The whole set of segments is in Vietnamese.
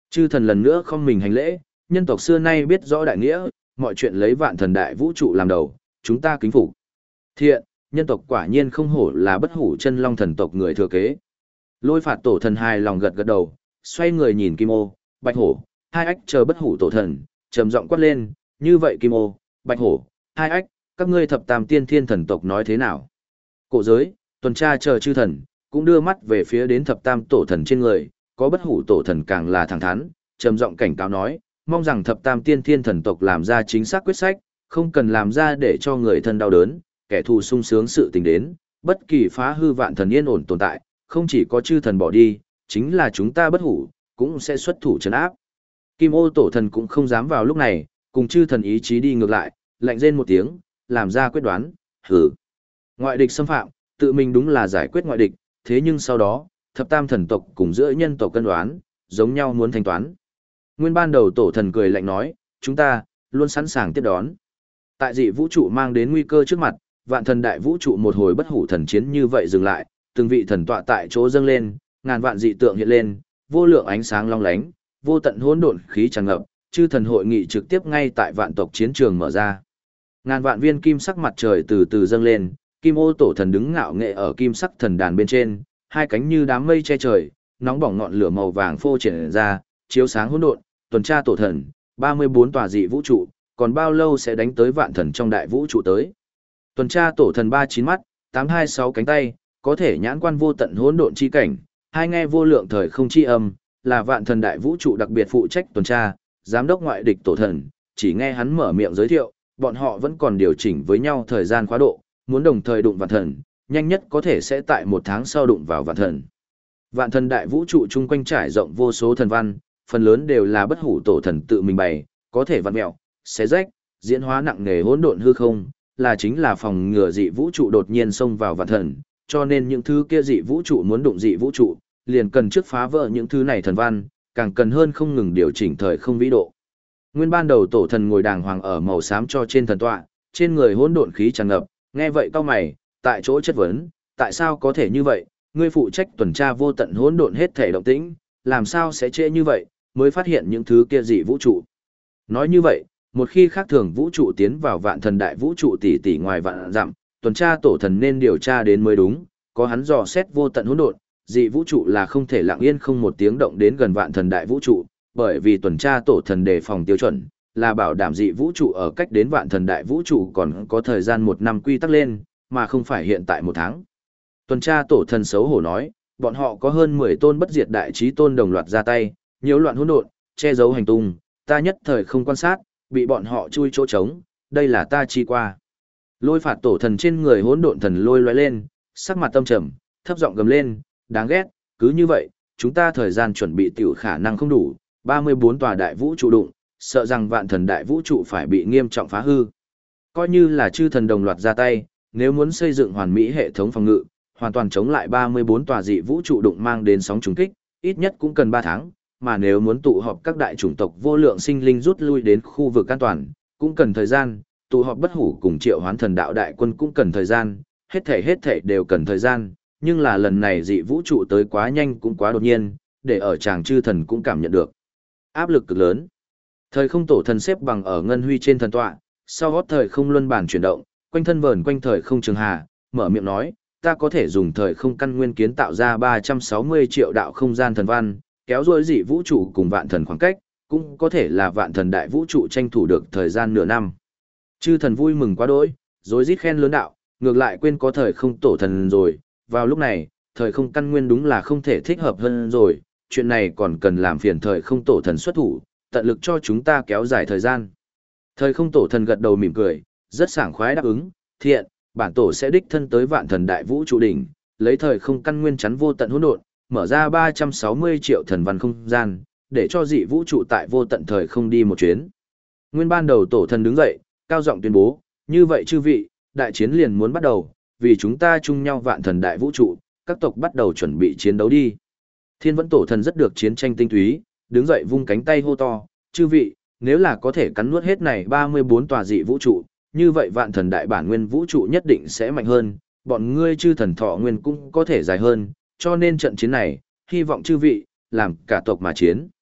Chư thần lần nữa không mình hành lễ, nhân tộc xưa nay biết rõ đại nghĩa, mọi chuyện lấy vạn thần đại vũ trụ làm đầu, chúng ta kính phục. Thiện, nhân tộc quả nhiên không hổ là bất hủ chân long thần tộc người thừa kế. Lôi phạt tổ thần hài lòng gật gật đầu, xoay người nhìn Kim Ô, Bạch Hổ, hai ách chờ bất hủ tổ thần, trầm giọng quát lên, như vậy Kim Ô, Bạch Hổ, hai ách, các ngươi thập tam tiên thiên thần tộc nói thế nào? Cổ giới, tuần tra chờ chư thần, cũng đưa mắt về phía đến thập tam tổ thần trên người, có bất hủ tổ thần càng là thẳng thắn, trầm giọng cảnh cáo nói, mong rằng thập tam tiên thiên thần tộc làm ra chính xác quyết sách, không cần làm ra để cho người thân đau đớn, kẻ thù sung sướng sự tình đến, bất kỳ phá hư vạn thần yên ổn tồn tại, không chỉ có chư thần bỏ đi, chính là chúng ta bất hủ, cũng sẽ xuất thủ trấn áp. Kim Ô tổ thần cũng không dám vào lúc này, cùng chư thần ý chí đi ngược lại, lạnh rên một tiếng, làm ra quyết đoán, hử. Ngoại địch xâm phạm, tự mình đúng là giải quyết ngoại địch, thế nhưng sau đó, thập tam thần tộc cùng giữa nhân tộc cân đoán, giống nhau muốn thanh toán. Nguyên ban đầu tổ thần cười lạnh nói, chúng ta, luôn sẵn sàng tiếp đón. Tại dị vũ trụ mang đến nguy cơ trước mặt, vạn thần đại vũ trụ một hồi bất hủ thần chiến như vậy dừng lại, từng vị thần tọa tại chỗ dâng lên, ngàn vạn dị tượng hiện lên, vô lượng ánh sáng long lánh, vô tận hỗn độn khí tràn ngập, chư thần hội nghị trực tiếp ngay tại vạn tộc chiến trường mở ra. Ngàn vạn viên kim sắc mặt trời từ từ dâng lên, Kim Ô tổ thần đứng ngạo nghệ ở kim sắc thần đàn bên trên, hai cánh như đám mây che trời, nóng bỏng ngọn lửa màu vàng phô triển ra, chiếu sáng hỗn độn, tuần tra tổ thần, 34 tòa dị vũ trụ, còn bao lâu sẽ đánh tới vạn thần trong đại vũ trụ tới. Tuần tra tổ thần 39 mắt, 826 cánh tay, có thể nhãn quan vô tận hỗn độn chi cảnh, hai nghe vô lượng thời không chi âm, là vạn thần đại vũ trụ đặc biệt phụ trách tuần tra, giám đốc ngoại địch tổ thần, chỉ nghe hắn mở miệng giới thiệu, bọn họ vẫn còn điều chỉnh với nhau thời gian khóa độ, muốn đồng thời đụng vạn thần, nhanh nhất có thể sẽ tại 1 tháng sau đụng vào vạn thần. Vạn thần đại vũ trụ chung quanh trải rộng vô số thần văn, phần lớn đều là bất hủ tổ thần tự mình bày, có thể vặn mẹo, xé rách, diễn hóa nặng nề hỗn độn hư không, là chính là phòng ngừa dị vũ trụ đột nhiên xông vào vạn thần, cho nên những thứ kia dị vũ trụ muốn đụng dị vũ trụ, liền cần trước phá vỡ những thứ này thần văn, càng cần hơn không ngừng điều chỉnh thời không vĩ độ. Nguyên ban đầu tổ thần ngồi đàng hoàng ở màu xám cho trên thần tọa, trên người hỗn độn khí tràn ngập, nghe vậy cau mày, tại chỗ chất vấn, tại sao có thể như vậy, ngươi phụ trách tuần tra vô tận hỗn độn hết thể động tĩnh, làm sao sẽ trễ như vậy, mới phát hiện những thứ kia dị vũ trụ. Nói như vậy, một khi khác thường vũ trụ tiến vào vạn thần đại vũ trụ tỷ tỷ ngoài vạn dặm, tuần tra tổ thần nên điều tra đến mới đúng, có hắn dò xét vô tận hỗn độn, dị vũ trụ là không thể lặng yên không một tiếng động đến gần vạn thần đại vũ trụ, bởi vì tuần tra tổ thần đề phòng tiêu chuẩn, là bảo đảm dị vũ trụ ở cách đến vạn thần đại vũ trụ còn có thời gian 1 năm quy tắc lên, mà không phải hiện tại 1 tháng. Tuần tra tổ thần xấu hổ nói, bọn họ có hơn 10 tôn bất diệt đại chí tôn đồng loạt ra tay, nhiễu loạn hỗn độn, che giấu hành tung, ta nhất thời không quan sát, bị bọn họ chui chỗ trống, đây là ta chi qua. Lôi phạt tổ thần trên người hỗn độn thần lôi lóe lên, sắc mặt tâm trầm, thấp giọng gầm lên, đáng ghét, cứ như vậy, chúng ta thời gian chuẩn bị tiểu khả năng không đủ, 34 tòa đại vũ trụ đụng, sợ rằng vạn thần đại vũ trụ phải bị nghiêm trọng phá hư. Coi như là chư thần đồng loạt ra tay, nếu muốn xây dựng hoàn mỹ hệ thống phòng ngự, hoàn toàn chống lại 34 tòa dị vũ trụ đụng mang đến sóng trùng kích, ít nhất cũng cần 3 tháng, mà nếu muốn tụ họp các đại chủng tộc vô lượng sinh linh rút lui đến khu vực an toàn, cũng cần thời gian, tụ họp bất hủ cùng triệu hoán thần đạo đại quân cũng cần thời gian, hết thể đều cần thời gian, nhưng là lần này dị vũ trụ tới quá nhanh cũng quá đột nhiên, để ở chàng chư thần cũng cảm nhận được áp lực cực lớn. Thời không tổ thần xếp bằng ở ngân huy trên thần tọa, sau gót thời không luân bản chuyển động, quanh thân vờn quanh thời không trường hà, mở miệng nói, ta có thể dùng thời không căn nguyên kiến tạo ra 360 triệu đạo không gian thần văn, kéo dối dị vũ trụ cùng vạn thần khoảng cách, cũng có thể là vạn thần đại vũ trụ tranh thủ được thời gian nửa năm. Chư thần vui mừng quá đỗi, rối rít khen lớn đạo, ngược lại quên có thời không tổ thần rồi, vào lúc này, thời không căn nguyên đúng là không thể thích hợp hơn rồi, chuyện này còn cần làm phiền thời không tổ thần xuất thủ, tận lực cho chúng ta kéo dài thời gian. Thời không tổ thần gật đầu mỉm cười, rất sảng khoái đáp ứng, thiện, bản tổ sẽ đích thân tới vạn thần đại vũ trụ đỉnh, lấy thời không căn nguyên chắn vô tận hỗn độn, mở ra 360 triệu thần văn không gian, để cho dị vũ trụ tại vô tận thời không đi một chuyến. Nguyên ban đầu tổ thần đứng dậy, cao giọng tuyên bố, như vậy chư vị, đại chiến liền muốn bắt đầu, vì chúng ta chung nhau vạn thần đại vũ trụ, các tộc bắt đầu chuẩn bị chiến đấu đi. Thiên vẫn tổ thần rất được chiến tranh tinh túy, đứng dậy vung cánh tay hô to, chư vị, nếu là có thể cắn nuốt hết này 34 tòa dị vũ trụ, như vậy vạn thần đại bản nguyên vũ trụ nhất định sẽ mạnh hơn, bọn ngươi chư thần thọ nguyên cũng có thể dài hơn, cho nên trận chiến này, hy vọng chư vị, làm cả tộc mà chiến.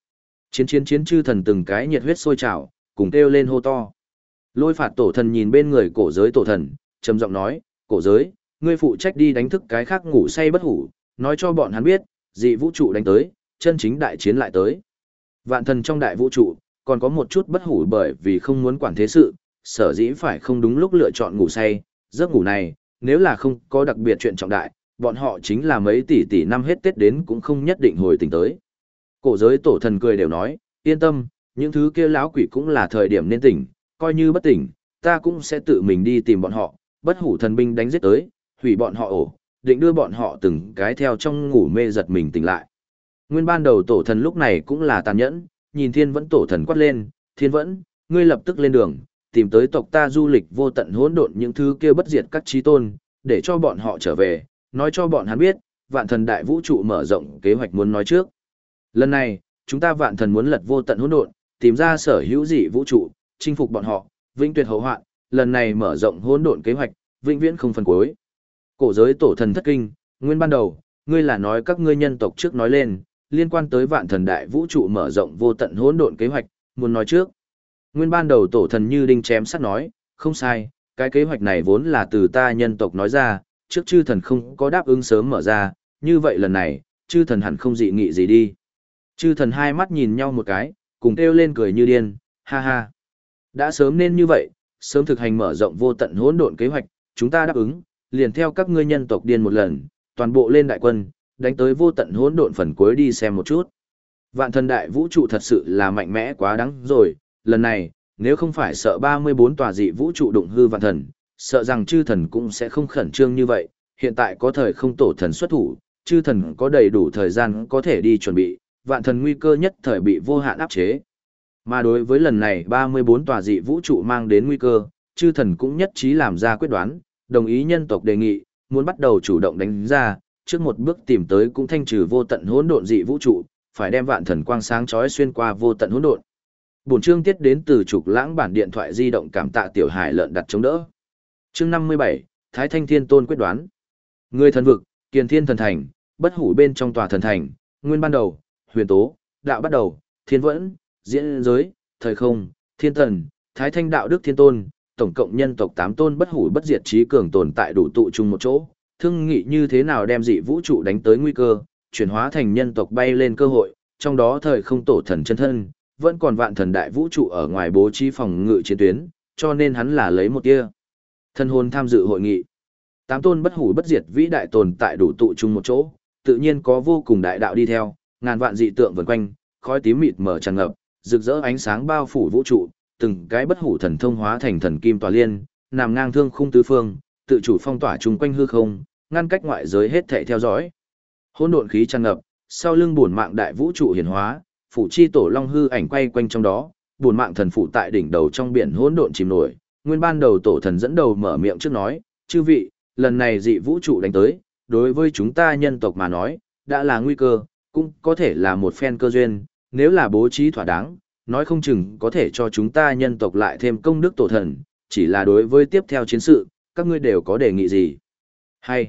Chiến chư thần từng cái nhiệt huyết sôi trào, cùng kêu lên hô to. Lôi phạt tổ thần nhìn bên người cổ giới tổ thần, trầm giọng nói, cổ giới, ngươi phụ trách đi đánh thức cái khác ngủ say bất hủ, nói cho bọn hắn biết, dị vũ trụ đánh tới, chân chính đại chiến lại tới. Vạn thần trong đại vũ trụ, còn có một chút bất hủ bởi vì không muốn quản thế sự, sở dĩ phải không đúng lúc lựa chọn ngủ say, giấc ngủ này, nếu là không có đặc biệt chuyện trọng đại, bọn họ chính là mấy tỷ năm hết Tết đến cũng không nhất định hồi tỉnh tới. Cổ giới tổ thần cười đều nói, yên tâm, những thứ kia lão quỷ cũng là thời điểm nên tỉnh, coi như bất tỉnh, ta cũng sẽ tự mình đi tìm bọn họ, bất hủ thần binh đánh giết tới, hủy bọn họ ổ, định đưa bọn họ từng cái theo trong ngủ mê giật mình tỉnh lại. Nguyên ban đầu tổ thần lúc này cũng là tàn nhẫn, nhìn Thiên Vẫn tổ thần quát lên, Thiên Vẫn, ngươi lập tức lên đường, tìm tới tộc ta du lịch vô tận hỗn độn những thứ kia bất diệt các chí tôn, để cho bọn họ trở về, nói cho bọn hắn biết, vạn thần đại vũ trụ mở rộng kế hoạch muốn nói trước. Lần này, chúng ta vạn thần muốn lật vô tận hỗn độn, tìm ra sở hữu dị vũ trụ, chinh phục bọn họ, vĩnh tuyệt hậu hoạn, lần này mở rộng hỗn độn kế hoạch, vĩnh viễn không phần cuối. Cổ giới tổ thần thất kinh, nguyên ban đầu, ngươi là nói các ngươi nhân tộc trước nói lên, liên quan tới vạn thần đại vũ trụ mở rộng vô tận hỗn độn kế hoạch, muốn nói trước. Nguyên ban đầu tổ thần như đinh chém sắt nói, không sai, cái kế hoạch này vốn là từ ta nhân tộc nói ra, trước chư thần không có đáp ứng sớm mở ra, như vậy lần này, chư thần hẳn không dị nghị gì đi. Chư thần hai mắt nhìn nhau một cái, cùng kêu lên cười như điên, ha ha. Đã sớm nên như vậy, sớm thực hành mở rộng vô tận hỗn độn kế hoạch, chúng ta đáp ứng, liền theo các ngươi nhân tộc điên một lần, toàn bộ lên đại quân, đánh tới vô tận hỗn độn phần cuối đi xem một chút. Vạn thần đại vũ trụ thật sự là mạnh mẽ quá đáng rồi, lần này, nếu không phải sợ 34 tòa dị vũ trụ đụng hư vạn thần, sợ rằng chư thần cũng sẽ không khẩn trương như vậy, hiện tại có thời không tổ thần xuất thủ, chư thần có đầy đủ thời gian có thể đi chuẩn bị, vạn thần nguy cơ nhất thời bị vô hạn áp chế. Mà đối với lần này 34 tòa dị vũ trụ mang đến nguy cơ, chư thần cũng nhất trí làm ra quyết đoán, đồng ý nhân tộc đề nghị, muốn bắt đầu chủ động đánh ra, trước một bước tìm tới cũng thanh trừ vô tận hỗn độn dị vũ trụ, phải đem vạn thần quang sáng chói xuyên qua vô tận hỗn độn. Bổn chương tiết đến từ Trục Lãng bản điện thoại di động, cảm tạ tiểu hải lợn đặt chống đỡ. Chương 57, Thái Thanh Thiên Tôn quyết đoán. Người thần vực, Kiền Thiên thần thành, bất hủ bên trong tòa thần thành, nguyên ban đầu, huyền tố, đạo bắt đầu, thiên vẫn, diễn giới, thời không, thiên thần, Thái Thanh đạo đức thiên tôn, tổng cộng nhân tộc 8 tôn bất hủ bất diệt trí cường tồn tại đủ tụ chung một chỗ, thương nghị như thế nào đem dị vũ trụ đánh tới nguy cơ, chuyển hóa thành nhân tộc bay lên cơ hội, trong đó thời không tổ thần chân thân, vẫn còn vạn thần đại vũ trụ ở ngoài bố trí phòng ngự chiến tuyến, cho nên hắn là lấy một tia thân hồn tham dự hội nghị. 8 tôn bất hủ bất diệt vĩ đại tồn tại đủ tụ chung một chỗ, tự nhiên có vô cùng đại đạo đi theo, ngàn vạn dị tượng vần quanh, khói tím mịt mờ tràn ngập, rực rỡ ánh sáng bao phủ vũ trụ, từng cái bất hủ thần thông hóa thành thần kim tòa liên, nằm ngang thương khung tứ phương, tự chủ phong tỏa chung quanh hư không, ngăn cách ngoại giới hết thảy theo dõi. Hỗn độn khí tràn ngập, sau lưng bổn mạng đại vũ trụ hiển hóa, phủ chi tổ long hư ảnh quay quanh trong đó, bổn mạng thần phụ tại đỉnh đầu trong biển hỗn độn chìm nổi. Nguyên ban đầu tổ thần dẫn đầu mở miệng trước nói, chư vị, lần này dị vũ trụ đánh tới, đối với chúng ta nhân tộc mà nói, đã là nguy cơ, cũng có thể là một phen cơ duyên, nếu là bố trí thỏa đáng, nói không chừng có thể cho chúng ta nhân tộc lại thêm công đức tổ thần, chỉ là đối với tiếp theo chiến sự, các ngươi đều có đề nghị gì? Hay,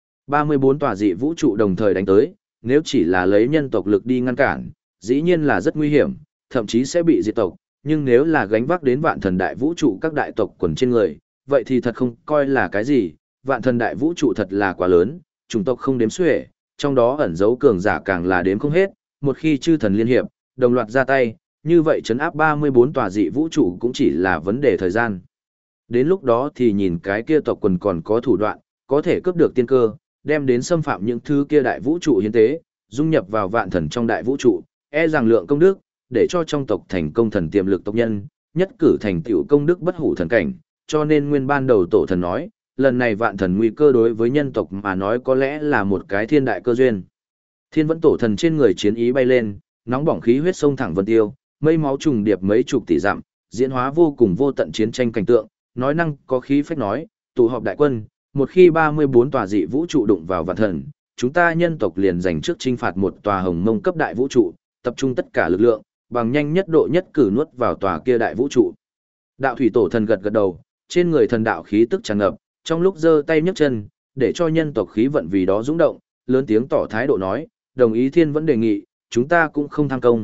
34 tòa dị vũ trụ đồng thời đánh tới, nếu chỉ là lấy nhân tộc lực đi ngăn cản, dĩ nhiên là rất nguy hiểm, thậm chí sẽ bị diệt tộc, nhưng nếu là gánh vác đến vạn thần đại vũ trụ các đại tộc quần trên người, vậy thì thật không coi là cái gì, vạn thần đại vũ trụ thật là quá lớn, chủng tộc không đếm xuể, trong đó ẩn dấu cường giả càng là đếm không hết, một khi chư thần liên hiệp, đồng loạt ra tay, như vậy trấn áp 34 tòa dị vũ trụ cũng chỉ là vấn đề thời gian. Đến lúc đó thì nhìn cái kia tộc quần còn có thủ đoạn, có thể cướp được tiên cơ, đem đến xâm phạm những thứ kia đại vũ trụ hiến tế, dung nhập vào vạn thần trong đại vũ trụ, e rằng lượng công đức, để cho trong tộc thành công thần tiềm lực tộc nhân, nhất cử thành tựu công đức bất hủ thần cảnh, cho nên nguyên ban đầu tổ thần nói, lần này vạn thần nguy cơ đối với nhân tộc mà nói có lẽ là một cái thiên đại cơ duyên. Thiên vẫn tổ thần trên người chiến ý bay lên, nóng bỏng khí huyết sông thẳng vân tiêu, mây máu trùng điệp mấy chục tỷ dặm, diễn hóa vô cùng vô tận chiến tranh cảnh tượng, nói năng có khí phách nói, tụ họp đại quân, một khi 34 tòa dị vũ trụ đụng vào vạn thần, chúng ta nhân tộc liền giành trước chinh phạt một tòa hồng mông cấp đại vũ trụ, tập trung tất cả lực lượng, bằng nhanh nhất độ nhất cử nuốt vào tòa kia đại vũ trụ. Đạo thủy tổ thần gật gật đầu, trên người thần đạo khí tức tràn ngập, trong lúc giơ tay nhấc chân, để cho nhân tộc khí vận vì đó dũng động, lớn tiếng tỏ thái độ nói, đồng ý thiên vẫn đề nghị, chúng ta cũng không tham công,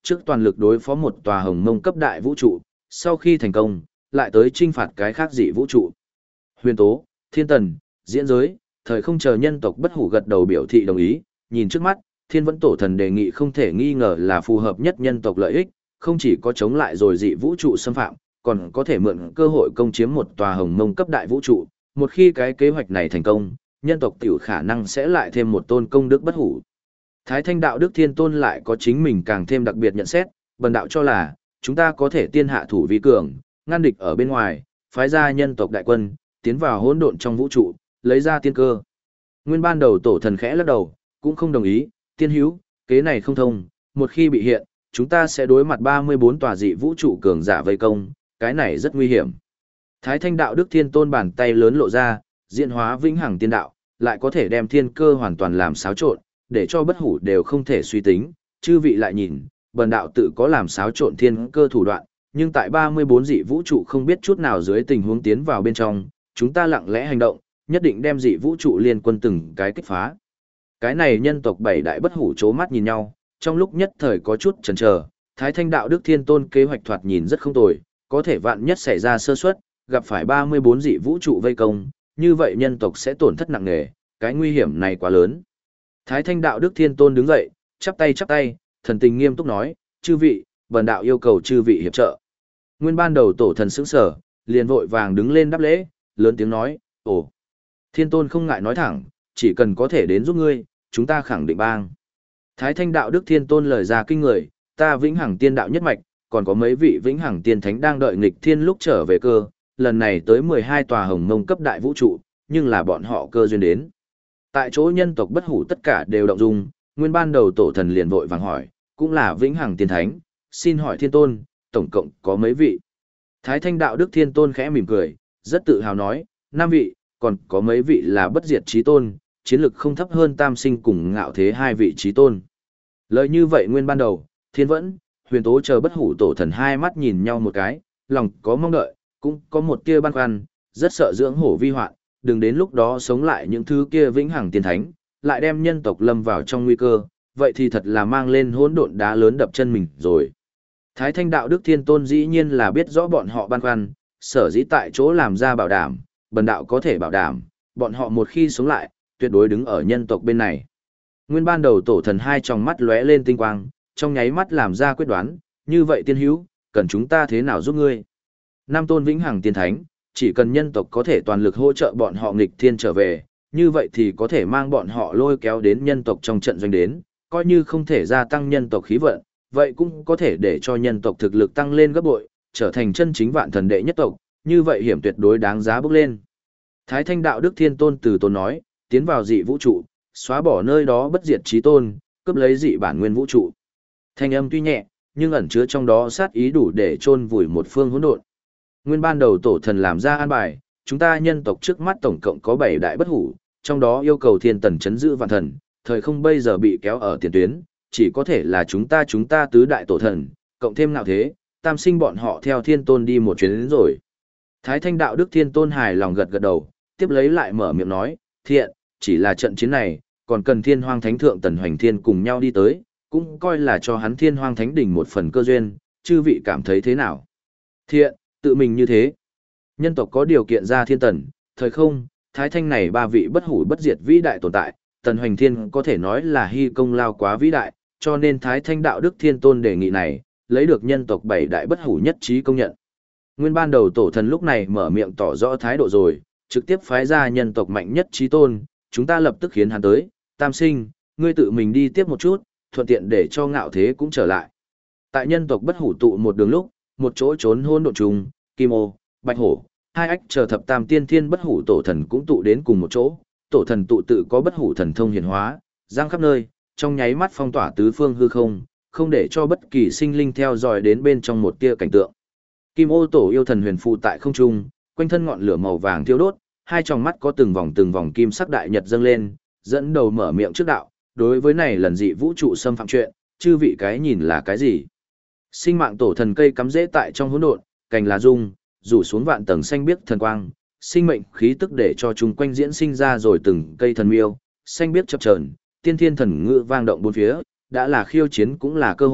trước toàn lực đối phó một tòa hồng mông cấp đại vũ trụ, sau khi thành công, lại tới trinh phạt cái khác dị vũ trụ. Huyền tố, thiên tần, diễn giới, thời không chờ nhân tộc bất hủ gật đầu biểu thị đồng ý, nhìn trước mắt, thiên vẫn tổ thần đề nghị không thể nghi ngờ là phù hợp nhất nhân tộc lợi ích, không chỉ có chống lại rồi dị vũ trụ xâm phạm, còn có thể mượn cơ hội công chiếm một tòa hồng mông cấp đại vũ trụ. Một khi cái kế hoạch này thành công, nhân tộc tiểu khả năng sẽ lại thêm một tôn công đức bất hủ. Thái Thanh Đạo Đức Thiên Tôn lại có chính mình càng thêm đặc biệt nhận xét, bần đạo cho là, chúng ta có thể tiên hạ thủ vi cường, ngăn địch ở bên ngoài, phái ra nhân tộc đại quân, tiến vào hỗn độn trong vũ trụ, lấy ra tiên cơ. Nguyên ban đầu tổ thần khẽ lắc đầu, cũng không đồng ý, tiên hữu, kế này không thông, một khi bị hiện, chúng ta sẽ đối mặt 34 tòa dị vũ trụ cường giả vây công, cái này rất nguy hiểm. Thái Thanh Đạo Đức Thiên Tôn bàn tay lớn lộ ra, diễn hóa vĩnh hằng tiên đạo, lại có thể đem thiên cơ hoàn toàn làm xáo trộn, để cho bất hủ đều không thể suy tính, chư vị lại nhìn, bần đạo tự có làm xáo trộn thiên cơ thủ đoạn, nhưng tại 34 dị vũ trụ không biết chút nào dưới tình huống tiến vào bên trong, chúng ta lặng lẽ hành động, nhất định đem dị vũ trụ liên quân từng cái kích phá. Cái này nhân tộc bảy đại bất hủ chố mắt nhìn nhau, trong lúc nhất thời có chút chần chờ, Thái Thanh Đạo Đức Thiên Tôn kế hoạch thoạt nhìn rất không tồi, có thể vạn nhất xảy ra sơ suất, gặp phải 34 dị vũ trụ vây công, như vậy nhân tộc sẽ tổn thất nặng nề, cái nguy hiểm này quá lớn. Thái Thanh Đạo Đức Thiên Tôn đứng dậy, chắp tay, thần tình nghiêm túc nói, chư vị, bần đạo yêu cầu chư vị hiệp trợ. Nguyên ban đầu tổ thần sững sở, liền vội vàng đứng lên đáp lễ, lớn tiếng nói, ồ. Thiên Tôn không ngại nói thẳng, chỉ cần có thể đến giúp ngươi, chúng ta khẳng định bang. Thái Thanh Đạo Đức Thiên Tôn lời ra kinh người, ta vĩnh hằng tiên đạo nhất mạch, còn có mấy vị vĩnh hằng tiên thánh đang đợi nghịch thiên lúc trở về cơ, lần này tới 12 tòa hồng mông cấp đại vũ trụ, nhưng là bọn họ cơ duyên đến. Tại chỗ nhân tộc bất hủ tất cả đều động dung, nguyên ban đầu tổ thần liền vội vàng hỏi, cũng là vĩnh hằng tiên thánh, xin hỏi Thiên Tôn, tổng cộng có mấy vị? Thái Thanh Đạo Đức Thiên Tôn khẽ mỉm cười, rất tự hào nói, 5 vị, còn có mấy vị là bất diệt chí tôn, chiến lực không thấp hơn Tam Sinh cùng Ngạo Thế 2 vị chí tôn. Lời như vậy nguyên ban đầu, Thiên Vẫn, Huyền Tố chờ bất hủ tổ thần hai mắt nhìn nhau một cái, lòng có mong đợi, cũng có một tia băn khoăn, rất sợ dưỡng hổ vi hoạn, đừng đến lúc đó sống lại những thứ kia vĩnh hằng tiên thánh, lại đem nhân tộc lâm vào trong nguy cơ, vậy thì thật là mang lên hỗn độn đá lớn đập chân mình rồi. Thái Thanh Đạo Đức Thiên Tôn dĩ nhiên là biết rõ bọn họ băn khoăn, sở dĩ tại chỗ làm ra bảo đảm, bần đạo có thể bảo đảm, bọn họ một khi sống lại, tuyệt đối đứng ở nhân tộc bên này. Nguyên ban đầu tổ thần hai tròng mắt lóe lên tinh quang, trong nháy mắt làm ra quyết đoán, như vậy tiên hữu, cần chúng ta thế nào giúp ngươi? Nam tôn vĩnh hằng tiên thánh, chỉ cần nhân tộc có thể toàn lực hỗ trợ bọn họ nghịch thiên trở về, như vậy thì có thể mang bọn họ lôi kéo đến nhân tộc trong trận doanh đến, coi như không thể gia tăng nhân tộc khí vận, vậy cũng có thể để cho nhân tộc thực lực tăng lên gấp bội, trở thành chân chính vạn thần đệ nhất tộc, như vậy hiểm tuyệt đối đáng giá bước lên. Thái Thanh Đạo Đức Thiên Tôn từ tôn nói, tiến vào dị vũ trụ, xóa bỏ nơi đó bất diệt chí tôn, cướp lấy dị bản nguyên vũ trụ. Thanh âm tuy nhẹ, nhưng ẩn chứa trong đó sát ý đủ để chôn vùi một phương hỗn độn. Nguyên ban đầu tổ thần làm ra an bài, chúng ta nhân tộc trước mắt tổng cộng có 7 đại bất hủ, trong đó yêu cầu thiên tần chấn giữ vạn thần, thời không bây giờ bị kéo ở tiền tuyến, chỉ có thể là chúng ta tứ đại tổ thần, cộng thêm Ngạo Thế, Tam Sinh bọn họ theo Thiên Tôn đi một chuyến đến rồi. Thái Thanh Đạo Đức Thiên Tôn hài lòng gật gật đầu, tiếp lấy lại mở miệng nói, thiện, chỉ là trận chiến này, còn cần Thiên Hoang Thánh Thượng Tần Hoành Thiên cùng nhau đi tới, cũng coi là cho hắn Thiên Hoang Thánh Đỉnh một phần cơ duyên, chư vị cảm thấy thế nào? Thiện, tự mình như thế. Nhân tộc có điều kiện ra thiên tần, thời không, Thái Thanh này 3 vị bất hủ bất diệt vĩ đại tồn tại, Tần Hoành Thiên có thể nói là hy công lao quá vĩ đại, cho nên Thái Thanh Đạo Đức Thiên Tôn đề nghị này, lấy được nhân tộc 7 đại bất hủ nhất trí công nhận. Nguyên ban đầu tổ thần lúc này mở miệng tỏ rõ thái độ rồi, trực tiếp phái ra nhân tộc mạnh nhất trí tôn, chúng ta lập tức khiến hắn tới, Tam Sinh, ngươi tự mình đi tiếp một chút, thuận tiện để cho Ngạo Thế cũng trở lại. Tại nhân tộc bất hủ tụ một đường lúc, một chỗ trốn hôn độn trùng, Kim Ô, Bạch Hổ, hai ách chờ thập tam tiên thiên bất hủ tổ thần cũng tụ đến cùng một chỗ, tổ thần tụ tự có bất hủ thần thông hiển hóa, giang khắp nơi, trong nháy mắt phong tỏa tứ phương hư không, không để cho bất kỳ sinh linh theo dõi đến bên trong một tia cảnh tượng. Kim Ô tổ yêu thần huyền phù tại không trung, quanh thân ngọn lửa màu vàng thiêu đốt, hai tròng mắt có từng vòng kim sắc đại nhật dâng lên, dẫn đầu mở miệng trước đạo, đối với này lần dị vũ trụ xâm phạm chuyện, chư vị cái nhìn là cái gì? Sinh mạng tổ thần cây cắm rễ tại trong hỗn độn, cành lá rung, rủ xuống vạn tầng xanh biếc thần quang, sinh mệnh khí tức để cho chúng quanh diễn sinh ra rồi từng cây thần miêu, xanh biếc chập chờn, tiên thiên thần ngữ vang động bốn phía, đã là khiêu chiến cũng là cơ hội,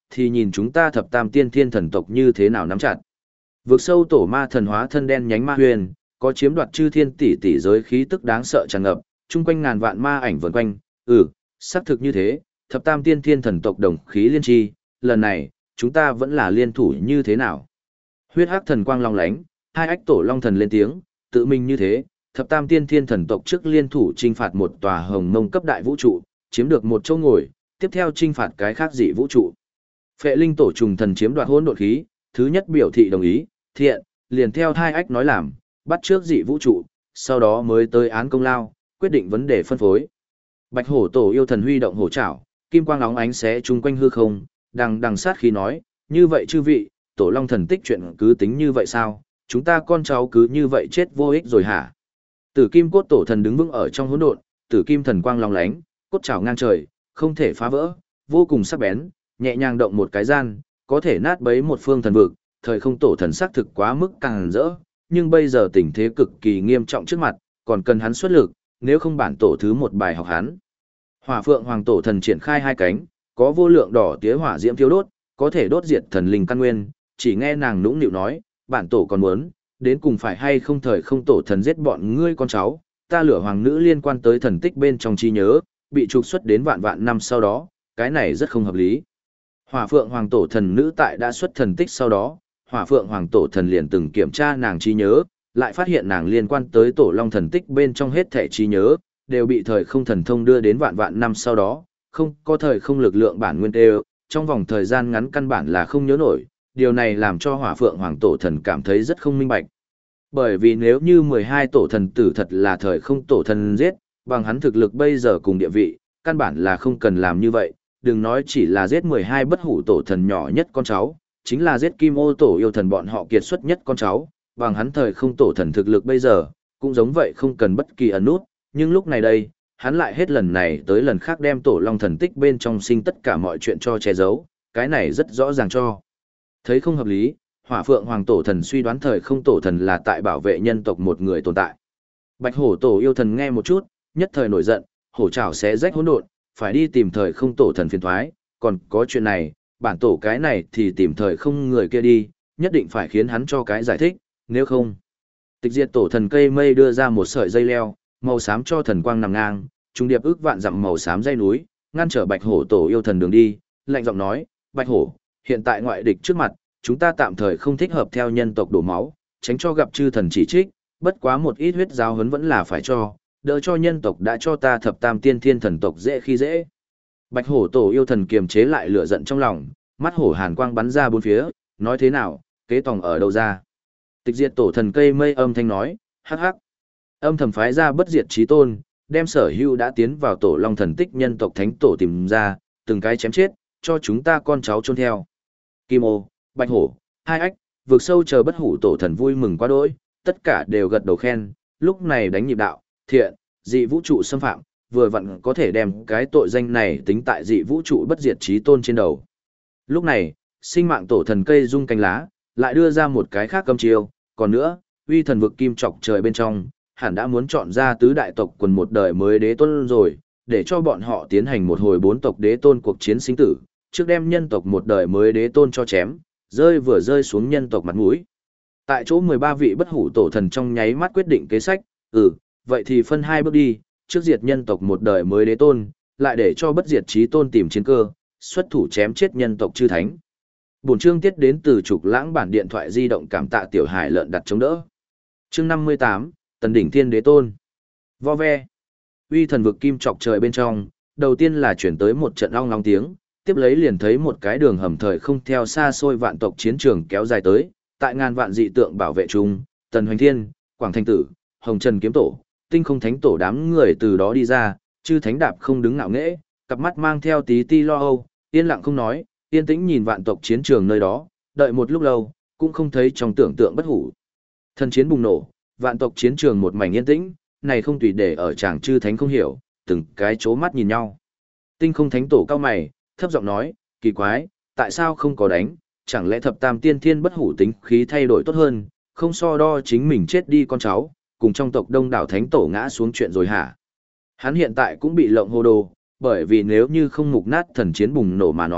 thì nhìn chúng ta thập tam tiên thiên thần tộc như thế nào nắm chặt. Vực sâu tổ ma thần hóa thân đen nhánh ma huyền, có chiếm đoạt chư thiên tỷ tỷ giới khí tức đáng sợ tràn ngập, chung quanh ngàn vạn ma ảnh vần quanh, xác thực như thế, thập tam tiên thiên thần tộc đồng khí liên tri, lần này, chúng ta vẫn là liên thủ như thế nào. Huyết hắc thần quang long lánh, hai ách tổ long thần lên tiếng, tự mình như thế, thập tam tiên thiên thần tộc trước liên thủ trinh phạt một tòa hồng mông cấp đại vũ trụ, chiếm được một chỗ ngồi, tiếp theo trinh phạt cái khác dị vũ trụ. Phệ linh tổ trùng thần chiếm đoạt hỗn độn khí, thứ nhất biểu thị đồng ý, thiện, liền theo hai ách nói làm, bắt trước dị vũ trụ, sau đó mới tới án công lao, quyết định vấn đề phân phối. Bạch hổ tổ yêu thần huy động hổ trảo, kim quang óng ánh xé chung quanh hư không, đằng sát khí nói, như vậy chư vị, tổ long thần tích chuyện cứ tính như vậy sao, chúng ta con cháu cứ như vậy chết vô ích rồi hả? Tử kim cốt tổ thần đứng vững ở trong hỗn độn, tử kim thần quang long lánh, cốt trảo ngang trời, không thể phá vỡ, vô cùng sắc bén, nhẹ nhàng động một cái gian, có thể nát bấy một phương thần vực, thời không tổ thần sắc thực quá mức càng rỡ, nhưng bây giờ tình thế cực kỳ nghiêm trọng trước mặt, còn cần hắn xuất lực, nếu không bản tổ thứ một bài học hắn. Hỏa phượng hoàng tổ thần triển khai hai cánh, có vô lượng đỏ tía hỏa diễm thiêu đốt, có thể đốt diệt thần linh căn nguyên, chỉ nghe nàng nũng nịu nói, bản tổ còn muốn, đến cùng phải hay không thời không tổ thần giết bọn ngươi con cháu, ta lửa hoàng nữ liên quan tới thần tích bên trong trí nhớ, bị trục xuất đến vạn vạn năm sau đó, cái này rất không hợp lý. Hỏa phượng hoàng tổ thần nữ tại đã xuất thần tích sau đó, hỏa phượng hoàng tổ thần liền từng kiểm tra nàng trí nhớ, lại phát hiện nàng liên quan tới tổ long thần tích bên trong hết thể trí nhớ, đều bị thời không thần thông đưa đến vạn vạn năm sau đó, không có thời không lực lượng bản nguyên đều, trong vòng thời gian ngắn căn bản là không nhớ nổi, điều này làm cho hỏa phượng hoàng tổ thần cảm thấy rất không minh bạch. Bởi vì nếu như 12 tổ thần tử thật là thời không tổ thần giết, bằng hắn thực lực bây giờ cùng địa vị, căn bản là không cần làm như vậy, đừng nói chỉ là giết 12 bất hủ tổ thần nhỏ nhất con cháu, chính là giết kim ô tổ yêu thần bọn họ kiệt xuất nhất con cháu, bằng hắn thời không tổ thần thực lực bây giờ, cũng giống vậy không cần bất kỳ ẩn nút, nhưng lúc này đây, hắn lại hết lần này tới lần khác đem tổ long thần tích bên trong sinh tất cả mọi chuyện cho che giấu, cái này rất rõ ràng cho. Thấy không hợp lý, hỏa phượng hoàng tổ thần suy đoán thời không tổ thần là tại bảo vệ nhân tộc một người tồn tại. Bạch hổ tổ yêu thần nghe một chút, nhất thời nổi giận, hổ trảo xé rách hỗn độn, phải đi tìm thời không tổ thần phiền thoái, còn có chuyện này, bản tổ cái này thì tìm thời không người kia đi, nhất định phải khiến hắn cho cái giải thích, nếu không. Tịch diệt tổ thần cây mây đưa ra một sợi dây leo, màu xám cho thần quang nằm ngang, trung điệp ước vạn dặm màu xám dây núi, ngăn trở bạch hổ tổ yêu thần đường đi, lạnh giọng nói, bạch hổ, hiện tại ngoại địch trước mặt, chúng ta tạm thời không thích hợp theo nhân tộc đổ máu, tránh cho gặp chư thần chỉ trích, bất quá một ít huyết giáo huấn vẫn là phải cho, đỡ cho nhân tộc đã cho ta thập tam tiên thiên thần tộc dễ khi dễ. Bạch hổ tổ yêu thần kiềm chế lại lửa giận trong lòng, mắt hổ hàn quang bắn ra bốn phía, nói thế nào, kế tòng ở đâu ra. Tịch diệt tổ thần cây mây âm thanh nói, hắc hắc. Âm thầm phái ra bất diệt chí tôn, đem sở hữu đã tiến vào tổ long thần tích nhân tộc thánh tổ tìm ra, từng cái chém chết, cho chúng ta con cháu chôn theo. Kim ô, bạch hổ, hai ách, vượt sâu chờ bất hủ tổ thần vui mừng quá đỗi, tất cả đều gật đầu khen, lúc này đánh nhịp đạo, thiện, dị vũ trụ xâm phạm, vừa vặn có thể đem cái tội danh này tính tại dị vũ trụ bất diệt chí tôn trên đầu. Lúc này, sinh mạng tổ thần cây rung cánh lá, lại đưa ra một cái khác cấm chiêu, còn nữa, uy thần vực kim trọc trời bên trong, hẳn đã muốn chọn ra tứ đại tộc quần một đời mới đế tôn rồi, để cho bọn họ tiến hành một hồi 4 tộc đế tôn cuộc chiến sinh tử, trước đem nhân tộc một đời mới đế tôn cho chém, vừa rơi xuống nhân tộc mặt mũi. Tại chỗ 13 vị bất hủ tổ thần trong nháy mắt quyết định kế sách, vậy thì phân hai bước đi, trước diệt nhân tộc một đời mới đế tôn, lại để cho bất diệt chí tôn tìm chiến cơ, xuất thủ chém chết nhân tộc chư thánh. Bổn chương tiết đến từ Trục Lãng bản điện thoại di động, cảm tạ tiểu hải lợn đặt chống đỡ. Chương 58, Tần đỉnh thiên đế tôn. Vo ve. Uy thần vực kim trọc trời bên trong, đầu tiên là chuyển tới một trận ong long tiếng, tiếp lấy liền thấy một cái đường hầm thời không theo xa xôi vạn tộc chiến trường kéo dài tới, tại ngàn vạn dị tượng bảo vệ chung, Tần Hoành Thiên, Quảng Thanh Tử, Hồng Trần kiếm tổ, Tinh Không Thánh tổ đám người từ đó đi ra, chư thánh đạp không đứng ngạo nghễ, cặp mắt mang theo tí ti lo âu, yên lặng không nói, yên tĩnh nhìn vạn tộc chiến trường nơi đó, đợi một lúc lâu, cũng không thấy trong tưởng tượng bất hủ. Thần chiến bùng nổ, vạn tộc chiến trường một mảnh yên tĩnh, này không tùy để ở chàng chư thánh không hiểu, từng cái chố mắt nhìn nhau. Tinh Không Thánh tổ cao mày, thấp giọng nói, kỳ quái, tại sao không có đánh, chẳng lẽ thập tam tiên thiên bất hủ tính khí thay đổi tốt hơn, không so đo chính mình chết đi con cháu, cùng trong tộc đông đảo thánh tổ ngã xuống chuyện rồi hả? Hắn hiện tại cũng bị lộng hồ đồ, bởi vì nếu như không mục nát thần chiến bùng nổ mà nói,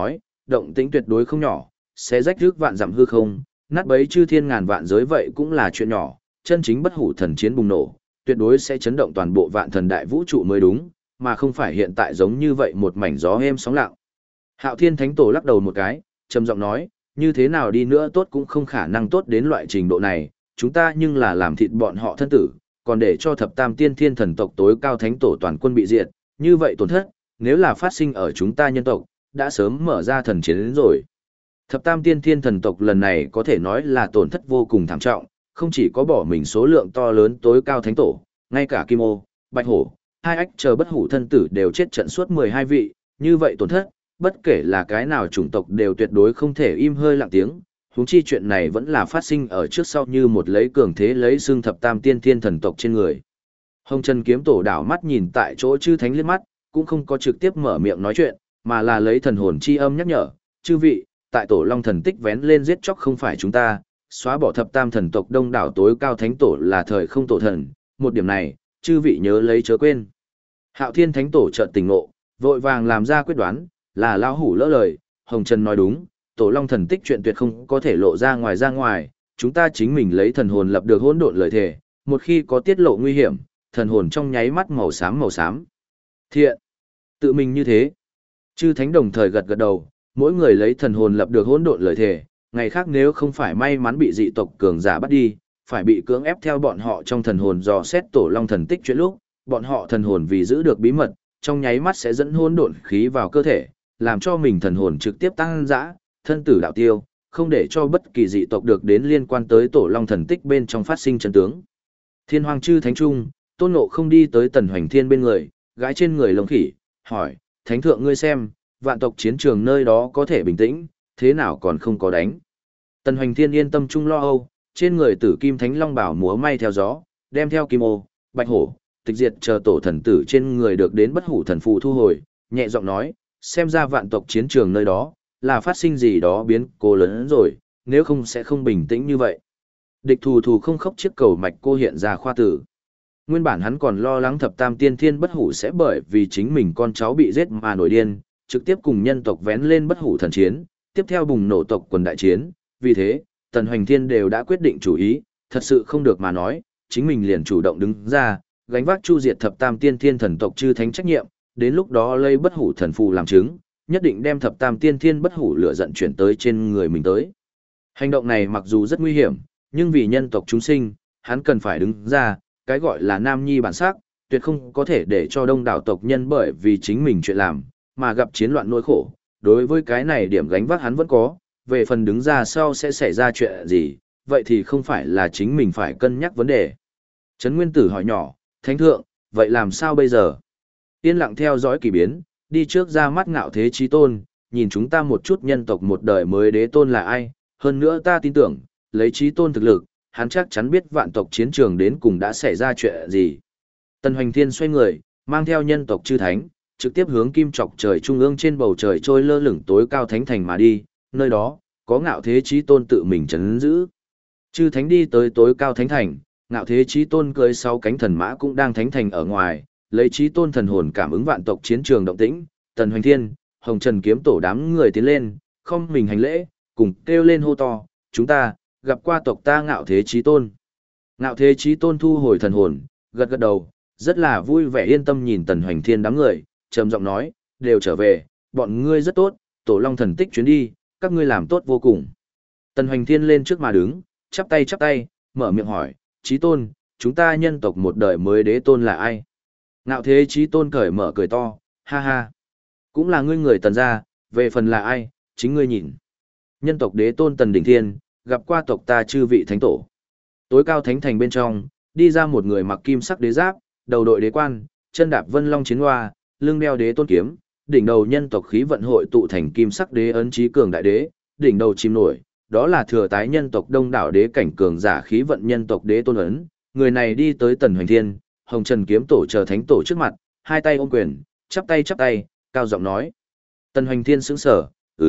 động tĩnh tuyệt đối không nhỏ, sẽ rách rước vạn dặm hư không, nát bấy chư thiên ngàn vạn giới vậy cũng là chuyện nhỏ, chân chính bất hủ thần chiến bùng nổ, tuyệt đối sẽ chấn động toàn bộ vạn thần đại vũ trụ mới đúng, mà không phải hiện tại giống như vậy một mảnh gió êm sóng lặng. Hạo Thiên Thánh Tổ lắc đầu một cái, trầm giọng nói, như thế nào đi nữa tốt cũng không khả năng tốt đến loại trình độ này, chúng ta nhưng là làm thịt bọn họ thân tử, còn để cho thập tam tiên thiên thần tộc tối cao thánh tổ toàn quân bị diệt, như vậy tổn thất, nếu là phát sinh ở chúng ta nhân tộc, đã sớm mở ra thần chiến đến rồi. Thập tam tiên thiên thần tộc lần này có thể nói là tổn thất vô cùng thảm trọng, không chỉ có bỏ mình số lượng to lớn tối cao thánh tổ, ngay cả Kim Ô, Bạch Hổ, hai ách chờ bất hủ thân tử đều chết trận suốt 12 vị, như vậy tổn thất, bất kể là cái nào chủng tộc đều tuyệt đối không thể im hơi lặng tiếng, huống chi chuyện này vẫn là phát sinh ở trước sau như một lấy cường thế lấy xương thập tam tiên thiên thần tộc trên người. Hồng Trần Kiếm Tổ đảo mắt nhìn tại chỗ chư thánh liếc mắt, cũng không có trực tiếp mở miệng nói chuyện, mà là lấy thần hồn chi âm nhắc nhở, chư vị, tại tổ long thần tích vén lên giết chóc không phải chúng ta, xóa bỏ thập tam thần tộc đông đảo tối cao thánh tổ là thời không tổ thần, một điểm này, chư vị nhớ lấy chớ quên. Hạo Thiên Thánh Tổ chợt tỉnh ngộ, vội vàng làm ra quyết đoán, là lão hủ lỡ lời, Hồng Trần nói đúng, tổ long thần tích chuyện tuyệt không có thể lộ ra ngoài, chúng ta chính mình lấy thần hồn lập được hỗn độn lời thề, một khi có tiết lộ nguy hiểm, thần hồn trong nháy mắt màu xám. Thiện, tự mình như thế. Chư thánh đồng thời gật gật đầu, mỗi người lấy thần hồn lập được hỗn độn lời thề, ngày khác nếu không phải may mắn bị dị tộc cường giả bắt đi, phải bị cưỡng ép theo bọn họ trong thần hồn dò xét tổ long thần tích chuyện lúc, bọn họ thần hồn vì giữ được bí mật, trong nháy mắt sẽ dẫn hỗn độn khí vào cơ thể, làm cho mình thần hồn trực tiếp tăng dã, thân tử đạo tiêu, không để cho bất kỳ dị tộc được đến liên quan tới tổ long thần tích bên trong phát sinh chân tướng. Thiên Hoàng chư thánh trung, Tôn Ngộ không đi tới Tần Hoành Thiên bên người, gái trên người lông khỉ, hỏi, thánh thượng ngươi xem, vạn tộc chiến trường nơi đó có thể bình tĩnh, thế nào còn không có đánh. Tần Hoành Thiên yên tâm trung lo âu, trên người tử kim thánh long bảo múa may theo gió, đem theo kim ô, bạch hổ, tịch diệt chờ tổ thần tử trên người được đến bất hủ thần phù thu hồi, nhẹ giọng nói, xem ra vạn tộc chiến trường nơi đó, là phát sinh gì đó biến cố lớn rồi, nếu không sẽ không bình tĩnh như vậy. Địch thù không khóc chiếc cầu mạch cô hiện ra khoa tử. Nguyên bản hắn còn lo lắng thập tam tiên thiên bất hủ sẽ bởi vì chính mình con cháu bị giết mà nổi điên, trực tiếp cùng nhân tộc vén lên bất hủ thần chiến, tiếp theo bùng nổ tộc quần đại chiến, vì thế, Tần Hoành Thiên đều đã quyết định chủ ý, thật sự không được mà nói, chính mình liền chủ động đứng ra, gánh vác chu diệt thập tam tiên thiên thần tộc chư thánh trách nhiệm, đến lúc đó lấy bất hủ thần phù làm chứng, nhất định đem thập tam tiên thiên bất hủ lửa giận chuyển tới trên người mình tới. Hành động này mặc dù rất nguy hiểm, nhưng vì nhân tộc chúng sinh, hắn cần phải đứng ra, cái gọi là nam nhi bản sắc, tuyệt không có thể để cho đông đảo tộc nhân bởi vì chính mình chuyện làm, mà gặp chiến loạn nỗi khổ. Đối với cái này điểm gánh vác hắn vẫn có, về phần đứng ra sau sẽ xảy ra chuyện gì, vậy thì không phải là chính mình phải cân nhắc vấn đề. Trấn Nguyên Tử hỏi nhỏ, Thánh Thượng, vậy làm sao bây giờ? Yên lặng theo dõi kỳ biến, đi trước ra mắt Ngạo Thế Chí Tôn, nhìn chúng ta một chút nhân tộc một đời mới đế tôn là ai, hơn nữa ta tin tưởng, lấy Chí Tôn thực lực, hắn chắc chắn biết vạn tộc chiến trường đến cùng đã xảy ra chuyện gì. Tần Hoành Thiên xoay người, mang theo nhân tộc chư thánh, trực tiếp hướng kim trọc trời trung ương trên bầu trời trôi lơ lửng tối cao thánh thành mà đi, nơi đó, có Ngạo Thế Chí Tôn tự mình trấn giữ. Chư thánh đi tới tối cao thánh thành, Ngạo Thế Chí Tôn cưỡi 6 cánh thần mã cũng đang thánh thành ở ngoài, lấy Chí Tôn thần hồn cảm ứng vạn tộc chiến trường động tĩnh, Tần Hoành Thiên, Hồng Trần Kiếm Tổ đám người tiến lên, không mình hành lễ, cùng kêu lên hô to, chúng ta gặp qua tộc ta Ngạo Thế Chí Tôn. Ngạo Thế Chí Tôn thu hồi thần hồn, gật gật đầu, rất là vui vẻ yên tâm nhìn Tần Hoành Thiên đám người, trầm giọng nói, đều trở về, bọn ngươi rất tốt, tổ long thần tích chuyến đi, các ngươi làm tốt vô cùng. Tần Hoành Thiên lên trước mà đứng, chắp tay, mở miệng hỏi, Chí Tôn, chúng ta nhân tộc một đời mới đế tôn là ai? Ngạo Thế Chí Tôn cởi mở cười to, ha ha. Cũng là ngươi người Tần gia, về phần là ai, chính ngươi nhìn. Nhân tộc đế tôn Tần Đỉnh Thiên, gặp qua tộc ta chư vị thánh tổ. Tối cao thánh thành bên trong, đi ra một người mặc kim sắc đế giáp, đầu đội đế quan, chân đạp vân long chiến hoa, lưng đeo đế tôn kiếm, đỉnh đầu nhân tộc khí vận hội tụ thành kim sắc đế ấn chí cường đại đế, đỉnh đầu chìm nổi, đó là thừa tái nhân tộc đông đảo đế cảnh cường giả khí vận nhân tộc đế tôn ấn. Người này đi tới Tần Hoành Thiên, Hồng Trần Kiếm Tổ chờ thánh tổ trước mặt, hai tay ôm quyền, chắp tay, cao giọng nói. Tần Hoành Thiên sững sờ,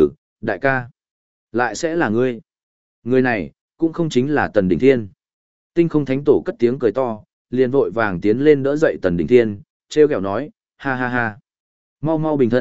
đại ca, lại sẽ là ngươi. Người này, cũng không chính là Tần Đỉnh Thiên. Tinh Không Thánh Tổ cất tiếng cười to, liền vội vàng tiến lên đỡ dậy Tần Đỉnh Thiên, treo kẹo nói, ha ha ha. Mau bình thân,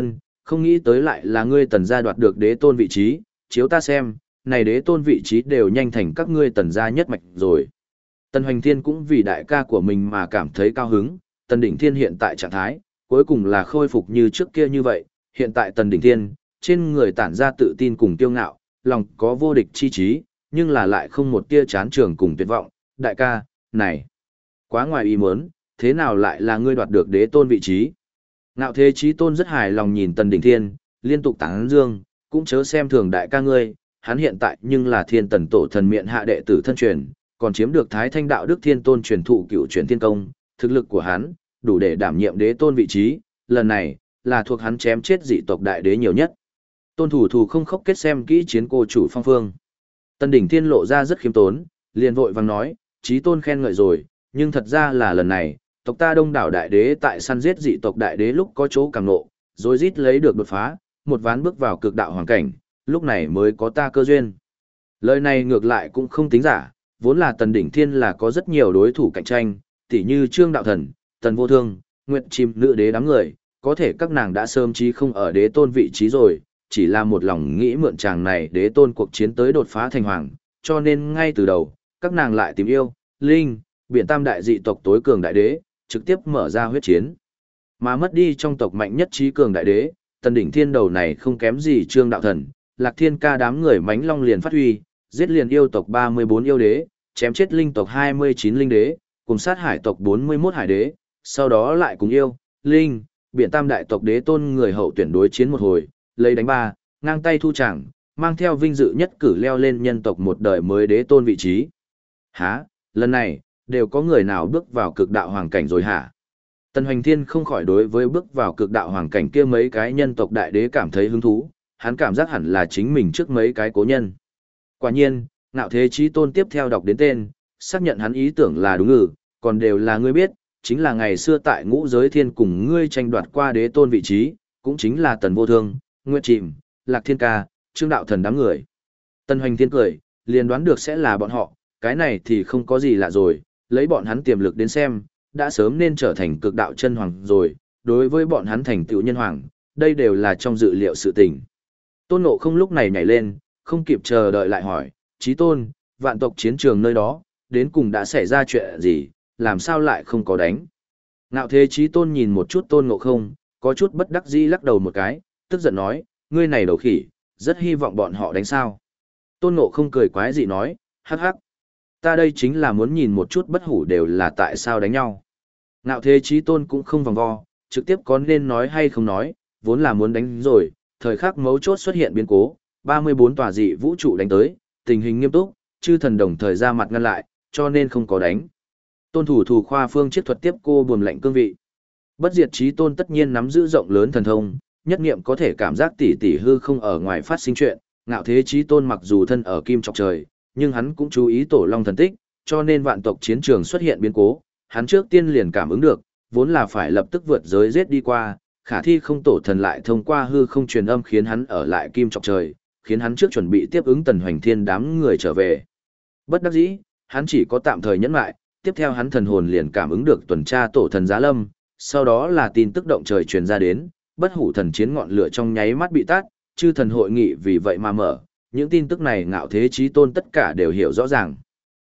không nghĩ tới lại là ngươi Tần gia đoạt được đế tôn vị trí, chiếu ta xem, này đế tôn vị trí đều nhanh thành các ngươi Tần gia nhất mạch rồi. Tần Hoành Thiên cũng vì đại ca của mình mà cảm thấy cao hứng, Tần Đỉnh Thiên hiện tại trạng thái, cuối cùng là khôi phục như trước kia như vậy, hiện tại Tần Đỉnh Thiên, trên người tản ra tự tin cùng kiêu ngạo, lòng có vô địch chi trí, nhưng là lại không một tia chán trường cùng tuyệt vọng, đại ca, này, quá ngoài ý muốn, thế nào lại là ngươi đoạt được đế tôn vị trí? Ngạo Thế Chí Tôn rất hài lòng nhìn Tần Đỉnh Thiên, liên tục tán dương, cũng chớ xem thường đại ca ngươi, hắn hiện tại nhưng là Thiên Tần tổ thần miện hạ đệ tử thân truyền, còn chiếm được Thái Thanh đạo đức Thiên Tôn truyền thụ cựu truyền thiên công, thực lực của hắn đủ để đảm nhiệm đế tôn vị trí, lần này là thuộc hắn chém chết dị tộc đại đế nhiều nhất. Tôn Thủ Thủ không khóc kết xem kỹ chiến cô chủ phong phương. Tần Đỉnh Thiên lộ ra rất khiêm tốn, liền vội vàng nói, Chí Tôn khen ngợi rồi, nhưng thật ra là lần này, tộc ta đông đảo đại đế tại săn giết dị tộc đại đế lúc có chỗ càng nộ, rồi rít lấy được đột phá, một ván bước vào cực đạo hoàn cảnh, lúc này mới có ta cơ duyên. Lời này ngược lại cũng không tính giả, vốn là Tần Đỉnh Thiên là có rất nhiều đối thủ cạnh tranh, tỉ như Trương Đạo Thần, Tần Vô Thương, Nguyệt Chim nữ đế đám người, có thể các nàng đã sớm chí không ở đế tôn vị trí rồi, chỉ là một lòng nghĩ mượn chàng này đế tôn cuộc chiến tới đột phá thành hoàng, cho nên ngay từ đầu, các nàng lại tìm yêu, linh, biển tam đại dị tộc tối cường đại đế, trực tiếp mở ra huyết chiến. Mà mất đi trong tộc mạnh nhất trí cường đại đế, Tần Đỉnh Thiên đầu này không kém gì Trương Đạo Thần, Lạc Thiên Ca đám người mánh long liền phát huy, giết liền yêu tộc 34 yêu đế, chém chết linh tộc 29 linh đế, cùng sát hải tộc 41 hải đế, sau đó lại cùng yêu, linh, biển tam đại tộc đế tôn người hậu tuyển đối chiến một hồi, lấy đánh ba, ngang tay thu chẳng, mang theo vinh dự nhất cử leo lên nhân tộc một đời mới đế tôn vị trí. Hả, lần này, đều có người nào bước vào cực đạo hoàng cảnh rồi hả? Tần Hoành Thiên không khỏi đối với bước vào cực đạo hoàng cảnh kia mấy cái nhân tộc đại đế cảm thấy hứng thú, hắn cảm giác hẳn là chính mình trước mấy cái cố nhân. Quả nhiên, Ngạo Thế Chí Tôn tiếp theo đọc đến tên, xác nhận hắn ý tưởng là đúng còn đều là ngươi biết, chính là ngày xưa tại Ngũ Giới Thiên cùng ngươi tranh đoạt qua đế tôn vị trí, cũng chính là Tần Vô Thương, Nguyệt Chìm, Lạc Thiên Ca, Trương Đạo Thần đám người. Tần Hoành Thiên cười, liền đoán được sẽ là bọn họ, cái này thì không có gì lạ rồi, lấy bọn hắn tiềm lực đến xem, đã sớm nên trở thành cực đạo chân hoàng rồi, đối với bọn hắn thành tựu nhân hoàng, đây đều là trong dự liệu sự tình. Tôn Ngộ Không lúc này nhảy lên, không kịp chờ đợi lại hỏi, Chí Tôn, vạn tộc chiến trường nơi đó, đến cùng đã xảy ra chuyện gì, làm sao lại không có đánh? Ngạo Thế Chí Tôn nhìn một chút Tôn Ngộ Không, có chút bất đắc dĩ lắc đầu một cái, tức giận nói, ngươi này đầu khỉ, rất hy vọng bọn họ đánh sao. Tôn Ngộ Không cười quái dị nói, hắc hắc. Ta đây chính là muốn nhìn một chút bất hủ đều là tại sao đánh nhau. Ngạo Thế Chí Tôn cũng không vòng vo, trực tiếp có nên nói hay không nói, vốn là muốn đánh rồi, thời khắc mấu chốt xuất hiện biến cố, 34 tòa dị vũ trụ đánh tới, tình hình nghiêm túc, chư thần đồng thời ra mặt ngăn lại, cho nên không có đánh. Tôn Thủ Thủ khoa phương chiết thuật tiếp cô buồm lạnh cương vị. Bất diệt Chí Tôn tất nhiên nắm giữ rộng lớn thần thông, nhất niệm có thể cảm giác tỉ hư không ở ngoài phát sinh chuyện, Ngạo Thế Chí Tôn mặc dù thân ở kim trọc trời, nhưng hắn cũng chú ý tổ long thần tích, cho nên vạn tộc chiến trường xuất hiện biến cố, hắn trước tiên liền cảm ứng được, vốn là phải lập tức vượt giới giết đi qua, khả thi không tổ thần lại thông qua hư không truyền âm khiến hắn ở lại kim trọc trời, khiến hắn trước chuẩn bị tiếp ứng Tần Hoành Thiên đám người trở về. Bất đắc dĩ, hắn chỉ có tạm thời nhẫn lại, tiếp theo hắn thần hồn liền cảm ứng được tuần tra tổ thần giá lâm, sau đó là tin tức động trời truyền ra đến, bất hủ thần chiến ngọn lửa trong nháy mắt bị tắt, chư thần hội nghị vì vậy mà mở, những tin tức này Ngạo Thế Chí Tôn tất cả đều hiểu rõ ràng.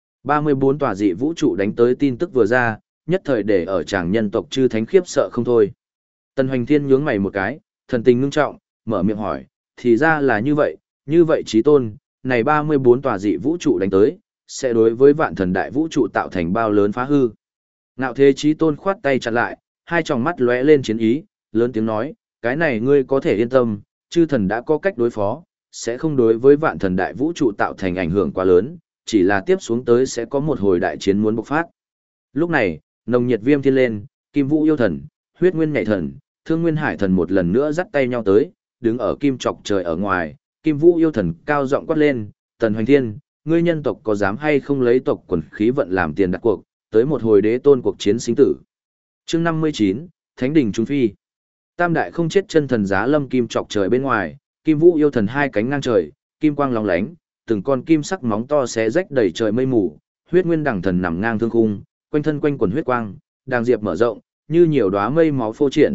34 tòa dị vũ trụ đánh tới tin tức vừa ra, nhất thời để ở chàng nhân tộc chư thánh khiếp sợ không thôi. Tần Hoành Thiên nhướng mày một cái, thần tình ngưng trọng, mở miệng hỏi, thì ra là như vậy Chí Tôn, này 34 tòa dị vũ trụ đánh tới, sẽ đối với vạn thần đại vũ trụ tạo thành bao lớn phá hư. Ngạo Thế Chí Tôn khoát tay chặn lại, hai tròng mắt lóe lên chiến ý, lớn tiếng nói, cái này ngươi có thể yên tâm, chư thần đã có cách đối phó, sẽ không đối với vạn thần đại vũ trụ tạo thành ảnh hưởng quá lớn, chỉ là tiếp xuống tới sẽ có một hồi đại chiến muốn bộc phát. Lúc này, nồng nhiệt viêm thiên lên, Kim Vũ yêu thần, Huyết Nguyên nhảy thần, Thương Nguyên hải thần một lần nữa dắt tay nhau tới, đứng ở kim trọc trời ở ngoài, Kim Vũ yêu thần cao giọng quát lên, Tần Hoành Thiên, ngươi nhân tộc có dám hay không lấy tộc quần khí vận làm tiền đặt cuộc, tới một hồi đế tôn cuộc chiến sinh tử. Chương 59, Thánh đình trung phi. Tam đại không chết chân thần giá lâm kim trọc trời bên ngoài, Kim Vũ yêu thần hai cánh ngang trời, kim quang lóng lánh, từng con kim sắc móng to xé rách đầy trời mây mù, Huyết Nguyên đẳng thần nằm ngang thương khung, quanh thân quanh quần huyết quang, đàng diệp mở rộng, như nhiều đóa mây máu phô triển,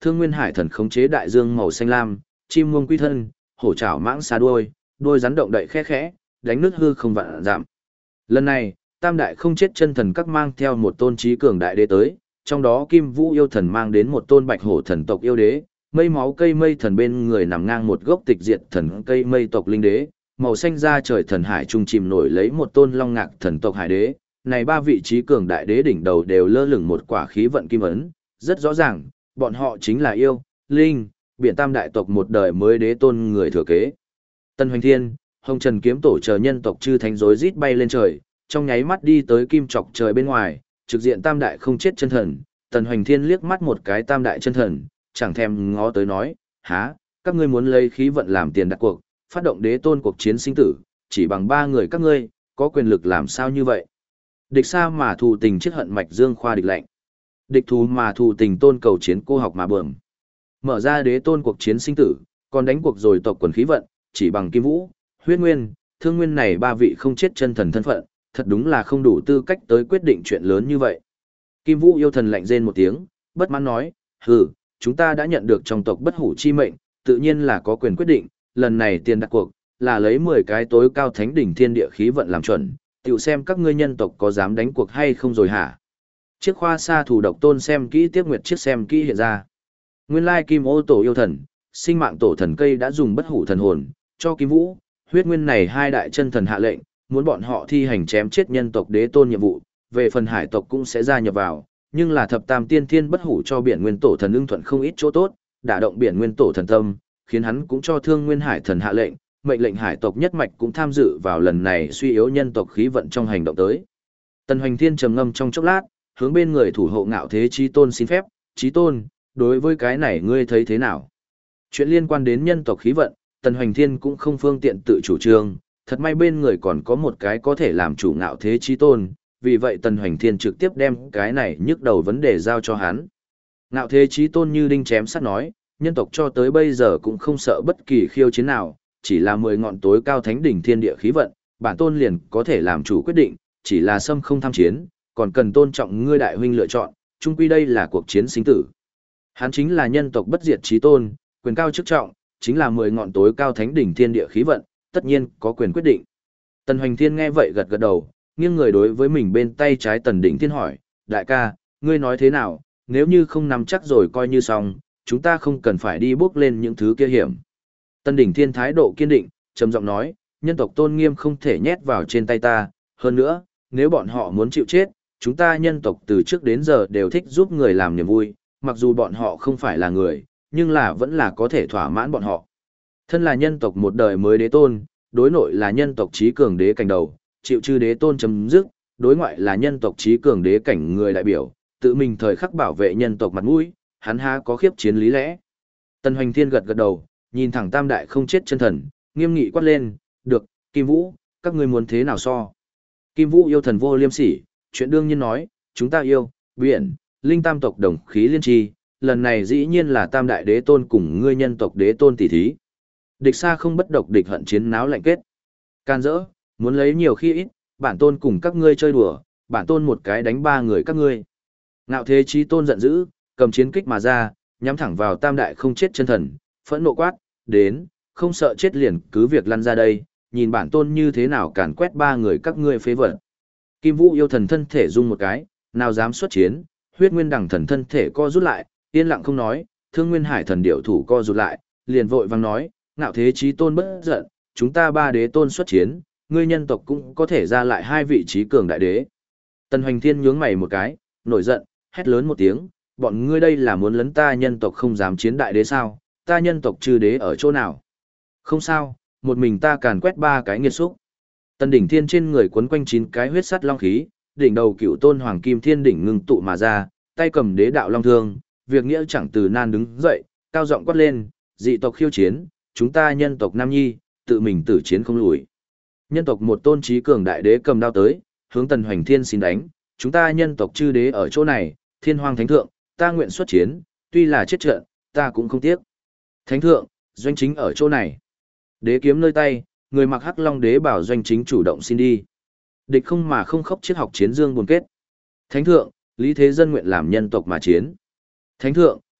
Thương Nguyên Hải Thần khống chế đại dương màu xanh lam, chim muông quy thân, hổ trảo mãng xà đuôi, đuôi rắn động đậy khẽ khẽ, đánh nước hư không vạn giảm. Lần này, Tam đại không chết chân thần các mang theo một tôn trí cường đại đế tới, trong đó Kim Vũ yêu thần mang đến một tôn bạch hổ thần tộc yêu đế, mây máu cây mây thần bên người nằm ngang một gốc tịch diệt thần cây mây tộc linh đế, màu xanh da trời thần hải trung chìm nổi lấy một tôn long ngạc thần tộc hải đế. Này ba vị trí cường đại đế đỉnh đầu đều lơ lửng một quả khí vận kim ấn, rất rõ ràng, bọn họ chính là yêu, linh, biển tam đại tộc một đời mới đế tôn người thừa kế. Tân Hoành Thiên, Hồng Trần kiếm tổ chờ nhân tộc chư thánh rối rít bay lên trời, trong nháy mắt đi tới kim trọc trời bên ngoài, trực diện tam đại không chết chân thần. Tần Hoành Thiên liếc mắt một cái tam đại chân thần, chẳng thèm ngó tới nói, há, các ngươi muốn lấy khí vận làm tiền đặt cuộc, phát động đế tôn cuộc chiến sinh tử, chỉ bằng ba người các ngươi, có quyền lực làm sao như vậy? Địch xa mà thù tình chiết hận mạch dương khoa địch lạnh. Địch thù mà thù tình tôn cầu chiến cô học mà bờm. Mở ra đế tôn cuộc chiến sinh tử, còn đánh cuộc rồi tộc quần khí vận, chỉ bằng Kim Vũ, Huyết Nguyên, Thương Nguyên này ba vị không chết chân thần thân phận, thật đúng là không đủ tư cách tới quyết định chuyện lớn như vậy. Kim Vũ yêu thần lạnh rên một tiếng, bất mãn nói, hừ, chúng ta đã nhận được trong tộc bất hủ chi mệnh, tự nhiên là có quyền quyết định, lần này tiền đặt cuộc, là lấy 10 cái tối cao thánh đỉnh thiên địa khí vận làm chuẩn, tiểu xem các ngươi nhân tộc có dám đánh cuộc hay không rồi hả? Chiếc khoa sa thủ độc tôn xem kỹ tiếp nguyệt chiếc xem kỹ hiện ra. Nguyên lai Kim Ô tổ yêu thần, sinh mạng tổ thần cây đã dùng bất hủ thần hồn, cho Kim Vũ, Huyết Nguyên này hai đại chân thần hạ lệnh, muốn bọn họ thi hành chém chết nhân tộc đế tôn nhiệm vụ, về phần hải tộc cũng sẽ gia nhập vào, nhưng là thập tam tiên thiên bất hủ cho biển nguyên tổ thần ưng thuận không ít chỗ tốt, đả động biển nguyên tổ thần tâm, khiến hắn cũng cho Thương Nguyên Hải thần hạ lệnh, mệnh lệnh hải tộc nhất mạch cũng tham dự vào lần này suy yếu nhân tộc khí vận trong hành động tới. Tần Hoành Thiên trầm ngâm trong chốc lát, hướng bên người thủ hộ Ngạo Thế Chí Tôn xin phép, Chí Tôn, đối với cái này ngươi thấy thế nào? Chuyện liên quan đến nhân tộc khí vận, Tần Hoành Thiên cũng không phương tiện tự chủ trương, thật may bên người còn có một cái có thể làm chủ Ngạo Thế Chí Tôn, vì vậy Tần Hoành Thiên trực tiếp đem cái này nhức đầu vấn đề giao cho hắn. Ngạo Thế Chí Tôn như đinh chém sắt nói, nhân tộc cho tới bây giờ cũng không sợ bất kỳ khiêu chiến nào, chỉ là 10 ngọn tối cao thánh đỉnh thiên địa khí vận, bản tôn liền có thể làm chủ quyết định, chỉ là xâm không tham chiến, còn cần tôn trọng ngươi đại huynh lựa chọn, chung quy đây là cuộc chiến sinh tử. Hắn chính là nhân tộc bất diệt chí tôn, quyền cao chức trọng, chính là 10 ngọn tối cao thánh đỉnh thiên địa khí vận, tất nhiên có quyền quyết định. Tần Hoành Thiên nghe vậy gật gật đầu, nghiêng người đối với mình bên tay trái Tần Đỉnh Thiên hỏi, đại ca, ngươi nói thế nào, nếu như không nắm chắc rồi coi như xong, chúng ta không cần phải đi bước lên những thứ kia hiểm. Tần Đỉnh Thiên thái độ kiên định, trầm giọng nói, nhân tộc tôn nghiêm không thể nhét vào trên tay ta, hơn nữa, nếu bọn họ muốn chịu chết, chúng ta nhân tộc từ trước đến giờ đều thích giúp người làm niềm vui, mặc dù bọn họ không phải là người, nhưng là vẫn là có thể thỏa mãn bọn họ. Thân là nhân tộc một đời mới đế tôn, đối nội là nhân tộc trí cường đế cảnh đầu, chịu chư đế tôn chấm dứt, đối ngoại là nhân tộc trí cường đế cảnh người đại biểu, tự mình thời khắc bảo vệ nhân tộc mặt mũi, hắn ha có khiếp chiến lý lẽ. Tần Hoành Thiên gật gật đầu, nhìn thẳng tam đại không chết chân thần, nghiêm nghị quát lên, được, Kim Vũ, các ngươi muốn thế nào so? Kim Vũ yêu thần vô liêm sỉ, chuyện đương nhiên nói, chúng ta yêu, biển, linh tam tộc đồng khí liên tri, lần này dĩ nhiên là tam đại đế tôn cùng ngươi nhân tộc đế tôn tỷ thí. Địch xa không bất độc địch hận chiến náo lạnh kết. Can dỡ, muốn lấy nhiều khi ít, bản tôn cùng các ngươi chơi đùa, bản tôn một cái đánh ba người các ngươi. Ngạo Thế Chí Tôn giận dữ, cầm chiến kích mà ra, nhắm thẳng vào tam đại không chết chân thần, phẫn nộ quát, đến, không sợ chết liền cứ việc lăn ra đây, nhìn bản tôn như thế nào càn quét ba người các ngươi phế vật. Kim Vũ yêu thần thân thể rung một cái, nào dám xuất chiến, Huyết Nguyên đẳng thần thân thể co rút lại, yên lặng không nói, Thương Nguyên Hải thần điệu thủ co rút lại, liền vội vang nói, Ngạo Thế Chí Tôn bất giận, chúng ta ba đế tôn xuất chiến, ngươi nhân tộc cũng có thể ra lại hai vị trí cường đại đế. Tần Hoành Thiên nhướng mày một cái, nổi giận, hét lớn một tiếng, bọn ngươi đây là muốn lấn ta nhân tộc không dám chiến đại đế sao, ta nhân tộc trừ đế ở chỗ nào? Không sao, một mình ta càn quét ba cái nghiệt xúc. Tần Đỉnh Thiên trên người quấn quanh 9 cái huyết sắt long khí, đỉnh đầu cựu tôn hoàng kim thiên đỉnh ngưng tụ mà ra, tay cầm đế đạo long thương, việc nghĩa chẳng từ nan đứng dậy, cao giọng quát lên, dị tộc khiêu chiến, chúng ta nhân tộc Nam Nhi, tự mình tử chiến không lùi. Nhân tộc một tôn trí cường đại đế cầm đao tới, hướng Tần Hoành Thiên xin đánh, chúng ta nhân tộc chư đế ở chỗ này, thiên hoàng thánh thượng, ta nguyện xuất chiến, tuy là chết trận, ta cũng không tiếc. Thánh thượng, doanh chính ở chỗ này. Đế kiếm nơi tay, người mặc hắc long đế bảo doanh chính chủ động xin đi. Địch không mà không khóc triết học chiến dương buồn kết. Thánh thượng, lý thế dân nguyện làm nhân tộc mà chiến. Thánh thượng,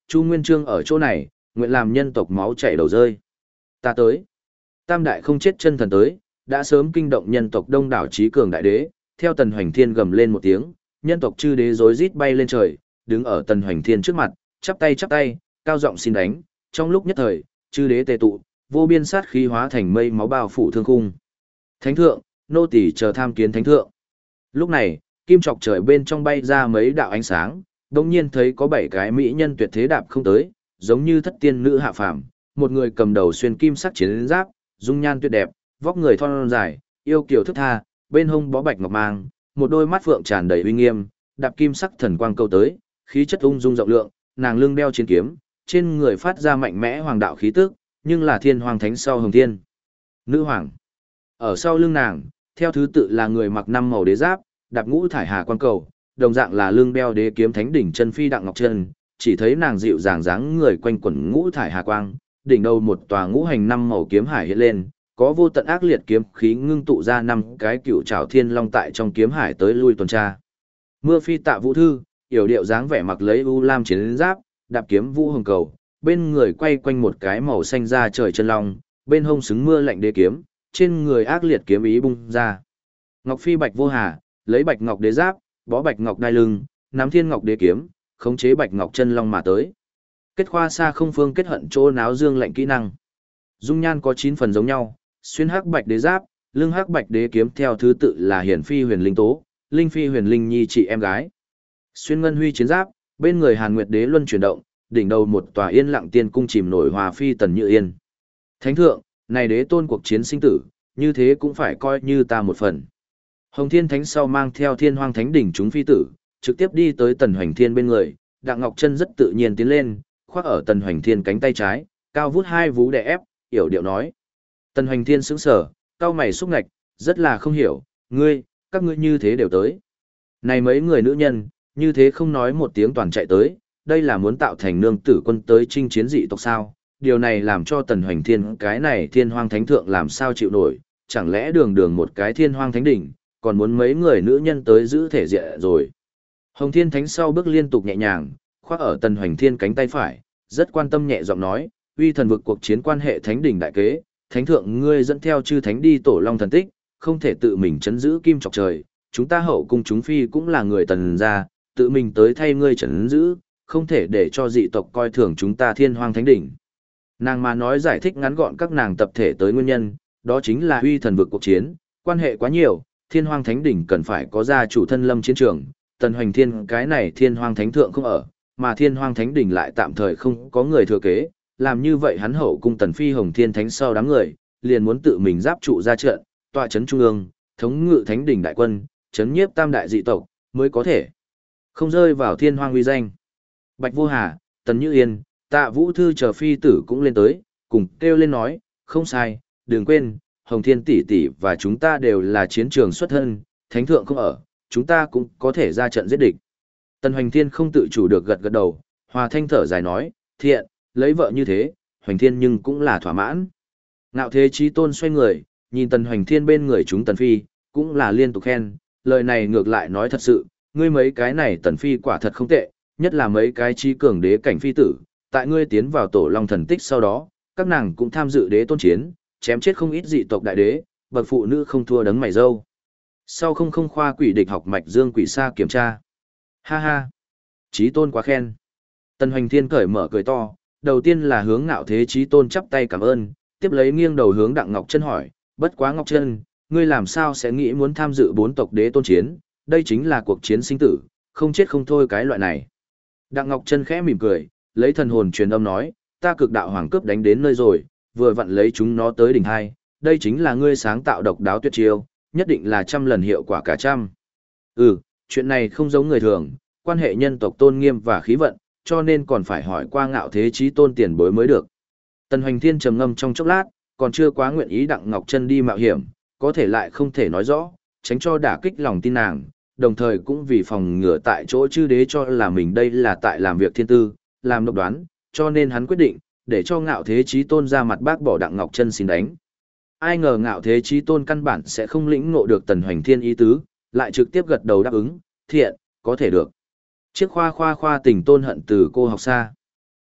Chu Nguyên Chương ở chỗ này, nguyện làm nhân tộc máu chảy đầu rơi. Ta tới. Tam đại không chết chân thần tới, đã sớm kinh động nhân tộc đông đảo trí cường đại đế, theo Tần Hoành Thiên gầm lên một tiếng, nhân tộc chư đế rối rít bay lên trời, đứng ở Tần Hoành Thiên trước mặt, chắp tay, cao giọng xin đánh, trong lúc nhất thời, chư đế tề tụ, vô biên sát khí hóa thành mây máu bao phủ thương khung. Thánh thượng, nô tỳ chờ tham kiến thánh thượng. Lúc này, kim chọc trời bên trong bay ra mấy đạo ánh sáng, đồng nhiên thấy có 7 cái mỹ nhân tuyệt thế đạp không tới, giống như thất tiên nữ hạ phàm, một người cầm đầu xuyên kim sắc chiến giáp, dung nhan tuyệt đẹp, vóc người thon dài, yêu kiều thức tha, bên hông bó bạch ngọc mang, một đôi mắt phượng tràn đầy uy nghiêm, đạp kim sắc thần quang câu tới, khí chất ung dung rộng lượng, nàng lưng đeo chiến kiếm, trên người phát ra mạnh mẽ hoàng đạo khí tức, nhưng là thiên hoàng thánh sau hồng thiên. Nữ hoàng. Ở sau lưng nàng, theo thứ tự là người mặc 5 màu đế giáp, đạp ngũ thải hà quang cầu, đồng dạng là lưng đeo đế kiếm thánh đỉnh chân phi đặng ngọc chân, chỉ thấy nàng dịu dàng dáng người quanh quẩn ngũ thải hà quang, đỉnh đầu một tòa ngũ hành 5 màu kiếm hải hiện lên, có vô tận ác liệt kiếm khí ngưng tụ ra 5 cái cựu trảo thiên long tại trong kiếm hải tới lui tuần tra. Mưa phi tạ vũ thư, yểu điệu dáng vẻ mặc lấy u lam chiến giáp, đạp kiếm vũ hồng cầu, bên người quay quanh một cái màu xanh da trời chân long, bên hông xứng mưa lạnh đế kiếm, trên người ác liệt kiếm ý bung ra. Ngọc phi bạch vô hà, lấy bạch ngọc đế giáp, bó bạch ngọc đai lưng, nắm thiên ngọc đế kiếm, khống chế bạch ngọc chân long mà tới. Kết khoa xa không phương kết hận chỗ náo dương lạnh kỹ năng. Dung nhan có 9 phần giống nhau, xuyên hắc bạch đế giáp, lưng hắc bạch đế kiếm theo thứ tự là hiển phi huyền linh tố, linh phi huyền linh nhi chị em gái. Xuyên ngân huy chiến giáp, bên người Hàn Nguyệt đế luân chuyển động, đỉnh đầu một tòa yên lặng tiên cung chìm nổi hòa phi tần như yên. Thánh thượng, này đế tôn cuộc chiến sinh tử, như thế cũng phải coi như ta một phần. Hồng Thiên Thánh sau mang theo Thiên Hoang Thánh đỉnh chúng phi tử, trực tiếp đi tới Tần Hoành Thiên bên người, Đặng Ngọc Chân rất tự nhiên tiến lên, khoác ở Tần Hoành Thiên cánh tay trái, cao vút 2 vú đè ép, yểu điệu nói. Tần Hoành Thiên sững sờ, cau mày xúc ngạch, rất là không hiểu, các ngươi như thế đều tới. Này mấy người nữ nhân, như thế không nói một tiếng toàn chạy tới, đây là muốn tạo thành nương tử quân tới chinh chiến dị tộc sao? Điều này làm cho Tần Hoành Thiên cái này Thiên Hoang Thánh thượng làm sao chịu nổi, chẳng lẽ đường một cái Thiên Hoang Thánh đỉnh, còn muốn mấy người nữ nhân tới giữ thể diện rồi. Hồng Thiên Thánh sau bước liên tục nhẹ nhàng, khoác ở Tần Hoành Thiên cánh tay phải, rất quan tâm nhẹ giọng nói, uy thần vực cuộc chiến quan hệ thánh đỉnh đại kế, thánh thượng ngươi dẫn theo chư thánh đi tổ long thần tích, không thể tự mình chấn giữ kim chọc trời, chúng ta hậu cung chúng phi cũng là người Tần gia, tự mình tới thay ngươi chấn giữ, không thể để cho dị tộc coi thường chúng ta Thiên Hoang Thánh đỉnh. Nàng mà nói giải thích ngắn gọn các nàng tập thể tới nguyên nhân, đó chính là uy thần vực cuộc chiến, quan hệ quá nhiều, Thiên Hoang Thánh đỉnh cần phải có gia chủ thân lâm chiến trường, Tần Hoành Thiên cái này Thiên Hoang Thánh thượng không ở, mà Thiên Hoang Thánh đỉnh lại tạm thời không có người thừa kế, làm như vậy hắn hậu cung Tần Phi Hồng Thiên Thánh sau đám người, liền muốn tự mình giáp trụ ra trận, tọa trấn trung ương, thống ngự Thánh đỉnh đại quân, trấn nhiếp tam đại dị tộc, mới có thể không rơi vào Thiên Hoang uy danh. Bạch Vô Hà, Tần Như Yên, Tạ Vũ Thư chờ phi tử cũng lên tới, cùng kêu lên nói, không sai, đừng quên, Hồng Thiên tỷ tỷ và chúng ta đều là chiến trường xuất thân, thánh thượng không ở, chúng ta cũng có thể ra trận giết địch. Tần Hoành Thiên không tự chủ được gật gật đầu, hòa thanh thở dài nói, thiện, lấy vợ như thế, Hoành Thiên nhưng cũng là thỏa mãn. Ngạo Thế Chí Tôn xoay người, nhìn Tần Hoành Thiên bên người chúng Tần Phi, cũng là liên tục khen, lời này ngược lại nói thật sự, ngươi mấy cái này Tần Phi quả thật không tệ, nhất là mấy cái trí cường đế cảnh phi tử, tại ngươi tiến vào tổ long thần tích sau đó, các nàng cũng tham dự đế tôn chiến, chém chết không ít dị tộc đại đế, bậc phụ nữ không thua đấng mày râu. Sau không khoa quỷ địch học mạch dương quỷ sa kiểm tra. Ha ha, Chí Tôn quá khen. Tần Hoành Thiên cởi mở cười to, đầu tiên là hướng Ngạo Thế Chí Tôn chắp tay cảm ơn, tiếp lấy nghiêng đầu hướng Đặng Ngọc Chân hỏi, bất quá Ngọc Chân, ngươi làm sao sẽ nghĩ muốn tham dự 4 tộc đế tôn chiến, đây chính là cuộc chiến sinh tử, không chết không thôi cái loại này. Đặng Ngọc Chân khẽ mỉm cười, lấy thần hồn truyền âm nói, ta cực đạo hoàng cướp đánh đến nơi rồi, vừa vặn lấy chúng nó tới đỉnh hai, đây chính là ngươi sáng tạo độc đáo tuyệt chiêu, nhất định là 100 lần hiệu quả cả trăm. Chuyện này không giống người thường, quan hệ nhân tộc tôn nghiêm và khí vận, cho nên còn phải hỏi qua Ngạo Thế Chí Tôn tiền bối mới được. Tần Hoành Thiên trầm ngâm trong chốc lát, còn chưa quá nguyện ý Đặng Ngọc Chân đi mạo hiểm, có thể lại không thể nói rõ, tránh cho đả kích lòng tin nàng, đồng thời cũng vì phòng ngừa tại chỗ chư đế cho là mình đây là tại làm việc thiên tư, làm độc đoán, cho nên hắn quyết định, để cho Ngạo Thế Chí Tôn ra mặt bác bỏ Đặng Ngọc Chân xin đánh. Ai ngờ Ngạo Thế Chí Tôn căn bản sẽ không lĩnh ngộ được Tần Hoành Thiên ý tứ, lại trực tiếp gật đầu đáp ứng, thiện, có thể được. Chiếc khoa tình tôn hận từ cô học xa.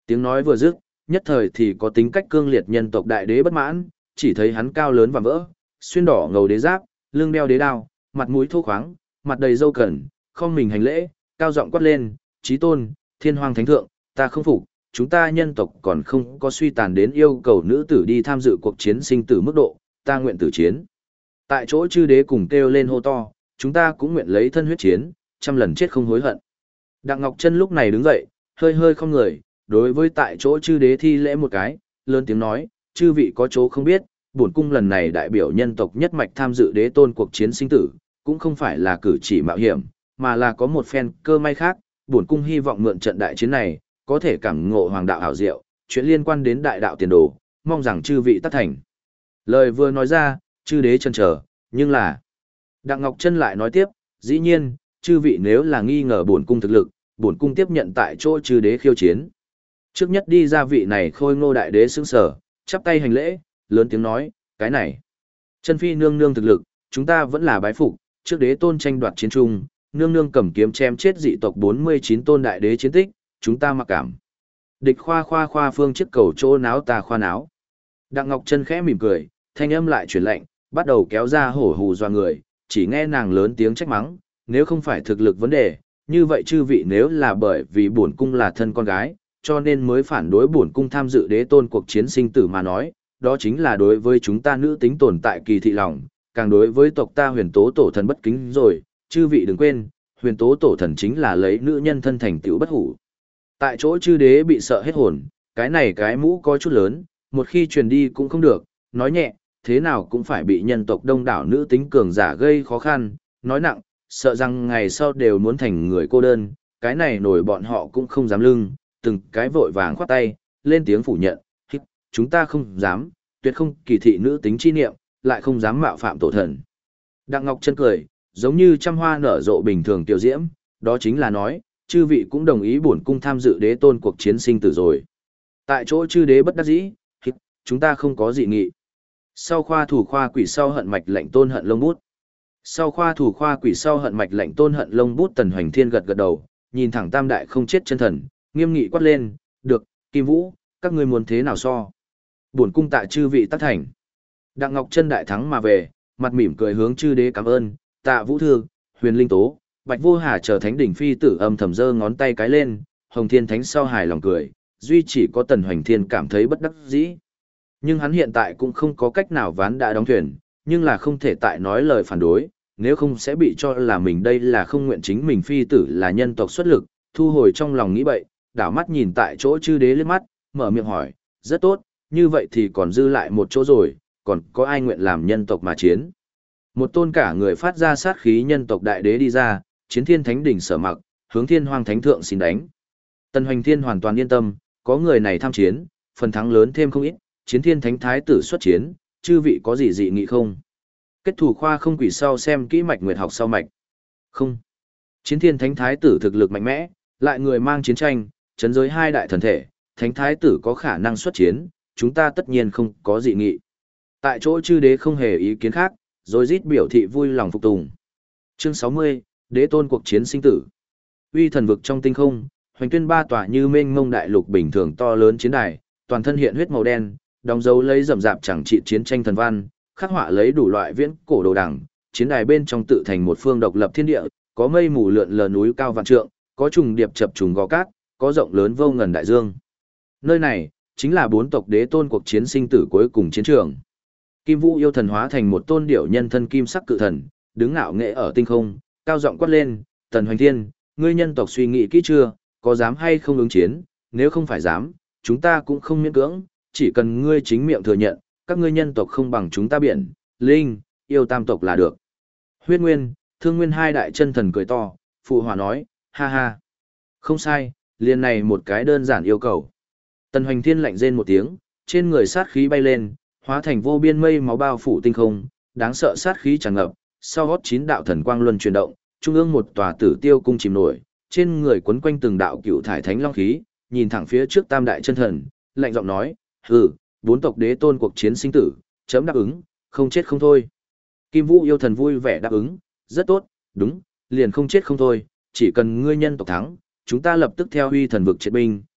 Tiếng nói vừa dứt, nhất thời thì có tính cách cương liệt nhân tộc đại đế bất mãn, chỉ thấy hắn cao lớn và vỡ, xuyên đỏ ngầu đế giáp, lưng đeo đế đao, mặt mũi thô khoáng, mặt đầy râu cẩn, không mình hành lễ, cao giọng quát lên, "Chí tôn, thiên hoàng thánh thượng, ta không phục, chúng ta nhân tộc còn không có suy tàn đến yêu cầu nữ tử đi tham dự cuộc chiến sinh tử mức độ, ta nguyện tử chiến." Tại chỗ chư đế cùng kêu lên hô to, "Chúng ta cũng nguyện lấy thân huyết chiến, trăm lần chết không hối hận." Đặng Ngọc Chân lúc này đứng dậy, hơi hơi không người, đối với tại chỗ chư đế thi lễ một cái, lớn tiếng nói, "Chư vị có chỗ không biết, bổn cung lần này đại biểu nhân tộc nhất mạch tham dự đế tôn cuộc chiến sinh tử, cũng không phải là cử chỉ mạo hiểm, mà là có một phen cơ may khác, bổn cung hy vọng mượn trận đại chiến này, có thể cảm ngộ hoàng đạo hảo diệu, chuyện liên quan đến đại đạo tiền đồ, mong rằng chư vị tác thành." Lời vừa nói ra, chư đế chần chờ, nhưng là Đặng Ngọc Chân lại nói tiếp, "Dĩ nhiên, chư vị nếu là nghi ngờ bổn cung thực lực, bổn cung tiếp nhận tại chỗ chư đế khiêu chiến." Trước nhất đi ra vị này khôi ngô đại đế sững sờ, chắp tay hành lễ, lớn tiếng nói, "Cái này, Chân phi nương nương thực lực, chúng ta vẫn là bái phục, trước đế tôn tranh đoạt chiến trung, nương nương cầm kiếm chém chết dị tộc 49 tôn đại đế chiến tích, chúng ta mặc cảm. Địch khoa phương trước cầu chỗ náo ta khoa náo." Đặng Ngọc Chân khẽ mỉm cười, thanh âm lại chuyển lạnh, bắt đầu kéo ra hổ hù doa người, chỉ nghe nàng lớn tiếng trách mắng, "Nếu không phải thực lực vấn đề, như vậy chư vị nếu là bởi vì bổn cung là thân con gái, cho nên mới phản đối bổn cung tham dự đế tôn cuộc chiến sinh tử mà nói, đó chính là đối với chúng ta nữ tính tồn tại kỳ thị lòng, càng đối với tộc ta huyền tố tổ thần bất kính rồi, chư vị đừng quên, huyền tố tổ thần chính là lấy nữ nhân thân thành tựu bất hủ." Tại chỗ chư đế bị sợ hết hồn, cái này cái mũ có chút lớn, một khi truyền đi cũng không được, nói nhẹ, thế nào cũng phải bị nhân tộc đông đảo nữ tính cường giả gây khó khăn, nói nặng, sợ rằng ngày sau đều muốn thành người cô đơn, cái này nổi bọn họ cũng không dám lưng, từng cái vội vàng khoát tay, lên tiếng phủ nhận, "Chúng ta không dám, tuyệt không kỳ thị nữ tính chi niệm, lại không dám mạo phạm tổ thần." Đặng Ngọc Chân cười, giống như trăm hoa nở rộ bình thường tiểu diễm, đó chính là nói, chư vị cũng đồng ý bổn cung tham dự đế tôn cuộc chiến sinh tử rồi. Tại chỗ chư đế bất đắc dĩ, "Chúng ta không có dị nghị." Sau khoa thủ khoa quỷ sau hận mạch lệnh tôn hận lông bút. Sau khoa thủ khoa quỷ sau hận mạch lệnh tôn hận lông bút. Tần Hoành Thiên gật gật đầu, nhìn thẳng tam đại không chết chân thần, nghiêm nghị quát lên, "Được, Kim Vũ, các ngươi muốn thế nào so? Bổn cung tại chư vị tác thành." Đặng Ngọc Chân đại thắng mà về, mặt mỉm cười hướng chư đế cảm ơn, Tạ Vũ Thương, Huyền Linh Tố, Bạch Vô Hà chờ thánh đỉnh phi tử âm thầm giơ ngón tay cái lên, Hồng Thiên Thánh sau hài lòng cười, duy chỉ có Tần Hoành Thiên cảm thấy bất đắc dĩ. Nhưng hắn hiện tại cũng không có cách nào ván đã đóng thuyền, nhưng là không thể tại nói lời phản đối, nếu không sẽ bị cho là mình đây là không nguyện chính mình phi tử là nhân tộc xuất lực, thu hồi trong lòng nghĩ bậy, đảo mắt nhìn tại chỗ chư đế liếc mắt, mở miệng hỏi, "Rất tốt, như vậy thì còn dư lại một chỗ rồi, còn có ai nguyện làm nhân tộc mà chiến?" Một tôn cả người phát ra sát khí nhân tộc đại đế đi ra, Chiến Thiên Thánh đỉnh sở mặc, hướng Thiên Hoàng Thánh thượng xin đánh. Tần Hoành Thiên hoàn toàn yên tâm, có người này tham chiến, phần thắng lớn thêm không ít, Chiến Thiên Thánh thái tử xuất chiến, chư vị có gì dị nghị không? Kết thủ khoa không quỷ sau xem kỹ mạch nguyệt học sau mạch. Không. Chiến Thiên Thánh thái tử thực lực mạnh mẽ, lại người mang chiến tranh, chấn giới hai đại thần thể, Thánh thái tử có khả năng xuất chiến, chúng ta tất nhiên không có dị nghị. Tại chỗ chư đế không hề ý kiến khác, rồi rít biểu thị vui lòng phục tùng. Chương 60, Đế tôn cuộc chiến sinh tử. Uy thần vực trong tinh không, hoành tuyên ba tòa như mênh mông đại lục bình thường to lớn chiến đài, toàn thân hiện huyết màu đen, đóng dấu lấy rậm rạp chẳng trị chiến tranh thần văn, khắc họa lấy đủ loại viễn cổ đồ đằng, chiến đài bên trong tự thành một phương độc lập thiên địa, có mây mù lượn lờ núi cao vạn trượng, có trùng điệp chập trùng gò cát, có rộng lớn vô ngần đại dương. Nơi này chính là bốn tộc đế tôn cuộc chiến sinh tử cuối cùng chiến trường. Kim Vũ yêu thần hóa thành một tôn điểu nhân thân kim sắc cự thần, đứng ngạo nghệ ở tinh không, cao giọng quát lên, "Tần Hoành Thiên, ngươi nhân tộc suy nghĩ kỹ chưa, có dám hay không ứng chiến, nếu không phải dám, chúng ta cũng không miễn cưỡng, chỉ cần ngươi chính miệng thừa nhận, các ngươi nhân tộc không bằng chúng ta biển, linh, yêu tam tộc là được." Huyết Nguyên, Thương Nguyên hai đại chân thần cười to, phụ hòa nói, "Ha ha, không sai, liền này một cái đơn giản yêu cầu." Tần Hoành Thiên lạnh rên một tiếng, trên người sát khí bay lên, hóa thành vô biên mây máu bao phủ tinh không, đáng sợ sát khí tràn ngập, sau gót 9 đạo thần quang luân chuyển động, trung ương một tòa tử tiêu cung chìm nổi, trên người quấn quanh từng đạo cựu thải thánh long khí, nhìn thẳng phía trước tam đại chân thần, lạnh giọng nói, "Hừ, bốn tộc đế tôn cuộc chiến sinh tử, chấm đáp ứng, không chết không thôi." Kim Vũ yêu thần vui vẻ đáp ứng, "Rất tốt, đúng, liền không chết không thôi, chỉ cần ngươi nhân tộc thắng, chúng ta lập tức theo huy thần vực triệt binh,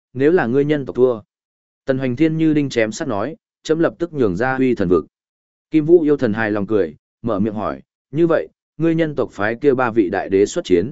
nếu là ngươi nhân tộc thua. Tần Hoành Thiên như đinh chém sắt nói, chấm lập tức nhường ra Huy Thần vực. Kim Vũ yêu thần hài lòng cười, mở miệng hỏi, như vậy, ngươi nhân tộc phái kia 3 vị đại đế xuất chiến.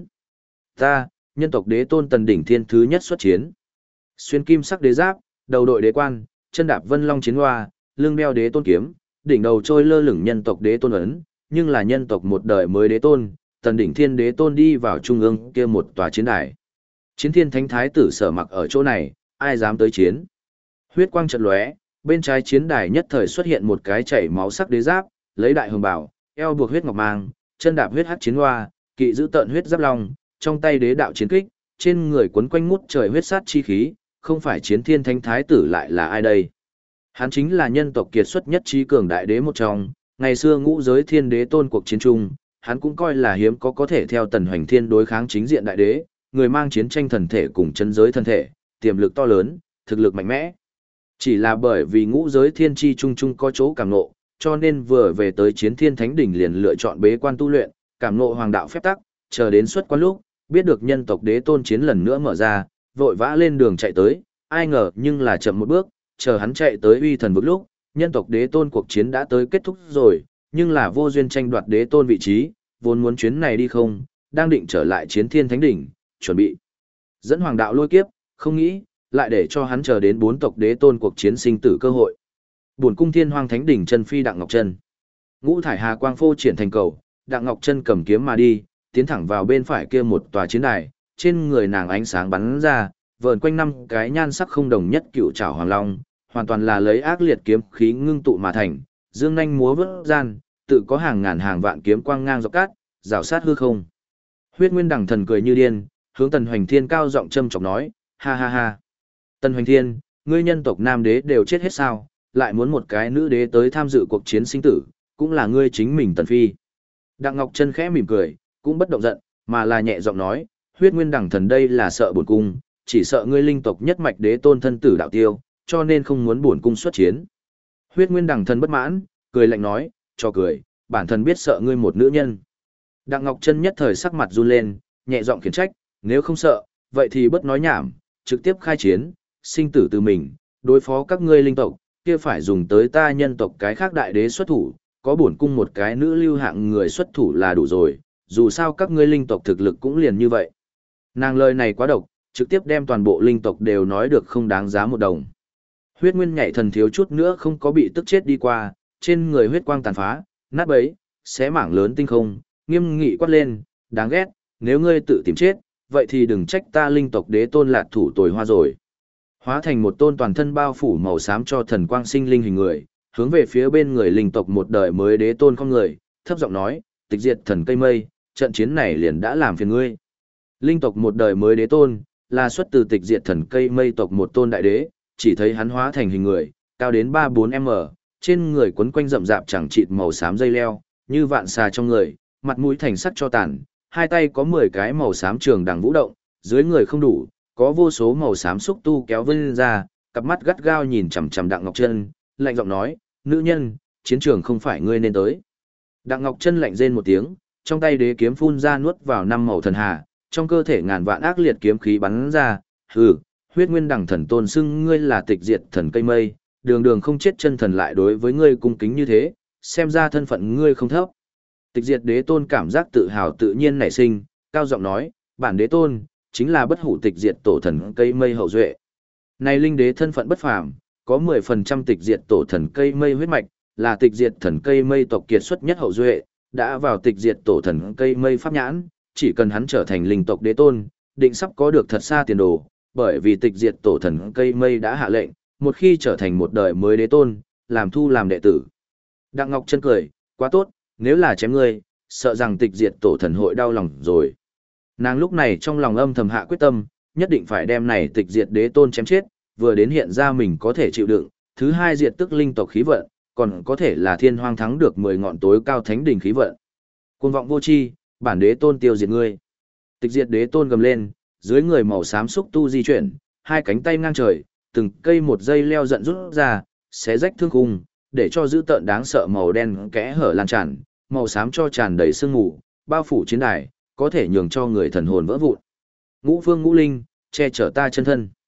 Ta, nhân tộc đế tôn Tần Đỉnh Thiên thứ nhất xuất chiến. Xuyên kim sắc đế giáp, đầu đội đế quan, chân đạp vân long chiến hoa, lưng đeo đế tôn kiếm, đỉnh đầu trôi lơ lửng nhân tộc đế tôn ấn, nhưng là nhân tộc một đời mới đế tôn, Tần Đỉnh Thiên đế tôn đi vào trung ương kia một tòa chiến đài. Chiến thiên thánh thái tử sở mặc ở chỗ này, ai dám tới chiến. Huyết quang chợt lóe, bên trái chiến đài nhất thời xuất hiện một cái chảy máu sắc đế giáp, lấy đại hồng bảo, eo buộc huyết ngọc mang, chân đạp huyết hắc chiến hoa, kỵ giữ tận huyết giáp long, trong tay đế đạo chiến kích, trên người quấn quanh ngút trời huyết sát chi khí, không phải chiến thiên thánh thái tử lại là ai đây? Hắn chính là nhân tộc kiệt xuất nhất trí cường đại đế một trong, ngày xưa ngũ giới thiên đế tôn cuộc chiến chung, hắn cũng coi là hiếm có thể theo Tần Hoành Thiên đối kháng chính diện đại đế, người mang chiến tranh thần thể cùng chân giới thân thể, tiềm lực to lớn, thực lực mạnh mẽ. Chỉ là bởi vì ngũ giới thiên chi chung chung có chỗ cảm ngộ, cho nên vừa về tới chiến thiên thánh đỉnh liền lựa chọn bế quan tu luyện, cảm ngộ hoàng đạo phép tắc, chờ đến xuất quan lúc, biết được nhân tộc đế tôn chiến lần nữa mở ra, vội vã lên đường chạy tới, ai ngờ nhưng là chậm một bước, chờ hắn chạy tới Uy Thần vực lúc, nhân tộc đế tôn cuộc chiến đã tới kết thúc rồi, nhưng là vô duyên tranh đoạt đế tôn vị trí, vốn muốn chuyến này đi không, đang định trở lại chiến thiên thánh đỉnh, chuẩn bị dẫn hoàng đạo lôi kiếp, không nghĩ, lại để cho hắn chờ đến 4 tộc đế tôn cuộc chiến sinh tử cơ hội. Buồn cung thiên hoang thánh đỉnh chân phi Đặng Ngọc Chân. Ngũ thải hà quang phô triển thành cầu, Đặng Ngọc Chân cầm kiếm mà đi, tiến thẳng vào bên phải kia một tòa chiến đài, trên người nàng ánh sáng bắn ra, vờn quanh 5 cái nhan sắc không đồng nhất cựu trảo hoàng long, hoàn toàn là lấy ác liệt kiếm khí ngưng tụ mà thành, dương nhanh múa vớt gian, tự có hàng ngàn hàng vạn kiếm quang ngang dọc cát, rào sát hư không. Huyết Nguyên Đằng Thần cười như điên, hướng Tần Hoành Thiên cao giọng châm chọc nói, ha ha ha. Tần Hoành Thiên, ngươi nhân tộc nam đế đều chết hết sao, lại muốn một cái nữ đế tới tham dự cuộc chiến sinh tử, cũng là ngươi chính mình Tần Phi. Đặng Ngọc Chân khẽ mỉm cười, cũng bất động giận, mà là nhẹ giọng nói, Huyết Nguyên Đằng Thần đây là sợ bổn cung, chỉ sợ ngươi linh tộc nhất mạch đế tôn thân tử đạo tiêu, cho nên không muốn bổn cung xuất chiến. Huyết Nguyên Đằng Thần bất mãn, cười lạnh nói, cho cười, bản thân biết sợ ngươi một nữ nhân. Đặng Ngọc Chân nhất thời sắc mặt run lên, nhẹ giọng khiển trách, nếu không sợ, vậy thì bất nói nhảm, trực tiếp khai chiến, sinh tử từ mình, đối phó các ngươi linh tộc, kia phải dùng tới ta nhân tộc cái khác đại đế xuất thủ, có bổn cung một cái nữ lưu hạng người xuất thủ là đủ rồi, dù sao các ngươi linh tộc thực lực cũng liền như vậy. Nàng lời này quá độc, trực tiếp đem toàn bộ linh tộc đều nói được không đáng giá một đồng. Huyết Nguyên nhảy thần thiếu chút nữa không có bị tức chết đi qua, trên người huyết quang tàn phá, nát bấy, xé mảng lớn tinh không, nghiêm nghị quát lên, đáng ghét, nếu ngươi tự tìm chết, vậy thì đừng trách ta linh tộc đế tôn lạt thủ tồi hoa rồi. Hóa thành một tôn toàn thân bao phủ màu xám cho thần quang sinh linh hình người, hướng về phía bên người linh tộc một đời mới đế tôn không người, thấp giọng nói, tịch diệt thần cây mây, trận chiến này liền đã làm phiền ngươi. Linh tộc một đời mới đế tôn, là xuất từ tịch diệt thần cây mây tộc một tôn đại đế, chỉ thấy hắn hóa thành hình người, cao đến 3-4m, trên người quấn quanh rậm rạp chẳng chịt màu xám dây leo, như vạn xà trong người, mặt mũi thành sắc cho tàn, hai tay có 10 cái màu xám trường đằng vũ động, dưới người không đủ, có vô số màu xám xúc tu kéo vươn ra, cặp mắt gắt gao nhìn chằm chằm Đặng Ngọc Chân, lạnh giọng nói, nữ nhân, chiến trường không phải ngươi nên tới. Đặng Ngọc Chân lạnh rên một tiếng, trong tay đế kiếm phun ra nuốt vào 5 màu thần hà, trong cơ thể ngàn vạn ác liệt kiếm khí bắn ra, hừ, Huyết Nguyên Đằng Thần tôn xưng ngươi là tịch diệt thần cây mây, đường đường không chết chân thần lại đối với ngươi cung kính như thế, xem ra thân phận ngươi không thấp. Tịch diệt đế tôn cảm giác tự hào tự nhiên nảy sinh, cao giọng nói, bản đế tôn, chính là bất hủ tịch diệt tổ thần cây mây hậu duệ. Này linh đế thân phận bất phàm, có 10% tịch diệt tổ thần cây mây huyết mạch, là tịch diệt thần cây mây tộc kiệt xuất nhất hậu duệ, đã vào tịch diệt tổ thần cây mây pháp nhãn, chỉ cần hắn trở thành linh tộc đế tôn, định sắp có được thật xa tiền đồ, bởi vì tịch diệt tổ thần cây mây đã hạ lệnh, một khi trở thành một đời mới đế tôn, làm thu làm đệ tử. Đặng Ngọc Chân cười, quá tốt, nếu là chém ngươi, sợ rằng tịch diệt tổ thần hội đau lòng rồi. Nàng lúc này trong lòng âm thầm hạ quyết tâm, nhất định phải đem này tịch diệt đế tôn chém chết, vừa đến hiện ra mình có thể chịu đựng, thứ hai diệt tức linh tộc khí vận, còn có thể là thiên hoang thắng được 10 ngọn tối cao thánh đỉnh khí vận. Cuồng vọng vô tri, bản đế tôn tiêu diệt ngươi. Tịch diệt đế tôn gầm lên, dưới người màu xám xúc tu di chuyển, hai cánh tay ngang trời, từng cây một dây leo giận rút ra, xé rách thương khung, để cho dữ tợn đáng sợ màu đen kẽ hở lan tràn, màu xám cho tràn đầy sương mù, bao phủ chiến đài, có thể nhường cho người thần hồn vỡ vụn. Ngũ phương ngũ linh, che chở ta chân thân.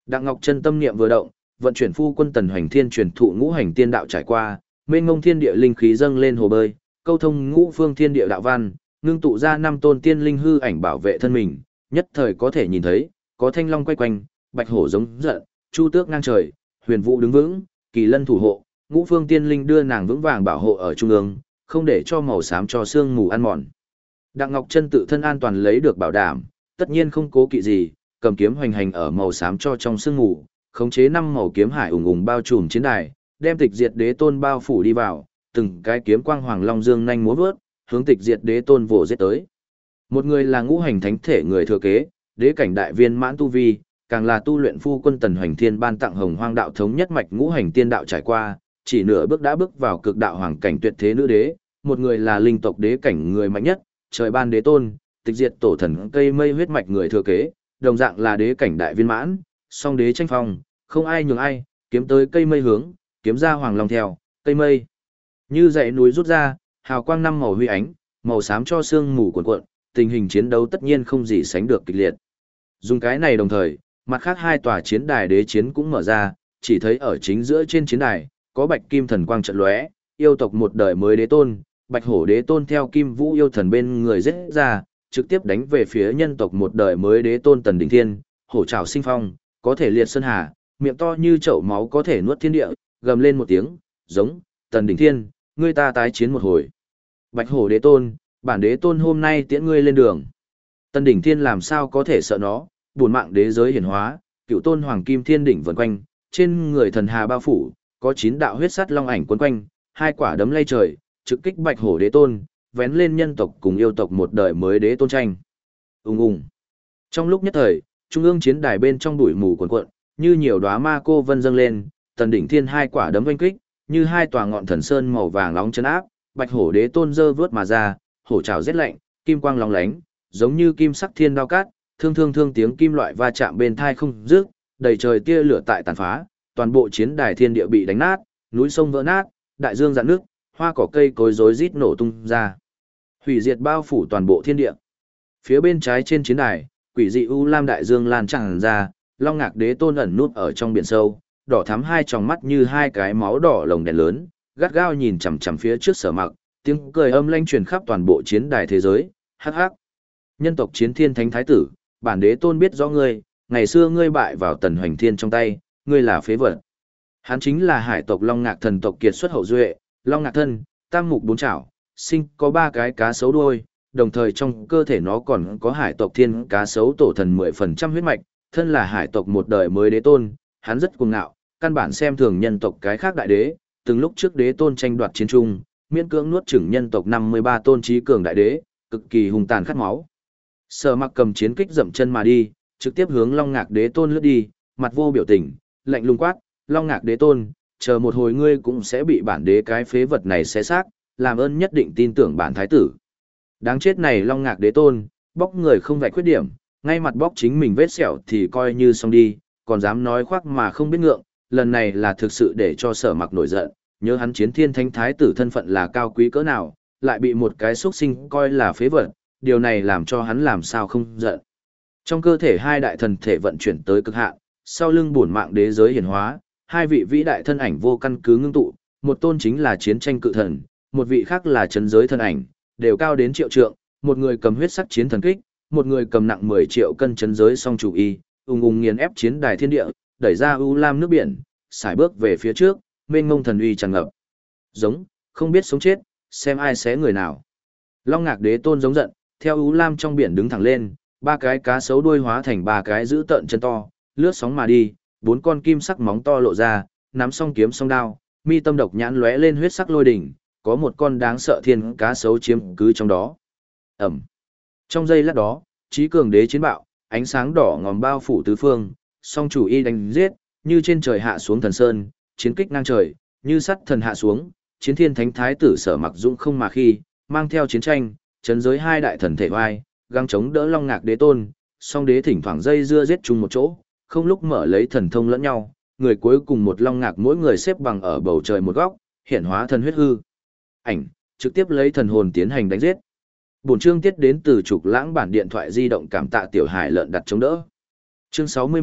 Đặng Ngọc Chân tâm niệm vừa động, vận chuyển phu quân Tần Hoành Thiên truyền thụ ngũ hành tiên đạo trải qua, mênh mông thiên địa linh khí dâng lên hồ bơi, câu thông ngũ phương thiên địa đạo văn, ngưng tụ ra năm tôn tiên linh hư ảnh bảo vệ thân mình, nhất thời có thể nhìn thấy, có thanh long quay quanh, bạch hổ giống giận, chu tước ngang trời, huyền vũ đứng vững, kỳ lân thủ hộ, ngũ phương tiên linh đưa nàng vững vàng bảo hộ ở trung ương, không để cho màu xám cho sương mù ăn mòn. Đặng Ngọc Chân tự thân an toàn lấy được bảo đảm, tất nhiên không cố kỵ gì, cầm kiếm hoành hành ở màu xám cho trong sương mù, khống chế năm màu kiếm hải ùng ùng bao trùm chiến đài, đem Tịch Diệt Đế Tôn bao phủ đi vào, từng cái kiếm quang hoàng long dương nhanh múa vớt, hướng Tịch Diệt Đế Tôn vồ giết tới. Một người là ngũ hành thánh thể người thừa kế, đế cảnh đại viên mãn tu vi, càng là tu luyện phu quân Tần Hoành Thiên ban tặng Hồng Hoang đạo thống nhất mạch ngũ hành tiên đạo trải qua, chỉ nửa bước đã bước vào cực đạo hoàng cảnh tuyệt thế nữ đế, một người là linh tộc đế cảnh người mạnh nhất, trời ban đế tôn, tịch diệt tổ thần cây mây huyết mạch người thừa kế, đồng dạng là đế cảnh đại viên mãn, song đế tranh phong, không ai nhường ai, kiếm tới cây mây hướng, kiếm ra hoàng long theo, cây mây như dãy núi rút ra, hào quang năm màu huy ánh, màu xám cho sương mù cuộn cuộn, tình hình chiến đấu tất nhiên không gì sánh được kịch liệt. Dùng cái này đồng thời, mặt khác hai tòa chiến đài đế chiến cũng mở ra, chỉ thấy ở chính giữa trên chiến đài, có bạch kim thần quang trận lóe, yêu tộc một đời mới đế tôn, bạch hổ đế tôn theo kim vũ yêu thần bên người giết ra, trực tiếp đánh về phía nhân tộc một đời mới đế tôn Tần Đỉnh Thiên, hổ trảo sinh phong, có thể liệt sơn hà, miệng to như chậu máu có thể nuốt thiên địa, gầm lên một tiếng, giống, Tần Đỉnh Thiên, ngươi ta tái chiến một hồi. Bạch hổ đế tôn, bản đế tôn hôm nay tiễn ngươi lên đường. Tần Đỉnh Thiên làm sao có thể sợ nó, buồn mạng đế giới hiển hóa, cựu tôn hoàng kim thiên đỉnh vần quanh, trên người thần hà bao phủ, có 9 đạo huyết sắt long ảnh quấn quanh, hai quả đấm lay trời, trực kích bạch hổ đế tôn, vén lên nhân tộc cùng yêu tộc một đời mới đế tôn tranh. Ùng ùng. Trong lúc nhất thời, trung ương chiến đài bên trong bụi mù cuồn cuộn, như nhiều đóa ma cô vân dâng lên, Tần Đỉnh Thiên hai quả đấm oanh kích, như hai tòa ngọn thần sơn màu vàng nóng chấn áp, bạch hổ đế tôn giơ vướt mà ra, hổ trảo rét lạnh, kim quang lóng lánh, giống như kim sắc thiên đao cát, thương thương thương tiếng kim loại va chạm bên thai không dứt, đầy trời tia lửa tại tàn phá, toàn bộ chiến đài thiên địa bị đánh nát, núi sông vỡ nát, đại dương rạn nước, hoa cỏ cây cối rối rít nổ tung ra. Hủy diệt bao phủ toàn bộ thiên địa. Phía bên trái trên chiến đài, quỷ dị u lam đại dương lan tràn ra, Long Ngạc Đế Tôn ẩn nút ở trong biển sâu, đỏ thắm hai tròng mắt như hai cái máu đỏ lồng đèn lớn, gắt gao nhìn chằm chằm phía trước Sở Mặc, tiếng cười âm lanh truyền khắp toàn bộ chiến đài thế giới. Hắc hắc. Nhân tộc Chiến Thiên Thánh Thái tử, bản Đế Tôn biết rõ ngươi, ngày xưa ngươi bại vào Tần Hoành Thiên trong tay, ngươi là phế vật. Hắn chính là hải tộc Long Ngạc thần tộc kiệt xuất hậu duệ, Long Ngạc thân, tam mục bốn chảo, sinh có 3 cái cá sấu đuôi, đồng thời trong cơ thể nó còn có hải tộc thiên cá sấu tổ thần 10% huyết mạch, thân là hải tộc một đời mới đế tôn, hắn rất cuồng ngạo, căn bản xem thường nhân tộc cái khác đại đế, từng lúc trước đế tôn tranh đoạt chiến trung, miễn cưỡng nuốt chửng nhân tộc 53 tôn trí cường đại đế, cực kỳ hung tàn khát máu. Sở Mặc cầm chiến kích dậm chân mà đi, trực tiếp hướng Long Ngạc Đế Tôn lướt đi, mặt vô biểu tình, lạnh lùng quát, Long Ngạc Đế Tôn, chờ một hồi ngươi cũng sẽ bị bản đế cái phế vật này xé xác, làm ơn nhất định tin tưởng bản thái tử. Đáng chết này Long Ngạc Đế Tôn, bóc người không vạch khuyết điểm, ngay mặt bóc chính mình vết sẹo thì coi như xong đi, còn dám nói khoác mà không biết ngượng, lần này là thực sự để cho Sở Mặc nổi giận, nhớ hắn Chiến Thiên Thánh Thái tử thân phận là cao quý cỡ nào, lại bị một cái xuất sinh coi là phế vật, điều này làm cho hắn làm sao không giận. Trong cơ thể hai đại thần thể vận chuyển tới cực hạn, sau lưng bổn mạng đế giới hiển hóa, hai vị vĩ đại thân ảnh vô căn cứ ngưng tụ, một tôn chính là chiến tranh cự thần, một vị khác là chấn giới thân ảnh, đều cao đến triệu trượng, một người cầm huyết sắc chiến thần kích, một người cầm nặng 10 triệu cân chấn giới song chủ y, ung ung nghiền ép chiến đài thiên địa, đẩy ra u lam nước biển, xài bước về phía trước, mênh mông thần uy tràn ngập. Giống, không biết sống chết, xem ai xé người nào. Long Ngạc Đế Tôn giống giận, theo u lam trong biển đứng thẳng lên, 3 cái cá sấu đuôi hóa thành 3 cái dữ tợn chân to, lướt sóng mà đi, 4 con kim sắc móng to lộ ra, nắm song kiếm song đao, mi tâm độc nhãn lóe lên huyết sắc lôi đỉnh, có một con đáng sợ thiên cá sấu chiếm cứ trong đó. Ẩm. Trong giây lát đó, trí cường đế chiến bạo, ánh sáng đỏ ngòm bao phủ tứ phương, song chủ y đánh giết, như trên trời hạ xuống thần sơn, chiến kích ngang trời, như sắt thần hạ xuống, Chiến Thiên Thánh Thái tử Sở Mặc dũng không mà khi, mang theo chiến tranh, chấn giới hai đại thần thể vai, găng chống đỡ Long Ngạc Đế Tôn, song đế thỉnh thoảng dây dưa giết chung một chỗ, không lúc mở lấy thần thông lẫn nhau, người cuối cùng một Long Ngạc mỗi người xếp bằng ở bầu trời một góc, hiện hóa thần huyết hư ảnh, trực tiếp lấy thần hồn tiến hành đánh giết. Bổn chương tiết đến từ Trục Lãng bản điện thoại di động, cảm tạ tiểu hải lợn đặt chống đỡ. Chương 61,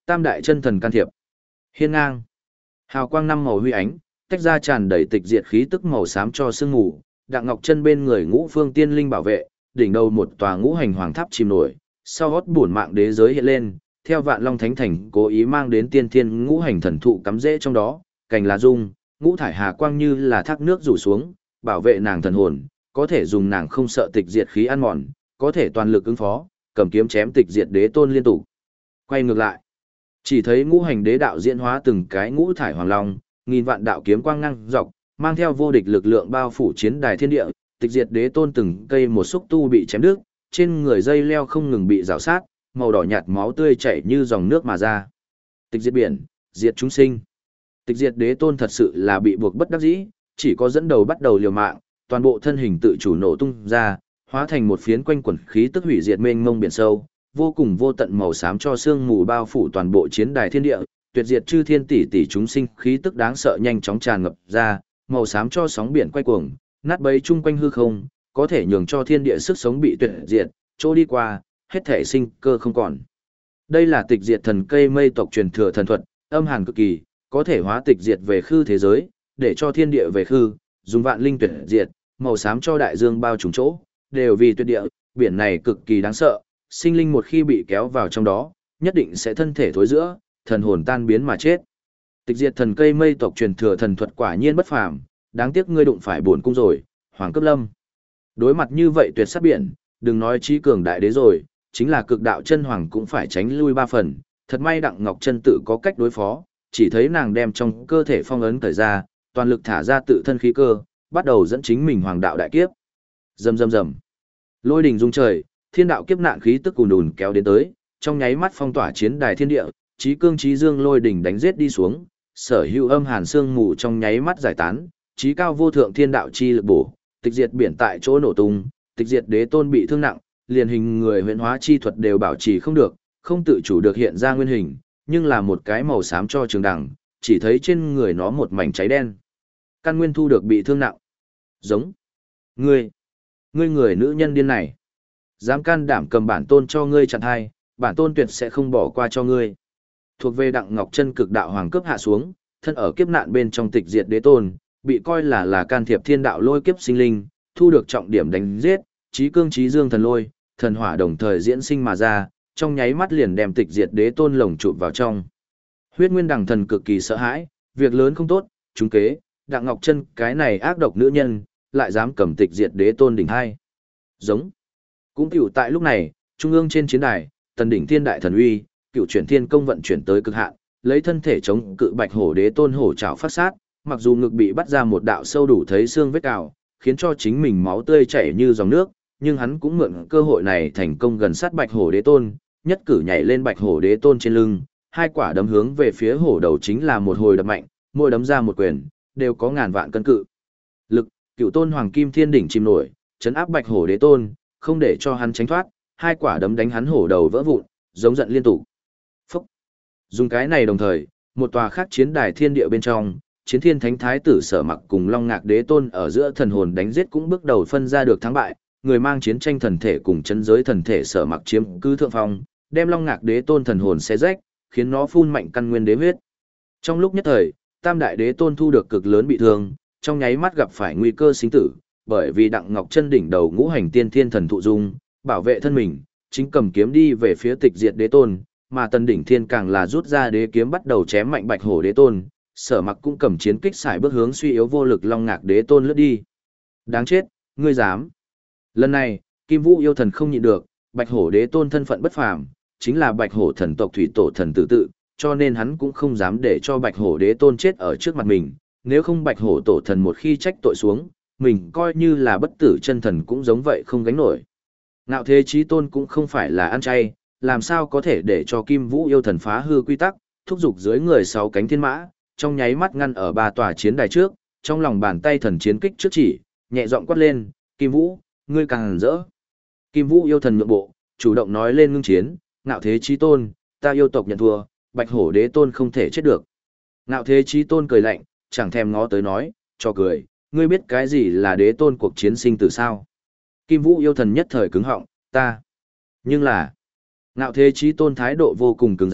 Tam đại chân thần can thiệp. Hiên ngang. Hào quang năm màu huy ánh, tách ra tràn đầy tịch diệt khí tức màu xám cho sương mù, Đặng Ngọc Chân bên người Ngũ Phương Tiên Linh bảo vệ, đỉnh đầu một tòa ngũ hành hoàng tháp chìm nổi, sau gót bổn mạng đế giới hiện lên, theo Vạn Long Thánh Thành cố ý mang đến tiên thiên ngũ hành thần thụ cắm rễ trong đó, cành lá rung, ngũ thải hà quang như là thác nước rủ xuống, bảo vệ nàng thần hồn, có thể dùng nàng không sợ tịch diệt khí ăn mòn, có thể toàn lực ứng phó, cầm kiếm chém tịch diệt đế tôn liên tục. Quay ngược lại, chỉ thấy ngũ hành đế đạo diễn hóa từng cái ngũ thải hoàng long, nghìn vạn đạo kiếm quang ngang dọc, mang theo vô địch lực lượng bao phủ chiến đài thiên địa, tịch diệt đế tôn từng cây một xúc tu bị chém đứt, trên người dây leo không ngừng bị rào sát, màu đỏ nhạt máu tươi chảy như dòng nước mà ra. Tịch diệt biển, diệt chúng sinh. Tịch diệt đế tôn thật sự là bị buộc bất đắc dĩ, chỉ có dẫn đầu bắt đầu liều mạng, toàn bộ thân hình tự chủ nổ tung ra, hóa thành một phiến quanh quẩn khí tức hủy diệt mênh mông biển sâu, vô cùng vô tận màu xám cho sương mù bao phủ toàn bộ chiến đài thiên địa, tuyệt diệt chư thiên tỷ tỷ chúng sinh khí tức đáng sợ nhanh chóng tràn ngập ra, màu xám cho sóng biển quay cuồng, nát bấy chung quanh hư không, có thể nhường cho thiên địa sức sống bị tuyệt diệt, chỗ đi qua, hết thể sinh cơ không còn. Đây là tịch diệt thần cây mây tộc truyền thừa thần thuật, âm hàn cực kỳ, có thể hóa tịch diệt về khư thế giới, để cho thiên địa về khư, dùng vạn linh tuyệt diệt, màu xám cho đại dương bao trùm chỗ, đều vì tuyệt địa, biển này cực kỳ đáng sợ, sinh linh một khi bị kéo vào trong đó, nhất định sẽ thân thể thối rữa, thần hồn tan biến mà chết. Tịch diệt thần cây mây tộc truyền thừa thần thuật quả nhiên bất phàm, đáng tiếc ngươi đụng phải bổn cung rồi, Hoàng Cấp Lâm. Đối mặt như vậy tuyệt sát biển, đừng nói trí cường đại đế rồi, chính là cực đạo chân hoàng cũng phải tránh lui ba phần, thật may Đặng Ngọc Chân tự có cách đối phó, chỉ thấy nàng đem trong cơ thể phong ấn cởi ra, toàn lực thả ra tự thân khí cơ, bắt đầu dẫn chính mình hoàng đạo đại kiếp. Rầm rầm rầm. Lôi đình rung trời, thiên đạo kiếp nạn khí tức ùn ùn kéo đến tới, trong nháy mắt phong tỏa chiến đài thiên địa, chí cương chí dương lôi đỉnh đánh giết đi xuống, sở hữu âm hàn xương mù trong nháy mắt giải tán, chí cao vô thượng thiên đạo chi lực bổ, tịch diệt biển tại chỗ nổ tung, tịch diệt đế tôn bị thương nặng, liền hình người huyễn hóa chi thuật đều bảo trì không được, không tự chủ được hiện ra nguyên hình, nhưng là một cái màu xám cho trường đẳng, chỉ thấy trên người nó một mảnh cháy đen. Căn nguyên thu được bị thương nặng. Giống. Ngươi người nữ nhân điên này. Dám can đảm cầm bản tôn cho ngươi chặn hai, bản tôn tuyệt sẽ không bỏ qua cho ngươi. Thuộc về Đặng Ngọc Chân cực đạo hoàng cấp hạ xuống, thân ở kiếp nạn bên trong tịch diệt đế tôn, bị coi là can thiệp thiên đạo lôi kiếp sinh linh, thu được trọng điểm đánh giết, chí cương chí dương thần lôi, thần hỏa đồng thời diễn sinh mà ra, trong nháy mắt liền đem tịch diệt đế tôn lồng chụp vào trong. Huyết Nguyên Đằng thần cực kỳ sợ hãi, việc lớn không tốt, trúng kế, Đặng Ngọc Chân cái này ác độc nữ nhân, lại dám cầm tịch diệt đế tôn đỉnh hai. Giống. Cũng cựu tại lúc này, trung ương trên chiến đài, tần đỉnh thiên đại thần uy, cựu chuyển thiên công vận chuyển tới cực hạn, lấy thân thể chống cự bạch hổ đế tôn hổ trảo phát sát, mặc dù ngực bị bắt ra một đạo sâu đủ thấy xương vết cào, khiến cho chính mình máu tươi chảy như dòng nước, nhưng hắn cũng mượn cơ hội này thành công gần sát bạch hổ đế tôn, nhất cử nhảy lên bạch hổ đế tôn trên lưng, hai quả đấm hướng về phía hổ đầu chính là một hồi đập mạnh, mỗi đấm ra một quyền, đều có ngàn vạn cân cự. Lực, cựu tôn hoàng kim thiên đỉnh chìm nổi, chấn áp bạch hổ đế tôn, không để cho hắn tránh thoát, hai quả đấm đánh hắn hổ đầu vỡ vụn, giống giận liên tục. Phúc! Dùng cái này đồng thời, một tòa khác chiến đài thiên địa bên trong, chiến thiên thánh thái tử Sở Mặc cùng Long Ngạc đế tôn ở giữa thần hồn đánh giết cũng bước đầu phân ra được thắng bại, người mang chiến tranh thần thể cùng chân giới thần thể Sở Mặc chiếm cứ thượng phong, đem Long Ngạc đế tôn thần hồn xé rách, khiến nó phun mạnh căn nguyên đế huyết. Trong lúc nhất thời, Tam đại đế tôn thu được cực lớn bị thương, trong nháy mắt gặp phải nguy cơ sinh tử, bởi vì Đặng Ngọc Chân đỉnh đầu ngũ hành tiên thiên thần thụ dung, bảo vệ thân mình, chính cầm kiếm đi về phía tịch diệt đế tôn, mà Tần đỉnh thiên càng là rút ra đế kiếm bắt đầu chém mạnh bạch hổ đế tôn, Sở Mặc cũng cầm chiến kích xài bước hướng suy yếu vô lực Long Ngạc đế tôn lướt đi. Đáng chết, ngươi dám! Lần này, Kim Vũ yêu thần không nhịn được, bạch hổ đế tôn thân phận bất phàm, chính là bạch hổ thần tộc thủy tổ thần tử tự, cho nên hắn cũng không dám để cho bạch hổ đế tôn chết ở trước mặt mình, nếu không bạch hổ tổ thần một khi trách tội xuống, mình coi như là bất tử chân thần cũng giống vậy không gánh nổi. Ngạo thế chí tôn cũng không phải là ăn chay, làm sao có thể để cho Kim Vũ yêu thần phá hư quy tắc, thúc giục dưới người sáu cánh thiên mã, trong nháy mắt ngăn ở ba tòa chiến đài trước, trong lòng bàn tay thần chiến kích trước chỉ, nhẹ giọng quát lên, Kim Vũ, ngươi càng hẳn rỡ. Kim Vũ yêu thần nhượng bộ, chủ động nói lên ngưng chiến, ngạo thế chí tôn, ta yêu tộc nhận thua, bạch hổ đế tôn không thể chết được. Ngạo thế chí tôn cười lạnh, chẳng thèm ngó tới nói, cho cười, ngươi biết cái gì là đế tôn cuộc chiến sinh tử sao? Kim Vũ yêu thần nhất thời cứng họng, ta. Nhưng là, ngạo thế chí tôn thái độ vô cùng cứng rắn,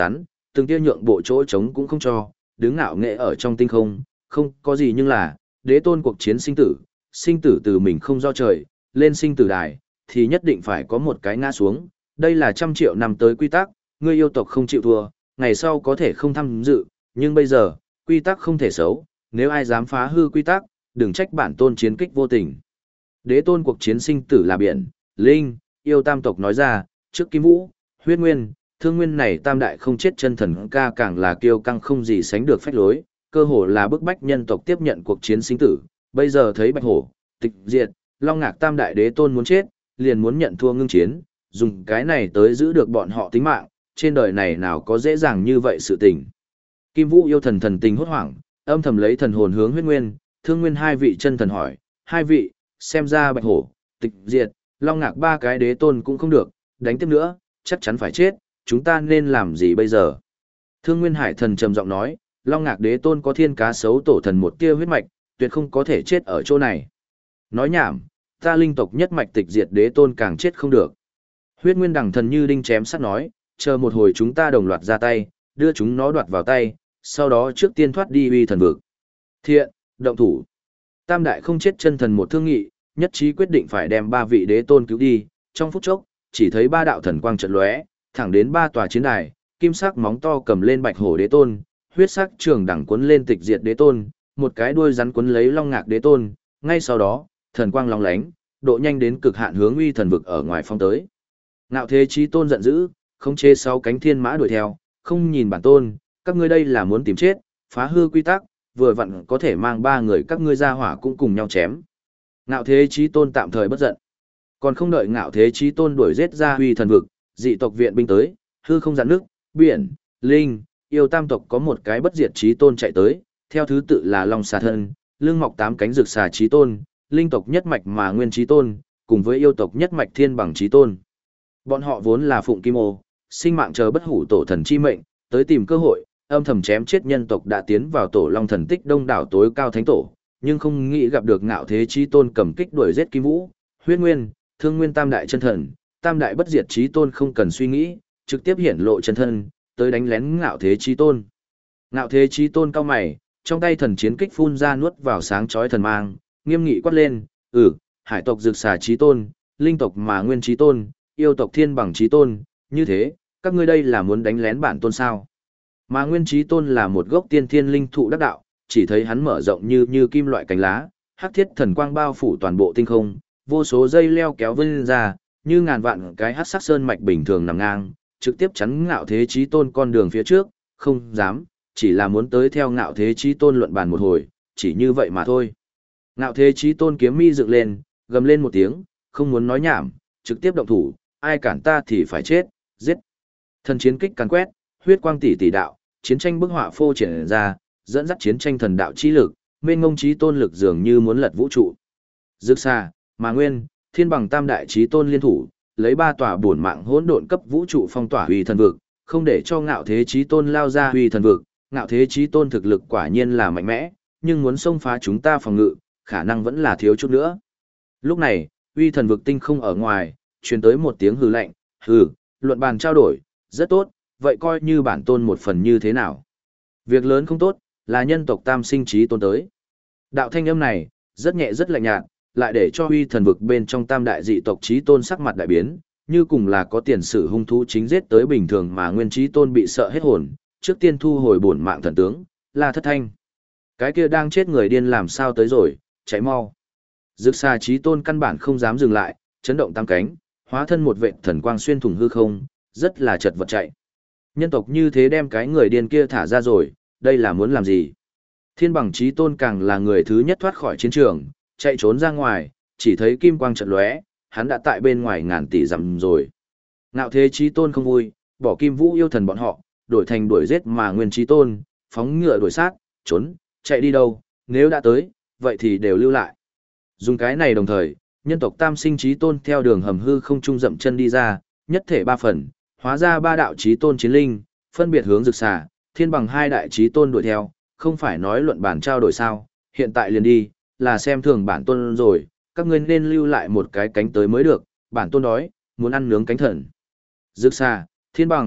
từng tia nhượng bộ chỗ trống cũng không cho, đứng ngạo nghệ ở trong tinh không, không có gì nhưng là, đế tôn cuộc chiến sinh tử từ mình không do trời, lên sinh tử đài, thì nhất định phải có một cái ngã xuống, đây là 100 triệu năm tới quy tắc, ngươi yêu tộc không chịu thua, ngày sau có thể không tham dự, nhưng bây giờ, quy tắc không thể xấu, nếu ai dám phá hư quy tắc, đừng trách bản tôn chiến kích vô tình. Đế tôn cuộc chiến sinh tử là biển, linh, yêu tam tộc nói ra, trước Kim Vũ, Huyết Nguyên, Thương Nguyên này tam đại không chết chân thần ca càng là kiêu căng không gì sánh được phách lối, cơ hồ là bức bách nhân tộc tiếp nhận cuộc chiến sinh tử, bây giờ thấy Bạch Hổ, Tịch Diệt, Long Ngạc tam đại đế tôn muốn chết, liền muốn nhận thua ngưng chiến, dùng cái này tới giữ được bọn họ tính mạng, trên đời này nào có dễ dàng như vậy sự tình. Kim Vũ yêu thần thần tình hốt hoảng, âm thầm lấy thần hồn hướng Huyết Nguyên, Thương Nguyên hai vị chân thần hỏi, hai vị, xem ra Bạch Hổ, Tịch Diệt, Long Ngạc ba cái đế tôn cũng không được, đánh tiếp nữa, chắc chắn phải chết, chúng ta nên làm gì bây giờ? Thương Nguyên Hải thần trầm giọng nói, Long Ngạc đế tôn có thiên cá sấu tổ thần một tia huyết mạch, tuyệt không có thể chết ở chỗ này. Nói nhảm, ta linh tộc nhất mạch Tịch Diệt đế tôn càng chết không được. Huyết Nguyên đằng thần như đinh chém sắt nói, chờ một hồi chúng ta đồng loạt ra tay, đưa chúng nó đoạt vào tay, sau đó trước tiên thoát đi uy thần vực. Thiện, động thủ. Tam đại không chết chân thần một thương nghị, nhất trí quyết định phải đem ba vị đế tôn cứu đi, trong phút chốc, chỉ thấy ba đạo thần quang chợt lóe, thẳng đến ba tòa chiến đài, kim sắc móng to cầm lên Bạch Hổ đế tôn, huyết sắc trường đẳng cuốn lên Tịch Diệt đế tôn, một cái đuôi rắn cuốn lấy Long Ngạc đế tôn, ngay sau đó, thần quang long lánh, độ nhanh đến cực hạn hướng uy thần vực ở ngoài phong tới. Ngạo Thế Chí Tôn giận dữ, khống chế sáu cánh thiên mã đuổi theo, không nhìn bản tôn, các ngươi đây là muốn tìm chết, phá hư quy tắc, vừa vặn có thể mang ba người các ngươi ra hỏa cũng cùng nhau chém. Ngạo Thế Chí Tôn tạm thời bất giận. Còn không đợi Ngạo Thế Chí Tôn đuổi giết ra uy thần vực, dị tộc viện binh tới, hư không giãn nước, biển, linh, yêu tam tộc có một cái bất diệt Chí Tôn chạy tới, theo thứ tự là Long Xà Thân, lưng mọc 8 cánh rực xà Chí Tôn, linh tộc nhất mạch mà nguyên Chí Tôn, cùng với yêu tộc nhất mạch thiên bằng Chí Tôn. Bọn họ vốn là phụng kim ô, sinh mạng chờ bất hủ tổ thần chi mệnh, tới tìm cơ hội, âm thầm chém chết nhân tộc đã tiến vào tổ long thần tích đông đảo tối cao thánh tổ, nhưng không nghĩ gặp được Ngạo Thế Chí Tôn cầm kích đuổi giết Kim Vũ, Huyết Nguyên, Thương Nguyên tam đại chân thần, tam đại bất diệt Chí Tôn không cần suy nghĩ, trực tiếp hiển lộ chân thân, tới đánh lén Ngạo Thế Chí Tôn. Ngạo Thế Chí Tôn cao mày, trong tay thần chiến kích phun ra nuốt vào sáng chói thần mang, nghiêm nghị quát lên, hải tộc rực xà Chí Tôn, linh tộc mà nguyên Chí Tôn, yêu tộc thiên bằng Chí Tôn, như thế, các ngươi đây là muốn đánh lén bản tôn sao? Mà nguyên Chí Tôn là một gốc tiên thiên linh thụ đắc đạo, chỉ thấy hắn mở rộng như kim loại cánh lá, hắc thiết thần quang bao phủ toàn bộ tinh không, vô số dây leo kéo vươn ra, như ngàn vạn cái hắc sắc sơn mạch bình thường nằm ngang, trực tiếp chắn Ngạo Thế Chí Tôn con đường phía trước, không dám, chỉ là muốn tới theo Ngạo Thế Chí Tôn luận bàn một hồi, chỉ như vậy mà thôi. Ngạo Thế Chí Tôn kiếm mi dựng lên, gầm lên một tiếng, không muốn nói nhảm, trực tiếp động thủ, ai cản ta thì phải chết, giết. Thần chiến kích càn quét, huyết quang tỷ tỷ đạo, chiến tranh bức họa phô triển ra, dẫn dắt chiến tranh thần đạo chi lực, mênh ngông chí tôn lực dường như muốn lật vũ trụ. Dực xà, mà nguyên, thiên bằng tam đại chí tôn liên thủ, lấy ba tòa bổn mạng hỗn độn cấp vũ trụ phong tỏa uy thần vực, không để cho Ngạo Thế Chí Tôn lao ra uy thần vực. Ngạo Thế Chí Tôn thực lực quả nhiên là mạnh mẽ, nhưng muốn xông phá chúng ta phòng ngự, khả năng vẫn là thiếu chút nữa. Lúc này, uy thần vực tinh không ở ngoài, truyền tới một tiếng hừ lạnh, luận bàn trao đổi, rất tốt, vậy coi như bản tôn một phần như thế nào. Việc lớn không tốt, là nhân tộc tam sinh Chí Tôn tới. Đạo thanh âm này, rất nhẹ rất lạnh nhạt, lại để cho uy thần vực bên trong tam đại dị tộc Chí Tôn sắc mặt đại biến, như cùng là có tiền sử hung thú chính giết tới bình thường mà nguyên Chí Tôn bị sợ hết hồn, trước tiên thu hồi bổn mạng thần tướng, là Thất Thanh. Cái kia đang chết người điên làm sao tới rồi, cháy mau. Dực xà Chí Tôn căn bản không dám dừng lại, chấn động tam cánh, hóa thân một vệt thần quang xuyên thủng hư không, rất là chật vật chạy. Nhân tộc như thế đem cái người điên kia thả ra rồi, đây là muốn làm gì? Thiên bằng Chí Tôn càng là người thứ nhất thoát khỏi chiến trường, chạy trốn ra ngoài, chỉ thấy kim quang chợt lóe, hắn đã tại bên ngoài ngàn tỷ dặm rồi. Ngạo Thế Chí Tôn không vui, bỏ Kim Vũ yêu thần bọn họ, đổi thành đuổi giết mà nguyên Chí Tôn, phóng ngựa đuổi sát, trốn, chạy đi đâu, nếu đã tới, vậy thì đều lưu lại. Dùng cái này đồng thời, nhân tộc tam sinh Chí Tôn theo đường hầm hư không trung dậm chân đi ra, nhất thể ba phần, hóa ra ba đạo Chí Tôn chiến linh, phân biệt hướng rực xà, thiên bằng hai đại Chí Tôn đuổi theo, không phải nói luận bản trao đổi sao, hiện tại liền đi, là xem thường bản tôn rồi, các ngươi nên lưu lại một cái cánh tới mới được, bản tôn đói, muốn ăn nướng cánh thần. Rực xà, thiên bằng,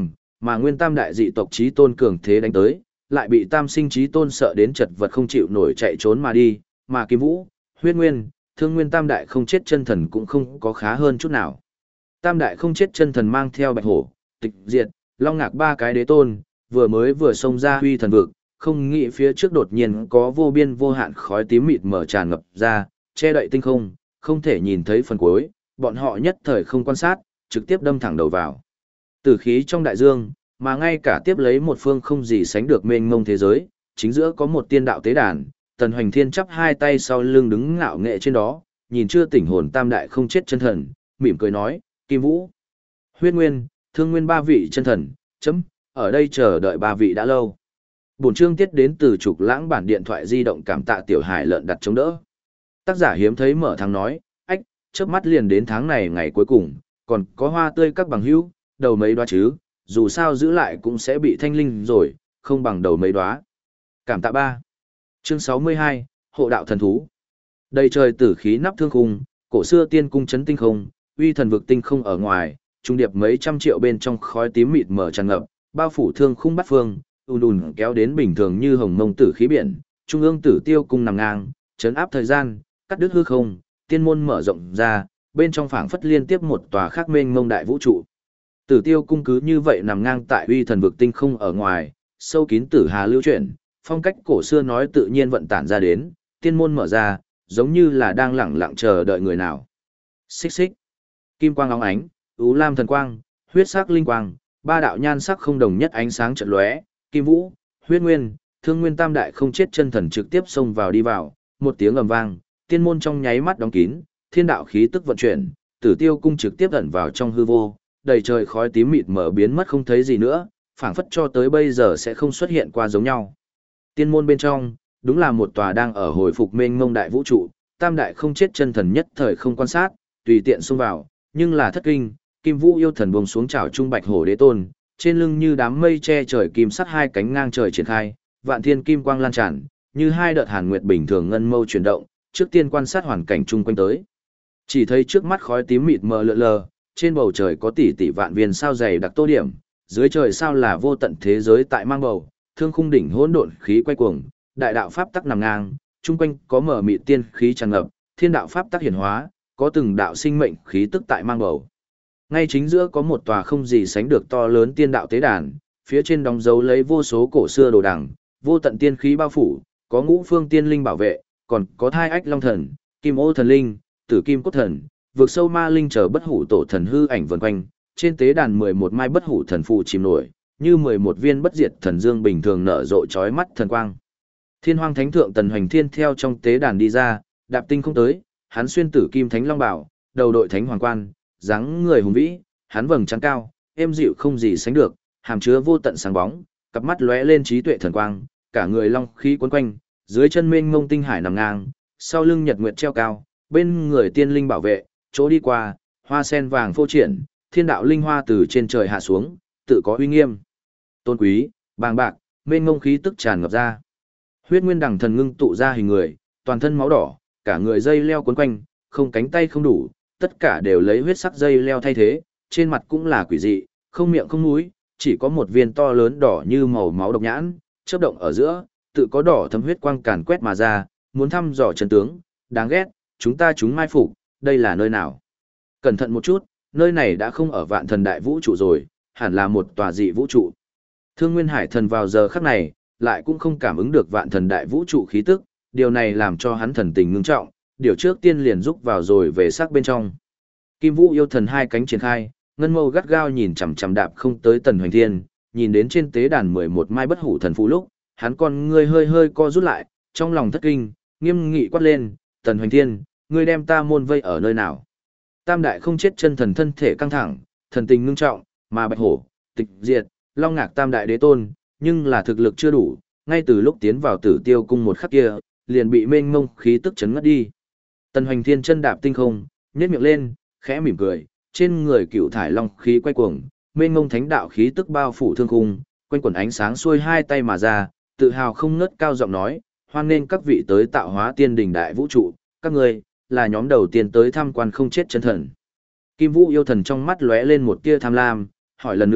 mà nguyên tam đại dị tộc chí tôn cường thế đánh tới, lại bị tam sinh chí tôn sợ đến chật vật không chịu nổi chạy trốn mà đi, mà Kim Vũ, Huyết Nguyên, Thương Nguyên tam đại không chết chân thần cũng không có khá hơn chút nào. Tam đại không chết chân thần mang theo Bạch Hổ, Tịch Diệt, Long Ngạc ba cái đế tôn, vừa xông ra huy thần vực, không nghĩ phía trước đột nhiên có vô biên vô hạn khói tím mịt mờ tràn ngập ra, che đậy tinh không, không thể nhìn thấy phần cuối, bọn họ nhất thời không quan sát, trực tiếp đâm thẳng đầu vào. Tử khí trong đại dương, mà ngay cả tiếp lấy một phương không gì sánh được mênh mông thế giới, chính giữa có một tiên đạo tế đàn, Tần Hoành Thiên chắp hai tay sau lưng đứng ngạo nghệ trên đó, nhìn chưa tỉnh hồn tam đại không chết chân thần, mỉm cười nói, Kim Vũ, Huyết Nguyên, Thương Nguyên ba vị chân thần, chấm, ở đây chờ đợi ba vị đã lâu. Bổn chương tiết đến từ Trục Lãng bản điện thoại di động, cảm tạ Tiểu Hải lợn đặt chống đỡ. Tác giả hiếm thấy mở tháng nói, ách, chớp mắt liền đến tháng này ngày cuối cùng, còn có hoa tươi các bằng hữu, đầu mấy đóa chứ, dù sao giữ lại cũng sẽ bị thanh linh rồi, không bằng đầu mấy đóa. Cảm tạ ba. Chương 62, Hộ đạo thần thú. Đầy trời tử khí nắp thương khung, cổ xưa tiên cung chấn tinh không, uy thần vực tinh không ở ngoài, trung điệp mấy trăm triệu bên trong khói tím mịt mờ tràn ngập, bao phủ thương khung bát phương, ùn kéo đến bình thường như hồng mông tử khí biển, trung ương tử tiêu cung nằm ngang, chấn áp thời gian, cắt đứt hư không, tiên môn mở rộng ra, bên trong phảng phất liên tiếp một tòa khác mênh mông đại vũ trụ. Tử tiêu cung cứ như vậy nằm ngang tại uy thần vực tinh không ở ngoài, sâu kín tử hà lưu chuyển, phong cách cổ xưa nói tự nhiên vận tản ra đến, tiên môn mở ra, giống như là đang lẳng lặng chờ đợi người nào. Xích xích, kim quang óng ánh, ú lam thần quang, huyết sắc linh quang, ba đạo nhan sắc không đồng nhất ánh sáng chợt lóe, Kim Vũ, Huyết Nguyên, Thương Nguyên tam đại không chết chân thần trực tiếp xông vào đi vào, một tiếng ầm vang, tiên môn trong nháy mắt đóng kín, thiên đạo khí tức vận chuyển, Tử Tiêu cung trực tiếp ẩn vào trong hư vô, đầy trời khói tím mịt mờ biến mất không thấy gì nữa, phảng phất cho tới bây giờ sẽ không xuất hiện qua giống nhau. Tiên môn bên trong, đúng là một tòa đang ở hồi phục mênh mông đại vũ trụ, tam đại không chết chân thần nhất thời không quan sát, tùy tiện xông vào, nhưng là thất kinh, Kim Vũ yêu thần buông xuống chảo trung Bạch Hổ đế tôn, trên lưng như đám mây che trời kim sắt hai cánh ngang trời triển khai, vạn thiên kim quang lan tràn, như hai đợt hàn nguyệt bình thường ngân mâu chuyển động, trước tiên quan sát hoàn cảnh chung quanh tới. Chỉ thấy trước mắt khói tím mịt mờ lượn lờ, trên bầu trời có tỷ tỷ vạn viên sao dày đặc tô điểm, dưới trời sao là vô tận thế giới tại mang bầu, thương khung đỉnh hỗn độn khí quay cuồng, đại đạo pháp tắc nằm ngang, chung quanh có mở mịt tiên khí tràn ngập, thiên đạo pháp tắc hiển hóa, có từng đạo sinh mệnh khí tức tại mang bầu. Ngay chính giữa có một tòa không gì sánh được to lớn tiên đạo tế đàn, phía trên đóng dấu lấy vô số cổ xưa đồ đằng, vô tận tiên khí bao phủ, có ngũ phương tiên linh bảo vệ, còn có thai ách long thần, kim ô thần linh, tử kim cốt thần, vượt sâu ma linh chờ bất hủ tổ thần hư ảnh vần quanh, trên tế đàn 11 mai bất hủ thần phù chìm nổi, như 11 viên bất diệt thần dương bình thường nở rộ chói mắt thần quang. Thiên Hoang Thánh thượng Tần Hoành Thiên theo trong tế đàn đi ra, đạp tinh không tới, hắn xuyên tử kim thánh long bảo, đầu đội thánh hoàng quan, dáng người hùng vĩ, hắn vầng trán cao, êm dịu không gì sánh được, hàm chứa vô tận sáng bóng, cặp mắt lóe lên trí tuệ thần quang, cả người long khí quấn quanh, dưới chân mênh mông tinh hải nằm ngang, sau lưng nhật nguyệt treo cao, bên người tiên linh bảo vệ, chỗ đi qua, hoa sen vàng phô triển, thiên đạo linh hoa từ trên trời hạ xuống, tự có uy nghiêm, tôn quý, bàng bạc, mênh mông khí tức tràn ngập ra. Huyết Nguyên đằng thần ngưng tụ ra hình người, toàn thân máu đỏ, cả người dây leo quấn quanh, không cánh tay không đủ, tất cả đều lấy huyết sắc dây leo thay thế, trên mặt cũng là quỷ dị, không miệng không mũi, chỉ có một viên to lớn đỏ như màu máu độc nhãn, chớp động ở giữa, tự có đỏ thấm huyết quang càn quét mà ra, muốn thăm dò chân tướng, đáng ghét, chúng mai phục, đây là nơi nào? Cẩn thận một chút, nơi này đã không ở vạn thần đại vũ trụ rồi, hẳn là một tòa dị vũ trụ. Thương Nguyên Hải thần vào giờ khắc này, lại cũng không cảm ứng được vạn thần đại vũ trụ khí tức, điều này làm cho hắn thần tình ngưng trọng, điều trước tiên liền rúc vào rồi về sắc bên trong. Kim Vũ yêu thần hai cánh triển khai, ngân mâu gắt gao nhìn chằm chằm đạp không tới Tần Hoành Thiên, nhìn đến trên tế đàn 11 mai bất hủ thần phù lúc, hắn con ngươi hơi hơi co rút lại, trong lòng thất kinh, nghiêm nghị quát lên, "Tần Hoành Thiên, ngươi đem ta môn vây ở nơi nào?" Tam đại không chết chân thần thân thể căng thẳng, thần tình ngưng trọng, mà Bạch Hổ, Tịch Diệt, Long Ngạc tam đại đế tôn, nhưng là thực lực chưa đủ, ngay từ lúc tiến vào Tử Tiêu cung một khắc kia, liền bị mênh mông khí tức chấn ngất đi. Tần Hoành Thiên chân đạp tinh không, nhếch miệng lên, khẽ mỉm cười, trên người cựu thải long khí quay cuồng, mênh mông thánh đạo khí tức bao phủ thương khung, quanh quần ánh sáng xuôi hai tay mà ra, tự hào không ngớt cao giọng nói, hoan nghênh các vị tới tạo hóa tiên đình đại vũ trụ, các ngươi là nhóm đầu tiên tới tham quan không chết chân thần. Kim Vũ yêu thần trong mắt lóe lên một tia tham lam, hỏi lần nữa,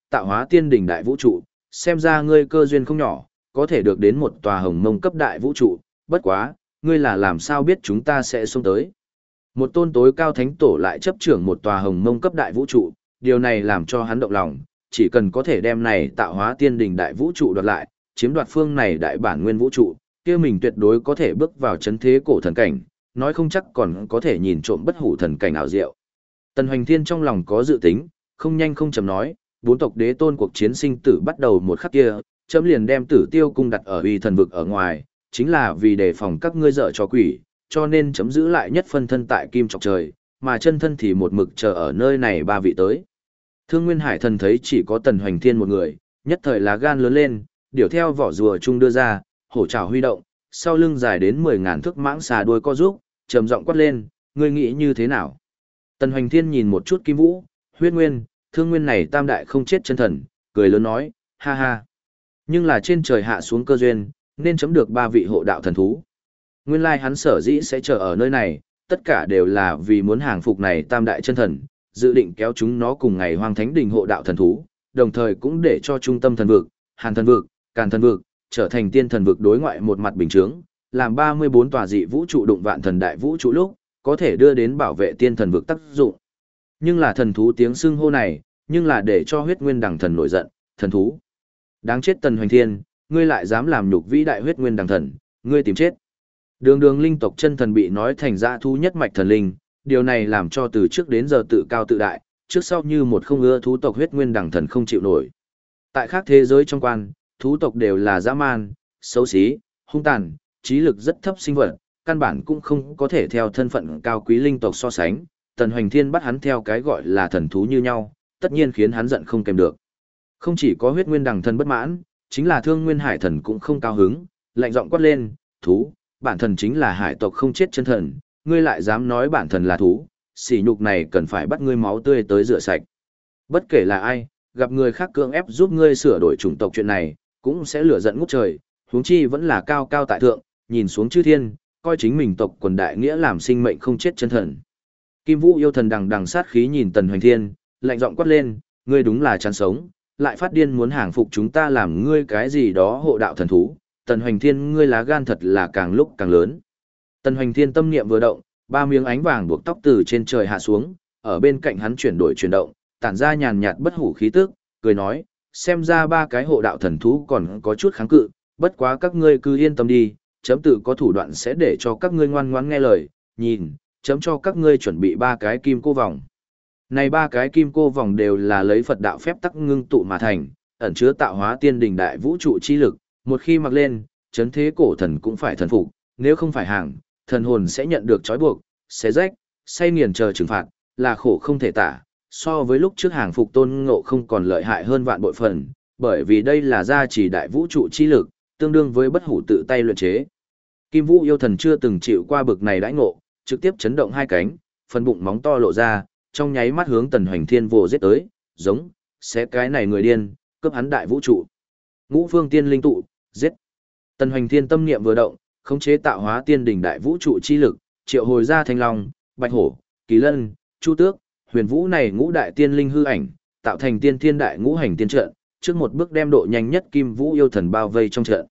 tạo hóa tiên đỉnh đại vũ trụ, xem ra ngươi cơ duyên không nhỏ, có thể được đến một tòa hồng mông cấp đại vũ trụ, bất quá, ngươi là làm sao biết chúng ta sẽ xông tới. Một tôn tối cao thánh tổ lại chấp trưởng một tòa hồng mông cấp đại vũ trụ, điều này làm cho hắn động lòng, chỉ cần có thể đem này tạo hóa tiên đỉnh đại vũ trụ đoạt lại, chiếm đoạt phương này đại bản nguyên vũ trụ, kia mình tuyệt đối có thể bước vào chấn thế cổ thần cảnh, nói không chắc còn có thể nhìn trộm bất hủ thần cảnh ảo diệu. Tần Hoành Thiên trong lòng có dự tính, không nhanh không chậm nói, bốn tộc đế tôn cuộc chiến sinh tử bắt đầu một khắc kia, chấm liền đem Tử Tiêu cung đặt ở uy thần vực ở ngoài, chính là vì đề phòng các ngươi dở trò quỷ, cho nên chấm giữ lại nhất phân thân tại Kim Trọc Trời, mà chân thân thì một mực chờ ở nơi này ba vị tới. Thương Nguyên Hải Thần thấy chỉ có Tần Hoành Thiên một người, nhất thời lá gan lớn lên, điều theo vỏ rùa chung đưa ra, hổ trảo huy động, sau lưng dài đến 10.000 thước mãng xà đuôi co rúc, trầm giọng quát lên, ngươi nghĩ như thế nào? Tần Hoành Thiên nhìn một chút Kim Vũ, Huyết Nguyên, Thương Nguyên này tam đại không chết chân thần, cười lớn nói, ha ha. Nhưng là trên trời hạ xuống cơ duyên, nên chấm được ba vị hộ đạo thần thú. Nguyên lai hắn sở dĩ sẽ chờ ở nơi này, tất cả đều là vì muốn hàng phục này tam đại chân thần, dự định kéo chúng nó cùng ngày Hoang Thánh Đình hộ đạo thần thú, đồng thời cũng để cho trung tâm thần vực, Hàn thần vực, Càn thần vực, trở thành tiên thần vực đối ngoại một mặt bình chướng, làm 34 tòa dị vũ trụ đụng vạn thần đại vũ trụ lúc, có thể đưa đến bảo vệ tiên thần vực tác dụng. Nhưng là thần thú tiếng xưng hô này, nhưng là để cho huyết nguyên đằng thần nổi giận, thần thú. Đáng chết Tần Hoành Thiên, ngươi lại dám làm nhục vĩ đại huyết nguyên đằng thần, ngươi tìm chết. Đường đường linh tộc chân thần bị nói thành dã thú nhất mạch thần linh, điều này làm cho từ trước đến giờ tự cao tự đại, trước sau như một không ưa thú tộc huyết nguyên đằng thần không chịu nổi. Tại khác thế giới trong quan, thú tộc đều là dã man, xấu xí, hung tàn, trí lực rất thấp sinh vật, căn bản cũng không có thể theo thân phận cao quý linh tộc so sánh. Tần Hoành Thiên bắt hắn theo cái gọi là thần thú như nhau, tất nhiên khiến hắn giận không kèm được. Không chỉ có huyết nguyên đằng thần bất mãn, chính là Thương Nguyên Hải Thần cũng không cao hứng, lạnh giọng quát lên, thú, bản thần chính là hải tộc không chết chân thần, ngươi lại dám nói bản thần là thú, sỉ nhục này cần phải bắt ngươi máu tươi tới rửa sạch. Bất kể là ai, gặp người khác cưỡng ép giúp ngươi sửa đổi chủng tộc chuyện này, cũng sẽ lửa giận ngút trời, huống chi vẫn là cao cao tại thượng, nhìn xuống chư thiên, coi chính mình tộc quần đại nghĩa làm sinh mệnh không chết chân thần. Kim Vũ yêu thần đằng đằng sát khí nhìn Tần Hoành Thiên, lạnh giọng quát lên, ngươi đúng là chán sống, lại phát điên muốn hàng phục chúng ta làm ngươi cái gì đó hộ đạo thần thú. Tần Hoành Thiên ngươi lá gan thật là càng lúc càng lớn. Tần Hoành Thiên tâm niệm vừa động, ba miếng ánh vàng buộc tóc từ trên trời hạ xuống, ở bên cạnh hắn chuyển đổi chuyển động, tản ra nhàn nhạt bất hủ khí tức, cười nói, xem ra ba cái hộ đạo thần thú còn có chút kháng cự, bất quá các ngươi cứ yên tâm đi, chấm tự có thủ đoạn sẽ để cho các ngươi ngoan ngoãn nghe lời, nhìn, chấm cho các ngươi chuẩn bị ba cái kim cô vòng. Này ba cái kim cô vòng đều là lấy Phật đạo phép tắc ngưng tụ mà thành, ẩn chứa tạo hóa tiên đình đại vũ trụ chi lực, một khi mặc lên, chấn thế cổ thần cũng phải thần phục, nếu không phải hàng, thần hồn sẽ nhận được trói buộc, xé rách, say nghiền chờ trừng phạt, là khổ không thể tả, so với lúc trước hàng phục Tôn Ngộ không còn lợi hại hơn vạn bội phần, bởi vì đây là gia trì đại vũ trụ chi lực, tương đương với bất hủ tự tay luyện chế. Kim Vũ yêu thần chưa từng chịu qua bực này đãi ngộ, trực tiếp chấn động hai cánh, phần bụng móng to lộ ra, trong nháy mắt hướng Tần Hoành Thiên vồ giết tới, giống, xé cái này người điên, cướp hắn đại vũ trụ. Ngũ phương tiên linh tụ, giết. Tần Hoành Thiên tâm niệm vừa động, khống chế tạo hóa tiên đỉnh đại vũ trụ chi lực, triệu hồi ra Thanh Long, Bạch Hổ, Kỳ Lân, Chu Tước, Huyền Vũ này ngũ đại tiên linh hư ảnh, tạo thành tiên thiên đại ngũ hành tiên trận, trước một bước đem độ nhanh nhất Kim Vũ yêu thần bao vây trong trận.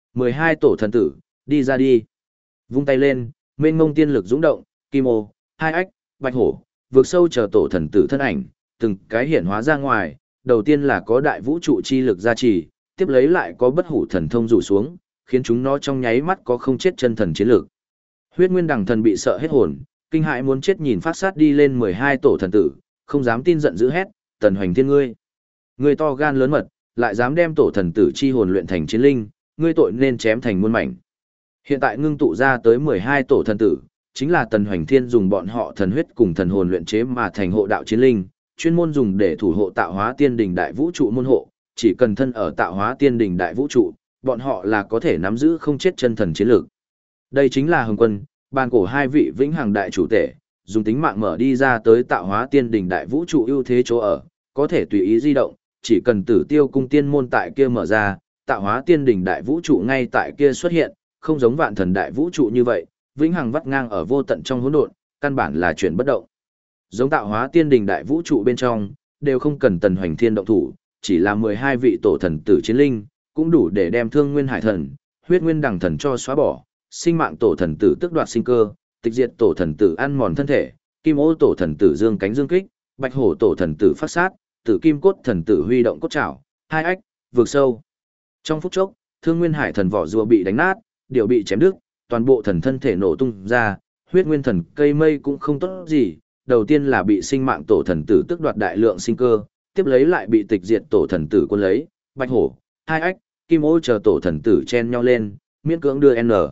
12 tổ thần tử, đi ra đi. Vung tay lên, mênh mông tiên lực dũng động, Kim Ô, Hai Ách, Bạch Hổ, vượt sâu chờ tổ thần tử thân ảnh, từng cái hiển hóa ra ngoài, đầu tiên là có đại vũ trụ chi lực gia trì, tiếp lấy lại có bất hủ thần thông rủ xuống, khiến chúng nó trong nháy mắt có không chết chân thần chiến lực. Huyết Nguyên Đằng thần bị sợ hết hồn, kinh hãi muốn chết nhìn phát sát đi lên 12 tổ thần tử, không dám tin giận dữ hét, Tần Hoành Thiên ngươi to gan lớn mật, lại dám đem tổ thần tử chi hồn luyện thành chiến linh, ngươi tội nên chém thành muôn mảnh. Hiện tại ngưng tụ ra tới 12 tổ thần tử, chính là Tần Hoành Thiên dùng bọn họ thần huyết cùng thần hồn luyện chế mà thành hộ đạo chiến linh, chuyên môn dùng để thủ hộ tạo hóa tiên đỉnh đại vũ trụ môn hộ, chỉ cần thân ở tạo hóa tiên đỉnh đại vũ trụ, bọn họ là có thể nắm giữ không chết chân thần chiến lược. Đây chính là Hồng Quân, bàn cổ hai vị vĩnh hằng đại chủ tể, dùng tính mạng mở đi ra tới tạo hóa tiên đỉnh đại vũ trụ ưu thế chỗ ở, có thể tùy ý di động, chỉ cần Tử Tiêu cung tiên môn tại kia mở ra, tạo hóa tiên đỉnh đại vũ trụ ngay tại kia xuất hiện, không giống vạn thần đại vũ trụ như vậy, vĩnh hằng vắt ngang ở vô tận trong hỗn độn, căn bản là chuyển bất động. Giống tạo hóa tiên đỉnh đại vũ trụ bên trong, đều không cần Tần Hoành Thiên động thủ, chỉ là 12 vị tổ thần tử chiến linh, cũng đủ để đem Thương Nguyên Hải Thần, Huyết Nguyên Đằng Thần cho xóa bỏ, sinh mạng tổ thần tử tước đoạt sinh cơ, tịch diệt tổ thần tử ăn mòn thân thể, Kim Ô tổ thần tử dương cánh dương kích, Bạch Hổ tổ thần tử phát sát, Tử Kim Cốt thần tử huy động cốt trảo, hai ách, vượt sâu. Trong phút chốc, Thương Nguyên Hải Thần vỏ rùa bị đánh nát, điệu bị chém đứt, toàn bộ thần thân thể nổ tung ra, Huyết Nguyên Thần cây mây cũng không tốt gì, đầu tiên là bị sinh mạng tổ thần tử tước đoạt đại lượng sinh cơ, tiếp lấy lại bị tịch diệt tổ thần tử quân lấy, Bạch Hổ, hai ách, Kim Ô chờ tổ thần tử chen nhau lên, miễn cưỡng đưa N.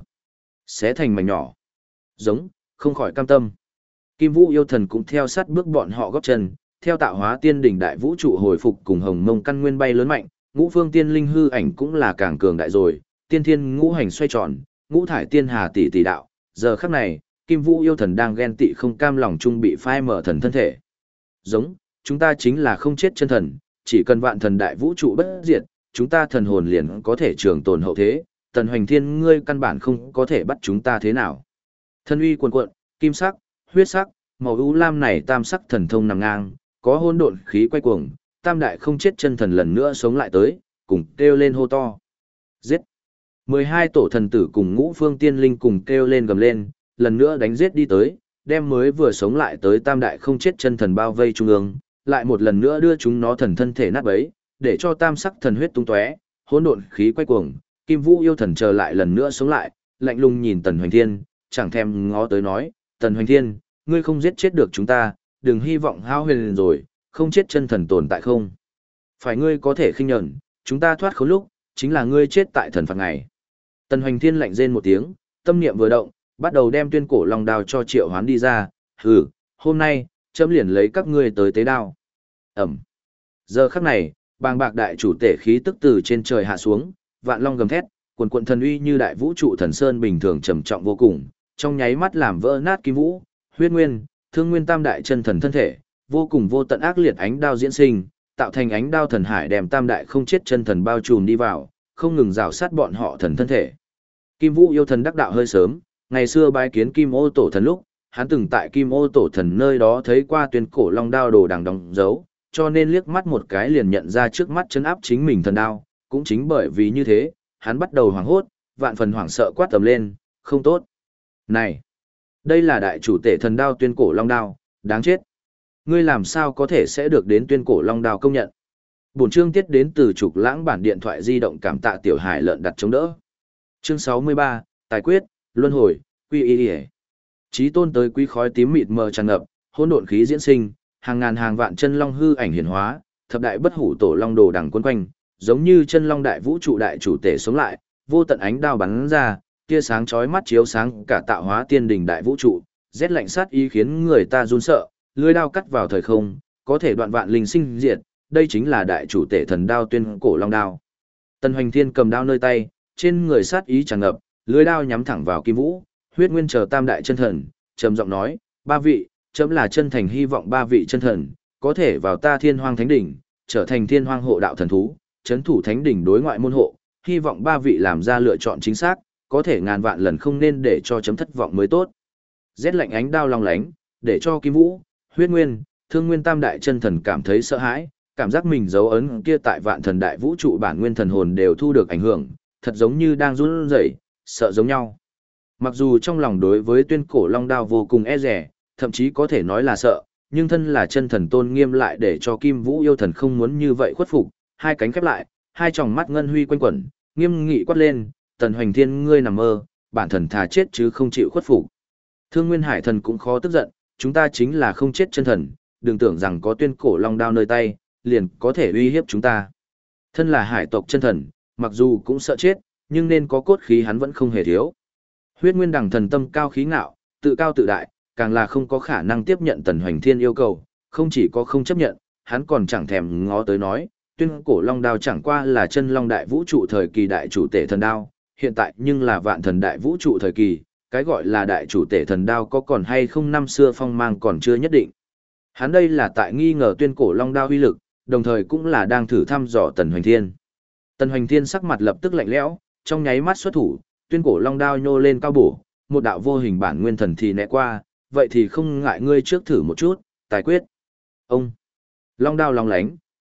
Xé thành mảnh nhỏ. Giống, không khỏi cam tâm. Kim Vũ yêu thần cũng theo sát bước bọn họ góp chân, theo tạo hóa tiên đỉnh đại vũ trụ hồi phục cùng hồng mông căn nguyên bay lớn mạnh, ngũ phương tiên linh hư ảnh cũng là càng cường đại rồi, tiên thiên ngũ hành xoay tròn, ngũ thải tiên hà tỷ tỷ đạo. Giờ khắc này, Kim Vũ yêu thần đang ghen tị không cam lòng chung bị phai mở thần thân thể. Giống, chúng ta chính là không chết chân thần, chỉ cần vạn thần đại vũ trụ bất diệt, chúng ta thần hồn liền có thể trường tồn hậu thế, Tần Hoành Thiên ngươi căn bản không có thể bắt chúng ta thế nào. Thân uy cuồn cuộn, kim sắc, huyết sắc, màu u lam này tam sắc thần thông nằm ngang, có hỗn độn khí quay cuồng, tam đại không chết chân thần lần nữa sống lại tới, cùng kêu lên hô to. Giết! 12 tổ thần tử cùng ngũ phương tiên linh cùng kêu lên gầm lên, lần nữa đánh giết đi tới, đem mới vừa sống lại tới tam đại không chết chân thần bao vây trung ương, lại một lần nữa đưa chúng nó thần thân thể nát bấy, để cho tam sắc thần huyết tung tóe, hỗn độn khí quay cuồng, Kim Vũ yêu thần chờ lại lần nữa sống lại, lạnh lùng nhìn Tần Hoành Thiên, chẳng thèm ngó tới nói, Tần Hoành Thiên, ngươi không giết chết được chúng ta, đừng hy vọng hao huyền rồi, không chết chân thần tồn tại không. Phải ngươi có thể khinh nhẫn, chúng ta thoát khốn lúc, chính là ngươi chết tại thần phạt ngày. Tần Hoành Thiên lạnh rên một tiếng, tâm niệm vừa động, bắt đầu đem tuyên cổ long đao cho triệu hoán đi ra, hừ, hôm nay, chấm liền lấy các ngươi tới tế đao. Ẩm. Giờ khắc này, bàng bạc đại chủ tể khí tức từ trên trời hạ xuống, vạn long gầm thét, quần quần thần uy như đại vũ trụ thần sơn bình thường trầm trọng vô cùng, trong nháy mắt làm vỡ nát Kim Vũ, Huyết Nguyên, Thương Nguyên tam đại chân thần thân thể, vô cùng vô tận ác liệt ánh đao diễn sinh, tạo thành ánh đao thần hải đem tam đại không chết chân thần bao trùm đi vào, không ngừng rào sát bọn họ thần thân thể. Kim Vũ yêu thần đắc đạo hơi sớm, ngày xưa bái kiến Kim Ô tổ thần lúc, hắn từng tại Kim Ô tổ thần nơi đó thấy qua tuyên cổ long đao đồ đằng đóng dấu, cho nên liếc mắt một cái liền nhận ra trước mắt chấn áp chính mình thần đao, cũng chính bởi vì như thế, hắn bắt đầu hoảng hốt, vạn phần hoảng sợ quát tầm lên, không tốt. Này, đây là đại chủ tể thần đao tuyên cổ long đao, đáng chết. Ngươi làm sao có thể sẽ được đến tuyên cổ long đao công nhận? Bổn chương tiết đến từ Trục Lãng bản điện thoại di động cảm tạ tiểu hải lợn đặt chống đỡ. Chương 63, tài quyết, luân hồi, quy y. Chí tôn tới quý khói tím mịt mờ tràn ngập, hỗn độn khí diễn sinh, hàng ngàn hàng vạn chân long hư ảnh hiển hóa, thập đại bất hủ tổ long đồ đằng quấn quanh, giống như chân long đại vũ trụ đại chủ tể sống lại, vô tận ánh đao bắn ra, tia sáng chói mắt chiếu sáng cả tạo hóa tiên đỉnh đại vũ trụ, rét lạnh sát ý khiến người ta run sợ, lưỡi đao cắt vào thời không, có thể đoạn vạn linh sinh diệt, đây chính là đại chủ tể thần đao tuyên cổ long đao. Tần Hoành Thiên cầm đao nơi tay, trên người sát ý tràn ngập, lưỡi đao nhắm thẳng vào Kim Vũ, Huyết Nguyên chờ tam đại chân thần, trầm giọng nói, ba vị, chấm là chân thành hy vọng ba vị chân thần, có thể vào ta Thiên Hoang Thánh Đỉnh, trở thành Thiên Hoang hộ đạo thần thú, chấn thủ Thánh Đỉnh đối ngoại môn hộ, hy vọng ba vị làm ra lựa chọn chính xác, có thể ngàn vạn lần không nên để cho chấm thất vọng mới tốt. Rét lạnh ánh đao long lánh, để cho Kim Vũ, Huyết Nguyên, Thương Nguyên tam đại chân thần cảm thấy sợ hãi, cảm giác mình dấu ấn kia tại vạn thần đại vũ trụ bản nguyên thần hồn đều thu được ảnh hưởng, thật giống như đang run rẩy, sợ giống nhau. Mặc dù trong lòng đối với tuyên cổ long đao vô cùng e dè, thậm chí có thể nói là sợ, nhưng thân là chân thần tôn nghiêm lại để cho Kim Vũ yêu thần không muốn như vậy khuất phục, hai cánh khép lại, hai tròng mắt ngân huy quanh quẩn, nghiêm nghị quát lên, Tần Hoành Thiên ngươi nằm mơ, bản thần thà chết chứ không chịu khuất phục. Thương Nguyên Hải thần cũng khó tức giận, chúng ta chính là không chết chân thần, đừng tưởng rằng có tuyên cổ long đao nơi tay, liền có thể uy hiếp chúng ta. Thân là hải tộc chân thần, mặc dù cũng sợ chết, nhưng nên có cốt khí hắn vẫn không hề thiếu. Huyết Nguyên đằng thần tâm cao khí ngạo, tự cao tự đại, càng là không có khả năng tiếp nhận Tần Hoành Thiên yêu cầu, không chỉ có không chấp nhận, hắn còn chẳng thèm ngó tới nói, tuyên cổ long đao chẳng qua là chân long đại vũ trụ thời kỳ đại chủ tể thần đao, hiện tại nhưng là vạn thần đại vũ trụ thời kỳ, cái gọi là đại chủ tể thần đao có còn hay không năm xưa phong mang còn chưa nhất định. Hắn đây là tại nghi ngờ tuyên cổ long đao uy lực, đồng thời cũng là đang thử thăm dò Tần Hoành Thiên. Tần Hoành Thiên sắc mặt lập tức lạnh lẽo, trong nháy mắt xuất thủ, tuyên cổ long đao nhô lên cao bổ, một đạo vô hình bản nguyên thần thì né qua, vậy thì không ngại ngươi trước thử một chút, tài quyết. Ông long đao long lánh,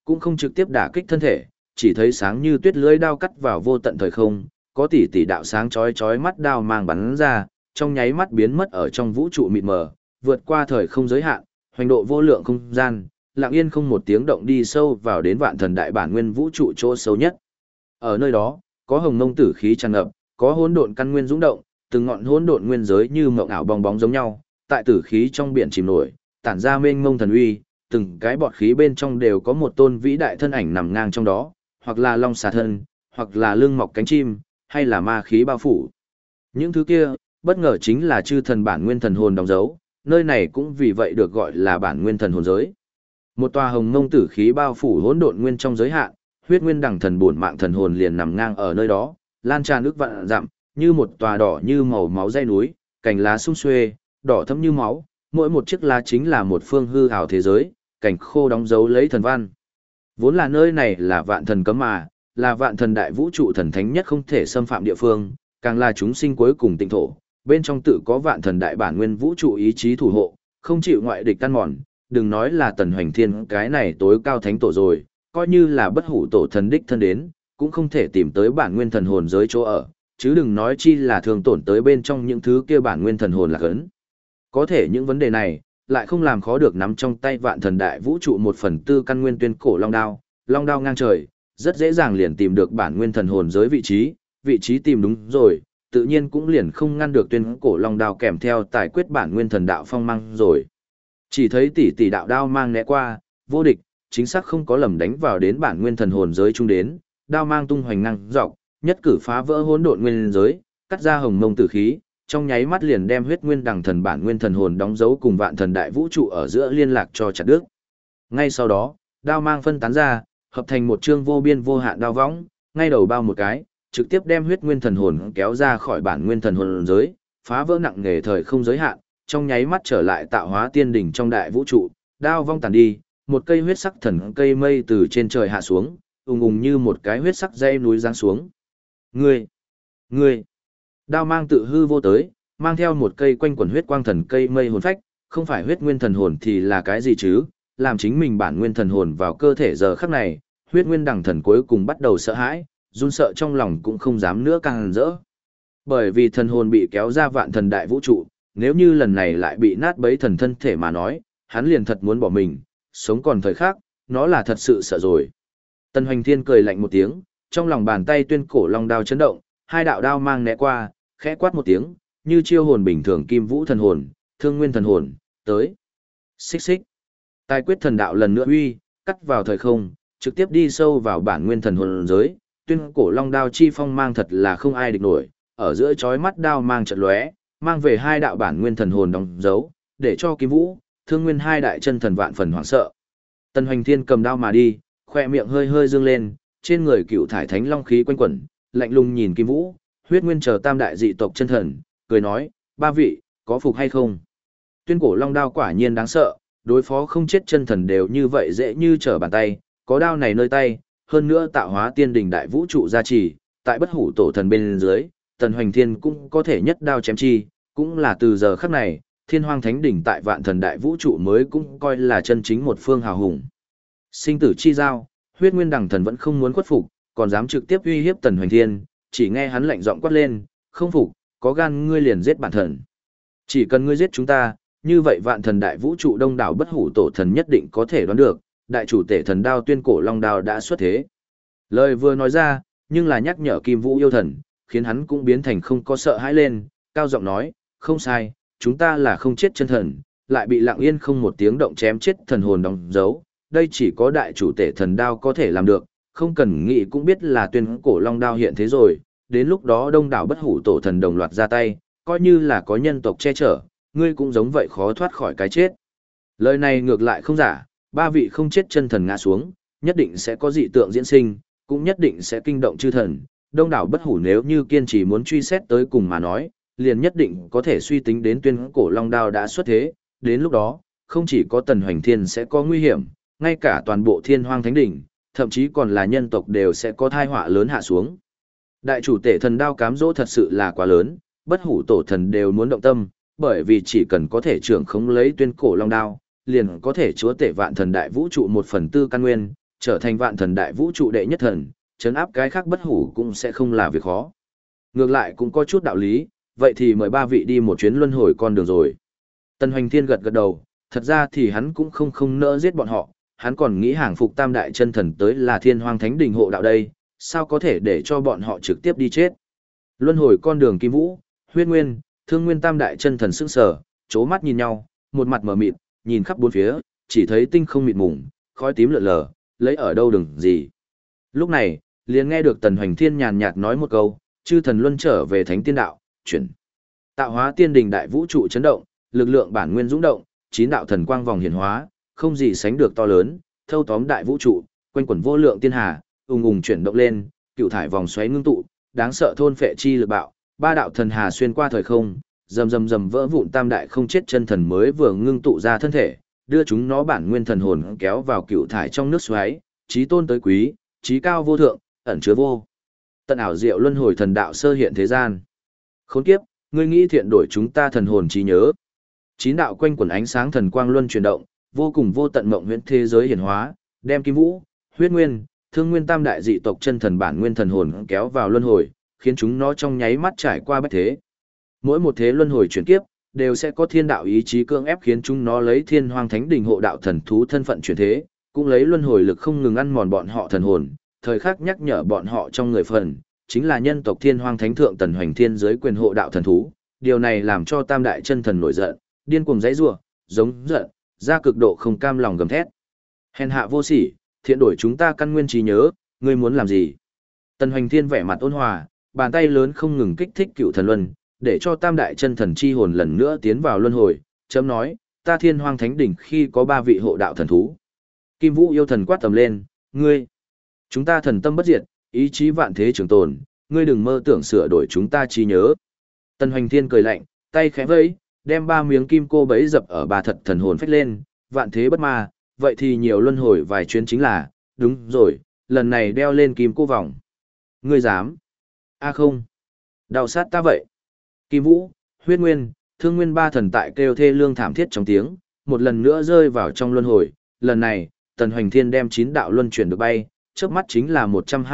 cũng không trực tiếp đả kích thân thể, chỉ thấy sáng như tuyết lưới đao cắt vào vô tận thời không, có tỷ tỷ đạo sáng chói chói mắt đao mang bắn ra, trong nháy mắt biến mất ở trong vũ trụ mịt mờ, vượt qua thời không giới hạn, hoành độ vô lượng không gian, lặng yên không một tiếng động đi sâu vào đến vạn thần đại bản nguyên vũ trụ chỗ sâu nhất. Ở nơi đó, có hồng mông tử khí tràn ngập, có hỗn độn căn nguyên dũng động, từng ngọn hỗn độn nguyên giới như mộng ảo bong bóng giống nhau, tại tử khí trong biển chìm nổi, tản ra mênh mông thần uy, từng cái bọt khí bên trong đều có một tôn vĩ đại thân ảnh nằm ngang trong đó, hoặc là long xà thân, hoặc là lưng mọc cánh chim, hay là ma khí bao phủ. Những thứ kia, bất ngờ chính là chư thần bản nguyên thần hồn đóng dấu, nơi này cũng vì vậy được gọi là bản nguyên thần hồn giới. Một tòa hồng mông tử khí bao phủ hỗn độn nguyên trong giới hạn, huyết nguyên đẳng thần bổn mạng thần hồn liền nằm ngang ở nơi đó, lan tràn ước vạn dặm, như một tòa đỏ như màu máu dây núi, cành lá sum xuê, đỏ thẫm như máu, mỗi một chiếc lá chính là một phương hư ảo thế giới, cảnh khô đóng dấu lấy thần văn. Vốn là nơi này là vạn thần cấm mà, là vạn thần đại vũ trụ thần thánh nhất không thể xâm phạm địa phương, càng là chúng sinh cuối cùng tịnh thổ, bên trong tự có vạn thần đại bản nguyên vũ trụ ý chí thủ hộ, không chịu ngoại địch căn mòn, đừng nói là Tần Hoành Thiên cái này tối cao thánh tổ rồi, coi như là bất hủ tổ thần đích thân đến, cũng không thể tìm tới bản nguyên thần hồn giới chỗ ở, chứ đừng nói chi là thường tổn tới bên trong những thứ kia bản nguyên thần hồn là cấn. Có thể những vấn đề này, lại không làm khó được nắm trong tay vạn thần đại vũ trụ 1/4 căn nguyên tuyên cổ long đao ngang trời, rất dễ dàng liền tìm được bản nguyên thần hồn giới vị trí tìm đúng rồi, tự nhiên cũng liền không ngăn được tuyên cổ long đao kèm theo tài quyết bản nguyên thần đạo phong mang rồi. Chỉ thấy tỷ đạo đao mang né qua, vô địch, chính xác không có lầm đánh vào đến bản nguyên thần hồn giới trung đến, đao mang tung hoành năng dọc, nhất cử phá vỡ hỗn độn nguyên giới, cắt ra hồng mông tử khí, trong nháy mắt liền đem huyết nguyên đằng thần bản nguyên thần hồn đóng dấu cùng vạn thần đại vũ trụ ở giữa liên lạc cho chặt đứt. Ngay sau đó, đao mang phân tán ra, hợp thành một chương vô biên vô hạn đao võng, ngay đầu bao một cái, trực tiếp đem huyết nguyên thần hồn kéo ra khỏi bản nguyên thần hồn giới, phá vỡ nặng nghề thời không giới hạn, trong nháy mắt trở lại tạo hóa tiên đỉnh trong đại vũ trụ, đao vong tàn đi, một cây huyết sắc thần cây mây từ trên trời hạ xuống, ùng ùng như một cái huyết sắc dây núi giáng xuống. Ngươi, đao mang tự hư vô tới, mang theo một cây quanh quần huyết quang thần cây mây hồn phách, không phải huyết nguyên thần hồn thì là cái gì chứ, làm chính mình bản nguyên thần hồn vào cơ thể giờ khắc này, huyết nguyên đằng thần cuối cùng bắt đầu sợ hãi, run sợ trong lòng cũng không dám nữa càng rỡ. Bởi vì thần hồn bị kéo ra vạn thần đại vũ trụ, nếu như lần này lại bị nát bấy thần thân thể mà nói, hắn liền thật muốn bỏ mình, sống còn thời khắc, nó là thật sự sợ rồi. Tần Hoành Thiên cười lạnh một tiếng, trong lòng bàn tay tuyên cổ long đao chấn động, hai đạo đao mang né qua, khẽ quát một tiếng, như chiêu hồn bình thường kim vũ thần hồn, thương nguyên thần hồn, tới. Xích xích. Tài quyết thần đạo lần nữa uy, cắt vào thời không, trực tiếp đi sâu vào bản nguyên thần hồn giới, tuyên cổ long đao chi phong mang thật là không ai địch nổi, ở giữa chói mắt đao mang chợt lóe, mang về hai đạo bản nguyên thần hồn đóng dấu, để cho kim vũ, thương nguyên hai đại chân thần vạn phần hoảng sợ. Tần Hoành Thiên cầm đao mà đi, khoe miệng hơi hơi dương lên, trên người cựu thải thánh long khí quanh quẩn, lạnh lùng nhìn kim vũ, huyết nguyên chờ tam đại dị tộc chân thần, cười nói, ba vị, có phục hay không? Tuyên cổ long đao quả nhiên đáng sợ, đối phó không chết chân thần đều như vậy dễ như trở bàn tay, có đao này nơi tay, hơn nữa tạo hóa tiên đình đại vũ trụ gia trì, tại bất hủ tổ thần bên dưới, Tần Hoành Thiên cũng có thể nhất đao chém chi, cũng là từ giờ khắc này, Thiên Hoang Thánh đỉnh tại vạn thần đại vũ trụ mới cũng coi là chân chính một phương hào hùng. Sinh tử chi giao, huyết nguyên đằng thần vẫn không muốn khuất phục, còn dám trực tiếp uy hiếp Tần Hoành Thiên, chỉ nghe hắn lạnh giọng quát lên, không phục, có gan ngươi liền giết bản thần. Chỉ cần ngươi giết chúng ta, như vậy vạn thần đại vũ trụ đông đảo bất hủ tổ thần nhất định có thể đoán được, đại chủ tể thần đao tuyên cổ long đao đã xuất thế. Lời vừa nói ra, nhưng là nhắc nhở Kim Vũ yêu thần, khiến hắn cũng biến thành không có sợ hãi lên, cao giọng nói, không sai, chúng ta là không chết chân thần, lại bị lặng yên không một tiếng động chém chết thần hồn đóng dấu, đây chỉ có đại chủ tể thần đao có thể làm được, không cần nghĩ cũng biết là tuyên cổ long đao hiện thế rồi, đến lúc đó đông đảo bất hủ tổ thần đồng loạt ra tay, coi như là có nhân tộc che chở, ngươi cũng giống vậy khó thoát khỏi cái chết. Lời này ngược lại không giả, ba vị không chết chân thần ngã xuống, nhất định sẽ có dị tượng diễn sinh, cũng nhất định sẽ kinh động chư thần, đông đảo bất hủ nếu như kiên trì muốn truy xét tới cùng mà nói, liền nhất định có thể suy tính đến tuyên cổ long đao đã xuất thế, đến lúc đó, không chỉ có Tần Hoành Thiên sẽ có nguy hiểm, ngay cả toàn bộ Thiên Hoang Thánh đỉnh, thậm chí còn là nhân tộc đều sẽ có tai họa lớn hạ xuống. Đại chủ tể thần đao cám dỗ thật sự là quá lớn, bất hủ tổ thần đều muốn động tâm, bởi vì chỉ cần có thể trưởng khống lấy tuyên cổ long đao, liền có thể chúa tể vạn thần đại vũ trụ 1/4 căn nguyên, trở thành vạn thần đại vũ trụ đệ nhất thần, trấn áp cái khác bất hủ cũng sẽ không là việc khó. Ngược lại cũng có chút đạo lý, vậy thì mời ba vị đi một chuyến luân hồi con đường rồi. Tần Hoành Thiên gật gật đầu, thật ra thì hắn cũng không nỡ giết bọn họ, hắn còn nghĩ hàng phục tam đại chân thần tới là Thiên Hoang Thánh Đình hộ đạo đây, sao có thể để cho bọn họ trực tiếp đi chết. Luân hồi con đường Kim Vũ, Huyết Nguyên, Thương Nguyên tam đại chân thần sững sờ, chố mắt nhìn nhau, một mặt mờ mịt, nhìn khắp bốn phía, chỉ thấy tinh không mịt mùng, khói tím lượn lờ, lấy ở đâu đừng gì. Lúc này, liền nghe được Tần Hoành Thiên nhàn nhạt nói một câu, chư thần luân trở về thánh tiên đạo, chuyển. Tạo hóa tiên đình đại vũ trụ chấn động, lực lượng bản nguyên dũng động, chín đạo thần quang vòng hiển hóa, không gì sánh được to lớn, thâu tóm đại vũ trụ, quanh quẩn vô lượng tiên hà, ùng ùng chuyển động lên, cựu thải vòng xoáy ngưng tụ, đáng sợ thôn phệ chi lực bạo, ba đạo thần hà xuyên qua thời không, rầm rầm rầm vỡ vụn tam đại không chết chân thần mới vừa ngưng tụ ra thân thể, đưa chúng nó bản nguyên thần hồn kéo vào cựu thải trong nước xoáy, chí tôn tới quý, chí cao vô thượng, ẩn chứa vô tận ảo diệu luân hồi thần đạo sơ hiện thế gian. Khốn kiếp, ngươi nghĩ thiện đổi chúng ta thần hồn trí nhớ. Chín đạo quanh quần ánh sáng thần quang luân chuyển động, vô cùng vô tận mộng huyễn thế giới hiển hóa, đem Kim Vũ, Huyết Nguyên, Thương Nguyên tam đại dị tộc chân thần bản nguyên thần hồn kéo vào luân hồi, khiến chúng nó trong nháy mắt trải qua bách thế. Mỗi một thế luân hồi chuyển kiếp, đều sẽ có thiên đạo ý chí cưỡng ép khiến chúng nó lấy Thiên Hoang Thánh Đình hộ đạo thần thú thân phận chuyển thế, cũng lấy luân hồi lực không ngừng ăn mòn bọn họ thần hồn, thời khắc nhắc nhở bọn họ trong người phần, chính là nhân tộc Thiên Hoang Thánh Thượng Tần Hoành Thiên dưới quyền hộ đạo thần thú. Điều này làm cho tam đại chân thần nổi giận, điên cuồng giãy giụa, giống giận, ra cực độ không cam lòng gầm thét. Hèn hạ vô sỉ, thiện đổi chúng ta căn nguyên trí nhớ, ngươi muốn làm gì? Tần Hoành Thiên vẻ mặt ôn hòa, bàn tay lớn không ngừng kích thích cựu thần luân, để cho tam đại chân thần chi hồn lần nữa tiến vào luân hồi, chấm nói, ta Thiên Hoang Thánh Đỉnh khi có ba vị hộ đạo thần thú. Kim Vũ yêu thần quát tầm lên, ngươi, chúng ta thần tâm bất diệt, ý chí vạn thế trường tồn, ngươi đừng mơ tưởng sửa đổi chúng ta trí nhớ. Tần Hoành Thiên cười lạnh, tay khẽ vẫy, đem ba miếng kim cô bấy dập ở ba thật thần hồn phách lên, vạn thế bất ma, vậy thì nhiều luân hồi vài chuyến chính là, đúng rồi, lần này đeo lên kim cô vòng. Ngươi dám? A không. Đau sát ta vậy. Kim Vũ, Huyết Nguyên, Thương Nguyên ba thần tại kêu thê lương thảm thiết trong tiếng, một lần nữa rơi vào trong luân hồi, lần này, Tần Hoành Thiên đem 9 đạo luân chuyển được bay, chớp mắt chính là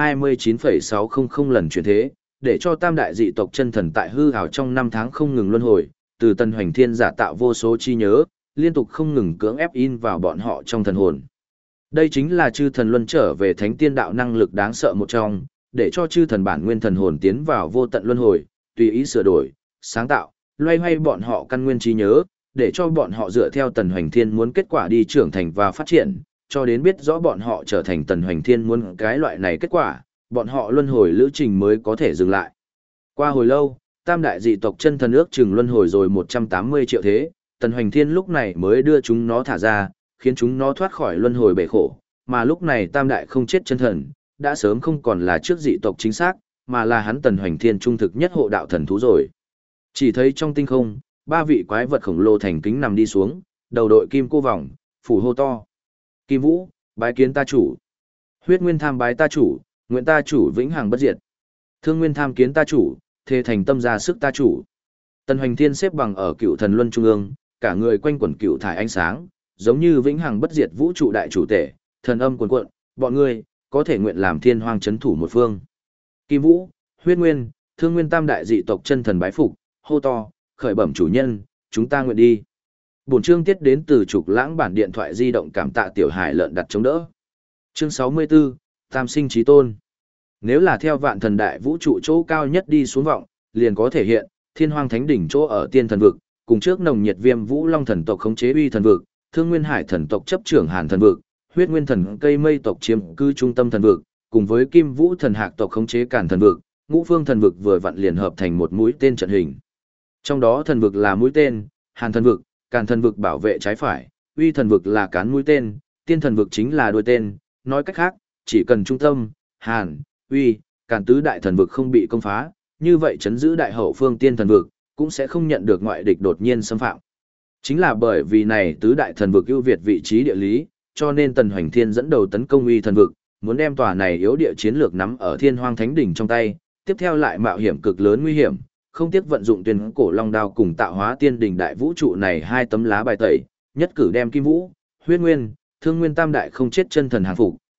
129,600 lần chuyển thế, để cho tam đại dị tộc chân thần tại hư ảo trong 5 tháng không ngừng luân hồi, từ Tần Hoành Thiên giả tạo vô số chi nhớ, liên tục không ngừng cưỡng ép in vào bọn họ trong thần hồn. Đây chính là chư thần luân trở về thánh tiên đạo năng lực đáng sợ một trong, để cho chư thần bản nguyên thần hồn tiến vào vô tận luân hồi, tùy ý sửa đổi, sáng tạo, loay hoay bọn họ căn nguyên trí nhớ, để cho bọn họ dựa theo Tần Hoành Thiên muốn kết quả đi trưởng thành và phát triển, cho đến biết rõ bọn họ trở thành Tần Hoành Thiên muốn cái loại này kết quả, bọn họ luân hồi lữ trình mới có thể dừng lại. Qua hồi lâu, tam đại dị tộc chân thần ước chừng luân hồi rồi 180 triệu thế, Tần Hoành Thiên lúc này mới đưa chúng nó thả ra, khiến chúng nó thoát khỏi luân hồi bể khổ, mà lúc này tam đại không chết chân thần, đã sớm không còn là trước dị tộc chính xác, mà là hắn Tần Hoành Thiên trung thực nhất hộ đạo thần thú rồi. Chỉ thấy trong tinh không, ba vị quái vật khổng lồ thành kính nằm đi xuống, đầu đội kim cô vòng, phủ hô to. Kim Vũ, bái kiến ta chủ. Huyết Nguyên tham bái ta chủ, nguyện ta chủ vĩnh hằng bất diệt. Thương Nguyên tham kiến ta chủ, thề thành tâm ra sức ta chủ. Tần Hoành Thiên xếp bằng ở cựu thần luân trung ương, cả người quanh quẩn cựu thải ánh sáng, giống như vĩnh hằng bất diệt vũ trụ đại chủ tể, thần âm cuồn cuộn, bọn ngươi có thể nguyện làm thiên hoang chấn thủ một phương. Kim Vũ, Huyết Nguyên, Thương Nguyên tam đại dị tộc chân thần bái phục, hô to, khởi bẩm chủ nhân, chúng ta nguyện đi. Bổn chương tiết đến từ Trục Lãng bản điện thoại di động, cảm tạ tiểu hải lợn đặt chống đỡ. Chương 64, Tam sinh chí tôn. Nếu là theo vạn thần đại vũ trụ chỗ cao nhất đi xuống vọng, liền có thể hiện, Thiên Hoang Thánh Đỉnh chỗ ở tiên thần vực, cùng trước nồng nhiệt Viêm Vũ Long thần tộc khống chế uy thần vực, Thương Nguyên Hải thần tộc chấp trưởng Hàn thần vực, Huyết Nguyên thần cây mây tộc chiếm cư trung tâm thần vực, cùng với Kim Vũ thần hạc tộc khống chế Càn thần vực, Ngũ Phương thần vực vừa vặn liền hợp thành một mũi tên trận hình. Trong đó thần vực là mũi tên, Hàn thần vực, Càn thần vực bảo vệ trái phải, uy thần vực là cán mũi tên, tiên thần vực chính là đuôi tên, nói cách khác, chỉ cần trung tâm, Hàn, uy, Càn tứ đại thần vực không bị công phá, như vậy chấn giữ đại hậu phương tiên thần vực, cũng sẽ không nhận được ngoại địch đột nhiên xâm phạm. Chính là bởi vì này tứ đại thần vực ưu việt vị trí địa lý, cho nên Tần Hoành Thiên dẫn đầu tấn công uy thần vực, muốn đem tòa này yếu địa chiến lược nắm ở Thiên Hoang Thánh Đỉnh trong tay, tiếp theo lại mạo hiểm cực lớn nguy hiểm, không tiếc vận dụng tuyên cổ long đao cùng tạo hóa tiên đỉnh đại vũ trụ này hai tấm lá bài tẩy, nhất cử đem Kim Vũ, Huyết Nguyên, Thương Nguyên tam đại không chết chân thần hàng phục,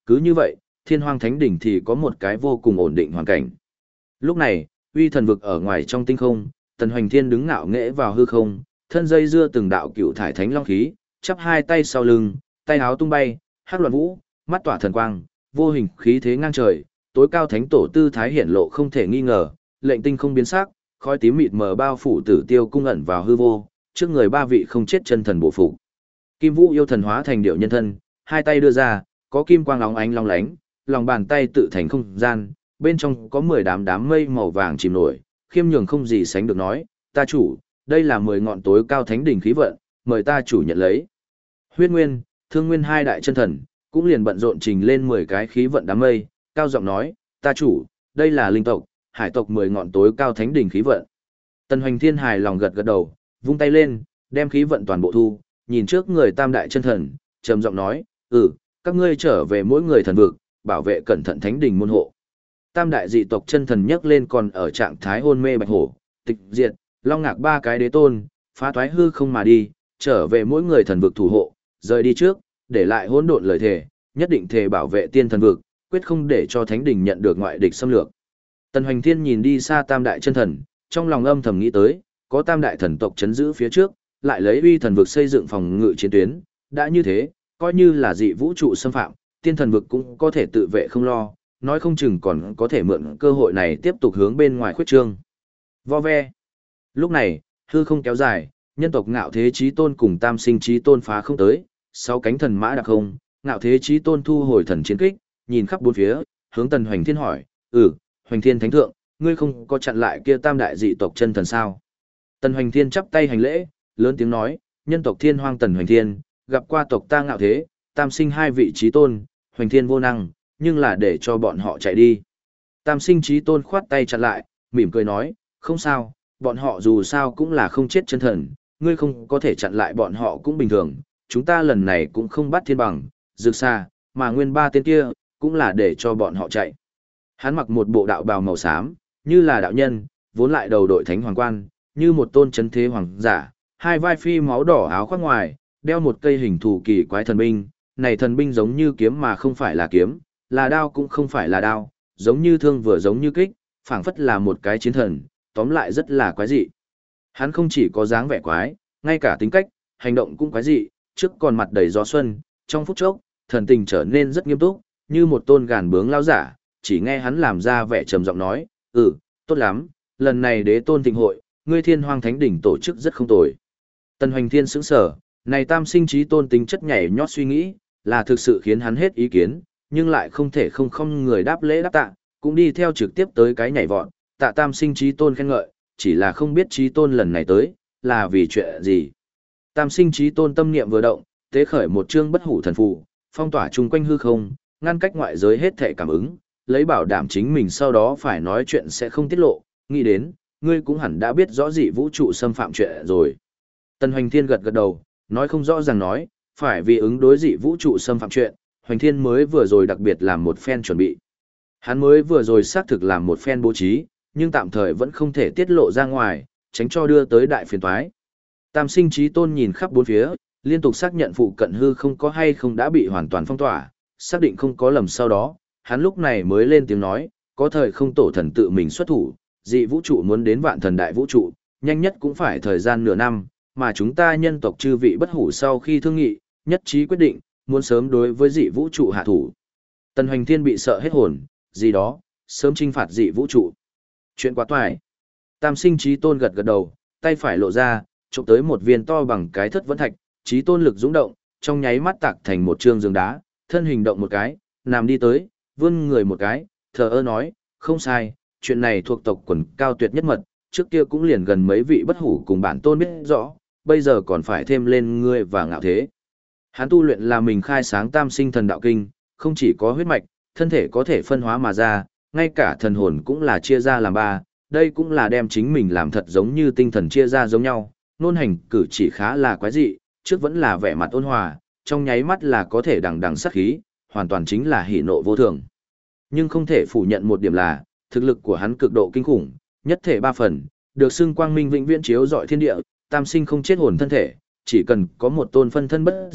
cứ như vậy, Thiên Hoang Thánh Đỉnh thì có một cái vô cùng ổn định hoàn cảnh. Lúc này, uy thần vực ở ngoài trong tinh không, Tần Hoành Thiên đứng ngạo nghễ vào hư không, thân dây dưa từng đạo cựu thải thánh long khí, chắp hai tay sau lưng, tay áo tung bay, hắc loạn vũ, mắt tỏa thần quang, vô hình khí thế ngang trời, tối cao thánh tổ tư thái hiển lộ không thể nghi ngờ, lệnh tinh không biến sắc, khói tím mịt mờ bao phủ Tử Tiêu cung ẩn vào hư vô, trước người ba vị không chết chân thần bộ phục. Kim Vũ yêu thần hóa thành điệu nhân thân, hai tay đưa ra, có kim quang óng ánh long lánh, lòng bàn tay tự thành không gian, bên trong có 10 đám mây màu vàng chìm nổi, khiêm nhường không gì sánh được nói, ta chủ, đây là 10 ngọn tối cao thánh đỉnh khí vận, mời ta chủ nhận lấy. Huyết Nguyên, Thương Nguyên hai đại chân thần, cũng liền bận rộn trình lên 10 cái khí vận đám mây, cao giọng nói, ta chủ, đây là linh tộc, hải tộc 10 ngọn tối cao thánh đỉnh khí vận. Tần Hoành Thiên hài lòng gật gật đầu, vung tay lên, đem khí vận toàn bộ thu, nhìn trước người tam đại chân thần, trầm giọng nói, các ngươi trở về mỗi người thần vực, bảo vệ cẩn thận thánh đỉnh môn hộ. Tam đại dị tộc chân thần nhấc lên còn ở trạng thái hôn mê bạch hổ, tịch diệt, long ngạc ba cái đế tôn, phá thoái hư không mà đi, trở về mỗi người thần vực thủ hộ, rời đi trước, để lại hỗn độn lời thề, nhất định thề bảo vệ tiên thần vực, quyết không để cho thánh đỉnh nhận được ngoại địch xâm lược. Tần Hoành Thiên nhìn đi xa tam đại chân thần, trong lòng âm thầm nghĩ tới, có tam đại thần tộc chấn giữ phía trước, lại lấy uy thần vực xây dựng phòng ngự chiến tuyến, đã như thế, coi như là dị vũ trụ xâm phạm, tiên thần vực cũng có thể tự vệ không lo, nói không chừng còn có thể mượn cơ hội này tiếp tục hướng bên ngoài khuyết trương. Vo ve. Lúc này, hư không kéo dài, nhân tộc Ngạo Thế Chí Tôn cùng Tam Sinh Chí Tôn phá không tới, sáu cánh thần mã đặc không, Ngạo Thế Chí Tôn thu hồi thần chiến kích, nhìn khắp bốn phía, hướng Tần Hoành Thiên hỏi, Hoành Thiên Thánh Thượng, ngươi không có chặn lại kia tam đại dị tộc chân thần sao? Tần Hoành Thiên chắp tay hành lễ, lớn tiếng nói, nhân tộc Thiên Hoang Tần Hoành Thiên, gặp qua tộc ta Ngạo Thế, Tam Sinh hai vị Chí Tôn, Hoành Thiên vô năng, nhưng là để cho bọn họ chạy đi. Tam Sinh Chí Tôn khoát tay chặn lại, mỉm cười nói, không sao, bọn họ dù sao cũng là không chết chân thần, ngươi không có thể chặn lại bọn họ cũng bình thường, chúng ta lần này cũng không bắt thiên bằng, rực xa, mà nguyên ba tên kia, cũng là để cho bọn họ chạy. Hắn mặc một bộ đạo bào màu xám, như là đạo nhân, vốn lại đầu đội thánh hoàng quan, như một tôn chấn thế hoàng giả, hai vai phi máu đỏ áo khoác ngoài, đeo một cây hình thù kỳ quái thần binh, này thần binh giống như kiếm mà không phải là kiếm, là đao cũng không phải là đao, giống như thương vừa giống như kích, phảng phất là một cái chiến thần, tóm lại rất là quái dị. Hắn không chỉ có dáng vẻ quái, ngay cả tính cách, hành động cũng quái dị, trước còn mặt đầy gió xuân, trong phút chốc, thần tình trở nên rất nghiêm túc, như một tôn gàn bướng lao giả, chỉ nghe hắn làm ra vẻ trầm giọng nói, tốt lắm, lần này đế tôn thịnh hội, ngươi Thiên Hoang Thánh Đỉnh tổ chức rất không tồi. Tần Hoành Thiên sững sờ, này Tam Sinh Chí Tôn tính chất nhảy nhót suy nghĩ, là thực sự khiến hắn hết ý kiến, nhưng lại không thể không người đáp lễ đáp tạ, cũng đi theo trực tiếp tới cái nhảy vọt, tạ Tam Sinh Chí Tôn khen ngợi, chỉ là không biết Chí Tôn lần này tới, là vì chuyện gì. Tam Sinh Chí Tôn tâm niệm vừa động, tế khởi một chương bất hủ thần phù, phong tỏa chung quanh hư không, ngăn cách ngoại giới hết thể cảm ứng, lấy bảo đảm chính mình sau đó phải nói chuyện sẽ không tiết lộ, nghĩ đến, ngươi cũng hẳn đã biết rõ dị vũ trụ xâm phạm chuyện rồi. Tần Hoành Thiên gật gật đầu, nói không rõ ràng nói, phải vì ứng đối dị vũ trụ xâm phạm chuyện, Hoành Thiên mới vừa rồi đặc biệt làm một phen chuẩn bị. Hắn mới vừa rồi xác thực làm một phen bố trí, nhưng tạm thời vẫn không thể tiết lộ ra ngoài, tránh cho đưa tới đại phiền toái. Tam Sinh Chí Tôn nhìn khắp bốn phía, liên tục xác nhận phụ cận hư không có hay không đã bị hoàn toàn phong tỏa, xác định không có lầm sau đó, hắn lúc này mới lên tiếng nói, có thời không tổ thần tự mình xuất thủ, dị vũ trụ muốn đến vạn thần đại vũ trụ, nhanh nhất cũng phải thời gian nửa năm, mà chúng ta nhân tộc chư vị bất hủ sau khi thương nghị, nhất trí quyết định, muốn sớm đối với dị vũ trụ hạ thủ. Tần Hoành Thiên bị sợ hết hồn, gì đó, sớm trinh phạt dị vũ trụ. Chuyện quá toại. Tam Sinh Chí Tôn gật gật đầu, tay phải lộ ra, chụp tới một viên to bằng cái thất vẫn thạch, Chí Tôn lực dũng động, trong nháy mắt tạc thành một trương giường đá, thân hình động một cái, nằm đi tới, vươn người một cái, thờ ơ nói, không sai, chuyện này thuộc tộc quần cao tuyệt nhất mật, trước kia cũng liền gần mấy vị bất hủ cùng bản tôn biết rõ, bây giờ còn phải thêm lên ngươi và Ngạo Thế. Hắn tu luyện là mình khai sáng Tam Sinh Thần Đạo Kinh, không chỉ có huyết mạch, thân thể có thể phân hóa mà ra, ngay cả thần hồn cũng là chia ra làm ba, đây cũng là đem chính mình làm thật giống như tinh thần chia ra giống nhau, nôn hành cử chỉ khá là quái dị, trước vẫn là vẻ mặt ôn hòa, trong nháy mắt là có thể đằng đằng sát khí, hoàn toàn chính là hỉ nộ vô thường. Nhưng không thể phủ nhận một điểm là, thực lực của hắn cực độ kinh khủng, nhất thể ba phần, được xưng quang minh vĩnh viễn chiếu rọi thiên địa, tam sinh không chết hồn thân thể, chỉ cần có một tôn phân thân bất diệt,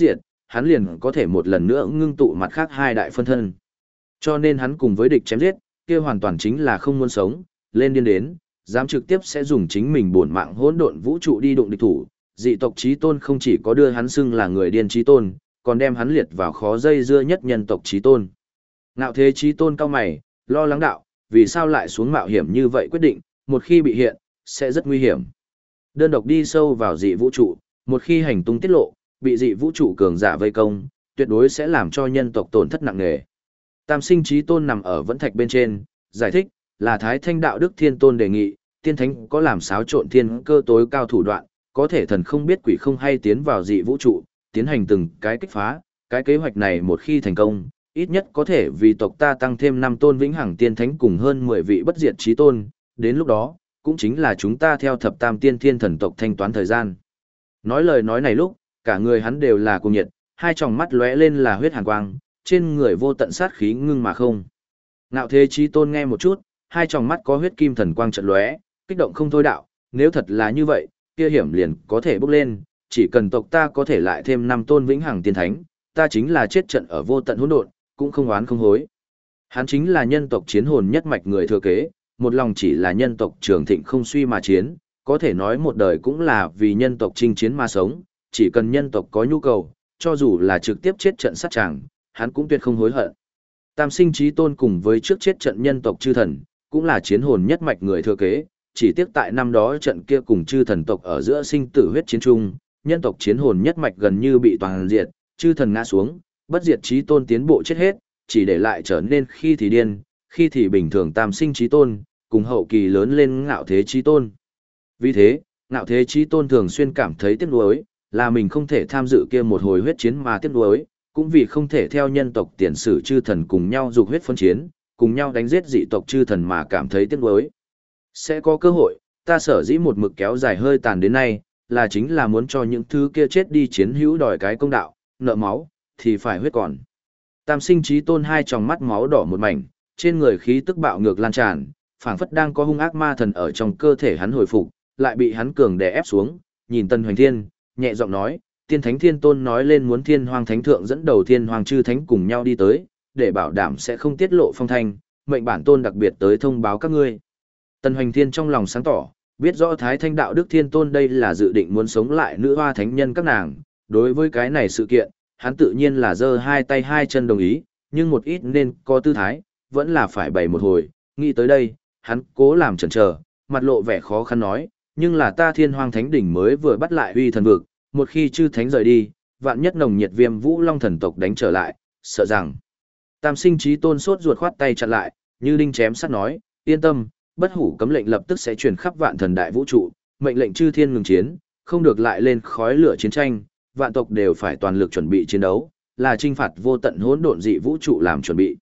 hắn liền có thể một lần nữa ngưng tụ mặt khác hai đại phân thân. Cho nên hắn cùng với địch chém giết, kia hoàn toàn chính là không muốn sống, lên điên đến, dám trực tiếp sẽ dùng chính mình bổn mạng hỗn độn vũ trụ đi đụng địch thủ. Dị tộc chí tôn không chỉ có đưa hắn xưng là người điên chí tôn, còn đem hắn liệt vào khó dây dưa nhất nhân tộc chí tôn. Ngạo thế chí tôn cao mày, lo lắng đạo, vì sao lại xuống mạo hiểm như vậy quyết định, một khi bị hiện, sẽ rất nguy hiểm. Đơn độc đi sâu vào dị vũ trụ, một khi hành tung tiết lộ, bị dị vũ trụ cường giả vây công, tuyệt đối sẽ làm cho nhân tộc tổn thất nặng nề. Tam sinh chí tôn nằm ở vẫn thạch bên trên, giải thích, là Thái Thanh đạo đức thiên tôn đề nghị, tiên thánh có làm xáo trộn thiên cơ tối cao thủ đoạn, có thể thần không biết quỷ không hay tiến vào dị vũ trụ, tiến hành từng cái kích phá, cái kế hoạch này một khi thành công, ít nhất có thể vì tộc ta tăng thêm 5 tôn vĩnh hằng tiên thánh cùng hơn 10 vị bất diệt chí tôn, đến lúc đó, cũng chính là chúng ta theo thập tam tiên thiên thần tộc thanh toán thời gian. Nói lời nói này lúc, cả người hắn đều là cuồng nhiệt, hai tròng mắt lóe lên là huyết hàn quang, trên người vô tận sát khí ngưng mà không. Ngạo thế chí tôn nghe một chút, hai tròng mắt có huyết kim thần quang chợt lóe, kích động không thôi đạo, nếu thật là như vậy, kia hiểm liền có thể bốc lên, chỉ cần tộc ta có thể lại thêm 5 tôn vĩnh hằng tiên thánh, ta chính là chết trận ở vô tận hỗn độn, cũng không oán không hối. Hắn chính là nhân tộc chiến hồn nhất mạch người thừa kế, một lòng chỉ là nhân tộc trường thịnh không suy mà chiến, có thể nói một đời cũng là vì nhân tộc chinh chiến mà sống, chỉ cần nhân tộc có nhu cầu, cho dù là trực tiếp chết trận sát tràng, hắn cũng tuyệt không hối hận. Tam sinh chí tôn cùng với trước chết trận nhân tộc chư thần, cũng là chiến hồn nhất mạch người thừa kế, chỉ tiếc tại năm đó trận kia cùng chư thần tộc ở giữa sinh tử huyết chiến chung, nhân tộc chiến hồn nhất mạch gần như bị toàn diệt, chư thần ngã xuống, bất diệt chí tôn tiến bộ chết hết, chỉ để lại trở nên khi thì điên, khi thì bình thường tam sinh chí tôn, cùng hậu kỳ lớn lên ngạo thế chí tôn. Vì thế, ngạo thế chí tôn thường xuyên cảm thấy tiếc nuối, là mình không thể tham dự kia một hồi huyết chiến mà tiếc nuối, cũng vì không thể theo nhân tộc tiền sử chư thần cùng nhau dục huyết phân chiến, cùng nhau đánh giết dị tộc chư thần mà cảm thấy tiếc nuối. Sẽ có cơ hội, ta sở dĩ một mực kéo dài hơi tàn đến nay, là chính là muốn cho những thứ kia chết đi chiến hữu đòi cái công đạo, nợ máu, thì phải huyết còn. Tam sinh chí tôn hai tròng mắt máu đỏ một mảnh, trên người khí tức bạo ngược lan tràn, phảng phất đang có hung ác ma thần ở trong cơ thể hắn hồi phục, lại bị hắn cường đè ép xuống, nhìn Tân Hoành Thiên, nhẹ giọng nói, tiên thánh thiên tôn nói lên muốn thiên hoàng thánh thượng dẫn đầu thiên hoàng chư thánh cùng nhau đi tới, để bảo đảm sẽ không tiết lộ phong thanh, mệnh bản tôn đặc biệt tới thông báo các ngươi. Tân Hoành Thiên trong lòng sáng tỏ, biết rõ Thái Thanh đạo đức thiên tôn đây là dự định muốn sống lại nữ hoa thánh nhân các nàng, đối với cái này sự kiện, hắn tự nhiên là giơ hai tay hai chân đồng ý, nhưng một ít nên có tư thái, vẫn là phải bày một hồi, nghĩ tới đây, hắn cố làm chần chờ, mặt lộ vẻ khó khăn nói, nhưng là ta thiên hoang thánh đỉnh mới vừa bắt lại uy thần vực, một khi chư thánh rời đi, vạn nhất nồng nhiệt viêm vũ long thần tộc đánh trở lại, sợ rằng. Tam sinh chí tôn sốt ruột khoát tay chặn lại, như đinh chém sắt nói, yên tâm, bất hủ cấm lệnh lập tức sẽ truyền khắp vạn thần đại vũ trụ, mệnh lệnh chư thiên ngừng chiến, không được lại lên khói lửa chiến tranh, vạn tộc đều phải toàn lực chuẩn bị chiến đấu, là trinh phạt vô tận hỗn độn dị vũ trụ làm chuẩn bị.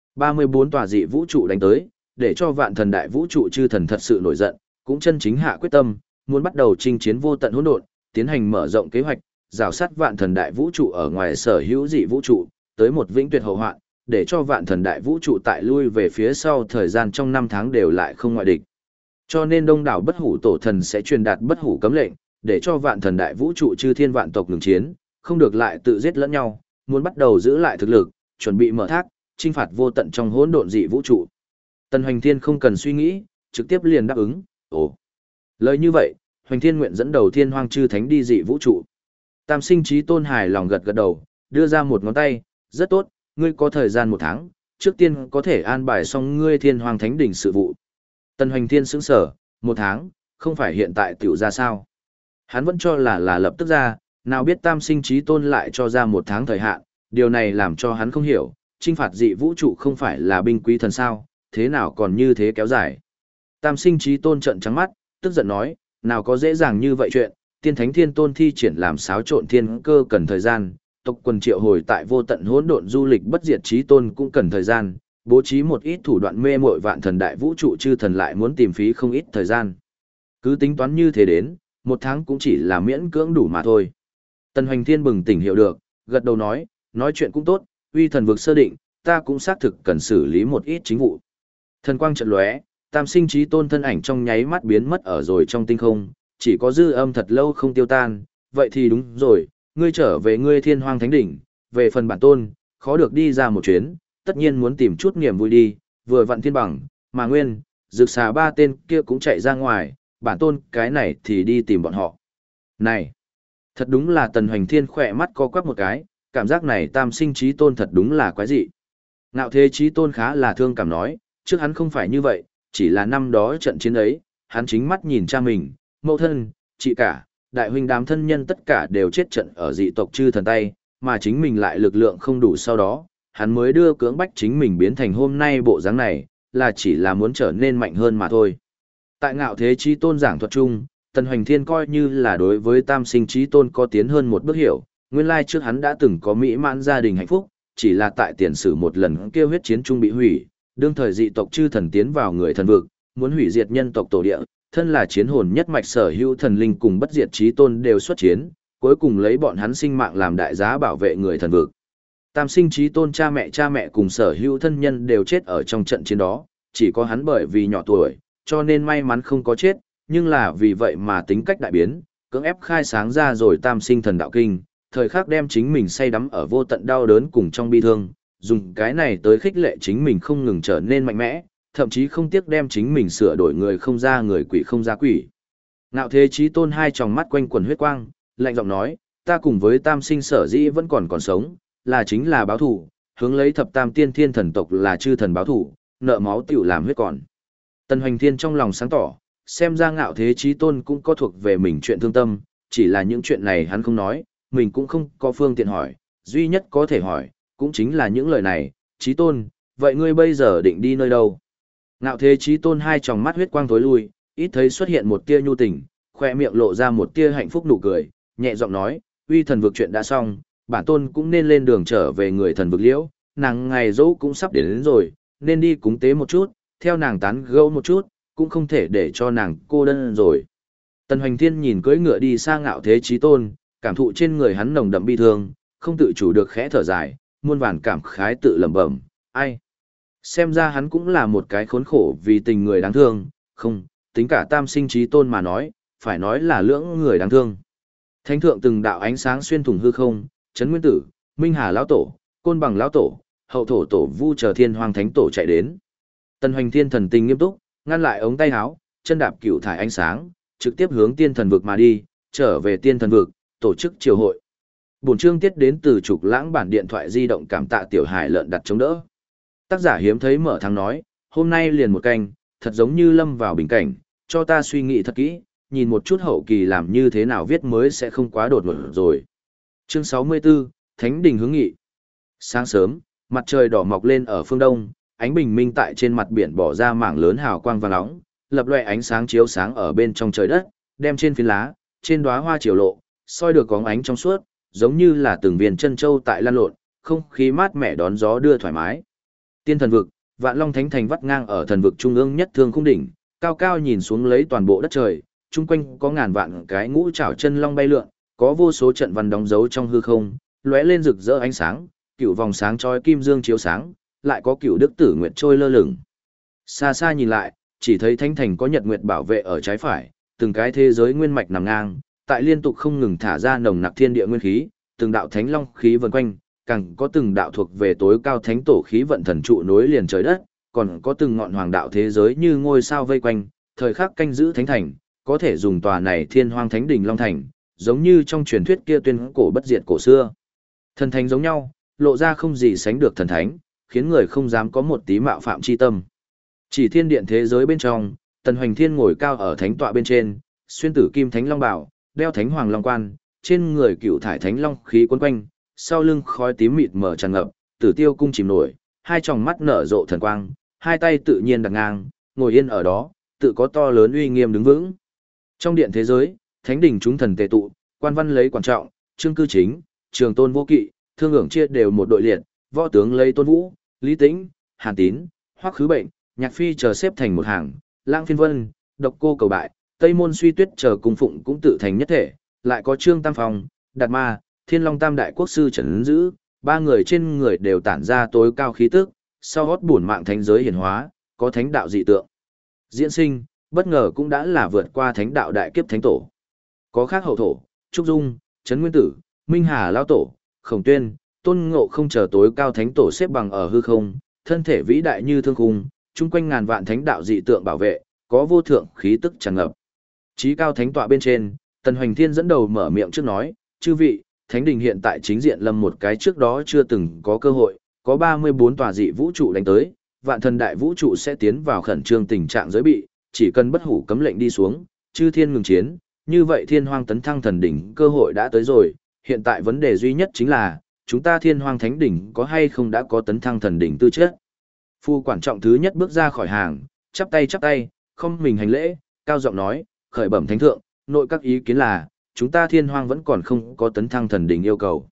34 tòa dị vũ trụ đánh tới, để cho vạn thần đại vũ trụ chư thần thật sự nổi giận, cũng chân chính hạ quyết tâm, muốn bắt đầu chinh chiến vô tận hỗn độn, tiến hành mở rộng kế hoạch, rào sát vạn thần đại vũ trụ ở ngoài sở hữu dị vũ trụ, tới một vĩnh tuyệt hậu hoạn, để cho vạn thần đại vũ trụ tại lui về phía sau thời gian trong 5 tháng đều lại không ngoại địch. Cho nên đông đảo bất hủ tổ thần sẽ truyền đạt bất hủ cấm lệnh, để cho vạn thần đại vũ trụ chư thiên vạn tộc ngừng chiến, không được lại tự giết lẫn nhau, muốn bắt đầu giữ lại thực lực, chuẩn bị mở thác, chinh phạt vô tận trong hỗn độn dị vũ trụ. Tần Hoành Thiên không cần suy nghĩ, trực tiếp liền đáp ứng. Ồ, lời như vậy, Hoành Thiên nguyện dẫn đầu thiên hoang chư thánh đi dị vũ trụ. Tam sinh chí tôn hài lòng gật gật đầu, đưa ra một ngón tay, rất tốt, ngươi có thời gian 1 tháng, trước tiên có thể an bài xong ngươi thiên hoang thánh đỉnh sự vụ. Tần Hoành Thiên sững sở, 1 tháng, không phải hiện tại tiểu ra sao. Hắn vẫn cho là lập tức ra, nào biết tam sinh chí tôn lại cho ra 1 tháng thời hạn, điều này làm cho hắn không hiểu, chinh phạt dị vũ trụ không phải là binh quý thần sao, thế nào còn như thế kéo dài. Tam sinh chí tôn trợn trắng mắt, tức giận nói, nào có dễ dàng như vậy chuyện, tiên thánh thiên tôn thi triển làm xáo trộn thiên cơ cần thời gian, tộc quần triệu hồi tại vô tận hỗn độn du lịch bất diệt chí tôn cũng cần thời gian, bố trí một ít thủ đoạn mê muội vạn thần đại vũ trụ chư thần lại muốn tìm phí không ít thời gian. Cứ tính toán như thế đến, 1 tháng cũng chỉ là miễn cưỡng đủ mà thôi. Tần Hoành Thiên bừng tỉnh hiểu được, gật đầu nói chuyện cũng tốt, uy thần vực sơ định, ta cũng xác thực cần xử lý một ít chính vụ. Thần quang chợt lóe, tam sinh chí tôn thân ảnh trong nháy mắt biến mất ở rồi trong tinh không, chỉ có dư âm thật lâu không tiêu tan, vậy thì đúng rồi, ngươi trở về ngươi Thiên Hoang Thánh đỉnh, về phần bản tôn, khó được đi ra một chuyến, tất nhiên muốn tìm chút niềm vui đi, vừa vặn thiên bằng, mà nguyên, rực xà ba tên kia cũng chạy ra ngoài, bản tôn cái này thì đi tìm bọn họ. Này, thật đúng là Tần Hoành Thiên khỏe mắt co quắp một cái, cảm giác này tam sinh trí tôn thật đúng là quái dị. Ngạo thế trí tôn khá là thương cảm nói, trước hắn không phải như vậy, chỉ là năm đó trận chiến ấy, hắn chính mắt nhìn cha mình, mẫu thân, chị cả, đại huynh đám thân nhân tất cả đều chết trận ở dị tộc chư thần tay, mà chính mình lại lực lượng không đủ sau đó, hắn mới đưa cưỡng bách chính mình biến thành hôm nay bộ dáng này, là chỉ là muốn trở nên mạnh hơn mà thôi. Tại ngạo thế trí tôn giảng thuật chung, Tần Hoành Thiên coi như là đối với tam sinh trí tôn có tiến hơn một bước hiểu, nguyên lai trước hắn đã từng có mỹ mãn gia đình hạnh phúc, chỉ là tại tiền sử một lần kia huyết chiến trung bị hủy, đương thời dị tộc chư thần tiến vào người thần vực, muốn hủy diệt nhân tộc tổ địa, thân là chiến hồn nhất mạch sở hữu thần linh cùng bất diệt trí tôn đều xuất chiến, cuối cùng lấy bọn hắn sinh mạng làm đại giá bảo vệ người thần vực. Tam sinh trí tôn cha mẹ cùng sở hữu thân nhân đều chết ở trong trận chiến đó, chỉ có hắn bởi vì nhỏ tuổi, cho nên may mắn không có chết, nhưng là vì vậy mà tính cách đại biến, cưỡng ép khai sáng ra rồi tam sinh thần đạo kinh, thời khắc đem chính mình say đắm ở vô tận đau đớn cùng trong bi thương, dùng cái này tới khích lệ chính mình không ngừng trở nên mạnh mẽ, thậm chí không tiếc đem chính mình sửa đổi người không ra người quỷ không ra quỷ. Ngạo thế chí tôn hai tròng mắt quanh quần huyết quang, lạnh giọng nói, ta cùng với tam sinh sở dĩ vẫn còn sống, là chính là báo thủ, hướng lấy thập tam tiên thiên thần tộc là chư thần báo thủ, nợ máu tiểu làm huyết còn. Tần Hoành Thiên trong lòng sáng tỏ, xem ra ngạo thế chí tôn cũng có thuộc về mình chuyện thương tâm, chỉ là những chuyện này hắn không nói, mình cũng không có phương tiện hỏi, duy nhất có thể hỏi, cũng chính là những lời này, chí tôn, vậy ngươi bây giờ định đi nơi đâu? Ngạo thế chí tôn hai tròng mắt huyết quang tối lui, ít thấy xuất hiện một tia nhu tình, khoe miệng lộ ra một tia hạnh phúc nụ cười, nhẹ giọng nói, uy thần vực chuyện đã xong, bản tôn cũng nên lên đường trở về người thần vực liễu, nàng ngày dỗ cũng sắp đến rồi, nên đi cúng tế một chút, theo nàng tán gẫu một chút, cũng không thể để cho nàng cô đơn rồi. Tần Hoành Thiên nhìn cưỡi ngựa đi sang ngạo thế chí tôn, cảm thụ trên người hắn nồng đậm bi thương, không tự chủ được khẽ thở dài, muôn vàn cảm khái tự lẩm bẩm, ai? Xem ra hắn cũng là một cái khốn khổ vì tình người đáng thương, không, tính cả tam sinh chí tôn mà nói, phải nói là lưỡng người đáng thương. Thánh thượng từng đạo ánh sáng xuyên thủng hư không, Trấn Nguyên Tử, Minh Hà lão tổ, Côn Bằng lão tổ, Hậu thổ tổ Vu chờ Thiên Hoàng Thánh tổ chạy đến. Tần Hoành Thiên thần tình nghiêm túc, ngăn lại ống tay áo, chân đạp cửu thải ánh sáng, trực tiếp hướng tiên thần vực mà đi, trở về tiên thần vực, tổ chức triều hội. Bổn chương tiết đến từ Trục Lãng bản điện thoại di động, cảm tạ tiểu hải lợn đặt chống đỡ. Tác giả hiếm thấy mở thắng nói, hôm nay liền một canh, thật giống như lâm vào bình cảnh, cho ta suy nghĩ thật kỹ, nhìn một chút hậu kỳ làm như thế nào viết mới sẽ không quá đột ngột rồi. Chương 64, Thánh đình hướng nghị. Sáng sớm, mặt trời đỏ mọc lên ở phương đông, ánh bình minh tại trên mặt biển bỏ ra mảng lớn hào quang vàng nóng, lập loè ánh sáng chiếu sáng ở bên trong trời đất, đem trên phiến lá, trên đóa hoa chiều lộ, soi được có ánh trong suốt, giống như là từng viên chân châu tại lan lộn, không khí mát mẻ đón gió đưa thoải mái. Tiên thần vực, Vạn Long Thánh thành vắt ngang ở thần vực trung ương nhất thương khung đỉnh, cao cao nhìn xuống lấy toàn bộ đất trời, chung quanh có ngàn vạn cái ngũ trảo chân long bay lượn, có vô số trận văn đóng dấu trong hư không, lóe lên rực rỡ ánh sáng, cựu vòng sáng chói kim dương chiếu sáng, lại có cựu đức tử nguyệt trôi lơ lửng. Xa xa nhìn lại, chỉ thấy thánh thành có nhật nguyệt bảo vệ ở trái phải, từng cái thế giới nguyên mạch nằm ngang, tại liên tục không ngừng thả ra nồng nặc thiên địa nguyên khí, từng đạo thánh long khí vần quanh, càng có từng đạo thuộc về tối cao thánh tổ khí vận thần trụ nối liền trời đất, còn có từng ngọn hoàng đạo thế giới như ngôi sao vây quanh, thời khắc canh giữ thánh thành, có thể dùng tòa này Thiên Hoang Thánh đỉnh Long thành, giống như trong truyền thuyết kia tuyên cổ bất diệt cổ xưa. Thần thánh giống nhau, lộ ra không gì sánh được thần thánh, khiến người không dám có một tí mạo phạm chi tâm. Chỉ thiên điện thế giới bên trong, Tần Hoành Thiên ngồi cao ở thánh tọa bên trên, xuyên tử kim thánh long bảo, đeo thánh hoàng long quan, trên người cựu thải thánh long khí quấn quanh, sau lưng khói tím mịt mờ tràn ngập, Tử Tiêu cung chìm nổi, hai tròng mắt nở rộ thần quang, hai tay tự nhiên đặt ngang, ngồi yên ở đó, tự có to lớn uy nghiêm đứng vững. Trong điện thế giới, thánh đỉnh chúng thần tề tụ, quan văn lấy quan trọng, trương cư chính, trường tôn vô kỵ, thương ưởng chia đều một đội liệt, võ tướng lấy Tôn Vũ, Lý Tĩnh, Hàn Tín, Hoắc Khứ Bệnh, Nhạc Phi chờ xếp thành một hàng, Lang Phiên Vân, Độc Cô Cầu Bại, Tây Môn Suy Tuyết chờ cung phụng cũng tự thành nhất thể, lại có Trương Tam Phong, Đạt Ma, Thiên Long Tam đại quốc sư trấn giữ, ba người trên người đều tản ra tối cao khí tức, sau gót bổn mạng thánh giới hiển hóa, có thánh đạo dị tượng. Diễn sinh, bất ngờ cũng đã là vượt qua thánh đạo đại kiếp thánh tổ. Có khác hậu thổ, Trúc Dung, Trấn Nguyên Tử, Minh Hà Lao Tổ, Khổng Tuyên, Tôn Ngộ Không chờ tối cao thánh tổ xếp bằng ở hư không, thân thể vĩ đại như thương khung, chung quanh ngàn vạn thánh đạo dị tượng bảo vệ, có vô thượng khí tức tràn ngập. Chí cao thánh tọa bên trên, Tần Hoành Thiên dẫn đầu mở miệng trước nói, chư vị, thánh đình hiện tại chính diện lâm một cái trước đó chưa từng có cơ hội, có 34 tòa dị vũ trụ đánh tới, vạn thần đại vũ trụ sẽ tiến vào khẩn trương tình trạng giới bị, chỉ cần bất hủ cấm lệnh đi xuống, chư thiên ngừng chiến, như vậy thiên hoang tấn thăng thần đỉnh cơ hội đã tới rồi, hiện tại vấn đề duy nhất chính là, chúng ta thiên hoang thánh đỉnh có hay không đã có tấn thăng thần đỉnh tư chất. Phu quản trọng thứ nhất bước ra khỏi hàng, chắp tay, không mình hành lễ, cao giọng nói, khởi bẩm thánh thượng, nội các ý kiến là, chúng ta thiên hoang vẫn còn không có tấn thăng thần đỉnh yêu cầu.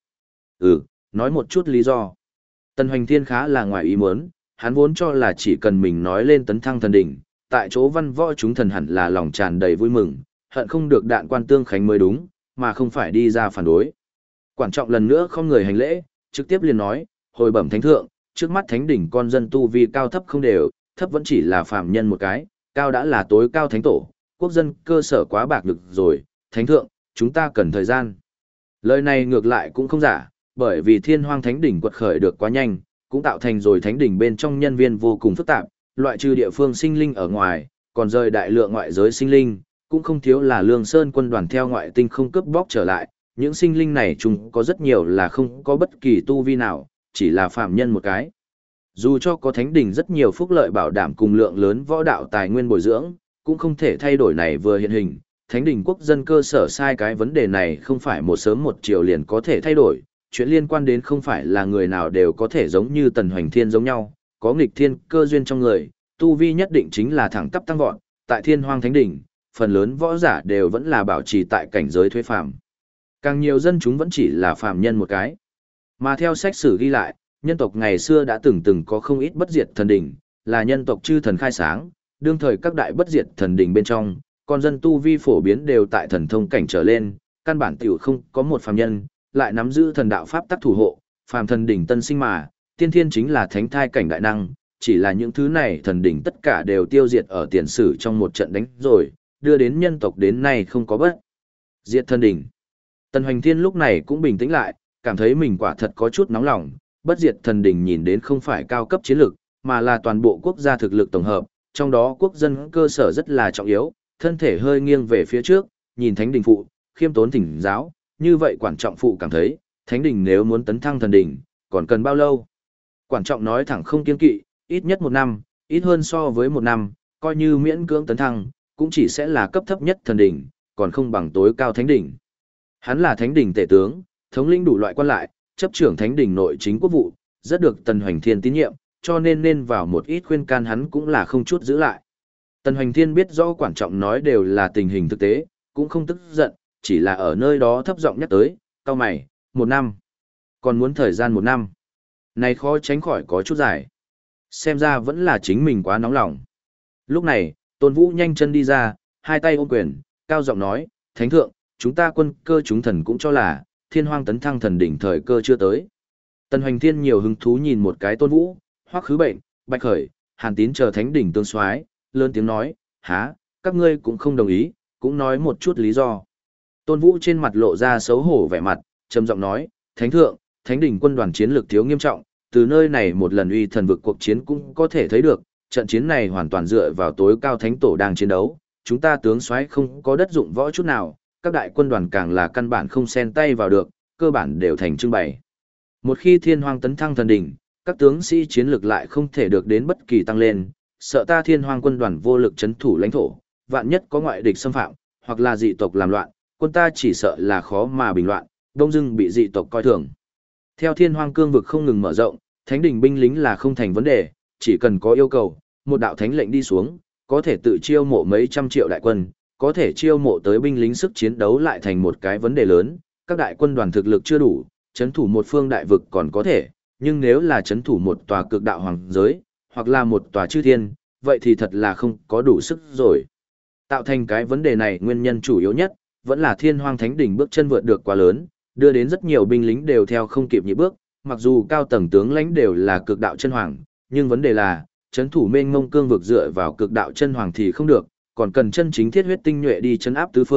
Nói một chút lý do. Tần Hoành Thiên khá là ngoài ý muốn, hắn vốn cho là chỉ cần mình nói lên tấn thăng thần đỉnh, tại chỗ văn võ chúng thần hẳn là lòng tràn đầy vui mừng, hận không được đạn quan tương khánh mới đúng, mà không phải đi ra phản đối. Quản trọng lần nữa không người hành lễ, trực tiếp liền nói, hồi bẩm thánh thượng, trước mắt thánh đỉnh con dân tu vi cao thấp không đều, thấp vẫn chỉ là phàm nhân một cái, cao đã là tối cao thánh tổ, quốc dân cơ sở quá bạc lực rồi, thánh thượng, chúng ta cần thời gian. Lời này ngược lại cũng không giả, bởi vì thiên hoang thánh đỉnh quật khởi được quá nhanh, cũng tạo thành rồi thánh đỉnh bên trong nhân viên vô cùng phức tạp, loại trừ địa phương sinh linh ở ngoài, còn rời đại lượng ngoại giới sinh linh, cũng không thiếu là Lương Sơn quân đoàn theo ngoại tinh không cướp bóc trở lại, những sinh linh này chung có rất nhiều là không có bất kỳ tu vi nào, chỉ là phạm nhân một cái. Dù cho có thánh đỉnh rất nhiều phúc lợi bảo đảm cùng lượng lớn võ đạo tài nguyên bồi dưỡng, cũng không thể thay đổi này vừa hiện hình, thánh đỉnh quốc dân cơ sở sai cái vấn đề này không phải một sớm một chiều liền có thể thay đổi, chuyện liên quan đến không phải là người nào đều có thể giống như Tần Hoành Thiên giống nhau, có nghịch thiên cơ duyên trong người, tu vi nhất định chính là thẳng tắp tăng vọt, tại thiên hoang thánh đỉnh, phần lớn võ giả đều vẫn là bảo trì tại cảnh giới thuế phàm. Càng nhiều dân chúng vẫn chỉ là phàm nhân một cái. Mà theo sách sử ghi lại, nhân tộc ngày xưa đã từng có không ít bất diệt thần đỉnh, là nhân tộc chư thần khai sáng, đương thời các đại bất diệt thần đỉnh bên trong, con dân tu vi phổ biến đều tại thần thông cảnh trở lên, căn bản tiểu không có một phàm nhân, lại nắm giữ thần đạo pháp tắc thủ hộ, phàm thần đỉnh tân sinh mà, tiên thiên chính là thánh thai cảnh đại năng, chỉ là những thứ này thần đỉnh tất cả đều tiêu diệt ở tiền sử trong một trận đánh rồi, đưa đến nhân tộc đến nay không có bất diệt thần đỉnh. Tần Hoành Thiên lúc này cũng bình tĩnh lại, cảm thấy mình quả thật có chút nóng lòng, bất diệt thần đỉnh nhìn đến không phải cao cấp chiến lược, mà là toàn bộ quốc gia thực lực tổng hợp, trong đó quốc dân cơ sở rất là trọng yếu, thân thể hơi nghiêng về phía trước, nhìn thánh đỉnh phụ, khiêm tốn thỉnh giáo, như vậy quản trọng phụ cảm thấy, thánh đỉnh nếu muốn tấn thăng thần đỉnh, còn cần bao lâu? Quản trọng nói thẳng không kiên kỵ, ít nhất 1 năm, ít hơn so với 1 năm, coi như miễn cưỡng tấn thăng, cũng chỉ sẽ là cấp thấp nhất thần đỉnh, còn không bằng tối cao thánh đỉnh. Hắn là thánh đỉnh tể tướng, thống lĩnh đủ loại quan lại, chấp trưởng thánh đỉnh nội chính quốc vụ, rất được Tần Hoành Thiên tín nhiệm, cho nên vào một ít khuyên can hắn cũng là không chút giữ lại. Tần Hoành Thiên biết rõ quản trọng nói đều là tình hình thực tế, cũng không tức giận, chỉ là ở nơi đó thấp giọng nhắc tới, cao mày, 1 năm. Còn muốn thời gian 1 năm. Này khó tránh khỏi có chút dài. Xem ra vẫn là chính mình quá nóng lòng. Lúc này, Tôn Vũ nhanh chân đi ra, hai tay ôm quyền, cao giọng nói, Thánh thượng, chúng ta quân cơ chúng thần cũng cho là, thiên hoang tấn thăng thần đỉnh thời cơ chưa tới. Tần Hoành Thiên nhiều hứng thú nhìn một cái Tôn Vũ, Hoắc Khứ Bệnh, Bạch Khởi, Hàn Tín chờ thánh đỉnh tương soái, lớn tiếng nói, há, các ngươi cũng không đồng ý, cũng nói một chút lý do. Tôn Vũ trên mặt lộ ra xấu hổ vẻ mặt, trầm giọng nói, Thánh thượng, thánh đỉnh quân đoàn chiến lược thiếu nghiêm trọng, từ nơi này một lần uy thần vực cuộc chiến cũng có thể thấy được, trận chiến này hoàn toàn dựa vào tối cao thánh tổ đang chiến đấu, chúng ta tướng soái không có đất dụng võ chút nào, các đại quân đoàn càng là căn bản không xen tay vào được, cơ bản đều thành trưng bày. Một khi thiên hoang tấn thăng thần đỉnh, các tướng sĩ chiến lược lại không thể được đến bất kỳ tăng lên, sợ ta thiên hoang quân đoàn vô lực chấn thủ lãnh thổ, vạn nhất có ngoại địch xâm phạm, hoặc là dị tộc làm loạn, quân ta chỉ sợ là khó mà bình loạn, đông dưng bị dị tộc coi thường. Theo thiên hoang cương vực không ngừng mở rộng, thánh đỉnh binh lính là không thành vấn đề, chỉ cần có yêu cầu, một đạo thánh lệnh đi xuống, có thể tự chiêu mộ mấy trăm triệu đại quân, có thể chiêu mộ tới binh lính sức chiến đấu lại thành một cái vấn đề lớn, các đại quân đoàn thực lực chưa đủ, chấn thủ một phương đại vực còn có thể, nhưng nếu là chấn thủ một tòa cực đạo hoàng giới, hoặc là một tòa chư thiên, vậy thì thật là không có đủ sức rồi. Tạo thành cái vấn đề này nguyên nhân chủ yếu nhất, vẫn là thiên hoang thánh đỉnh bước chân vượt được quá lớn, đưa đến rất nhiều binh lính đều theo không kịp nhịp bước, mặc dù cao tầng tướng lãnh đều là cực đạo chân hoàng, nhưng vấn đề là, chấn thủ mênh mông cương vực dựa vào cực đạo chân hoàng thì không được, còn cần chân chính thiết huyết tinh nhuệ đi chấn áp tứ phương,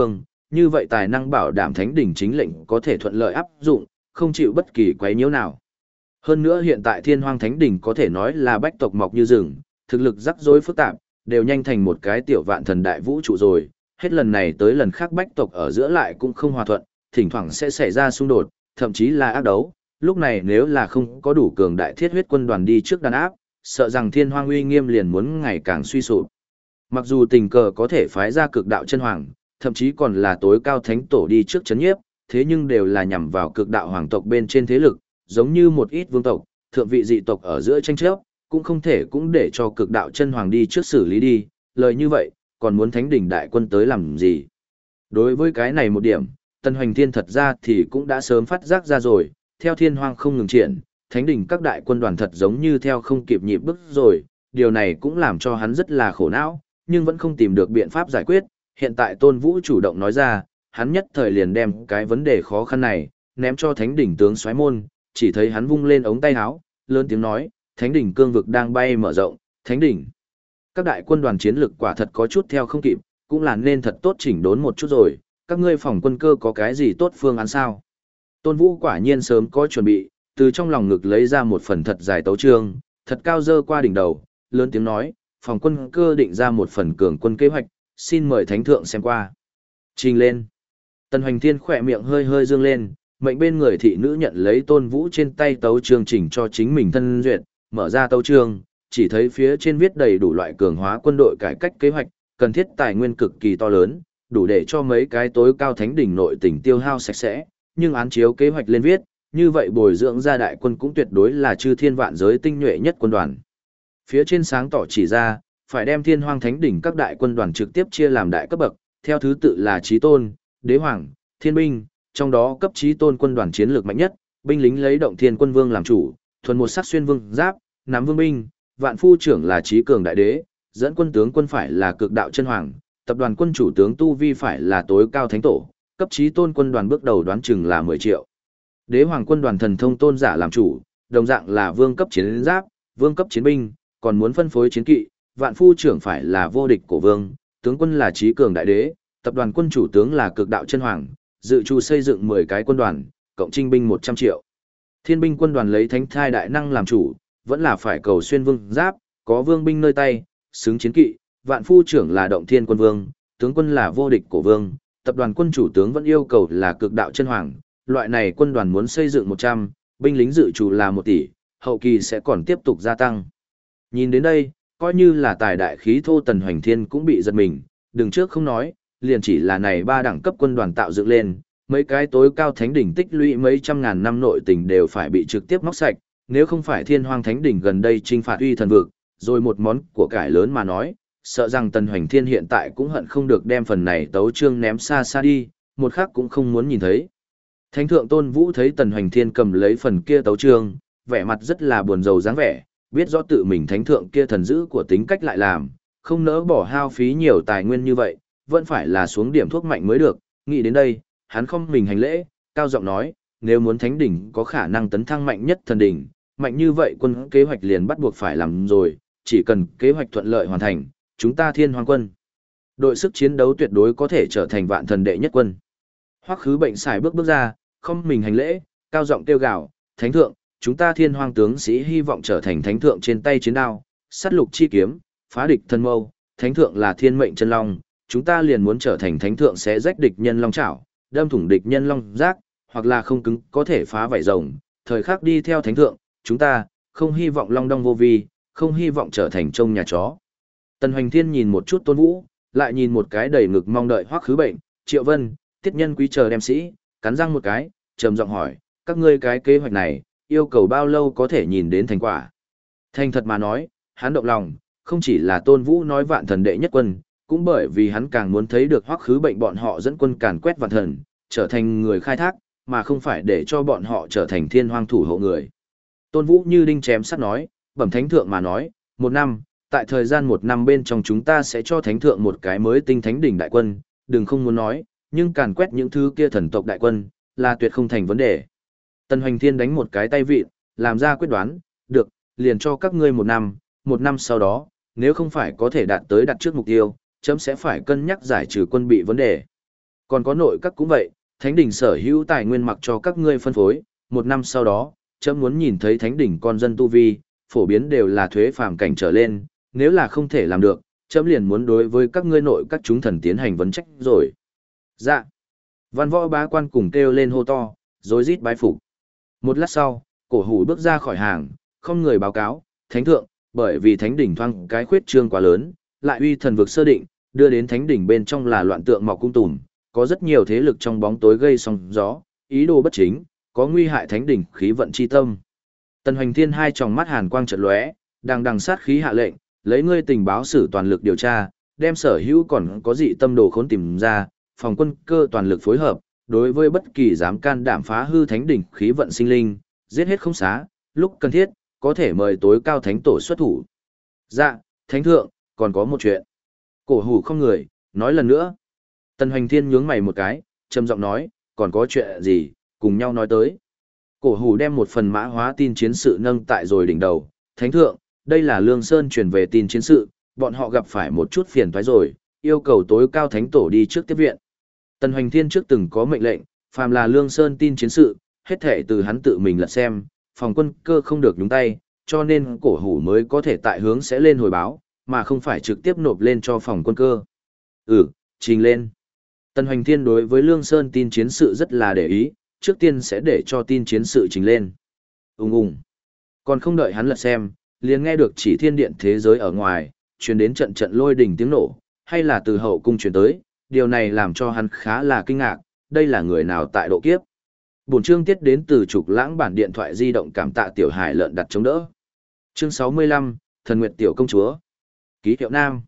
như vậy tài năng bảo đảm thánh đỉnh chính lệnh có thể thuận lợi áp dụng, không chịu bất kỳ quấy nhiễu nào. Hơn nữa hiện tại Thiên Hoang Thánh đỉnh có thể nói là bách tộc mọc như rừng, thực lực rắc rối phức tạp, đều nhanh thành một cái tiểu vạn thần đại vũ trụ rồi, hết lần này tới lần khác bách tộc ở giữa lại cũng không hòa thuận, thỉnh thoảng sẽ xảy ra xung đột, thậm chí là ác đấu. Lúc này nếu là không có đủ cường đại thiết huyết quân đoàn đi trước đàn áp, sợ rằng Thiên Hoang uy nghiêm liền muốn ngày càng suy sụp. Mặc dù tình cờ có thể phái ra cực đạo chân hoàng, thậm chí còn là tối cao thánh tổ đi trước chấn nhiếp, thế nhưng đều là nhằm vào cực đạo hoàng tộc bên trên thế lực, giống như một ít vương tộc, thượng vị dị tộc ở giữa tranh chấp, cũng không thể cũng để cho cực đạo chân hoàng đi trước xử lý đi, lời như vậy, còn muốn thánh đỉnh đại quân tới làm gì. Đối với cái này một điểm, Tần Hoành Thiên thật ra thì cũng đã sớm phát giác ra rồi, theo Thiên Hoang không ngừng triển, thánh đỉnh các đại quân đoàn thật giống như theo không kịp nhịp bước rồi, điều này cũng làm cho hắn rất là khổ não, nhưng vẫn không tìm được biện pháp giải quyết. Hiện tại Tôn Vũ chủ động nói ra, hắn nhất thời liền đem cái vấn đề khó khăn này ném cho thánh đỉnh tướng soái môn, chỉ thấy hắn vung lên ống tay áo, lớn tiếng nói, thánh đỉnh cương vực đang bay mở rộng, thánh đỉnh. Các đại quân đoàn chiến lực quả thật có chút theo không kịp, cũng là nên thật tốt chỉnh đốn một chút rồi, các ngươi phòng quân cơ có cái gì tốt phương án sao? Tôn Vũ quả nhiên sớm có chuẩn bị, từ trong lòng ngực lấy ra một phần thật dài tấu chương, thật cao dơ qua đỉnh đầu, lớn tiếng nói, phòng quân cơ định ra một phần cường quân kế hoạch, xin mời thánh thượng xem qua. Trình lên. Tần Hoành Thiên khỏe miệng hơi hơi dương lên, mệnh bên người thị nữ nhận lấy Tôn Vũ trên tay tấu chương chỉnh cho chính mình thân duyệt, mở ra tấu chương, chỉ thấy phía trên viết đầy đủ loại cường hóa quân đội cải cách kế hoạch, cần thiết tài nguyên cực kỳ to lớn, đủ để cho mấy cái tối cao thánh đỉnh nội tỉnh tiêu hao sạch sẽ, nhưng án chiếu kế hoạch lên viết, như vậy bồi dưỡng ra đại quân cũng tuyệt đối là chư thiên vạn giới tinh nhuệ nhất quân đoàn. Phía trên sáng tỏ chỉ ra, phải đem Thiên Hoang Thánh đỉnh các đại quân đoàn trực tiếp chia làm đại cấp bậc, theo thứ tự là Chí Tôn, Đế Hoàng, Thiên binh, trong đó cấp Chí Tôn quân đoàn chiến lược mạnh nhất, binh lính lấy Động Thiên Quân Vương làm chủ, thuần một sắc xuyên vương giáp, nắm vương binh, vạn phu trưởng là Chí Cường đại đế, dẫn quân tướng quân phải là Cực đạo chân hoàng, tập đoàn quân chủ tướng tu vi phải là tối cao thánh tổ, cấp Chí Tôn quân đoàn bước đầu đoán chừng là 10 triệu. Đế Hoàng quân đoàn thần thông tôn giả làm chủ, đồng dạng là vương cấp chiến giáp, vương cấp chiến binh, còn muốn phân phối chiến kỵ, vạn phu trưởng phải là vô địch cổ vương, tướng quân là Chí Cường đại đế, tập đoàn quân chủ tướng là Cực đạo chân hoàng, dự trù xây dựng 10 cái quân đoàn, cộng trinh binh 100 triệu. Thiên binh quân đoàn lấy thánh thai đại năng làm chủ, vẫn là phải cầu xuyên vương giáp, có vương binh nơi tay, xứng chiến kỵ, vạn phu trưởng là Động Thiên Quân Vương, tướng quân là vô địch cổ vương, tập đoàn quân chủ tướng vẫn yêu cầu là Cực đạo chân hoàng. Loại này quân đoàn muốn xây dựng 100, binh lính dự trù là 1 tỷ, hậu kỳ sẽ còn tiếp tục gia tăng. Nhìn đến đây, coi như là tài đại khí thô Tần Hoành Thiên cũng bị giật mình, đừng trước không nói, liền chỉ là này 3 đẳng cấp quân đoàn tạo dựng lên, mấy cái tối cao thánh đỉnh tích lũy mấy trăm ngàn năm nội tình đều phải bị trực tiếp móc sạch, nếu không phải Thiên Hoang Thánh đỉnh gần đây trinh phạt uy thần vực, rồi một món của cải lớn mà nói, sợ rằng Tần Hoành Thiên hiện tại cũng hận không được đem phần này tấu chương ném xa xa đi, một khắc cũng không muốn nhìn thấy. Thánh thượng Tôn Vũ thấy Tần Hoành Thiên cầm lấy phần kia tấu chương, vẻ mặt rất là buồn rầu dáng vẻ, biết rõ tự mình thánh thượng kia thần dữ của tính cách lại làm, không nỡ bỏ hao phí nhiều tài nguyên như vậy, vẫn phải là xuống điểm thuốc mạnh mới được. Nghĩ đến đây, hắn không mình hành lễ, cao giọng nói, nếu muốn thánh đỉnh có khả năng tấn thăng mạnh nhất thần đỉnh, mạnh như vậy quân kế hoạch liền bắt buộc phải làm rồi, chỉ cần kế hoạch thuận lợi hoàn thành, chúng ta Thiên Hoang quân đội sức chiến đấu tuyệt đối có thể trở thành vạn thần đệ nhất quân. Hoắc Khứ Bệnh xài bước ra, không mình hành lễ, cao giọng kêu gào, thánh thượng, chúng ta Thiên Hoang tướng sĩ hy vọng trở thành thánh thượng trên tay chiến đao, sát lục chi kiếm, phá địch thân mâu, thánh thượng là thiên mệnh chân long, chúng ta liền muốn trở thành thánh thượng sẽ rách địch nhân long chảo, đâm thủng địch nhân long giác, hoặc là không cứng có thể phá vảy rồng, thời khắc đi theo thánh thượng, chúng ta không hy vọng long đong vô vi, không hy vọng trở thành trông nhà chó. Tần Hoành Thiên nhìn một chút Tôn Vũ, lại nhìn một cái đầy ngực mong đợi Hoắc Khứ Bệnh, Triệu Vân, Tiết Nhân Quý chờ đem sĩ, cắn răng một cái, trầm giọng hỏi, các ngươi cái kế hoạch này, yêu cầu bao lâu có thể nhìn đến thành quả? Thành thật mà nói, hắn động lòng, không chỉ là Tôn Vũ nói vạn thần đệ nhất quân, cũng bởi vì hắn càng muốn thấy được Hoắc Khứ Bệnh bọn họ dẫn quân càn quét vạn thần, trở thành người khai thác, mà không phải để cho bọn họ trở thành Thiên Hoang thủ hộ người. Tôn Vũ như đinh chém sắt nói, bẩm thánh thượng mà nói, 1 năm, tại thời gian 1 năm bên trong chúng ta sẽ cho thánh thượng một cái mới tinh thánh đỉnh đại quân, đừng không muốn nói, nhưng càn quét những thứ kia thần tộc đại quân, là tuyệt không thành vấn đề. Tần Hoành Thiên đánh một cái tay vịn, làm ra quyết đoán, được, liền cho các ngươi 1 năm sau đó, nếu không phải có thể đạt tới đặt trước mục tiêu, chấm sẽ phải cân nhắc giải trừ quân bị vấn đề. Còn có nội các cũng vậy, thánh đỉnh sở hữu tài nguyên mặc cho các ngươi phân phối, 1 năm sau đó, chấm muốn nhìn thấy thánh đỉnh con dân tu vi, phổ biến đều là thuế phàm cảnh trở lên, nếu là không thể làm được, chấm liền muốn đối với các ngươi nội các chúng thần tiến hành vấn trách rồi. Dạ. Văn võ bá quan cùng kêu lên hô to, rối rít bái phục. Một lát sau, cổ hủ bước ra khỏi hàng, không người báo cáo, thánh thượng, bởi vì thánh đỉnh thoang cái khuyết trương quá lớn, lại uy thần vực sơ định, đưa đến thánh đỉnh bên trong là loạn tượng mọc cung tùm, có rất nhiều thế lực trong bóng tối gây sóng gió, ý đồ bất chính, có nguy hại thánh đỉnh khí vận chi tâm. Tần Hoành Thiên hai tròng mắt hàn quang chợt lóe, đang đằng sát khí hạ lệnh, lấy ngươi tình báo sử toàn lực điều tra, đem sở hữu còn có dị tâm đồ khốn tìm ra, phòng quân cơ toàn lực phối hợp, đối với bất kỳ dám can đảm phá hư thánh đỉnh khí vận sinh linh, giết hết không xá, lúc cần thiết, có thể mời tối cao thánh tổ xuất thủ. Dạ, thánh thượng, còn có một chuyện. Cổ hủ không người, nói lần nữa. Tần Hoành Thiên nhướng mày một cái, trầm giọng nói, còn có chuyện gì, cùng nhau nói tới. Cổ hủ đem một phần mã hóa tin chiến sự nâng tại rồi đỉnh đầu. Thánh thượng, đây là Lương Sơn truyền về tin chiến sự, bọn họ gặp phải một chút phiền toái rồi, yêu cầu tối cao thánh tổ đi trước tiếp viện. Tần Hoành Thiên trước từng có mệnh lệnh, phàm là Lương Sơn tin chiến sự, hết thể từ hắn tự mình lật xem, phòng quân cơ không được nhúng tay, cho nên cổ hủ mới có thể tại hướng sẽ lên hồi báo, mà không phải trực tiếp nộp lên cho phòng quân cơ. Trình lên. Tần Hoành Thiên đối với Lương Sơn tin chiến sự rất là để ý, trước tiên sẽ để cho tin chiến sự trình lên. Còn không đợi hắn lật xem, liền nghe được chỉ thiên điện thế giới ở ngoài, truyền đến trận trận lôi đình tiếng nổ, hay là từ hậu cung truyền tới, điều này làm cho hắn khá là kinh ngạc, đây là người nào tại độ kiếp. Bổn chương tiết đến từ Trục Lãng bản điện thoại di động, cảm tạ tiểu hải lợn đặt chống đỡ. Chương 65, Thần Nguyệt tiểu công chúa. Ký hiệu nam.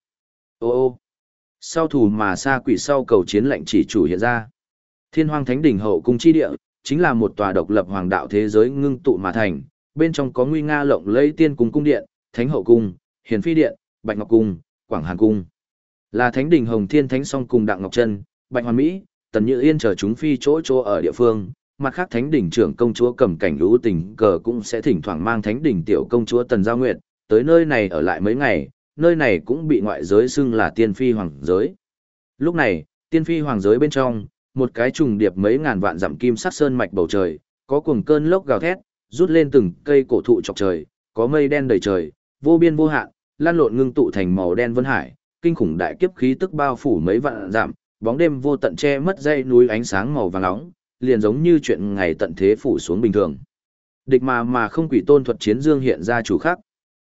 Sau thủ mà xa quỷ sau cầu chiến lệnh chỉ chủ hiện ra. Thiên Hoang Thánh đỉnh hậu cung chi địa, chính là một tòa độc lập hoàng đạo thế giới ngưng tụ mà thành, bên trong có nguy nga lộng lẫy tiên cung cung điện, Thánh hậu cung, Hiền phi điện, Bạch Ngọc cung, Quảng Hàn cung. Là Thánh đỉnh Hồng Thiên Thánh song cùng Đặng Ngọc Trân, Bạch Hoàn Mỹ, Tần Như Yên chờ chúng phi chỗ ở địa phương. Mặt khác Thánh đỉnh trưởng công chúa Cầm Cảnh Lũ Tình Cờ cũng sẽ thỉnh thoảng mang Thánh đỉnh tiểu công chúa Tần Giao Nguyệt tới nơi này ở lại mấy ngày, nơi này cũng bị ngoại giới xưng là Tiên Phi Hoàng giới. Lúc này, Tiên Phi Hoàng giới bên trong, một cái trùng điệp mấy ngàn vạn dặm kim sắc sơn mạch bầu trời, có cuồng cơn lốc gào thét, rút lên từng cây cổ thụ chọc trời, có mây đen đầy trời, vô biên vô hạn, lan lộn ngưng tụ thành màu đen vân hải, kinh khủng đại kiếp khí tức bao phủ mấy vạn dặm, bóng đêm vô tận che mất dãy núi ánh sáng màu vàng nóng, liền giống như chuyện ngày tận thế phủ xuống bình thường. Địch mà không quỷ tôn thuật chiến dương hiện ra chủ khắc.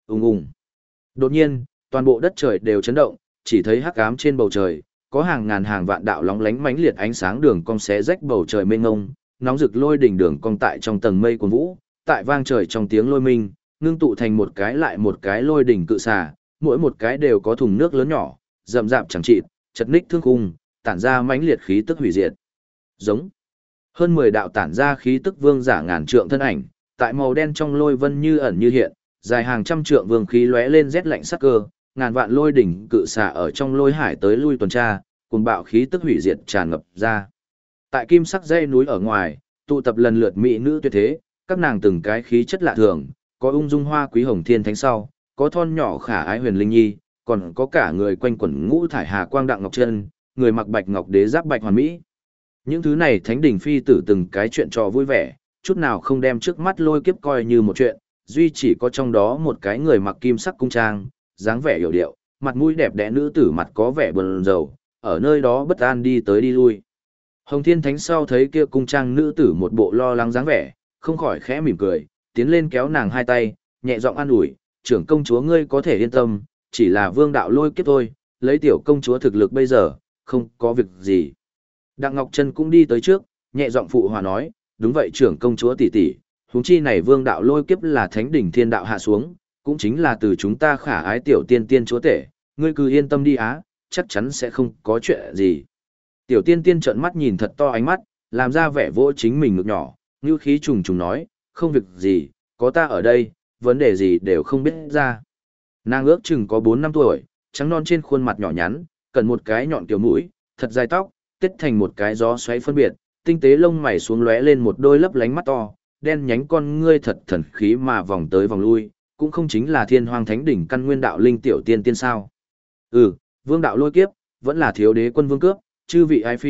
Đột nhiên, toàn bộ đất trời đều chấn động, chỉ thấy hắc ám trên bầu trời, có hàng ngàn hàng vạn đạo lóng lánh mãnh liệt ánh sáng đường cong xé rách bầu trời mênh mông, nóng rực lôi đỉnh đường cong tại trong tầng mây cuồn vũ, tại vang trời trong tiếng lôi minh, ngưng tụ thành một cái lại một cái lôi đỉnh cự xà, mỗi một cái đều có thùng nước lớn nhỏ, rậm rạp chẳng chịt, chật ních thương khung, tản ra mãnh liệt khí tức hủy diệt. Giống hơn 10 đạo tản ra khí tức vương giả ngàn trượng thân ảnh, tại màu đen trong lôi vân như ẩn như hiện, dài hàng trăm trượng vương khí lóe lên rét lạnh sắc cơ, ngàn vạn lôi đỉnh cự xà ở trong lôi hải tới lui tuần tra, cùng bạo khí tức hủy diệt tràn ngập ra. Tại kim sắc dãy núi ở ngoài, tụ tập lần lượt mỹ nữ tuyệt thế, các nàng từng cái khí chất lạ thường, có ung dung hoa quý hồng thiên thánh sau, có thon nhỏ khả ái huyền linh nhi, còn có cả người quanh quẩn ngũ thải hà quang Đặng Ngọc Trân, người mặc bạch ngọc đế giáp bạch hoàn mỹ. Những thứ này thánh đỉnh phi tử từng cái chuyện trò vui vẻ, chút nào không đem trước mắt lôi kiếp coi như một chuyện, duy chỉ có trong đó một cái người mặc kim sắc cung trang, dáng vẻ hiểu điệu, mặt mũi đẹp đẽ nữ tử mặt có vẻ buồn rầu, ở nơi đó bất an đi tới đi lui. Hồng Thiên Thánh sau thấy kia cung trang nữ tử một bộ lo lắng dáng vẻ, không khỏi khẽ mỉm cười, tiến lên kéo nàng hai tay, nhẹ giọng an ủi, trưởng công chúa ngươi có thể yên tâm, chỉ là vương đạo lôi kiếp thôi, lấy tiểu công chúa thực lực bây giờ, không có việc gì. Đặng Ngọc Trân cũng đi tới trước, nhẹ giọng phụ hòa nói, đúng vậy trưởng công chúa tỷ tỷ, huống chi này vương đạo lôi kiếp là thánh đỉnh thiên đạo hạ xuống, cũng chính là từ chúng ta khả ái tiểu tiên tiên chúa tể, ngươi cứ yên tâm đi á, chắc chắn sẽ không có chuyện gì. Tiểu tiên tiên trợn mắt nhìn thật to ánh mắt, làm ra vẻ vỗ chính mình ngực nhỏ, ngữ khí trùng trùng nói, không việc gì, có ta ở đây, vấn đề gì đều không biết ra. Nàng ước chừng có 4-5 tuổi, trắng non trên khuôn mặt nhỏ nhắn, cần một cái nhọn kiểu mũi, thật dài tóc, tết thành một cái gió xoáy phân biệt, tinh tế lông mày xuống lóe lên một đôi lấp lánh mắt to, đen nhánh con ngươi thật thần khí mà vòng tới vòng lui, cũng không chính là Thiên Hoang Thánh đỉnh căn nguyên đạo linh tiểu tiên tiên sao? Vương đạo lôi kiếp, vẫn là thiếu đế quân vương cướp, chư vị ai phi,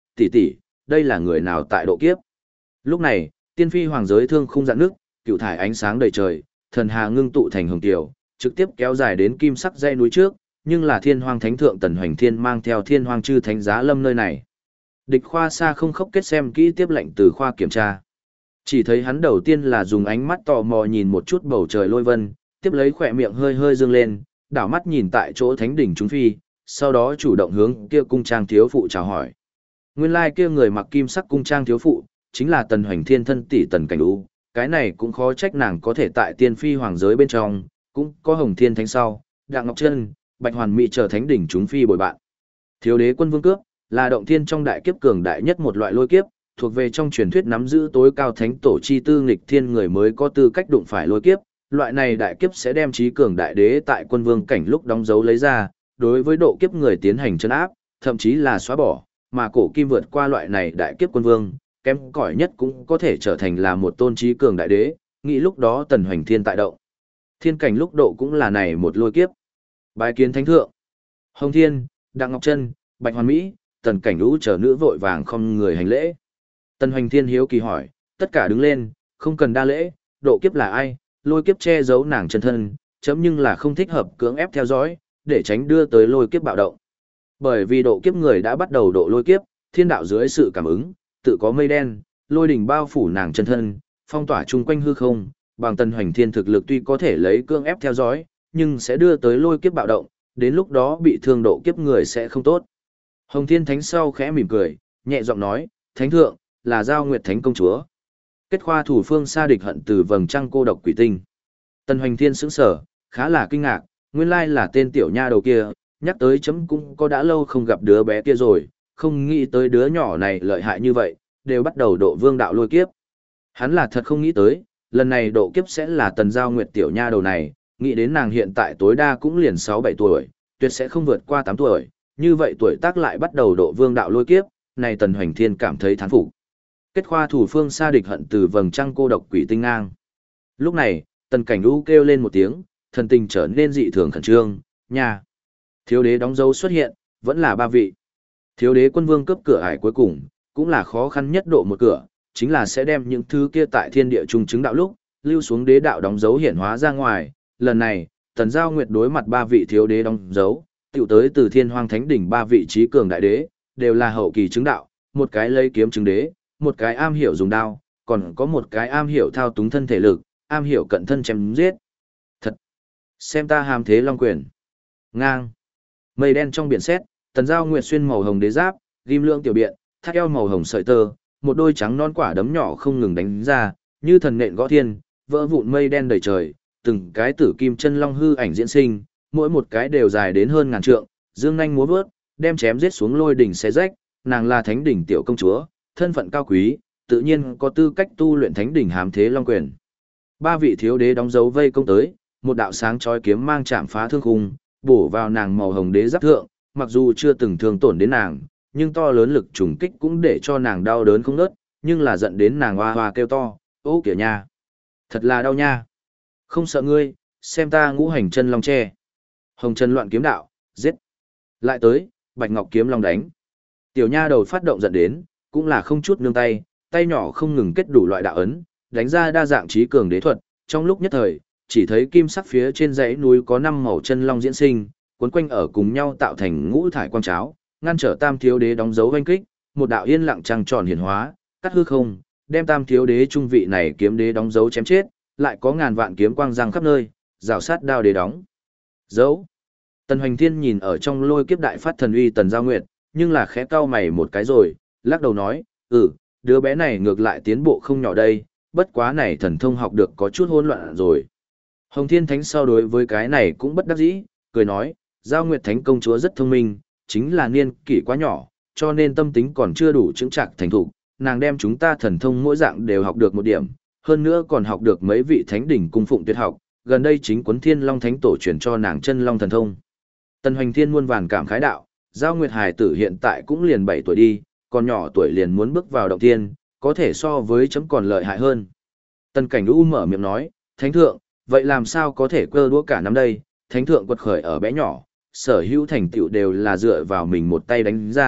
tỷ tỷ, đây là người nào tại độ kiếp. Lúc này, tiên phi hoàng giới thương khung dạn nước, cựu thải ánh sáng đầy trời, thần hà ngưng tụ thành hồng tiểu, trực tiếp kéo dài đến kim sắc dãy núi trước, nhưng là thiên hoang thánh thượng Tần Hoành Thiên mang theo thiên hoang chư thánh giá lâm nơi này. Địch khoa xa không khóc kết xem kỹ tiếp lệnh từ khoa kiểm tra. Chỉ thấy hắn đầu tiên là dùng ánh mắt tò mò nhìn một chút bầu trời lôi vân, tiếp lấy khỏe miệng hơi hơi dương lên, đảo mắt nhìn tại chỗ thánh đỉnh chúng phi, sau đó chủ động hướng kia cung trang thiếu phụ chào hỏi. Nguyên lai kia người mặc kim sắc cung trang thiếu phụ, chính là Tần Hoành Thiên thân tỷ Tần Cảnh U, cái này cũng khó trách nàng có thể tại tiên phi hoàng giới bên trong, cũng có Hồng Thiên Thánh sau, Đặng Ngọc Trân, Bạch Hoàn Mỹ trở thánh đỉnh chúng phi bồi bạn. Thiếu đế quân vương cướp, là động thiên trong đại kiếp cường đại nhất một loại lôi kiếp, thuộc về trong truyền thuyết nắm giữ tối cao thánh tổ chi tư nghịch thiên người mới có tư cách đụng phải lôi kiếp. Loại này đại kiếp sẽ đem trí cường đại đế tại quân vương cảnh lúc đóng dấu lấy ra, đối với độ kiếp người tiến hành trấn áp, thậm chí là xóa bỏ, mà cổ kim vượt qua loại này đại kiếp quân vương, kém cỏi nhất cũng có thể trở thành là một tôn trí cường đại đế, nghĩ lúc đó Tần Hoành Thiên tại động. Thiên cảnh lúc độ cũng là này một lôi kiếp. Bái kiến thánh thượng. Hồng Thiên, Đặng Ngọc Trân, Bạch Hoàn Mỹ, Tần Cảnh Lũ chờ nữ vội vàng không người hành lễ. Tần Hoành Thiên hiếu kỳ hỏi, tất cả đứng lên, không cần đa lễ, độ kiếp là ai, lôi kiếp che giấu nàng chân thân, chấm nhưng là không thích hợp cưỡng ép theo dõi, để tránh đưa tới lôi kiếp bạo động. Bởi vì độ kiếp người đã bắt đầu độ lôi kiếp, thiên đạo dưới sự cảm ứng, tự có mây đen, lôi đỉnh bao phủ nàng chân thân, phong tỏa chung quanh hư không, bằng Tần Hoành Thiên thực lực tuy có thể lấy cưỡng ép theo dõi, nhưng sẽ đưa tới lôi kiếp bạo động, đến lúc đó bị thương độ kiếp người sẽ không tốt. Hồng Thiên Thánh sau khẽ mỉm cười, nhẹ giọng nói, Thánh thượng, là Giao Nguyệt Thánh công chúa. Kết khoa thủ phương xa địch hận từ vầng trăng cô độc quỷ tinh. Tần Hoành Thiên sững sờ, khá là kinh ngạc, nguyên lai là tên tiểu nha đầu kia, nhắc tới chấm cũng có đã lâu không gặp đứa bé kia rồi, không nghĩ tới đứa nhỏ này lợi hại như vậy, đều bắt đầu độ vương đạo lôi kiếp. Hắn là thật không nghĩ tới, lần này độ kiếp sẽ là Tần Giao Nguyệt tiểu nha đầu này, nghĩ đến nàng hiện tại tối đa cũng liền 6-7 tuổi, tuyệt sẽ không vượt qua 8 tuổi, như vậy tuổi tác lại bắt đầu độ vương đạo lôi kiếp, này Tần Hoành Thiên cảm thấy thán phục. Kết khoa thủ phương xa địch hận từ vầng trăng cô độc quỷ tinh ngang. Lúc này, Tần Cảnh Lũ kêu lên một tiếng, thần tình trở nên dị thường khẩn trương, nha. Thiếu đế đóng dấu xuất hiện, vẫn là 3 vị. Thiếu đế quân vương cấp cửa ải cuối cùng, cũng là khó khăn nhất độ một cửa, chính là sẽ đem những thứ kia tại thiên địa trung chứng đạo lúc, lưu xuống đế đạo đóng dấu hiển hóa ra ngoài. Lần này, Tần Giao Nguyệt đối mặt 3 vị thiếu đế đóng dấu, tiểu tới từ Thiên Hoang Thánh đỉnh 3 vị trí cường đại đế, đều là hậu kỳ chứng đạo, một cái lấy kiếm chứng đế, một cái am hiểu dùng đao, còn có một cái am hiểu thao túng thân thể lực, am hiểu cận thân chém giết. Thật! Xem ta hàm thế long quyền. Ngang! Mây đen trong biển sét, Tần Giao Nguyệt xuyên màu hồng đế giáp, ghim lưỡng tiểu biện, thắt eo màu hồng sợi tơ, một đôi trắng non quả đấm nhỏ không ngừng đánh ra, như thần nện gõ thiên, vỡ vụn mây đen đầy trời, từng cái tử kim chân long hư ảnh diễn sinh, mỗi một cái đều dài đến hơn ngàn trượng, dương nhanh múa vớt, đem chém giết xuống lôi đỉnh xé rách, nàng là thánh đỉnh tiểu công chúa, thân phận cao quý, tự nhiên có tư cách tu luyện thánh đỉnh hàm thế long quyền. 3 vị thiếu đế đóng dấu vây công tới, một đạo sáng chói kiếm mang chạm phá thương khung, bổ vào nàng màu hồng đế giáp thượng, mặc dù chưa từng thương tổn đến nàng, nhưng to lớn lực trùng kích cũng để cho nàng đau đớn không ngớt, nhưng là giận đến nàng hoa hoa kêu to, ô kìa nha, thật là đau nha. Không sợ ngươi, xem ta ngũ hành chân long tre. Hồng chân loạn kiếm đạo, giết. Lại tới, bạch ngọc kiếm long đánh. Tiểu nha đầu phát động giận đến, cũng là không chút nương tay, tay nhỏ không ngừng kết đủ loại đạo ấn, đánh ra đa dạng trí cường đế thuật. Trong lúc nhất thời, chỉ thấy kim sắc phía trên dãy núi có 5 màu chân long diễn sinh, cuốn quanh ở cùng nhau tạo thành ngũ thải quang cháo, ngăn trở tam thiếu đế đóng dấu oanh kích, một đạo yên lặng trăng tròn hiển hóa, cắt hư không, đem tam thiếu đế trung vị này kiếm đế đóng dấu chém chết, lại có ngàn vạn kiếm quang răng khắp nơi, rào sát đao đế đóng dấu. Tần Hoành Thiên nhìn ở trong lôi kiếp đại phát thần uy Tần Giao Nguyệt, nhưng là khẽ cau mày một cái rồi, lắc đầu nói, đứa bé này ngược lại tiến bộ không nhỏ đây, bất quá này thần thông học được có chút hỗn loạn rồi. Hồng Thiên Thánh sau đối với cái này cũng bất đắc dĩ, cười nói, Giao Nguyệt Thánh công chúa rất thông minh, chính là niên kỷ quá nhỏ, cho nên tâm tính còn chưa đủ chứng trạc thành thục, nàng đem chúng ta thần thông mỗi dạng đều học được một điểm, hơn nữa còn học được mấy vị thánh đỉnh cung phụng tuyệt học, gần đây chính Quấn Thiên Long Thánh tổ truyền cho nàng chân long thần thông. Tần Hoành Thiên muôn vàn cảm khái đạo, Giao Nguyệt hài tử hiện tại cũng liền 7 tuổi đi, còn nhỏ tuổi liền muốn bước vào động thiên, có thể so với chấm còn lợi hại hơn. Tần Cảnh U mở miệng nói, Thánh thượng, vậy làm sao có thể cơ đũa cả năm đây, Thánh thượng quật khởi ở bé nhỏ, sở hữu thành tựu đều là dựa vào mình một tay đánh ra,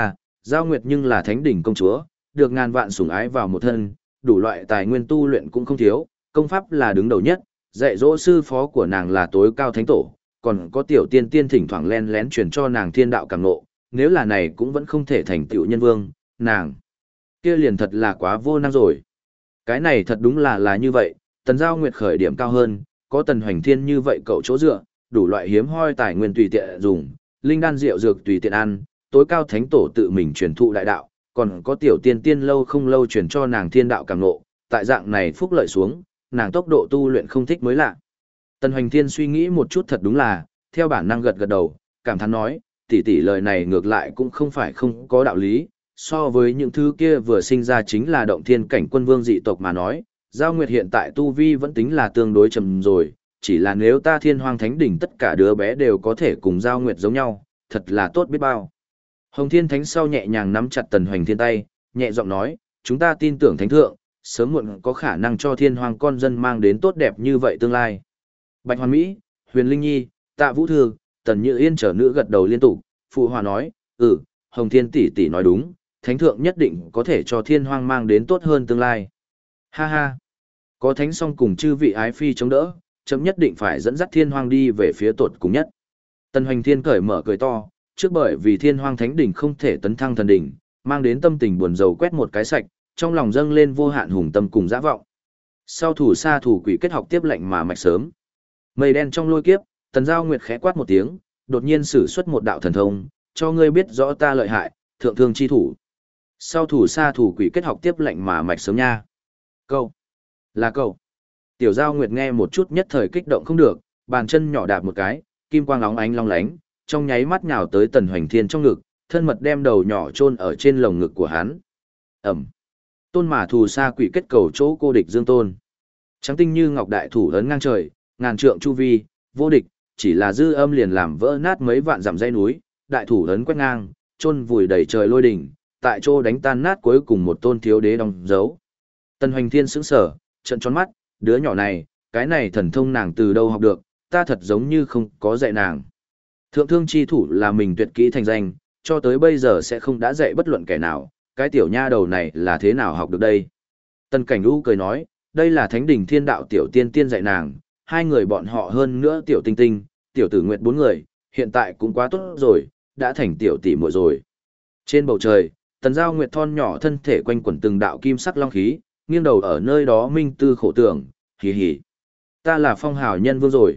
Giao Nguyệt nhưng là thánh đỉnh công chúa, được ngàn vạn sủng ái vào một thân, đủ loại tài nguyên tu luyện cũng không thiếu, công pháp là đứng đầu nhất, dạy dỗ sư phó của nàng là tối cao thánh tổ, còn có tiểu tiên tiên thỉnh thoảng len lén truyền cho nàng thiên đạo cảm ngộ, nếu là này cũng vẫn không thể thành tựu nhân vương, nàng kia liền thật là quá vô năng rồi. Cái này thật đúng là như vậy, Tần Giao Nguyệt khởi điểm cao hơn, có Tần Hoành Thiên như vậy cậu chỗ dựa, đủ loại hiếm hoi tài nguyên tùy tiện dùng, linh đan rượu dược tùy tiện ăn, tối cao thánh tổ tự mình truyền thụ đại đạo, còn có tiểu tiên tiên lâu không lâu truyền cho nàng thiên đạo cảm ngộ, tại dạng này phúc lợi xuống, nàng tốc độ tu luyện không thích mới lạ. Tần Hoành Thiên suy nghĩ một chút thật đúng là, theo bản năng gật gật đầu, cảm thán nói, tỷ tỷ lời này ngược lại cũng không phải không có đạo lý, so với những thứ kia vừa sinh ra chính là động thiên cảnh quân vương dị tộc mà nói, Giao Nguyệt hiện tại tu vi vẫn tính là tương đối chậm rồi, chỉ là nếu ta Thiên Hoang Thánh đỉnh tất cả đứa bé đều có thể cùng Giao Nguyệt giống nhau, thật là tốt biết bao. Hồng Thiên Thánh sau nhẹ nhàng nắm chặt Tần Hoành Thiên tay, nhẹ giọng nói, chúng ta tin tưởng Thánh Thượng, sớm muộn có khả năng cho Thiên Hoang con dân mang đến tốt đẹp như vậy tương lai. Bạch Hoàn Mỹ, Huyền Linh Nhi, Tạ Vũ Thư, Tần Như Yên trở nữ gật đầu liên tục, phụ hòa nói, Hồng Thiên tỷ tỷ nói đúng, Thánh Thượng nhất định có thể cho Thiên Hoang mang đến tốt hơn tương lai. Ha ha, có Thánh song cùng chư vị ái phi chống đỡ, chấm nhất định phải dẫn dắt Thiên Hoang đi về phía tột cùng nhất. Tần Hoành Thiên cởi mở cười to, trước bởi vì Thiên Hoang Thánh đỉnh không thể tấn thăng thần đỉnh, mang đến tâm tình buồn rầu quét một cái sạch, trong lòng dâng lên vô hạn hùng tâm cùng dã vọng. Sau thủ sa thủ quỷ kết học tiếp lệnh mà mạch sớm. Mây đen trong lôi kiếp, Tần Giao Nguyệt khẽ quát một tiếng, đột nhiên sử xuất một đạo thần thông, cho ngươi biết rõ ta lợi hại, thượng thương chi thủ. Sau thủ sa thủ quỷ kết học tiếp lệnh mà mạch sớm nha. Câu. Là câu. Tiểu Giao Nguyệt nghe một chút nhất thời kích động không được, bàn chân nhỏ đạp một cái, kim quang óng ánh long lánh, trong nháy mắt nhào tới Tần Hoành Thiên trong ngực, thân mật đem đầu nhỏ chôn ở trên lồng ngực của hắn. Ẩm. Tôn mà thù sa quỷ kết cầu chỗ cô địch dương tôn. Trắng tinh như ngọc đại thủ ấn ngang trời, ngàn trượng chu vi, vô địch, chỉ là dư âm liền làm vỡ nát mấy vạn dặm dãy núi, đại thủ ấn quét ngang, chôn vùi đầy trời lôi đỉnh, tại chỗ đánh tan nát cuối cùng một tôn thiếu đế đóng dấu. Tần Hoành Thiên sững sờ, trợn tròn mắt, đứa nhỏ này, cái này thần thông nàng từ đâu học được, ta thật giống như không có dạy nàng. Thượng thương chi thủ là mình tuyệt kỹ thành danh, cho tới bây giờ sẽ không đã dạy bất luận kẻ nào, cái tiểu nha đầu này là thế nào học được đây. Tần Cảnh U cười nói, đây là Thánh đỉnh Thiên đạo tiểu tiên tiên dạy nàng, hai người bọn họ hơn nữa tiểu tinh tinh, tiểu tử nguyệt bốn người, hiện tại cũng quá tốt rồi, đã thành tiểu tỷ muội rồi. Trên bầu trời, Tần Giao Nguyệt thon nhỏ thân thể quanh quẩn từng đạo kim sắc long khí, nghiêng đầu ở nơi đó minh tư khổ tưởng, hì hì. Ta là phong hào nhân vương rồi,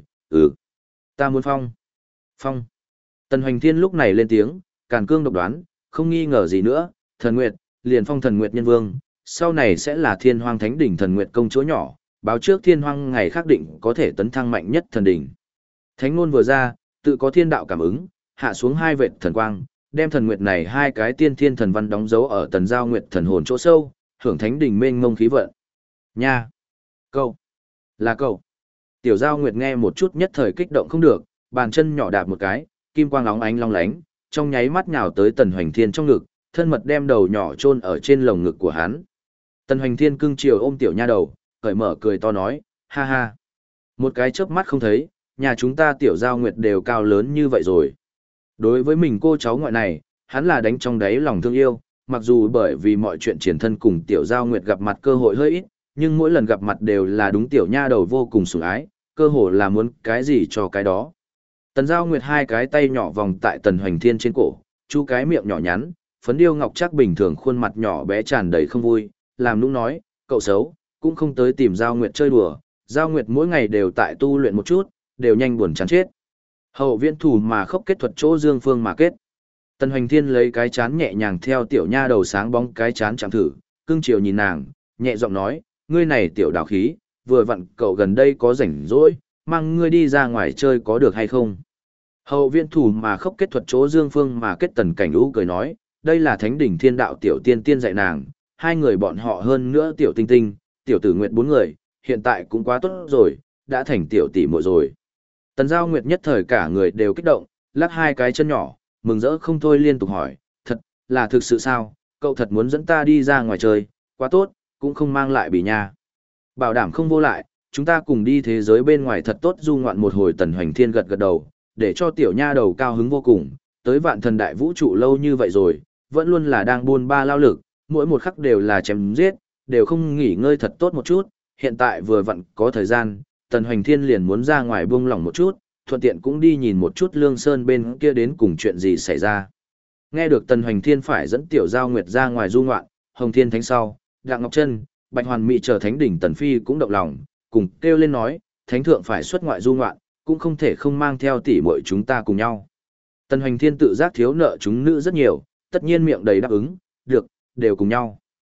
ta muốn phong. Phong. Tần Hoành Thiên lúc này lên tiếng, càn cương độc đoán, không nghi ngờ gì nữa, thần nguyệt, liền phong thần nguyệt nhân vương, sau này sẽ là Thiên Hoang Thánh đỉnh thần nguyệt công chúa nhỏ, báo trước Thiên Hoang ngày khắc định có thể tấn thăng mạnh nhất thần đỉnh. Thánh ngôn vừa ra, tự có thiên đạo cảm ứng, hạ xuống hai vệt thần quang, đem thần nguyệt này hai cái tiên thiên thần văn đóng dấu ở Tần Giao Nguyệt thần hồn chỗ sâu, hưởng thánh đỉnh mênh mông khí vận. Nha. Câu. Là câu. Tiểu Giao Nguyệt nghe một chút nhất thời kích động không được, bàn chân nhỏ đạp một cái, kim quang óng ánh long lánh, trong nháy mắt nhào tới Tần Hoành Thiên trong ngực, thân mật đem đầu nhỏ chôn ở trên lồng ngực của hắn. Tần Hoành Thiên cưng chiều ôm tiểu nha đầu, cởi mở cười to nói, ha ha. Một cái chớp mắt không thấy, nhà chúng ta tiểu Giao Nguyệt đều cao lớn như vậy rồi. Đối với mình cô cháu ngoại này, hắn là đánh trong đáy lòng thương yêu, mặc dù bởi vì mọi chuyện triển thân cùng tiểu Giao Nguyệt gặp mặt cơ hội hơi ít, nhưng mỗi lần gặp mặt đều là đúng tiểu nha đầu vô cùng sủng ái, cơ hồ là muốn cái gì cho cái đó. Tần Giao Nguyệt hai cái tay nhỏ vòng tại Tần Hoành Thiên trên cổ, chu cái miệng nhỏ nhắn, phấn điêu ngọc chắc bình thường khuôn mặt nhỏ bé tràn đầy không vui, làm nũng nói, cậu xấu, cũng không tới tìm Giao Nguyệt chơi đùa, Giao Nguyệt mỗi ngày đều tại tu luyện một chút, đều nhanh buồn chán chết. Hậu viễn thủ mà khốc kết thuật chỗ dương phương mà kết. Tần Hoành Thiên lấy cái chán nhẹ nhàng theo tiểu nha đầu sáng bóng cái chán chạm thử, cưng chiều nhìn nàng, nhẹ giọng nói, ngươi này tiểu đào khí, vừa vặn cậu gần đây có rảnh rỗi, mang ngươi đi ra ngoài chơi có được hay không? Hậu viễn thủ mà khốc kết thuật chỗ dương phương mà kết. Tần Cảnh U cười nói, đây là Thánh đỉnh Thiên đạo tiểu tiên tiên dạy nàng, hai người bọn họ hơn nữa tiểu tinh tinh, tiểu tử nguyệt bốn người, hiện tại cũng quá tốt rồi, đã thành tiểu tỷ muội rồi. Tần Giao Nguyệt nhất thời cả người đều kích động, lắc hai cái chân nhỏ, mừng rỡ không thôi liên tục hỏi, thật, là thực sự sao, cậu thật muốn dẫn ta đi ra ngoài chơi, quá tốt, cũng không mang lại bỉ nha. Bảo đảm không vô lại, chúng ta cùng đi thế giới bên ngoài thật tốt du ngoạn một hồi. Tần Hoành Thiên gật gật đầu, để cho tiểu nha đầu cao hứng vô cùng, tới vạn thần đại vũ trụ lâu như vậy rồi, vẫn luôn là đang buôn ba lao lực, mỗi một khắc đều là chém giết, đều không nghỉ ngơi thật tốt một chút, hiện tại vừa vặn có thời gian, Tần Hoành Thiên liền muốn ra ngoài buông lỏng một chút, thuận tiện cũng đi nhìn một chút Lương Sơn bên kia đến cùng chuyện gì xảy ra. Nghe được Tần Hoành Thiên phải dẫn Tiểu Giao Nguyệt ra ngoài du ngoạn, Hồng Thiên Thánh sau, Đặng Ngọc Trân, Bạch Hoàn Mỹ trở Thánh đỉnh Tần Phi cũng động lòng, cùng kêu lên nói, Thánh thượng phải xuất ngoại du ngoạn, cũng không thể không mang theo tỷ muội chúng ta cùng nhau. Tần Hoành Thiên tự giác thiếu nợ chúng nữ rất nhiều, tất nhiên miệng đầy đáp ứng, được, đều cùng nhau.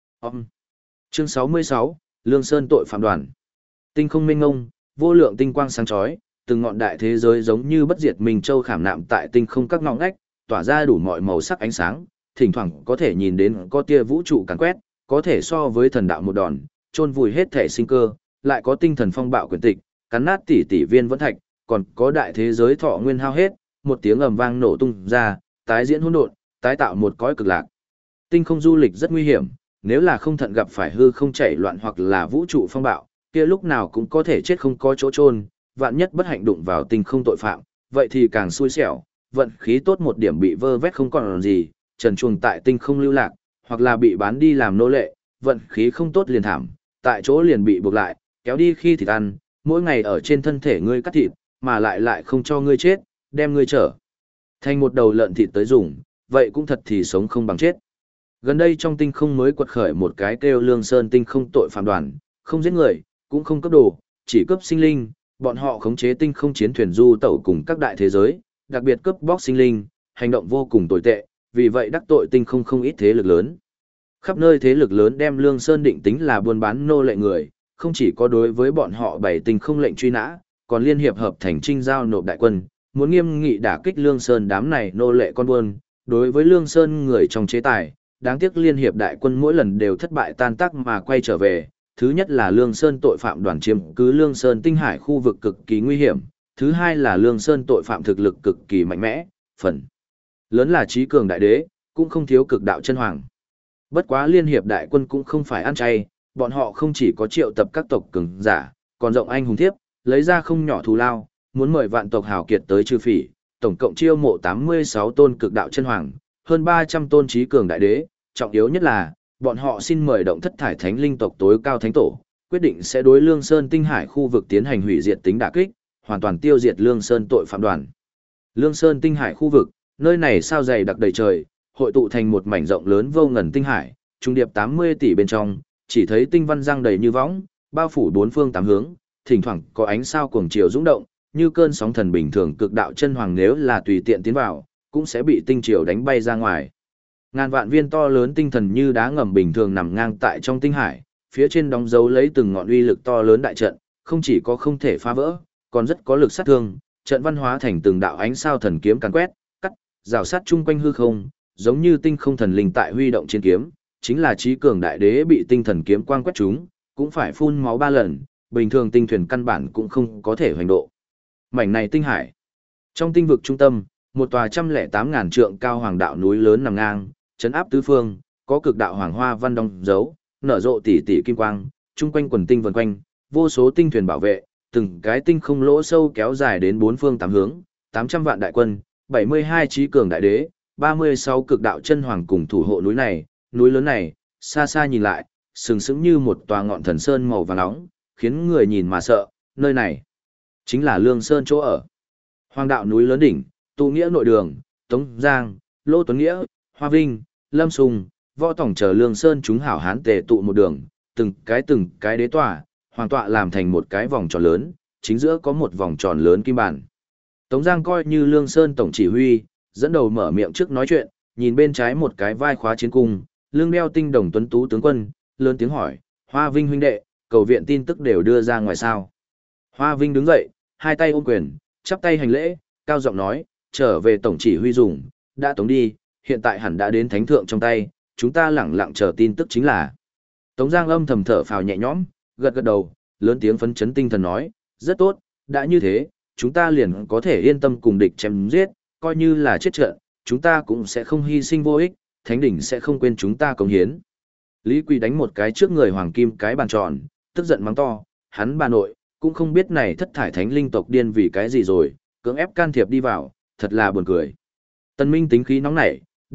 Chương 66, Lương Sơn tội phạm đoàn. Tinh không mênh mông, vô lượng tinh quang sáng chói, từng ngọn đại thế giới giống như bất diệt minh châu khảm nạm tại tinh không các ngõ ngách, tỏa ra đủ mọi màu sắc ánh sáng, thỉnh thoảng có thể nhìn đến có tia vũ trụ càn quét, có thể so với thần đạo một đòn, chôn vùi hết thể sinh cơ, lại có tinh thần phong bạo quyền tịch, cắn nát tỷ tỷ viên vẫn thạch, còn có đại thế giới thọ nguyên hao hết, một tiếng ầm vang nổ tung ra, tái diễn hỗn độn, tái tạo một cõi cực lạc. Tinh không du lịch rất nguy hiểm, nếu là không thận gặp phải hư không chảy loạn hoặc là vũ trụ phong bạo, kia lúc nào cũng có thể chết không có chỗ chôn, vạn nhất bất hạnh đụng vào tinh không tội phạm, vậy thì càng xui xẻo, vận khí tốt một điểm bị vơ vét không còn gì, trần truồng tại tinh không lưu lạc, hoặc là bị bán đi làm nô lệ, vận khí không tốt liền thảm, tại chỗ liền bị buộc lại, kéo đi khi thịt ăn, mỗi ngày ở trên thân thể ngươi cắt thịt, mà lại không cho ngươi chết, đem ngươi trở thành một đầu lợn thịt tới dùng, vậy cũng thật thì sống không bằng chết. Gần đây trong tinh không mới quật khởi một cái kêu Lương Sơn tinh không tội phạm đoàn, không giết người, cũng không cấp đồ, chỉ cướp sinh linh, bọn họ khống chế tinh không chiến thuyền du tẩu cùng các đại thế giới, đặc biệt cướp bóc sinh linh, hành động vô cùng tồi tệ, vì vậy đắc tội tinh không không ít thế lực lớn. Khắp nơi thế lực lớn đem Lương Sơn định tính là buôn bán nô lệ người, không chỉ có đối với bọn họ bảy tinh không lệnh truy nã, còn liên hiệp hợp thành trinh giao nộp đại quân, muốn nghiêm nghị đả kích Lương Sơn đám này nô lệ con buôn, đối với Lương Sơn người trong chế tài, đáng tiếc liên hiệp đại quân mỗi lần đều thất bại tan tác mà quay trở về. Thứ nhất là Lương Sơn tội phạm đoàn chiếm cứ Lương Sơn tinh hải khu vực cực kỳ nguy hiểm, thứ hai là Lương Sơn tội phạm thực lực cực kỳ mạnh mẽ, phần lớn là trí cường đại đế, cũng không thiếu cực đạo chân hoàng. Bất quá liên hiệp đại quân cũng không phải ăn chay, bọn họ không chỉ có triệu tập các tộc cường giả, còn rộng anh hùng thiếp, lấy ra không nhỏ thù lao, muốn mời vạn tộc hào kiệt tới trừ phỉ, tổng cộng chiêu mộ 86 tôn cực đạo chân hoàng, hơn 300 tôn trí cường đại đế, trọng yếu nhất là, bọn họ xin mời động thất thải thánh linh tộc tối cao thánh tổ, quyết định sẽ đối Lương Sơn tinh hải khu vực tiến hành hủy diệt tính đả kích, hoàn toàn tiêu diệt Lương Sơn tội phạm đoàn. Lương Sơn tinh hải khu vực, nơi này sao dày đặc đầy trời, hội tụ thành một mảnh rộng lớn vô ngần tinh hải, trung điệp 80 tỷ bên trong, chỉ thấy tinh văn giăng đầy như võng, bao phủ bốn phương tám hướng, thỉnh thoảng có ánh sao cuồng chiều dũng động, như cơn sóng thần bình thường cực đạo chân hoàng nếu là tùy tiện tiến vào, cũng sẽ bị tinh triều đánh bay ra ngoài. Ngàn vạn viên to lớn tinh thần như đá ngầm bình thường nằm ngang tại trong tinh hải, phía trên đóng dấu lấy từng ngọn uy lực to lớn đại trận, không chỉ có không thể phá vỡ, còn rất có lực sát thương, trận văn hóa thành từng đạo ánh sao thần kiếm càn quét, cắt, rào sát chung quanh hư không, giống như tinh không thần linh tại huy động trên kiếm, chính là trí cường đại đế bị tinh thần kiếm quang quét chúng, cũng phải phun máu 3 lần, bình thường tinh thuyền căn bản cũng không có thể hoành độ. Mảnh này tinh hải. Trong tinh vực trung tâm, một tòa 108.000 trượng cao hoàng đạo núi lớn nằm ngang, trấn áp tứ phương, có cực đạo hoàng hoa văn đóng dấu, nở rộ tỷ tỷ kim quang, chung quanh quần tinh vần quanh, vô số tinh thuyền bảo vệ, từng cái tinh không lỗ sâu kéo dài đến bốn phương tám hướng, 800 vạn đại quân, 72 trí cường đại đế, 36 cực đạo chân hoàng cùng thủ hộ núi này, núi lớn này, xa xa nhìn lại, sừng sững như một tòa ngọn thần sơn màu vàng nóng, khiến người nhìn mà sợ, nơi này chính là Lương Sơn chỗ ở. Hoàng đạo núi lớn đỉnh, tụ nghĩa nội đường, Tống Giang, Lô Tuấn Nghĩa, Hoa Vinh, Lâm Sùng, Võ Tổng chờ Lương Sơn chúng hảo hán tề tụ một đường, từng cái đế tòa, hoàng tọa làm thành một cái vòng tròn lớn, chính giữa có một vòng tròn lớn kim bản. Tống Giang coi như Lương Sơn tổng chỉ huy, dẫn đầu mở miệng trước nói chuyện, nhìn bên trái một cái vai khóa chiến cung, lưng đeo tinh đồng tuấn tú tướng quân, lớn tiếng hỏi, Hoa Vinh huynh đệ, cầu viện tin tức đều đưa ra ngoài sao. Hoa Vinh đứng dậy, hai tay ôm quyền, chắp tay hành lễ, cao giọng nói, trở về tổng chỉ huy dùng, đã tống đi, hiện tại hẳn đã đến thánh thượng trong tay, chúng ta lẳng lặng chờ tin tức chính là. Tống Giang âm thầm thở phào nhẹ nhõm, gật gật đầu, lớn tiếng phấn chấn tinh thần nói, rất tốt, đã như thế, chúng ta liền có thể yên tâm cùng địch chém giết, coi như là chết trận, chúng ta cũng sẽ không hy sinh vô ích, thánh đỉnh sẽ không quên chúng ta cống hiến. Lý Quỳ đánh một cái trước người hoàng kim cái bàn tròn, tức giận mắng to, hắn bà nội, cũng không biết này thất thải thánh linh tộc điên vì cái gì rồi, cưỡng ép can thiệp đi vào, thật là buồn cười. Tân Minh tính khí nóng nảy,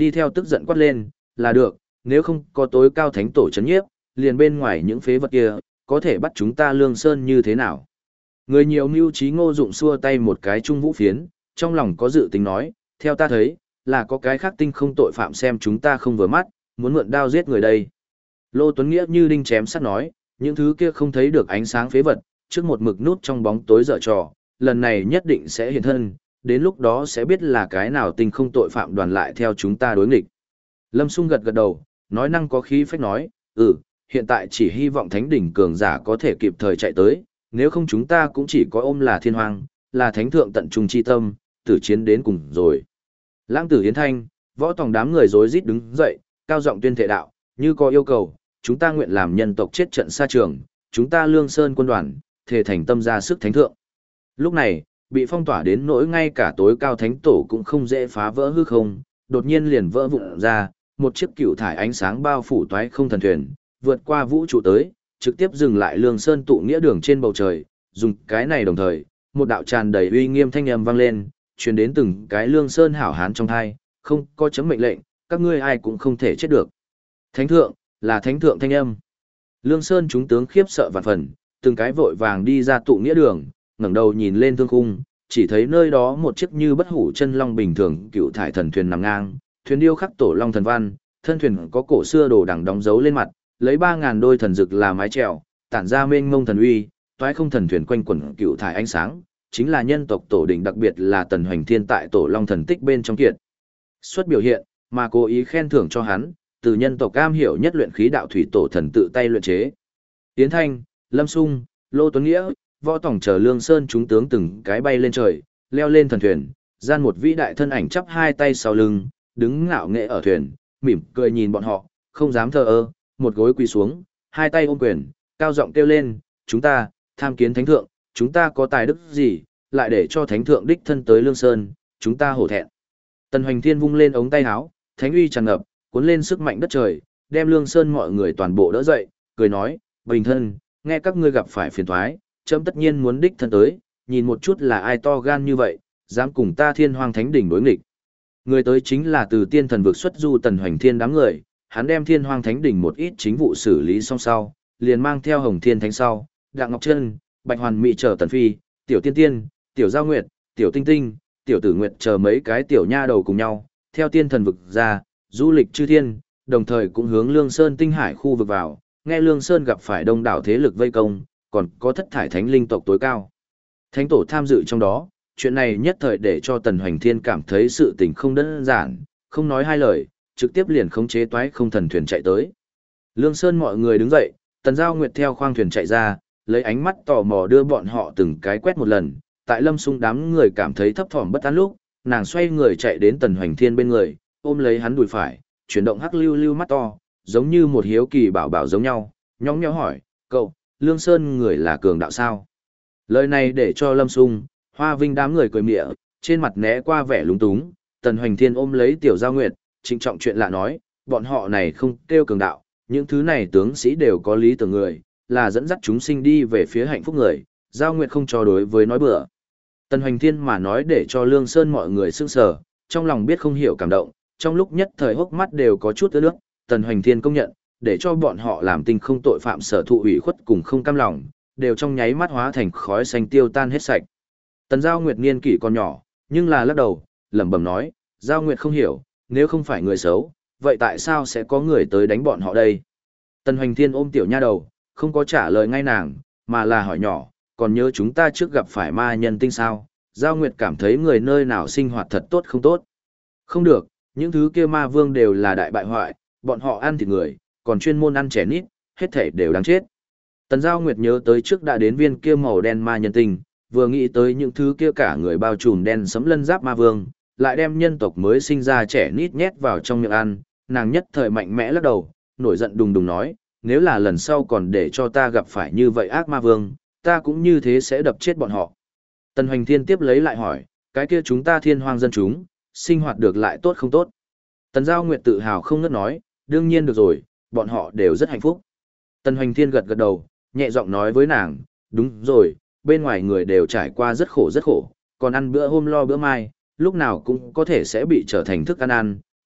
đi theo tức giận quát lên, là được, nếu không có tối cao thánh tổ chấn nhiếp, liền bên ngoài những phế vật kia, có thể bắt chúng ta Lương Sơn như thế nào? Người nhiều mưu trí Ngô Dụng xua tay một cái trung vũ phiến, trong lòng có dự tính nói, theo ta thấy, là có cái khác tinh không tội phạm xem chúng ta không vừa mắt, muốn mượn đao giết người đây. Lô Tuấn Nghĩa như đinh chém sắt nói, những thứ kia không thấy được ánh sáng phế vật, trước một mực nút trong bóng tối dở trò, lần này nhất định sẽ hiện thân, đến lúc đó sẽ biết là cái nào tinh không tội phạm đoàn lại theo chúng ta đối nghịch. Lâm Sung gật gật đầu, nói năng có khí phách nói, hiện tại chỉ hy vọng thánh đỉnh cường giả có thể kịp thời chạy tới, nếu không chúng ta cũng chỉ có ôm là thiên hoàng, là thánh thượng tận trung chi tâm, tử chiến đến cùng rồi. Lãng tử Yến Thanh, võ tòng đám người rối rít đứng dậy, cao giọng tuyên thệ đạo, như có yêu cầu, chúng ta nguyện làm nhân tộc chết trận xa trường, chúng ta Lương Sơn quân đoàn, thề thành tâm ra sức thánh thượng. Lúc này, bị phong tỏa đến nỗi ngay cả tối cao thánh tổ cũng không dễ phá vỡ hư không, đột nhiên liền vỡ vụn ra, một chiếc cựu thải ánh sáng bao phủ toái không thần thuyền, vượt qua vũ trụ tới, trực tiếp dừng lại Lương Sơn tụ nghĩa đường trên bầu trời, dùng cái này đồng thời, một đạo tràn đầy uy nghiêm thanh âm vang lên, truyền đến từng cái Lương Sơn hảo hán trong thai, không có chấm mệnh lệnh, các ngươi ai cũng không thể chết được. Thánh thượng, là thánh thượng thanh âm. Lương Sơn chúng tướng khiếp sợ vạn phần, từng cái vội vàng đi ra tụ nghĩa đường, ngẩng đầu nhìn lên thương khung, chỉ thấy nơi đó một chiếc như bất hủ chân long bình thường cựu thải thần thuyền nằm ngang, thuyền điêu khắc tổ long thần văn, thân thuyền có cổ xưa đồ đằng đóng dấu lên mặt, lấy 3000 đôi thần dực là mái chèo, tản ra mênh mông thần uy, toái không thần thuyền quanh quẩn cựu thải ánh sáng, chính là nhân tộc tổ đỉnh, đặc biệt là Tần Hoành Thiên tại tổ long thần tích bên trong kiệt xuất biểu hiện, mà cố ý khen thưởng cho hắn, từ nhân tộc cam hiểu nhất luyện khí đạo thủy tổ thần tự tay luyện chế. Tiến Thanh, Lâm Sung, Lô Tuấn Nghĩa, Võ Tòng chờ Lương Sơn chúng tướng từng cái bay lên trời, leo lên thần thuyền, gian một vĩ đại thân ảnh chắp hai tay sau lưng, đứng ngạo nghễ ở thuyền, mỉm cười nhìn bọn họ, không dám thờ ơ, một gối quỳ xuống, hai tay ôm quyền, cao giọng kêu lên, chúng ta, tham kiến thánh thượng, chúng ta có tài đức gì, lại để cho thánh thượng đích thân tới Lương Sơn, chúng ta hổ thẹn. Tần Hoành Thiên vung lên ống tay áo, thánh uy tràn ngập, cuốn lên sức mạnh đất trời, đem Lương Sơn mọi người toàn bộ đỡ dậy, cười nói, bình thân, nghe các ngươi gặp phải phiền toái, chấm tất nhiên muốn đích thân tới, nhìn một chút là ai to gan như vậy, dám cùng ta Thiên Hoang Thánh đỉnh đối nghịch. Người tới chính là từ tiên thần vực xuất du Tần Hoành Thiên đám người, hắn đem Thiên Hoang Thánh đỉnh một ít chính vụ xử lý xong sau, liền mang theo Hồng Thiên Thánh sau, Đặng Ngọc Trân, Bạch Hoàn Mỹ chờ Tần Phi, Tiểu Tiên Tiên, Tiểu Giao Nguyệt, Tiểu Tinh Tinh, Tiểu Tử Nguyệt chờ mấy cái tiểu nha đầu cùng nhau, theo tiên thần vực ra, du lịch chư thiên, đồng thời cũng hướng Lương Sơn tinh hải khu vực vào, nghe Lương Sơn gặp phải đông đảo thế lực vây công, còn có thất thải thánh linh tộc tối cao. Thánh tổ tham dự trong đó, chuyện này nhất thời để cho Tần Hoành Thiên cảm thấy sự tình không đơn giản, không nói hai lời, trực tiếp liền khống chế toái không thần thuyền chạy tới. Lương Sơn mọi người đứng dậy, Tần Giao Nguyệt theo khoang thuyền chạy ra, lấy ánh mắt tò mò đưa bọn họ từng cái quét một lần, tại Lâm Sung đám người cảm thấy thấp thỏm bất an lúc, nàng xoay người chạy đến Tần Hoành Thiên bên người, ôm lấy hắn đùi phải, chuyển động hắc lưu lưu mắt to, giống như một hiếu kỳ bảo bảo giống nhau, nhõng nhẽo hỏi, cậu, Lương Sơn người là cường đạo sao? Lời này để cho Lâm Sung, Hoa Vinh đám người cười mỉa, trên mặt né qua vẻ lúng túng, Tần Hoành Thiên ôm lấy Tiểu Giao Nguyệt, trịnh trọng chuyện lạ nói, bọn họ này không kêu cường đạo, những thứ này tướng sĩ đều có lý tưởng người, là dẫn dắt chúng sinh đi về phía hạnh phúc người, Giao Nguyệt không cho đối với nói bừa. Tần Hoành Thiên mà nói để cho Lương Sơn mọi người sững sờ, trong lòng biết không hiểu cảm động, trong lúc nhất thời hốc mắt đều có chút ướt nước, Tần Hoành Thiên công nhận, để cho bọn họ làm tinh không tội phạm sở thụ ủy khuất cùng không cam lòng, đều trong nháy mắt hóa thành khói xanh tiêu tan hết sạch. Tần Giao Nguyệt niên kỷ còn nhỏ, nhưng là lắc đầu, lẩm bẩm nói, Giao Nguyệt không hiểu, nếu không phải người xấu, vậy tại sao sẽ có người tới đánh bọn họ đây? Tần Hoành Thiên ôm tiểu nha đầu, không có trả lời ngay nàng, mà là hỏi nhỏ, còn nhớ chúng ta trước gặp phải ma nhân tinh sao? Giao Nguyệt cảm thấy người nơi nào sinh hoạt thật tốt không tốt? Không được, những thứ kia ma vương đều là đại bại hoại, bọn họ ăn thịt người, còn chuyên môn ăn trẻ nít, hết thể đều đáng chết. Tần Giao Nguyệt nhớ tới trước đã đến viên kia màu đen ma nhân tinh, vừa nghĩ tới những thứ kia cả người bao trùm đen sẫm lân giáp ma vương, lại đem nhân tộc mới sinh ra trẻ nít nhét vào trong miệng ăn, nàng nhất thời mạnh mẽ lắc đầu, nổi giận đùng đùng nói, nếu là lần sau còn để cho ta gặp phải như vậy ác ma vương, ta cũng như thế sẽ đập chết bọn họ. Tần Hoành Thiên tiếp lấy lại hỏi, cái kia chúng ta thiên hoang dân chúng, sinh hoạt được lại tốt không tốt? Tần Giao Nguyệt tự hào không ngớt nói, đương nhiên được rồi, bọn họ đều rất hạnh phúc. Tần Hoành Thiên gật gật đầu, nhẹ giọng nói với nàng, đúng rồi, bên ngoài người đều trải qua rất khổ, còn ăn bữa hôm lo bữa mai, lúc nào cũng có thể sẽ bị trở thành thức ăn ăn,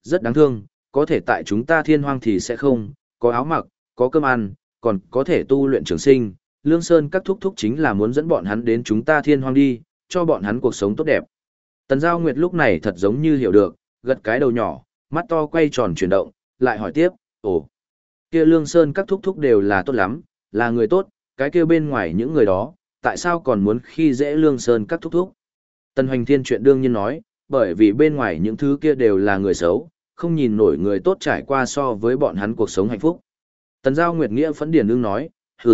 rất đáng thương, có thể tại chúng ta thiên hoang thì sẽ không, có áo mặc, có cơm ăn, còn có thể tu luyện trường sinh. Lương Sơn các thúc thúc chính là muốn dẫn bọn hắn đến chúng ta thiên hoang đi, cho bọn hắn cuộc sống tốt đẹp. Tần Giao Nguyệt lúc này thật giống như hiểu được, gật cái đầu nhỏ, mắt to quay tròn chuyển động, lại hỏi tiếp, ồ, kia Lương Sơn các thúc thúc đều là tốt lắm, là người tốt, cái kia bên ngoài những người đó, tại sao còn muốn khi dễ Lương Sơn các thúc thúc? Tần Hoành Thiên chuyện đương nhiên nói, bởi vì bên ngoài những thứ kia đều là người xấu, không nhìn nổi người tốt trải qua so với bọn hắn cuộc sống hạnh phúc. Tần Giao Nguyệt nghĩa phẫn điền đương nói,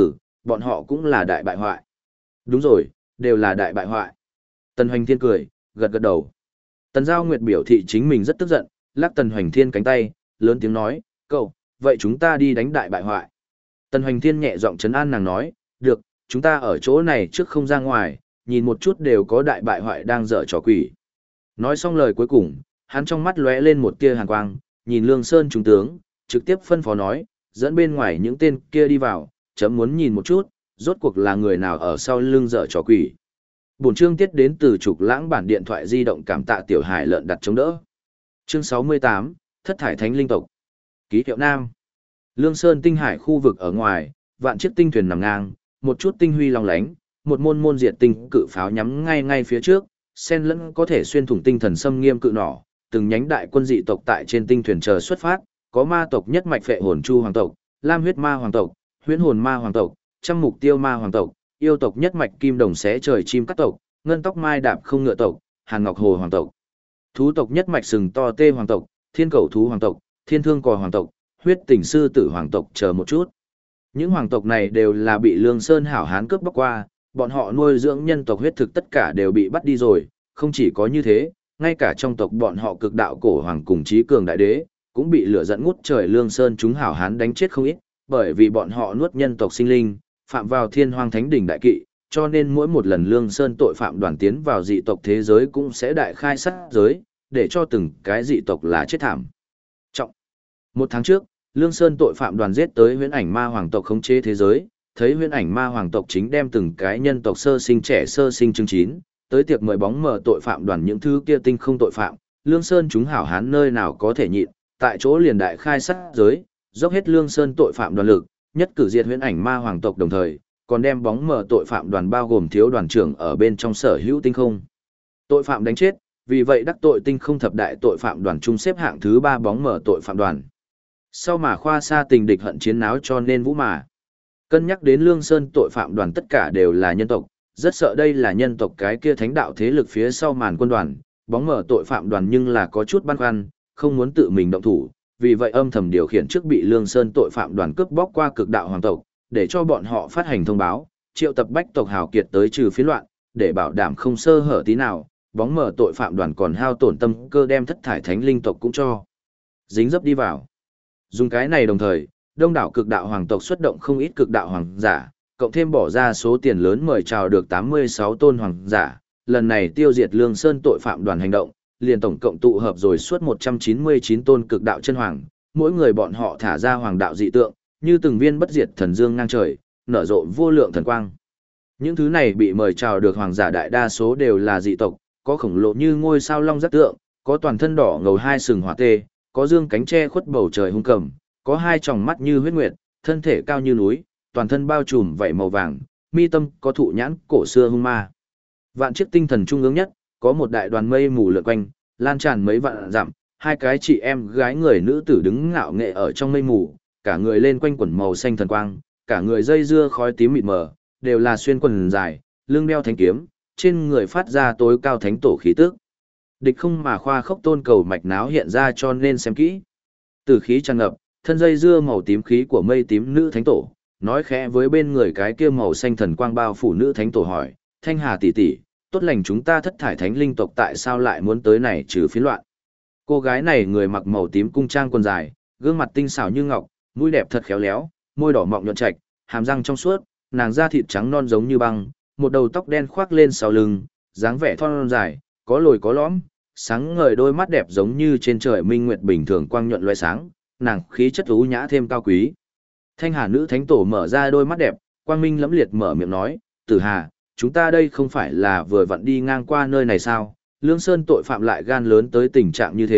bọn họ cũng là đại bại hoại. Đúng rồi, đều là đại bại hoại. Tần Hoành Thiên cười, gật gật đầu. Tần Giao Nguyệt biểu thị chính mình rất tức giận, lắc Tần Hoành Thiên cánh tay, lớn tiếng nói, cậu, vậy chúng ta đi đánh đại bại hoại. Tần Hoành Thiên nhẹ giọng trấn an nàng nói, được, chúng ta ở chỗ này trước không ra ngoài, nhìn một chút đều có đại bại hoại đang dở trò quỷ. Nói xong lời cuối cùng, hắn trong mắt lóe lên một tia hàn quang, nhìn Lương Sơn trung tướng, trực tiếp phân phó nói, dẫn bên ngoài những tên kia đi vào, chấm muốn nhìn một chút, rốt cuộc là người nào ở sau lưng dở trò quỷ. Bổn chương tiết đến từ Trục Lãng bản điện thoại di động, cảm tạ tiểu hải lợn đặt chống đỡ. Chương 68, Thất thải thánh linh tộc. Ký hiệu Nam. Lương Sơn tinh hải khu vực ở ngoài, vạn chiếc tinh thuyền nằm ngang, một chút tinh huy long lánh, một môn diệt tinh cự pháo nhắm ngay phía trước, sen lẫn có thể xuyên thủng tinh thần xâm nghiêm cự nỏ, từng nhánh đại quân dị tộc tại trên tinh thuyền chờ xuất phát, có ma tộc nhất mạch phệ hồn chu hoàng tộc, lam huyết ma hoàng tộc, huyễn hồn ma hoàng tộc, trăm mục tiêu ma hoàng tộc, yêu tộc nhất mạch kim đồng xé trời chim cắt tộc, ngân tóc mai đạp không ngựa tộc, hàn ngọc hồ hoàng tộc, thú tộc nhất mạch sừng to tê hoàng tộc, thiên cầu thú hoàng tộc, thiên thương cò hoàng tộc, huyết tình sư tử hoàng tộc chờ một chút. Những hoàng tộc này đều là bị Lương Sơn hảo hán cướp bóc qua, bọn họ nuôi dưỡng nhân tộc huyết thực tất cả đều bị bắt đi rồi, không chỉ có như thế, ngay cả trong tộc bọn họ cực đạo cổ hoàng cùng chí cường đại đế, cũng bị lửa dẫn ngút trời Lương Sơn chúng hảo hán đánh chết không ít, bởi vì bọn họ nuốt nhân tộc sinh linh, phạm vào thiên hoang thánh đỉnh đại kỵ, cho nên mỗi một lần Lương Sơn tội phạm đoàn tiến vào dị tộc thế giới cũng sẽ đại khai sát giới, để cho từng cái dị tộc là chết thảm. Trọng. Một tháng trước, Lương Sơn tội phạm đoàn giết tới huyễn ảnh ma hoàng tộc khống chế thế giới, thấy huyễn ảnh ma hoàng tộc chính đem từng cái nhân tộc sơ sinh trẻ sơ sinh chương chín, tới tiệc mời bóng mờ tội phạm đoàn những thứ kia tinh không tội phạm, Lương Sơn chúng hảo hán nơi nào có thể nhịn, tại chỗ liền đại khai sát giới, dốc hết Lương Sơn tội phạm đoàn lực, nhất cử diệt huyễn ảnh ma hoàng tộc đồng thời, còn đem bóng mờ tội phạm đoàn bao gồm thiếu đoàn trưởng ở bên trong sở hữu tinh không. Tội phạm đánh chết, vì vậy đắc tội tinh không thập đại tội phạm đoàn chung xếp hạng thứ 3 bóng mờ tội phạm đoàn. Sau mà khoa xa tình địch hận chiến náo cho nên vũ mà. Cân nhắc đến Lương Sơn tội phạm đoàn tất cả đều là nhân tộc, rất sợ đây là nhân tộc cái kia thánh đạo thế lực phía sau màn quân đoàn, bóng mở tội phạm đoàn nhưng là có chút băn khoăn, không muốn tự mình động thủ, vì vậy âm thầm điều khiển trước bị Lương Sơn tội phạm đoàn cướp bóc qua cực đạo hoàng tộc, để cho bọn họ phát hành thông báo, triệu tập bách tộc hào kiệt tới trừ phiến loạn, để bảo đảm không sơ hở tí nào, bóng mở tội phạm đoàn còn hao tổn tâm cơ đem thất thải thánh linh tộc cũng cho dính dấp đi vào. Dùng cái này đồng thời, đông đảo cực đạo hoàng tộc xuất động không ít cực đạo hoàng giả, cộng thêm bỏ ra số tiền lớn mời chào được 86 tôn hoàng giả, lần này tiêu diệt Lương Sơn tội phạm đoàn hành động, liền tổng cộng tụ hợp rồi suốt 199 tôn cực đạo chân hoàng, mỗi người bọn họ thả ra hoàng đạo dị tượng, như từng viên bất diệt thần dương ngang trời, nở rộ vô lượng thần quang. Những thứ này bị mời chào được hoàng giả đại đa số đều là dị tộc, có khổng lồ như ngôi sao long giác tượng, có toàn thân đỏ ngầu hai sừng hỏa tê, có dương cánh che khuất bầu trời hung cầm, có hai tròng mắt như huyết nguyệt, thân thể cao như núi, toàn thân bao trùm vảy màu vàng, mi tâm có thụ nhãn cổ xưa hung ma. Vạn chiếc tinh thần trung ương nhất, có một đại đoàn mây mù lượn quanh, lan tràn mấy vạn dặm, hai cái chị em gái người nữ tử đứng ngạo nghệ ở trong mây mù, cả người lên quanh quần màu xanh thần quang, cả người dây dưa khói tím mịt mờ, đều là xuyên quần dài, lưng đeo thánh kiếm, trên người phát ra tối cao thánh tổ khí tức. Địch không mà khoa khốc tôn cầu mạch náo hiện ra cho nên xem kỹ. Từ khí tràn ngập, thân dây dưa màu tím khí của mây tím nữ thánh tổ, nói khẽ với bên người cái kia màu xanh thần quang bao phủ nữ thánh tổ hỏi, Thanh Hà tỷ tỷ, tốt lành chúng ta thất thải thánh linh tộc tại sao lại muốn tới này trừ phiến loạn. Cô gái này người mặc màu tím cung trang quần dài, gương mặt tinh xảo như ngọc, mũi đẹp thật khéo léo, môi đỏ mọng nhuận trạch, hàm răng trong suốt, nàng da thịt trắng non giống như băng, một đầu tóc đen khoác lên sau lưng, dáng vẻ thon dài, có lồi có lõm, sáng ngời đôi mắt đẹp giống như trên trời minh nguyệt bình thường quang nhuận loé sáng, nàng khí chất ú nhã thêm cao quý. Thanh Hà nữ thánh tổ mở ra đôi mắt đẹp, quang minh lẫm liệt mở miệng nói, Tử Hà, chúng ta đây không phải là vừa vặn đi ngang qua nơi này sao, Lương Sơn tội phạm lại gan lớn tới tình trạng như thế,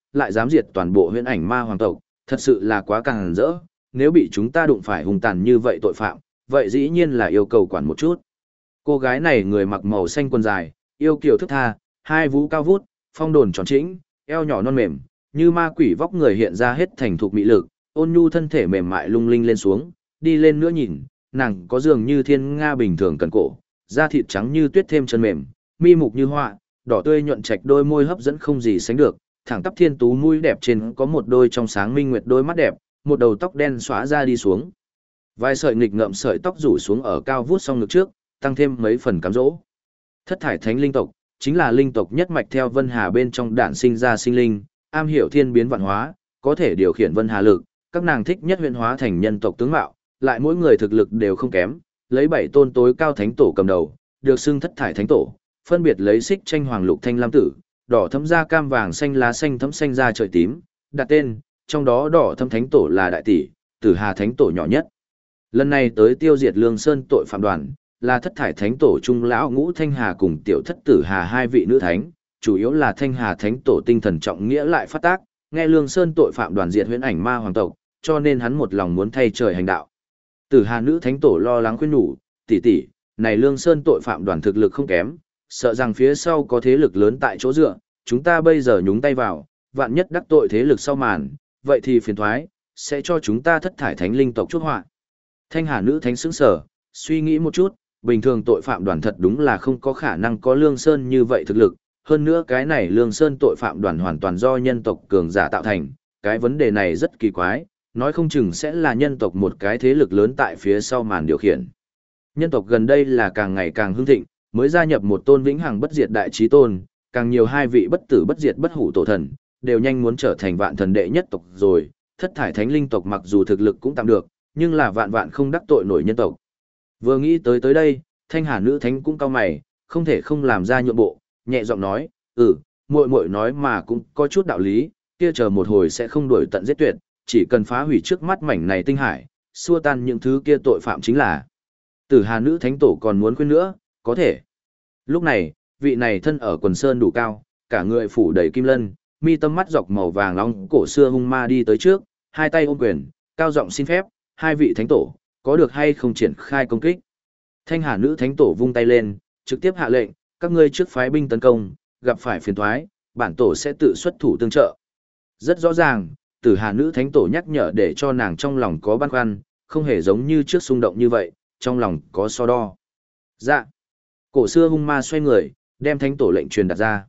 lại dám diệt toàn bộ huyễn ảnh ma hoàng tộc, thật sự là quá càng rỡ, nếu bị chúng ta đụng phải hung tàn như vậy tội phạm, vậy dĩ nhiên là yêu cầu quản một chút. Cô gái này người mặc màu xanh quần dài, yêu kiều thức tha, hai vú cao vút, phong đồn tròn trĩnh, eo nhỏ non mềm, như ma quỷ vóc người hiện ra hết thành thục mỹ lực, ôn nhu thân thể mềm mại lung linh lên xuống, đi lên nữa nhìn, nàng có dường như thiên nga bình thường cần cổ, da thịt trắng như tuyết thêm chân mềm, mi mục như họa, đỏ tươi nhuận trạch đôi môi hấp dẫn không gì sánh được, thẳng tắp thiên tú mũi đẹp trên có một đôi trong sáng minh nguyệt đôi mắt đẹp, một đầu tóc đen xóa ra đi xuống. Vài sợi nghịch ngợm sợi tóc rủ xuống ở cao vút song ngực trước, tăng thêm mấy phần cám dỗ. Thất thải thánh linh tộc, chính là linh tộc nhất mạch theo Vân Hà bên trong đản sinh ra sinh linh, am hiểu thiên biến vạn hóa, có thể điều khiển Vân Hà lực, các nàng thích nhất huyễn hóa thành nhân tộc tướng mạo, lại mỗi người thực lực đều không kém, lấy 7 tôn tối cao thánh tổ cầm đầu, được xưng thất thải thánh tổ, phân biệt lấy xích tranh hoàng lục thanh lam tử, đỏ thấm da cam vàng xanh lá xanh thấm xanh da trời tím, đặt tên, trong đó đỏ thấm thánh tổ là đại tỷ, Tử Hà thánh tổ nhỏ nhất. Lần này tới tiêu diệt Lương Sơn tội phạm đoàn, là thất thải thánh tổ trung lão Ngũ Thanh Hà cùng tiểu thất Tử Hà hai vị nữ thánh, chủ yếu là Thanh Hà thánh tổ tinh thần trọng nghĩa lại phát tác, nghe Lương Sơn tội phạm đoàn diệt huyễn ảnh ma hoàng tộc, cho nên hắn một lòng muốn thay trời hành đạo. Tử Hà nữ thánh tổ lo lắng khuyên nhủ, tỷ tỷ, này Lương Sơn tội phạm đoàn thực lực không kém, sợ rằng phía sau có thế lực lớn tại chỗ dựa, chúng ta bây giờ nhúng tay vào, vạn nhất đắc tội thế lực sau màn, vậy thì phiền thoái, sẽ cho chúng ta thất thải thánh linh tộc chuốc họa. Thanh Hà nữ thánh sững sờ, suy nghĩ một chút, bình thường tội phạm đoàn thật đúng là không có khả năng có Lương Sơn như vậy thực lực, hơn nữa cái này Lương Sơn tội phạm đoàn hoàn toàn do nhân tộc cường giả tạo thành, cái vấn đề này rất kỳ quái, nói không chừng sẽ là nhân tộc một cái thế lực lớn tại phía sau màn điều khiển. Nhân tộc gần đây là càng ngày càng hưng thịnh, mới gia nhập một tôn vĩnh hằng bất diệt đại chí tôn, càng nhiều hai vị bất tử bất diệt bất hủ tổ thần, đều nhanh muốn trở thành vạn thần đệ nhất tộc rồi, thất thải thánh linh tộc mặc dù thực lực cũng tạm được, nhưng là vạn vạn không đắc tội nổi nhân tộc. Vừa nghĩ tới đây, Thanh Hà nữ thánh cũng cau mày, không thể không làm ra nhượng bộ, nhẹ giọng nói, muội muội nói mà cũng có chút đạo lý, kia chờ một hồi sẽ không đuổi tận giết tuyệt, chỉ cần phá hủy trước mắt mảnh này tinh hải, xua tan những thứ kia tội phạm chính là. Tử Hà nữ thánh tổ còn muốn khuyên nữa, có thể. Lúc này, vị này thân ở quần sơn đủ cao, cả người phủ đầy kim lân, mi tâm mắt dọc màu vàng nóng cổ xưa hung ma đi tới trước, hai tay ôm quyền, cao giọng xin phép, hai vị thánh tổ, có được hay không triển khai công kích. Thanh Hà nữ thánh tổ vung tay lên, trực tiếp hạ lệnh, các ngươi trước phái binh tấn công, gặp phải phiền toái, bản tổ sẽ tự xuất thủ tương trợ. Rất rõ ràng, Tử Hà nữ thánh tổ nhắc nhở để cho nàng trong lòng có băn khoăn, không hề giống như trước xung động như vậy, trong lòng có so đo. Dạ. Cổ xưa hung ma xoay người, đem thánh tổ lệnh truyền đặt ra.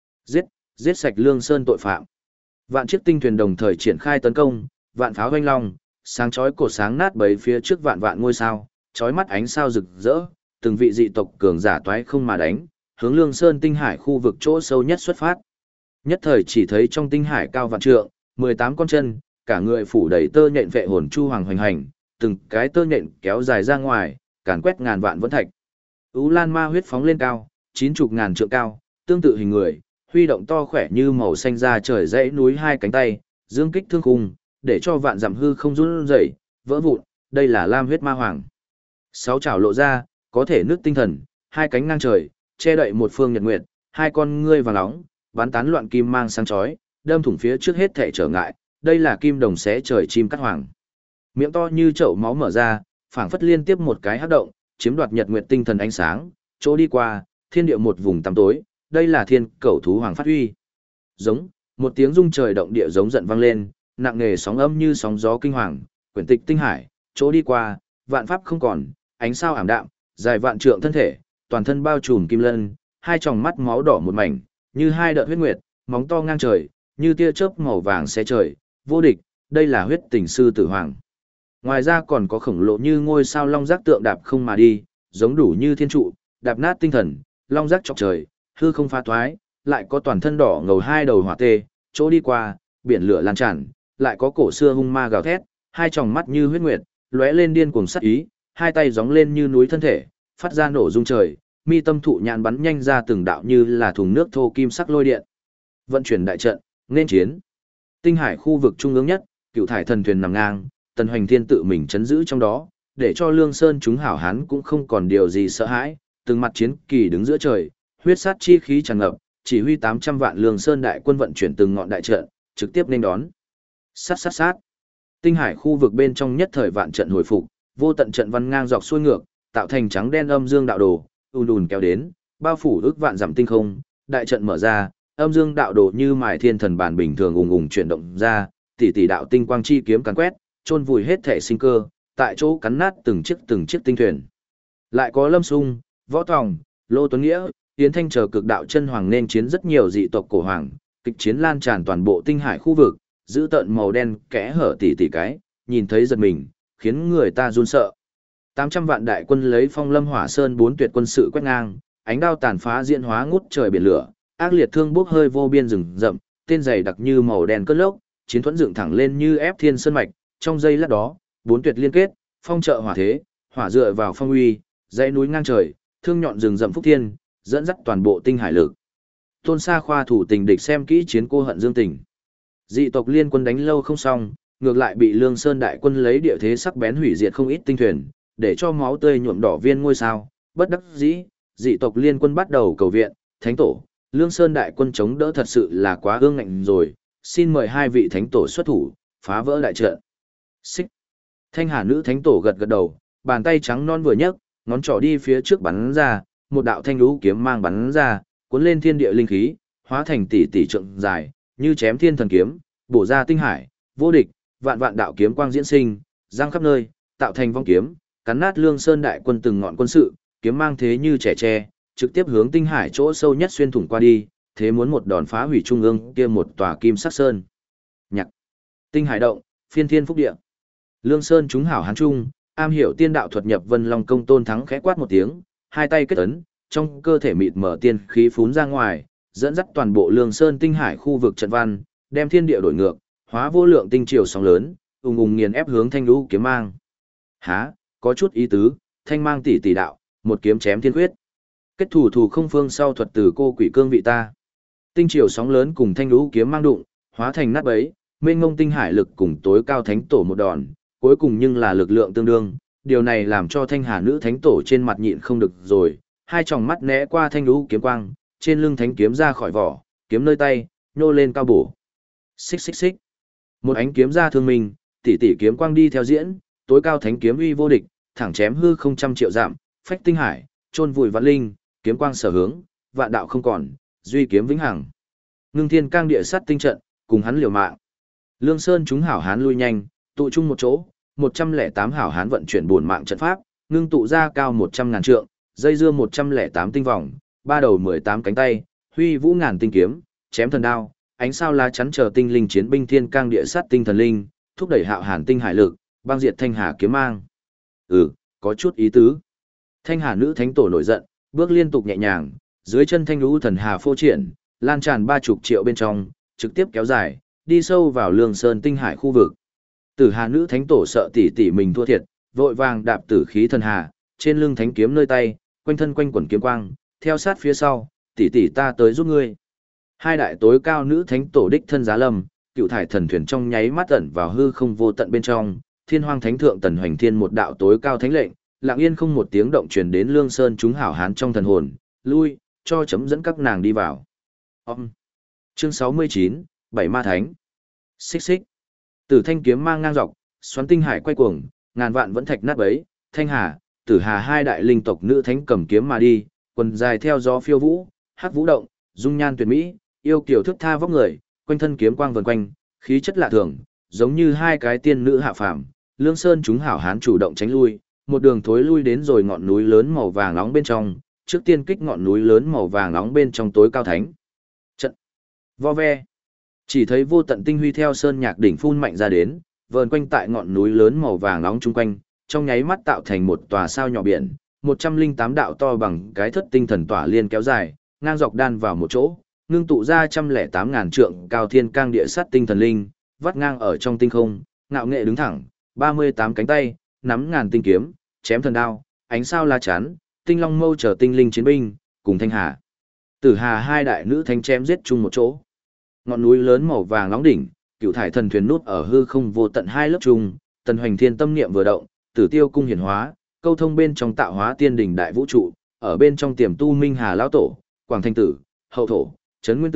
Giết sạch Lương Sơn tội phạm. Vạn chiếc tinh thuyền đồng thời triển khai tấn công, vạn pháo hoanh long, sáng chói cột sáng nát bấy phía trước vạn vạn ngôi sao, chói mắt ánh sao rực rỡ, từng vị dị tộc cường giả toái không mà đánh, hướng Lương Sơn tinh hải khu vực chỗ sâu nhất xuất phát. Nhất thời chỉ thấy trong tinh hải cao vạn trượng, 18 con chân, cả người phủ đầy tơ nhện vệ hồn chu hoàng hoành hành, từng cái tơ nhện kéo dài ra ngoài, càn quét ngàn vạn vẫn thạch. Ú Lan ma huyết phóng lên cao, 90.000 trượng cao, tương tự hình người, huy động to khỏe như màu xanh da trời dãy núi hai cánh tay, dương kích thương khung, để cho vạn dặm hư không run rẩy, vỡ vụn, đây là lam huyết ma hoàng. Sáu chảo lộ ra, có thể nước tinh thần, hai cánh ngang trời, che đậy một phương nhật nguyệt, hai con ngươi vàng nóng, bắn tán loạn kim mang sáng chói, đâm thủng phía trước hết thảy trở ngại, đây là kim đồng xé trời chim cắt hoàng. Miệng to như chậu máu mở ra, phảng phất liên tiếp một cái hắc động, chiếm đoạt nhật nguyệt tinh thần ánh sáng, chỗ đi qua, thiên địa một vùng tăm tối, đây là thiên cẩu thú hoàng phát huy. Giống, một tiếng rung trời động địa giống giận vang lên, nặng nề sóng âm như sóng gió kinh hoàng, quyển tịch tinh hải, chỗ đi qua, vạn pháp không còn, ánh sao ảm đạm, dài vạn trượng thân thể, toàn thân bao trùm kim lân, hai tròng mắt máu đỏ một mảnh, như hai đợt huyết nguyệt, móng to ngang trời, như tia chớp màu vàng xé trời, vô địch, đây là huyết tình sư tử hoàng. Ngoài ra còn có khổng lồ như ngôi sao long giác tượng đạp không mà đi, giống đủ như thiên trụ, đạp nát tinh thần, long giác chọc trời, hư không pha thoái, lại có toàn thân đỏ ngầu hai đầu hỏa tê, chỗ đi qua, biển lửa lan tràn, lại có cổ xưa hung ma gào thét, hai tròng mắt như huyết nguyệt, lóe lên điên cuồng sát ý, hai tay gióng lên như núi thân thể, phát ra nổ rung trời, mi tâm thụ nhãn bắn nhanh ra từng đạo như là thùng nước thô kim sắc lôi điện. Vận chuyển đại trận, nên chiến. Tinh hải khu vực trung ương nhất, cựu thải thần thuyền nằm ngang, Tần Hoành Thiên tự mình chấn giữ trong đó, để cho Lương Sơn chúng hảo hán cũng không còn điều gì sợ hãi, từng mặt chiến kỳ đứng giữa trời, huyết sát chi khí tràn ngập, chỉ huy 800 vạn Lương Sơn đại quân vận chuyển từng ngọn đại trận, trực tiếp nên đón. Sát sát sát. Tinh hải khu vực bên trong nhất thời vạn trận hồi phục, vô tận trận văn ngang dọc xuôi ngược, tạo thành trắng đen âm dương đạo đồ, ùn ùn kéo đến, bao phủ ước vạn dặm tinh không, đại trận mở ra, âm dương đạo đồ như mài thiên thần bản bình thường ùng ùng chuyển động ra, tỷ tỷ đạo tinh quang chi kiếm càn quét, chôn vùi hết thể sinh cơ, tại chỗ cắn nát từng chiếc tinh thuyền. Lại có Lâm Sung, Võ Tòng, Lô Tuấn Nghĩa, Yến Thanh chờ cực đạo chân hoàng nên chiến rất nhiều dị tộc cổ hoàng, kịch chiến lan tràn toàn bộ tinh hải khu vực, giữ tợn màu đen kẽ hở tỷ tỷ cái, nhìn thấy giật mình, khiến người ta run sợ. 800 vạn đại quân lấy Phong Lâm Hỏa Sơn 4 tuyệt quân sự quét ngang, ánh đao tàn phá diễn hóa ngút trời biển lửa, ác liệt thương bốc hơi vô biên rừng rậm, tên dày đặc như màu đen cất lốc, chiến thuẫn dựng thẳng lên như ép thiên sơn mạch, trong giây lát đó, 4 tuyệt liên kết, phong trợ hỏa thế, hỏa dựa vào phong uy, dãy núi ngang trời, thương nhọn rừng rậm phúc thiên, dẫn dắt toàn bộ tinh hải lực. Tôn Sa khoa thủ tình địch xem kỹ chiến cô hận dương tình. Dị tộc liên quân đánh lâu không xong, ngược lại bị Lương Sơn đại quân lấy địa thế sắc bén hủy diệt không ít tinh thuyền, để cho máu tươi nhuộm đỏ viên ngôi sao. Bất đắc dĩ, dị tộc liên quân bắt đầu cầu viện, thánh tổ, Lương Sơn đại quân chống đỡ thật sự là quá ương ngạnh rồi, xin mời hai vị thánh tổ xuất thủ, phá vỡ đại trận. Xích. Thanh Hà nữ thánh tổ gật gật đầu, bàn tay trắng non vừa nhấc, ngón trỏ đi phía trước bắn ra, một đạo thanh lũ kiếm mang bắn ra, cuốn lên thiên địa linh khí, hóa thành tỷ tỷ trượng dài, như chém thiên thần kiếm, bổ ra tinh hải, vô địch, vạn vạn đạo kiếm quang diễn sinh, giang khắp nơi, tạo thành vong kiếm, cắn nát Lương Sơn đại quân từng ngọn quân sự, kiếm mang thế như trẻ tre, trực tiếp hướng tinh hải chỗ sâu nhất xuyên thủng qua đi, thế muốn một đòn phá hủy trung ương kia một tòa kim sắc sơn. Nhạc. Tinh hải động, phiên thiên phúc địa. Lương Sơn chúng hảo hán trung, am hiểu tiên đạo thuật nhập Vân Long công Tôn Thắng khẽ quát một tiếng, hai tay kết ấn, trong cơ thể mịt mở tiên khí phún ra ngoài, dẫn dắt toàn bộ Lương Sơn tinh hải khu vực trận văn, đem thiên địa đổi ngược, hóa vô lượng tinh triều sóng lớn, ùng ùng nghiền ép hướng thanh lũ kiếm mang. Há, có chút ý tứ, thanh mang tỷ tỷ đạo, một kiếm chém thiên quyết. Kết thủ không phương sau thuật từ cô quỷ cương vị ta. Tinh triều sóng lớn cùng thanh lũ kiếm mang đụng, hóa thành nát bấy, mênh ngông tinh hải lực cùng tối cao thánh tổ một đòn, cuối cùng nhưng là lực lượng tương đương. Điều này làm cho Thanh Hà nữ thánh tổ trên mặt nhịn không được rồi, hai tròng mắt né qua thanh lũ kiếm quang, trên lưng thánh kiếm ra khỏi vỏ, kiếm nơi tay, nhô lên cao bổ. Xích xích xích. Một ánh kiếm ra thương mình, tỷ tỷ kiếm quang đi theo diễn, tối cao thánh kiếm uy vô địch, thẳng chém hư không trăm triệu dặm, phách tinh hải, chôn vùi vạn linh, kiếm quang sở hướng, vạn đạo không còn, duy kiếm vĩnh hằng. Ngưng thiên cang địa sát tinh trận, cùng hắn liều mạng. Lương Sơn chúng hảo hán lui nhanh, tụ chung một chỗ, 108 hảo hán vận chuyển bổn mạng trận pháp, ngưng tụ ra cao 100.000 trượng, dây dưa 108 tinh vòng, ba đầu 18 cánh tay, huy vũ ngàn tinh kiếm, chém thần đao, ánh sao lá chắn chờ tinh linh chiến binh thiên cang địa sát tinh thần linh, thúc đẩy hạo hàn tinh hải lực, băng diệt thanh hà kiếm mang. Có chút ý tứ. Thanh hà nữ thánh tổ nổi giận, bước liên tục nhẹ nhàng, dưới chân thanh lũ thần hà phô triển, lan tràn 30 triệu bên trong, trực tiếp kéo dài, đi sâu vào Lương Sơn tinh hải khu vực. Tử hà nữ thánh tổ sợ tỷ tỷ mình thua thiệt, vội vàng đạp tử khí thần hà, trên lưng thánh kiếm nơi tay, quanh thân quanh quẩn kiếm quang, theo sát phía sau, tỷ tỷ ta tới giúp ngươi. Hai đại tối cao nữ thánh tổ đích thân giá lâm, cựu thải thần thuyền trong nháy mắt ẩn vào hư không vô tận bên trong, thiên hoang thánh thượng tần hoành thiên một đạo tối cao thánh lệnh, lặng yên không một tiếng động truyền đến Lương Sơn chúng hảo hán trong thần hồn, lui, cho chấm dẫn các nàng đi vào. Chương 69, Bảy Ma Thánh. Xích xích. Tử thanh kiếm mang ngang dọc, xoắn tinh hải quay cuồng, ngàn vạn vẫn thạch nát bấy, Thanh Hà, Tử Hà hai đại linh tộc nữ thánh cầm kiếm mà đi, quần dài theo gió phiêu vũ, hắc vũ động, dung nhan tuyệt mỹ, yêu kiều thức tha vóc người, quanh thân kiếm quang vần quanh, khí chất lạ thường, giống như hai cái tiên nữ hạ phàm. Lương Sơn chúng hảo hán chủ động tránh lui, một đường thối lui đến rồi ngọn núi lớn màu vàng nóng bên trong, trước tiên kích ngọn núi lớn màu vàng nóng bên trong tối cao thánh. Trận. Vo ve. Chỉ thấy vô tận tinh huy theo sơn nhạc đỉnh phun mạnh ra đến, vờn quanh tại ngọn núi lớn màu vàng nóng chung quanh, trong nháy mắt tạo thành một tòa sao nhỏ biển, 108 đạo to bằng cái thất tinh thần tỏa liên kéo dài, ngang dọc đan vào một chỗ, ngưng tụ ra 108.000 trượng cao thiên cang địa sát tinh thần linh, vắt ngang ở trong tinh không, ngạo nghệ đứng thẳng, 38 cánh tay, nắm ngàn tinh kiếm, chém thần đao, ánh sao la chắn, tinh long mâu chờ tinh linh chiến binh, cùng Thanh Hà. Tử Hà hai đại nữ thánh chém giết chung một chỗ. Ngọn núi lớn màu vàng nóng đỉnh, cựu thải thần thuyền nút ở hư không vô tận hai lớp chung, tần hoành thiên tâm niệm vừa động, Tử Tiêu cung hiển hóa, câu thông bên trong tạo hóa tiên đỉnh đại vũ trụ, ở bên trong tiềm tu Minh Hà lão tổ, Quảng Thanh tử, Hậu thổ, Trấn Nguyên tử,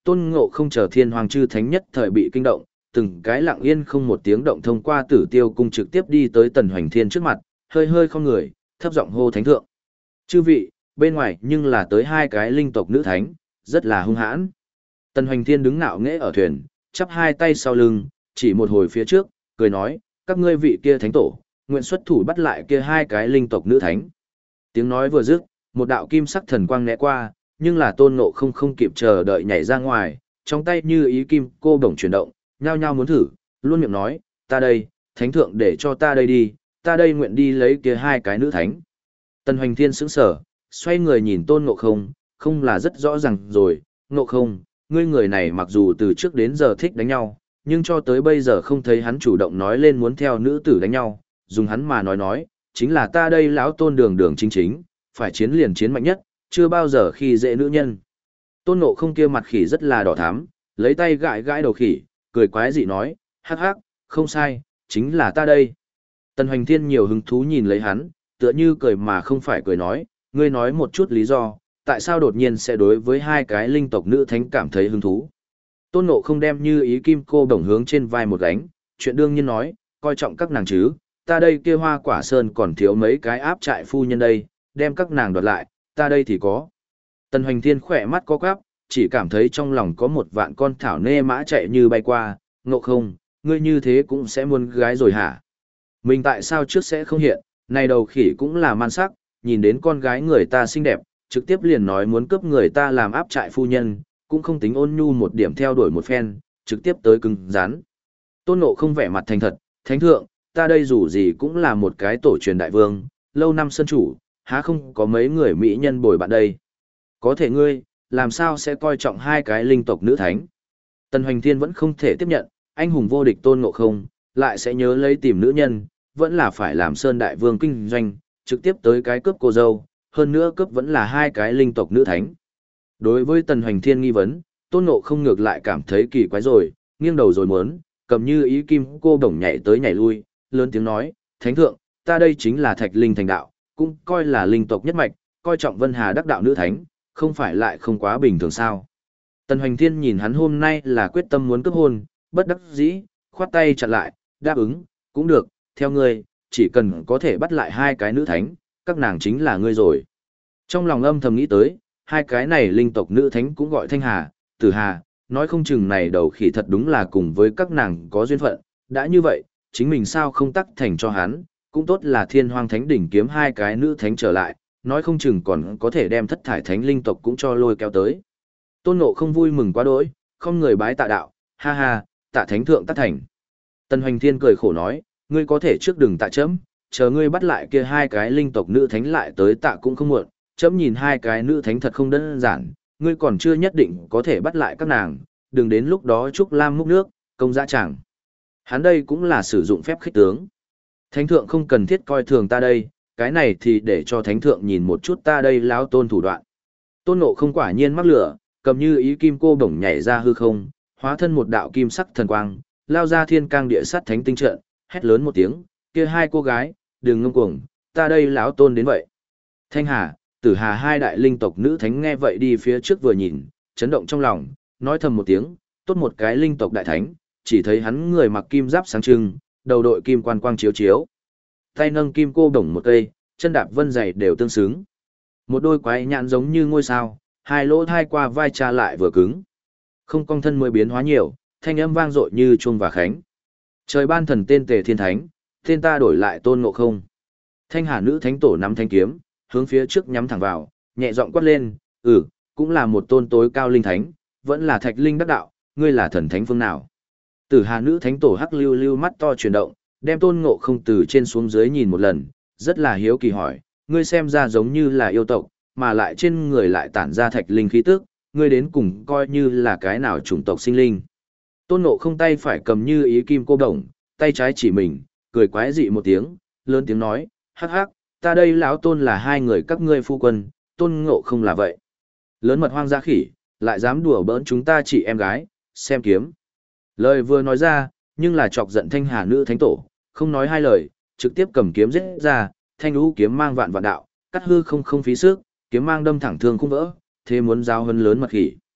Tôn Ngộ không chờ Thiên Hoàng chư thánh nhất thời bị kinh động, từng cái lặng yên không một tiếng động thông qua Tử Tiêu cung trực tiếp đi tới Tần Hoành Thiên trước mặt, hơi hơi không người, thấp giọng hô thánh thượng. Chư vị, bên ngoài nhưng là tới hai cái linh tộc nữ thánh, rất là hung hãn. Tần Hoành Thiên đứng ngạo nghễ ở thuyền, chắp hai tay sau lưng, chỉ một hồi phía trước, cười nói, các ngươi vị kia thánh tổ, nguyện xuất thủ bắt lại kia hai cái linh tộc nữ thánh. Tiếng nói vừa dứt, một đạo kim sắc thần quang né qua, nhưng là Tôn Ngộ không kịp chờ đợi nhảy ra ngoài, trong tay như ý kim cô bổng chuyển động, nhao nhao muốn thử, luôn miệng nói, ta đây, thánh thượng để cho ta đây đi, ta đây nguyện đi lấy kia hai cái nữ thánh. Tần Hoành Thiên sững sờ, xoay người nhìn Tôn Ngộ không, không là rất rõ ràng rồi, Ngộ không, ngươi người này mặc dù từ trước đến giờ thích đánh nhau, nhưng cho tới bây giờ không thấy hắn chủ động nói lên muốn theo nữ tử đánh nhau, dùng hắn mà nói, chính là ta đây lão Tôn đường đường chính chính, phải chiến liền chiến mạnh nhất, chưa bao giờ khi dễ nữ nhân. Tôn Ngộ không kia mặt khỉ rất là đỏ thắm, lấy tay gãi gãi đầu khỉ, cười quái dị nói, hắc hắc, không sai, chính là ta đây. Tần Hoành Thiên nhiều hứng thú nhìn lấy hắn, tựa như cười mà không phải cười nói, ngươi nói một chút lý do, tại sao đột nhiên sẽ đối với hai cái linh tộc nữ thánh cảm thấy hứng thú. Tôn Ngộ không đem như ý kim cô đồng hướng trên vai một gánh, chuyện đương nhiên nói, coi trọng các nàng chứ, ta đây kia Hoa Quả Sơn còn thiếu mấy cái áp trại phu nhân đây, đem các nàng đoạt lại, ta đây thì có. Tần Hoành Thiên khỏe mắt co quắp, chỉ cảm thấy trong lòng có một vạn con thảo nê mã chạy như bay qua, Ngộ không, ngươi như thế cũng sẽ muốn gái rồi hả? Mình tại sao trước sẽ không hiện, này đầu khỉ cũng là man sắc, nhìn đến con gái người ta xinh đẹp, trực tiếp liền nói muốn cướp người ta làm áp trại phu nhân, cũng không tính ôn nhu một điểm theo đuổi một phen, trực tiếp tới cứng rắn. Tôn Ngộ không vẻ mặt thành thật, thánh thượng, ta đây dù gì cũng là một cái tổ truyền đại vương, lâu năm sân chủ, há không có mấy người mỹ nhân bồi bạn đây. Có thể ngươi, làm sao sẽ coi trọng hai cái linh tộc nữ thánh? Tần Hoành Thiên vẫn không thể tiếp nhận, anh hùng vô địch Tôn Ngộ không, lại sẽ nhớ lấy tìm nữ nhân, vẫn là phải làm sơn đại vương kinh doanh, trực tiếp tới cái cướp cô dâu, hơn nữa cướp vẫn là hai cái linh tộc nữ thánh. Đối với Tần Hoành Thiên nghi vấn, Tôn Ngộ không ngược lại cảm thấy kỳ quái rồi, nghiêng đầu rồi muốn, cầm như ý kim cô đồng nhảy tới nhảy lui, lớn tiếng nói, thánh thượng, ta đây chính là thạch linh thành đạo, cũng coi là linh tộc nhất mạch, coi trọng Vân Hà đắc đạo nữ thánh, không phải lại không quá bình thường sao. Tần Hoành Thiên nhìn hắn hôm nay là quyết tâm muốn cướp hôn, bất đắc dĩ, khoát tay chặn lại, đáp ứng, cũng được, theo ngươi, chỉ cần có thể bắt lại hai cái nữ thánh, các nàng chính là ngươi rồi. Trong lòng âm thầm nghĩ tới, hai cái này linh tộc nữ thánh cũng gọi Thanh Hà, Tử Hà, nói không chừng này đầu khỉ thật đúng là cùng với các nàng có duyên phận, đã như vậy, chính mình sao không tắc thành cho hắn, cũng tốt là Thiên Hoang Thánh đỉnh kiếm hai cái nữ thánh trở lại, nói không chừng còn có thể đem thất thải thánh linh tộc cũng cho lôi kéo tới. Tôn Ngộ không vui mừng quá đỗi, không người bái tạ đạo, ha ha, tạ thánh thượng tác thành. Tần Hoành Thiên cười khổ nói, ngươi có thể trước đừng tạ chấm, chờ ngươi bắt lại kia hai cái linh tộc nữ thánh lại tới tạ cũng không muộn, chấm nhìn hai cái nữ thánh thật không đơn giản, ngươi còn chưa nhất định có thể bắt lại các nàng, đừng đến lúc đó Trúc Lam múc nước, công dã chẳng. Hắn đây cũng là sử dụng phép khích tướng. Thánh thượng không cần thiết coi thường ta đây, cái này thì để cho thánh thượng nhìn một chút ta đây láo tôn thủ đoạn. Tôn Ngộ không quả nhiên mắc lửa, cầm như ý kim cô bổng nhảy ra hư không, hóa thân một đạo kim sắc thần quang, lao ra thiên cang địa sát thánh tinh trận, hét lớn một tiếng, kia hai cô gái, đừng ngông cuồng, ta đây láo tôn đến vậy. Thanh Hà, Tử Hà hai đại linh tộc nữ thánh nghe vậy đi phía trước vừa nhìn, chấn động trong lòng, nói thầm một tiếng, tốt một cái linh tộc đại thánh, chỉ thấy hắn người mặc kim giáp sáng trưng, đầu đội kim quan quang chiếu chiếu. Tay nâng kim cô đồng một cây, chân đạp vân dày đều tương xứng. Một đôi quái nhãn giống như ngôi sao, hai lỗ thai qua vai cha lại vừa cứng. Không cong thân mới biến hóa nhiều, thanh âm vang dội như chuông và khánh. Trời ban thần tên Tề Thiên Thánh, tên ta đổi lại Tôn Ngộ không. Thanh Hà nữ thánh tổ nắm thanh kiếm, hướng phía trước nhắm thẳng vào, nhẹ giọng quát lên, cũng là một tôn tối cao linh thánh, vẫn là thạch linh đắc đạo, ngươi là thần thánh phương nào. Tử Hà nữ thánh tổ hắc lưu lưu mắt to chuyển động, đem Tôn Ngộ không từ trên xuống dưới nhìn một lần, rất là hiếu kỳ hỏi, ngươi xem ra giống như là yêu tộc, mà lại trên người lại tản ra thạch linh khí tức, ngươi đến cùng coi như là cái nào chủng tộc sinh linh. Tôn Ngộ không tay phải cầm như ý kim cô đồng, tay trái chỉ mình, cười quái dị một tiếng, lớn tiếng nói, hắc hắc, ta đây lão Tôn là hai người các ngươi phu quân, Tôn Ngộ không là vậy. Lớn mật hoang dã khỉ, lại dám đùa bỡn chúng ta chị em gái, xem kiếm. Lời vừa nói ra, nhưng là chọc giận Thanh Hà nữ thánh tổ, không nói hai lời, trực tiếp cầm kiếm giết ra, thanh lũ kiếm mang vạn vạn đạo, cắt hư không phí sức, kiếm mang đâm thẳng thương không vỡ, thế muốn giao hấn lớn mật khỉ.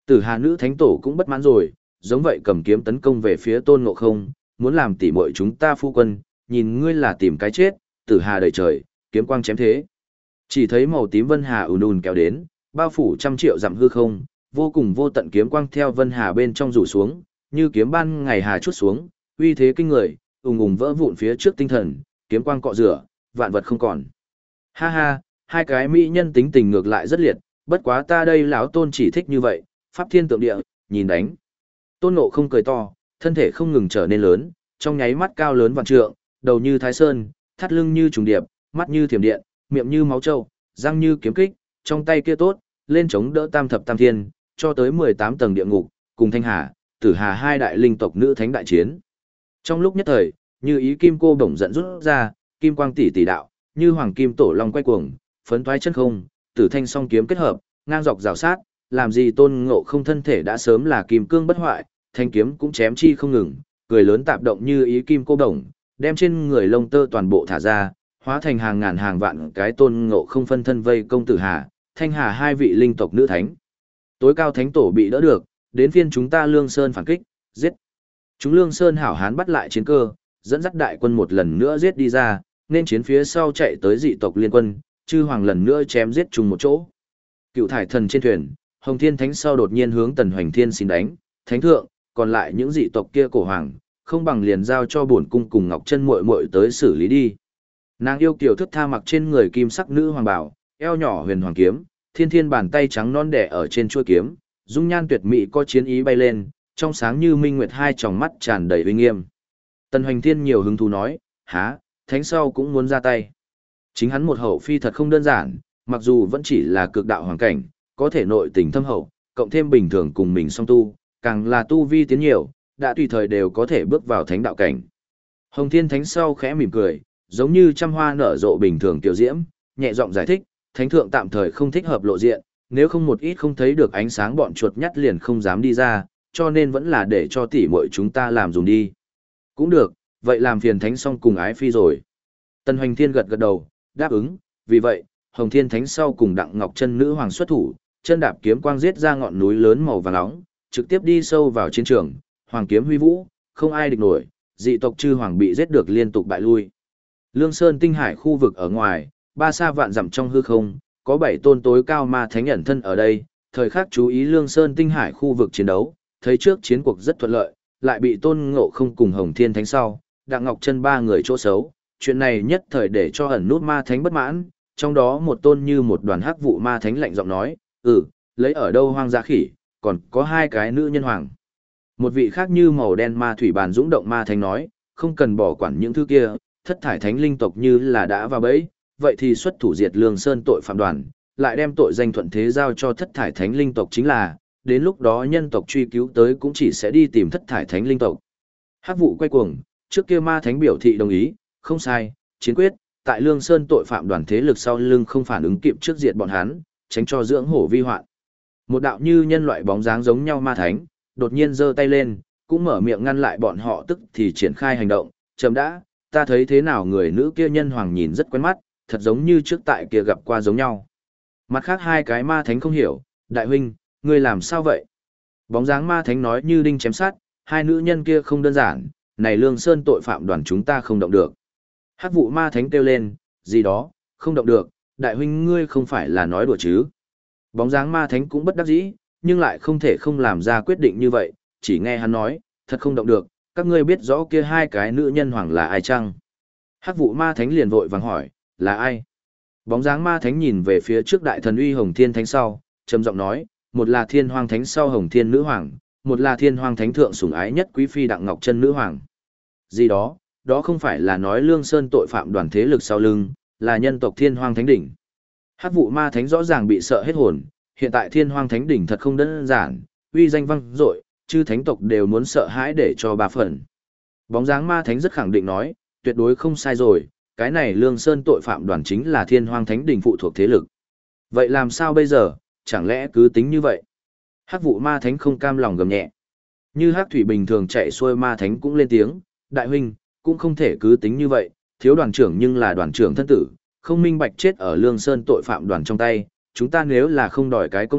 Tử Hà nữ thánh tổ cũng bất mãn rồi, giống vậy cầm kiếm tấn công về phía Tôn Ngộ Không, muốn làm tỉ muội chúng ta phu quân, nhìn ngươi là tìm cái chết, Tử Hà đầy trời, kiếm quang chém thế. Chỉ thấy màu tím vân hà ùn ùn kéo đến, bao phủ trăm triệu dặm hư không, vô cùng vô tận kiếm quang theo vân hà bên trong rủ xuống, như kiếm ban ngày hà chút xuống, uy thế kinh người, ùng ùng vỡ vụn phía trước tinh thần, kiếm quang cọ rửa, vạn vật không còn. Ha ha, hai cái mỹ nhân tính tình ngược lại rất liệt, bất quá ta đây lão Tôn chỉ thích như vậy, pháp thiên tượng địa, nhìn đánh. Tôn Ngộ Không cười to, thân thể không ngừng trở nên lớn, trong nháy mắt cao lớn vạn trượng, đầu như thái sơn, thắt lưng như trùng điệp, mắt như thiểm điện, miệng như máu trâu, răng như kiếm kích, trong tay kia tốt, lên chống đỡ tam thập tam thiên, cho tới 18 tầng địa ngục, cùng Thanh Hà, Tử Hà hai đại linh tộc nữ thánh đại chiến. Trong lúc nhất thời, như ý kim cô bổng giận rút ra, kim quang tỷ tỷ đạo, như hoàng kim tổ long quay cuồng, phấn toái chân không, tử thanh song kiếm kết hợp, ngang dọc rào sát, làm gì Tôn Ngộ Không thân thể đã sớm là kim cương bất hoại, thanh kiếm cũng chém chi không ngừng, cười lớn tạp động như ý kim cô bổng, đem trên người lông tơ toàn bộ thả ra, hóa thành hàng ngàn hàng vạn cái Tôn Ngộ Không phân thân vây công Tử Hà, Thanh Hà hai vị linh tộc nữ thánh. Tối cao thánh tổ bị đỡ được, đến phiên chúng ta Lương Sơn phản kích, giết. Chúng Lương Sơn hảo hán bắt lại chiến cơ, dẫn dắt đại quân một lần nữa giết đi ra, nên chiến phía sau chạy tới dị tộc liên quân, chư hoàng lần nữa chém giết chung một chỗ. Cựu thải thần trên thuyền, Hồng Thiên Thánh sau đột nhiên hướng Tần Hoành Thiên xin đánh, thánh thượng, còn lại những dị tộc kia cổ hoàng, không bằng liền giao cho bổn cung cùng Ngọc Chân muội muội tới xử lý đi. Nàng yêu kiều thức tha mặc trên người kim sắc nữ hoàng bảo, eo nhỏ huyền hoàng kiếm, thiên thiên bàn tay trắng non đẻ ở trên chuôi kiếm, dung nhan tuyệt mỹ có chiến ý bay lên, trong sáng như minh nguyệt hai tròng mắt tràn đầy uy nghiêm. Tần Hoành Thiên nhiều hứng thú nói, há, thánh sau cũng muốn ra tay. Chính hắn một hậu phi thật không đơn giản, mặc dù vẫn chỉ là cực đạo hoàng cảnh, có thể nội tình thâm hậu, cộng thêm bình thường cùng mình song tu, càng là tu vi tiến nhiều, đã tùy thời đều có thể bước vào thánh đạo cảnh. Hồng Thiên Thánh sau khẽ mỉm cười, giống như trăm hoa nở rộ bình thường tiểu diễm, nhẹ giọng giải thích, thánh thượng tạm thời không thích hợp lộ diện, nếu không một ít không thấy được ánh sáng bọn chuột nhắt liền không dám đi ra, cho nên vẫn là để cho tỷ muội chúng ta làm dùng đi. Cũng được, vậy làm phiền thánh xong cùng ái phi rồi. Tần Hoành Thiên gật gật đầu, đáp ứng, vì vậy, Hồng Thiên Thánh sau cùng Đặng Ngọc Chân nữ hoàng xuất thủ, chân đạp kiếm quang giết ra ngọn núi lớn màu vàng nóng, trực tiếp đi sâu vào chiến trường, hoàng kiếm huy vũ, không ai địch nổi, dị tộc chư hoàng bị giết được liên tục bại lui. Lương Sơn Tinh Hải khu vực ở ngoài, ba xa vạn dặm trong hư không, có 7 tôn tối cao ma thánh ẩn thân ở đây, thời khắc chú ý Lương Sơn Tinh Hải khu vực chiến đấu, thấy trước chiến cuộc rất thuận lợi, lại bị Tôn Ngộ Không cùng Hồng Thiên Thánh sau, Đặng Ngọc Chân ba người chỗ xấu, chuyện này nhất thời để cho ẩn nút ma thánh bất mãn, trong đó một tôn như một đoàn hắc vụ ma thánh lạnh giọng nói, lấy ở đâu hoang dã khỉ, còn có 2 cái nữ nhân hoàng. Một vị khác như màu đen ma thủy bàn dũng động ma thánh nói, không cần bỏ quản những thứ kia, thất thải thánh linh tộc như là đã vào bẫy, vậy thì xuất thủ diệt Lương Sơn tội phạm đoàn, lại đem tội danh thuận thế giao cho thất thải thánh linh tộc chính là, đến lúc đó nhân tộc truy cứu tới cũng chỉ sẽ đi tìm thất thải thánh linh tộc. Hắc vụ quay cuồng, trước kia ma thánh biểu thị đồng ý, không sai, chiến quyết, tại Lương Sơn tội phạm đoàn thế lực sau lưng không phản ứng kịp trước diệt bọn hắn, tránh cho dưỡng hổ vi hoạn. Một đạo như nhân loại bóng dáng giống nhau ma thánh, đột nhiên giơ tay lên, cũng mở miệng ngăn lại bọn họ tức thì triển khai hành động, chậm đã, ta thấy thế nào người nữ kia nhân hoàng nhìn rất quen mắt, thật giống như trước tại kia gặp qua giống nhau. Mặt khác 2 cái ma thánh không hiểu, đại huynh, ngươi làm sao vậy? Bóng dáng ma thánh nói như đinh chém sắt, 2 nữ nhân kia không đơn giản, này Lương Sơn tội phạm đoàn chúng ta không động được. Hắc vụ ma thánh kêu lên, gì đó, không động được, đại huynh ngươi không phải là nói đùa chứ. Bóng dáng ma thánh cũng bất đắc dĩ, nhưng lại không thể không làm ra quyết định như vậy, chỉ nghe hắn nói, thật không động được, các ngươi biết rõ kia 2 cái nữ nhân hoàng là ai chăng? Hắc vụ ma thánh liền vội vàng hỏi, là ai? Bóng dáng ma thánh nhìn về phía trước đại thần uy Hồng Thiên Thánh sau, trầm giọng nói, một là Thiên Hoang Thánh sau Hồng Thiên nữ hoàng, một là Thiên Hoang Thánh thượng sủng ái nhất quý phi Đặng Ngọc Chân nữ hoàng. Gì đó, đó không phải là nói Lương Sơn tội phạm đoàn thế lực sau lưng, là nhân tộc Thiên Hoang Thánh đỉnh. Hắc vụ ma thánh rõ ràng bị sợ hết hồn, hiện tại Thiên Hoang Thánh đỉnh thật không đơn giản, uy danh vang dội, chư thánh tộc đều muốn sợ hãi để cho 3 phần. Bóng dáng ma thánh rất khẳng định nói, tuyệt đối không sai rồi, cái này Lương Sơn tội phạm đoàn chính là Thiên Hoang Thánh đỉnh phụ thuộc thế lực. Vậy làm sao bây giờ, chẳng lẽ cứ tính như vậy? Hắc vụ ma thánh không cam lòng gầm nhẹ. Như hắc thủy bình thường chạy xuôi ma thánh cũng lên tiếng, đại huynh, cũng không thể cứ tính như vậy, thiếu đoàn trưởng nhưng là đoàn trưởng thân tử, không minh bạch chết ở Lương Sơn tội phạm đoàn trong tay, chúng ta nếu là không đòi cái công đạo,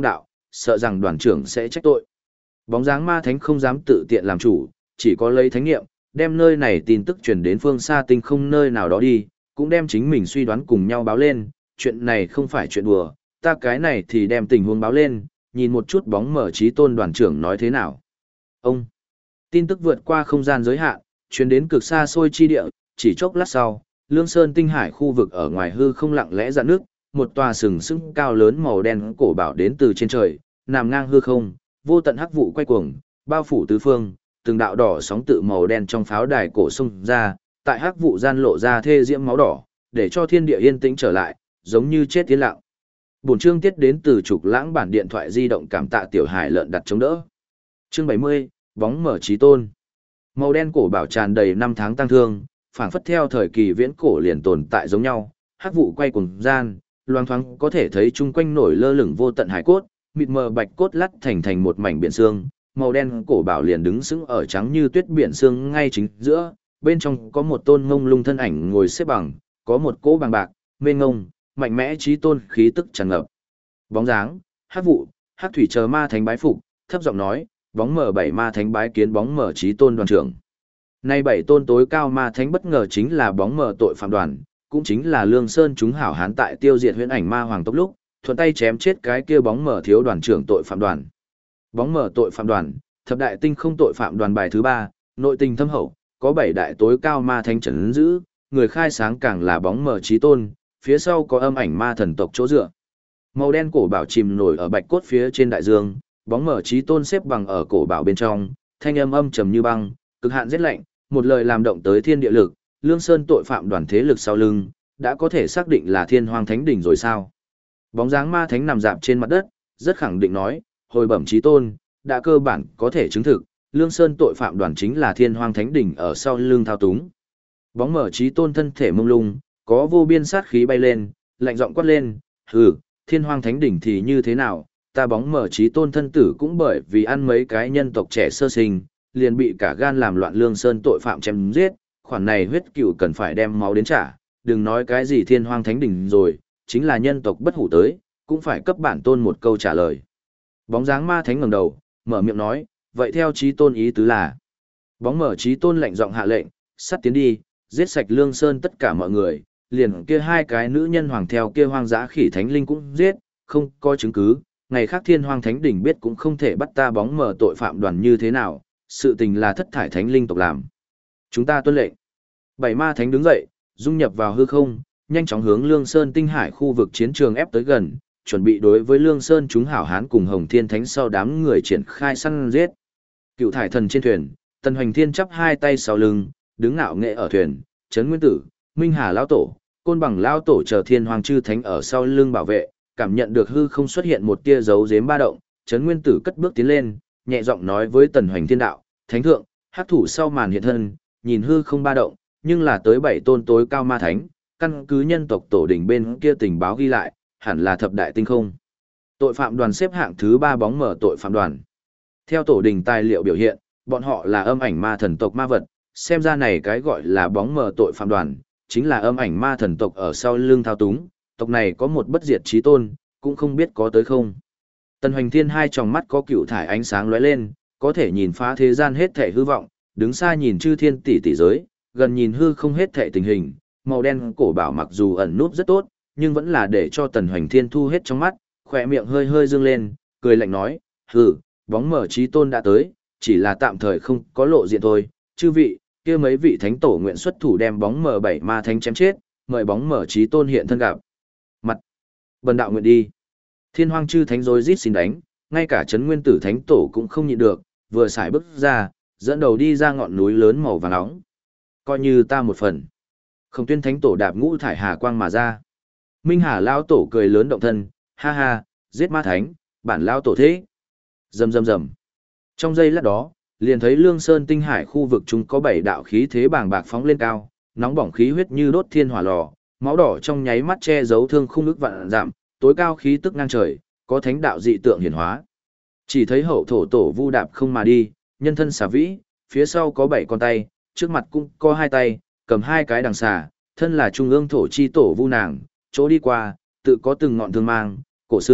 sợ rằng đoàn trưởng sẽ trách tội. Bóng dáng ma thánh không dám tự tiện làm chủ, chỉ có lấy thánh nghiệm, đem nơi này tin tức truyền đến phương xa tinh không nơi nào đó đi, cũng đem chính mình suy đoán cùng nhau báo lên, chuyện này không phải chuyện đùa, ta cái này thì đem tình huống báo lên, nhìn một chút bóng mở trí tôn đoàn trưởng nói thế nào. Ông, tin tức vượt qua không gian giới hạn, truyền đến cực xa xôi chi địa, chỉ chốc lát sau, Lương Sơn tinh hải khu vực ở ngoài hư không lặng lẽ dạn nước, một tòa sừng sững cao lớn màu đen cổ bảo đến từ trên trời, nằm ngang hư không, vô tận hắc vụ quay cuồng, bao phủ tứ phương, từng đạo đỏ sóng tự màu đen trong pháo đài cổ xung ra, tại hắc vụ gian lộ ra thê diễm máu đỏ, để cho thiên địa yên tĩnh trở lại, giống như chết tiến lặng. Bổn chương tiết đến từ Trục Lãng bản điện thoại di động, cảm tạ tiểu hải lợn đặt chống đỡ. Chương 70, bóng mở chí tôn. Màu đen cổ bảo tràn đầy năm tháng tăng thương, phảng phất theo thời kỳ viễn cổ liền tồn tại giống nhau, hắc vụ quay cuồng gian, loang thoáng có thể thấy chung quanh nổi lơ lửng vô tận hải cốt, mịt mờ bạch cốt lắt thành một mảnh biển xương, màu đen cổ bảo liền đứng sững ở trắng như tuyết biển xương ngay chính giữa, bên trong có một tôn ngông lung thân ảnh ngồi xếp bằng, có một cỗ bằng bạc, mênh ngông, mạnh mẽ chí tôn khí tức tràn ngập. Bóng dáng, hắc vụ, hắc thủy chờ ma thánh bái phục, thấp giọng nói, bóng mở 7 ma thánh bái kiến bóng mở chí tôn đoàn trưởng. Nay 7 tôn tối cao ma thánh bất ngờ chính là bóng mở tội phạm đoàn, cũng chính là Lương Sơn chúng hảo hán tại tiêu diệt huyễn ảnh ma hoàng tốc lúc, thuận tay chém chết cái kia bóng mở thiếu đoàn trưởng tội phạm đoàn. Bóng mở tội phạm đoàn, thập đại tinh không tội phạm đoàn bài thứ 3, nội tình thâm hậu, có 7 đại tối cao ma thánh trấn giữ, người khai sáng càng là bóng mở chí tôn, phía sau có âm ảnh ma thần tộc chỗ dựa. Màu đen cổ bảo chìm nổi ở bạch cốt phía trên đại dương, bóng mở chí tôn xếp bằng ở cổ bảo bên trong, thanh âm âm trầm như băng, cực hạn rét lạnh, một lời làm động tới thiên địa lực, Lương Sơn tội phạm đoàn thế lực sau lưng, đã có thể xác định là Thiên Hoang Thánh đỉnh rồi sao? Bóng dáng ma thánh nằm dạp trên mặt đất, rất khẳng định nói, hồi bẩm chí tôn, đã cơ bản có thể chứng thực, Lương Sơn tội phạm đoàn chính là Thiên Hoang Thánh đỉnh ở sau lưng thao túng. Bóng mở chí tôn thân thể mông lung, có vô biên sát khí bay lên, lạnh giọng quát lên, hừ, Thiên Hoang Thánh đỉnh thì như thế nào, ta bóng mở chí tôn thân tử cũng bởi vì ăn mấy cái nhân tộc trẻ sơ sinh, liền bị cả gan làm loạn Lương Sơn tội phạm chém giết, khoản này huyết cựu cần phải đem máu đến trả, đừng nói cái gì Thiên Hoang Thánh đỉnh rồi, chính là nhân tộc bất hủ tới, cũng phải cấp bản tôn một câu trả lời. Bóng dáng ma thánh ngẩng đầu, mở miệng nói, vậy theo chí tôn ý tứ là. Bóng mở chí tôn lạnh giọng hạ lệnh, sắt tiến đi, giết sạch Lương Sơn tất cả mọi người, liền kia 2 cái nữ nhân hoàng theo kia hoang dã khỉ thánh linh cũng giết, không có chứng cứ, ngày khác Thiên Hoang Thánh đỉnh biết cũng không thể bắt ta bóng mở tội phạm đoàn như thế nào, sự tình là thất thải thánh linh tộc làm. Chúng ta tuân lệnh. 7 ma thánh đứng dậy, dung nhập vào hư không, nhanh chóng hướng Lương Sơn tinh hải khu vực chiến trường ép tới gần, chuẩn bị đối với Lương Sơn chúng hảo hán cùng Hồng Thiên Thánh sau đám người triển khai săn giết. Cựu thải thần trên thuyền, Tần Hoành Thiên chắp 2 tay sau lưng, đứng ngạo nghệ ở thuyền, Trấn Nguyên Tử, Minh Hà lão tổ, Côn Bằng lão tổ chờ Thiên Hoàng chư thánh ở sau lưng bảo vệ, cảm nhận được hư không xuất hiện một tia dấu giếm ba động, Trấn Nguyên Tử cất bước tiến lên, nhẹ giọng nói với Tần Hoành Thiên đạo, Thánh thượng, hắc thủ sau màn hiện thân, nhìn hư không ba động, nhưng là tới 7 tôn tối cao ma thánh, căn cứ nhân tộc tổ đỉnh bên kia tình báo ghi lại, hẳn là thập đại tinh không. Tội phạm đoàn xếp hạng thứ 3 bóng mở tội phạm đoàn. Theo tổ đỉnh tài liệu biểu hiện, bọn họ là âm ảnh ma thần tộc ma vật, xem ra này cái gọi là bóng mở tội phạm đoàn, chính là âm ảnh ma thần tộc ở sau lưng thao túng, tộc này có một bất diệt chí tôn, cũng không biết có tới không. Tần Hoành Thiên 2 tròng mắt có cựu thải ánh sáng lóe lên, có thể nhìn phá thế gian hết thảy hư vọng, đứng xa nhìn chư thiên tỷ tỷ giới, gần nhìn hư không hết thảy tình hình, màu đen cổ bảo mặc dù ẩn núp rất tốt, nhưng vẫn là để cho Tần Hoành Thiên thu hết trong mắt, khỏe miệng hơi hơi dương lên, cười lạnh nói, hừ, bóng mở chí tôn đã tới, chỉ là tạm thời không có lộ diện thôi, chư vị, kia mấy vị thánh tổ nguyện xuất thủ đem bóng mở 7 ma thánh chém chết, mời bóng mở chí tôn hiện thân gặp. Mặt, bần đạo nguyện đi. Thiên Hoang chư thánh rối rít xin đánh, ngay cả Trấn Nguyên Tử thánh tổ cũng không nhịn được, vừa xài bước ra, dẫn đầu đi ra ngọn núi lớn màu vàng nóng. Coi như ta một phần. Khổng Tuyên thánh tổ đạp ngũ thải hà quang mà ra. Minh Hà lao tổ cười lớn động thân, ha ha, giết ma thánh, bản lao tổ thế. Rầm rầm rầm. Trong giây lát đó, liền thấy Lương Sơn tinh hải khu vực chúng có 7 đạo khí thế bàng bạc phóng lên cao, nóng bỏng khí huyết như đốt thiên hỏa lò, máu đỏ trong nháy mắt che giấu thương khung ức vạn giảm, tối cao khí tức ngang trời, có thánh đạo dị tượng hiển hóa. Chỉ thấy hậu thổ tổ vu đạp không mà đi, nhân thân xà vĩ, phía sau có 7 con tay, trước mặt cũng có 2 tay, cầm 2 cái đằng xà, thân là trung ương thổ chi tổ vu nàng, chỗ đi qua, tự có từng ngọn thương mang, cổ xưa,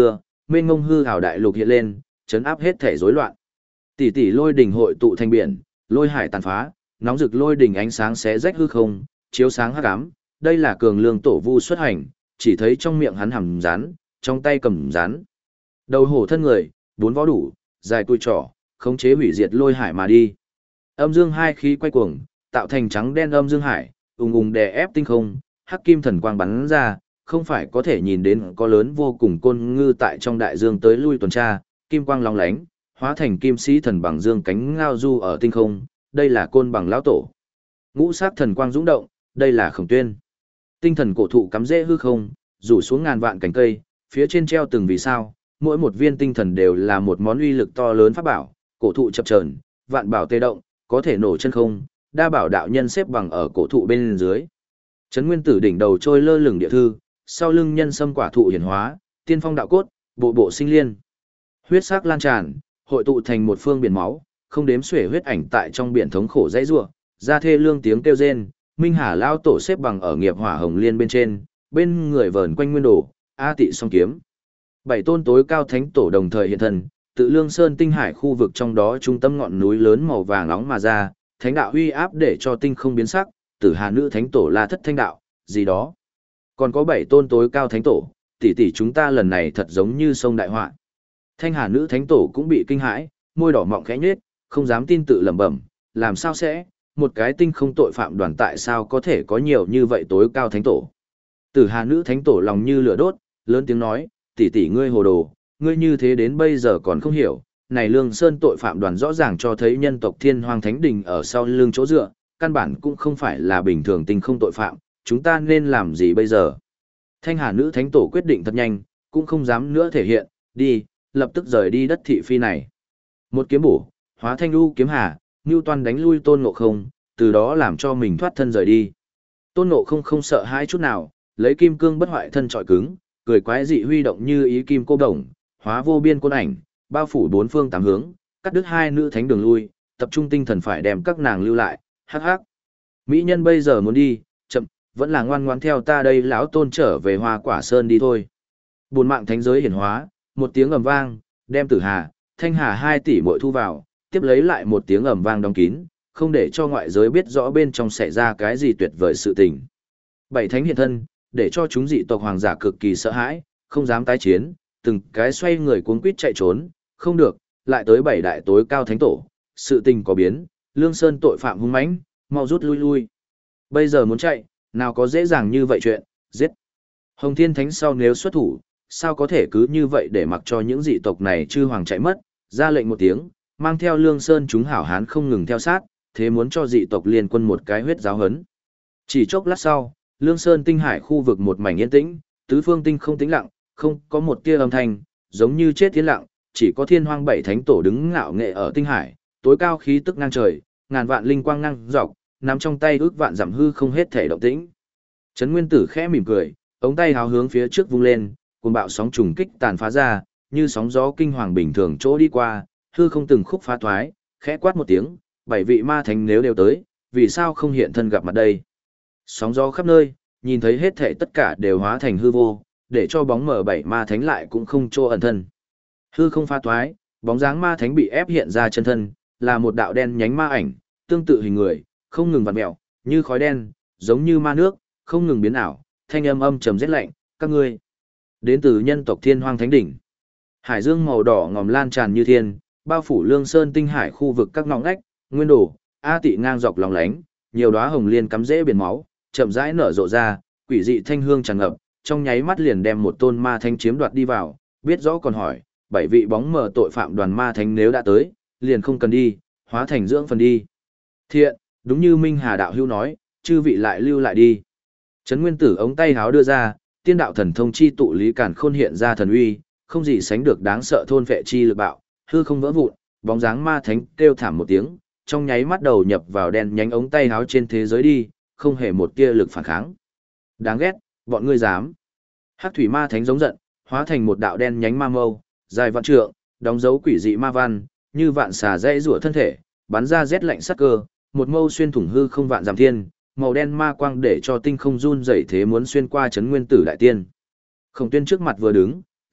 mênh mông hư ảo đại lục hiện lên, chấn áp hết thể rối loạn. Tỷ tỷ lôi đỉnh hội tụ thành biển, lôi hải tàn phá, nóng rực lôi đỉnh ánh sáng xé rách hư không, chiếu sáng hắc ám. Đây là cường lương tổ vu xuất hành, chỉ thấy trong miệng hắn hầm rắn, trong tay cầm rắn. Đầu hổ thân người, bốn vó đủ, dài cùi trỏ, khống chế hủy diệt lôi hải mà đi. Âm dương hai khí quay cuồng, tạo thành trắng đen âm dương hải, ùng ùng đè ép tinh không, hắc kim thần quang bắn ra, không phải có thể nhìn đến có lớn vô cùng côn ngư tại trong đại dương tới lui tuần tra, kim quang long lánh, hóa thành kim sĩ thần bằng dương cánh ngao du ở tinh không, đây là côn bằng lão tổ. Ngũ sắc thần quang dũng động, đây là Khổng Tuyên. Tinh thần cổ thụ cắm rễ hư không, rủ xuống ngàn vạn cành cây, phía trên treo từng vì sao, mỗi một viên tinh thần đều là một món uy lực to lớn pháp bảo, cổ thụ chập chờn, vạn bảo tê động, có thể nổ chân không, đa bảo đạo nhân xếp bằng ở cổ thụ bên dưới. Trấn Nguyên Tử đỉnh đầu trôi lơ lửng địa thư, sau lưng nhân sâm quả thụ hiển hóa, tiên phong đạo cốt, bộ bộ sinh liên. Huyết sắc lan tràn, hội tụ thành một phương biển máu, không đếm xuể huyết ảnh tại trong biển thống khổ dãy rủa, ra thê lương tiếng kêu rên, Minh Hà lao tổ xếp bằng ở nghiệp hỏa hồng liên bên trên, bên người vờn quanh nguyên đồ, A Tị song kiếm. Bảy tôn tối cao thánh tổ đồng thời hiện thân, tự Lương Sơn tinh hải khu vực trong đó trung tâm ngọn núi lớn màu vàng nóng mà ra, thánh đạo uy áp để cho tinh không biến sắc, Tử Hà nữ thánh tổ La Thất Thanh đạo, gì đó. Còn có bảy tôn tối cao thánh tổ, tỷ tỷ chúng ta lần này thật giống như sông đại họa. Thanh Hà nữ thánh tổ cũng bị kinh hãi, môi đỏ mọng khẽ nhếch, không dám tin tự lẩm bẩm, làm sao sẽ, một cái tinh không tội phạm đoàn tại sao có thể có nhiều như vậy tối cao thánh tổ. Tử Hà nữ thánh tổ lòng như lửa đốt, lớn tiếng nói, tỷ tỷ ngươi hồ đồ, ngươi như thế đến bây giờ còn không hiểu, này Lương Sơn tội phạm đoàn rõ ràng cho thấy nhân tộc Thiên Hoang Thánh Đình ở sau lưng chỗ dựa, căn bản cũng không phải là bình thường tinh không tội phạm, chúng ta nên làm gì bây giờ? Thanh Hà nữ thánh tổ quyết định thật nhanh, cũng không dám nữa thể hiện, đi, lập tức rời đi đất thị phi này. Một kiếm bổ, hóa thanh lưu kiếm hà, Newton đánh lui Tôn Ngộ Không, từ đó làm cho mình thoát thân rời đi. Tôn Ngộ Không không sợ hãi chút nào, lấy kim cương bất hoại thân trọi cứng, cười quái dị huy động như ý kim cô đồng, hóa vô biên côn ảnh, bao phủ bốn phương tám hướng, cắt đứt hai nữ thánh đường lui, tập trung tinh thần phải đem các nàng lưu lại, hắc hắc. Mỹ nhân bây giờ muốn đi, chậm, vẫn là ngoan ngoãn theo ta đây lão Tôn trở về Hoa Quả Sơn đi thôi. Buồn mạng thánh giới hiển hóa, một tiếng ầm vang, đem Tử Hà, Thanh Hà 2 tỷ muội thu vào, tiếp lấy lại một tiếng ầm vang đóng kín, không để cho ngoại giới biết rõ bên trong xảy ra cái gì tuyệt vời sự tình. Bảy thánh hiện thân, để cho chúng dị tộc hoàng giả cực kỳ sợ hãi, không dám tái chiến, từng cái xoay người cuống quýt chạy trốn, không được, lại tới bảy đại tối cao thánh tổ, sự tình có biến, Lương Sơn tội phạm hung mãnh, mau rút lui lui. Bây giờ muốn chạy, nào có dễ dàng như vậy chuyện, giết. Hồng Thiên Thánh sau nếu xuất thủ, sao có thể cứ như vậy để mặc cho những dị tộc này chư hoàng chạy mất, ra lệnh một tiếng, mang theo Lương Sơn chúng hảo hán không ngừng theo sát, thế muốn cho dị tộc liên quân một cái huyết giáo hấn. Chỉ chốc lát sau, Lương Sơn tinh hải khu vực một mảnh yên tĩnh, tứ phương tinh không tĩnh lặng, không có một tia âm thanh, giống như chết yên lặng, chỉ có Thiên Hoang bảy thánh tổ đứng ngạo nghệ ở tinh hải, tối cao khí tức ngang trời, ngàn vạn linh quang ngang dọc, nắm trong tay ước vạn giảm hư không hết thể động tĩnh. Trấn Nguyên Tử khẽ mỉm cười, ống tay háo hướng phía trước vung lên, cuồng bạo sóng trùng kích tàn phá ra, như sóng gió kinh hoàng bình thường chỗ đi qua, hư không từng khúc phá thoái, khẽ quát một tiếng, bảy vị ma thánh nếu đều tới, vì sao không hiện thân gặp mặt đây? Sóng gió khắp nơi, nhìn thấy hết thảy tất cả đều hóa thành hư vô, để cho bóng mờ bảy ma thánh lại cũng không chỗ ẩn thân. Hư không phá thoái, bóng dáng ma thánh bị ép hiện ra chân thân, là một đạo đen nhánh ma ảnh, tương tự hình người, không ngừng vặn mèo, như khói đen, giống như ma nước, không ngừng biến ảo, thanh âm âm trầm rét lạnh, các ngươi đến từ nhân tộc Thiên Hoang Thánh Đỉnh. Hải dương màu đỏ ngòm lan tràn như thiên, bao phủ Lương Sơn tinh hải khu vực các ngõ ngách, nguyên đồ, A Tị ngang dọc lòng lánh, nhiều đóa hồng liên cắm rễ biển máu, chậm rãi nở rộ ra, quỷ dị thanh hương tràn ngập, trong nháy mắt liền đem một tôn ma thánh chiếm đoạt đi vào, biết rõ còn hỏi, bảy vị bóng mờ tội phạm đoàn ma thánh nếu đã tới, liền không cần đi, hóa thành dưỡng phần đi. Thiện, đúng như Minh Hà đạo hữu nói, chư vị lại lưu lại đi. Trấn Nguyên Tử ống tay háo đưa ra, tiên đạo thần thông chi tụ lý càn khôn hiện ra thần uy, không gì sánh được đáng sợ thôn vệ chi lực bạo, hư không vỡ vụn, bóng dáng ma thánh kêu thảm một tiếng, trong nháy mắt đầu nhập vào đen nhánh ống tay háo trên thế giới đi, không hề một tia lực phản kháng. Đáng ghét, bọn ngươi dám. Hắc thủy ma thánh giống giận, hóa thành một đạo đen nhánh ma mâu, dài vạn trượng, đóng dấu quỷ dị ma văn, như vạn xà dãy rủa thân thể, bắn ra rét lạnh sắc cơ, một mâu xuyên thủng hư không vạn giảm thiên, màu đen ma quang để cho tinh không run rẩy thế muốn xuyên qua Trấn Nguyên Tử đại tiên. Khổng Tuyên trước mặt vừa đứng,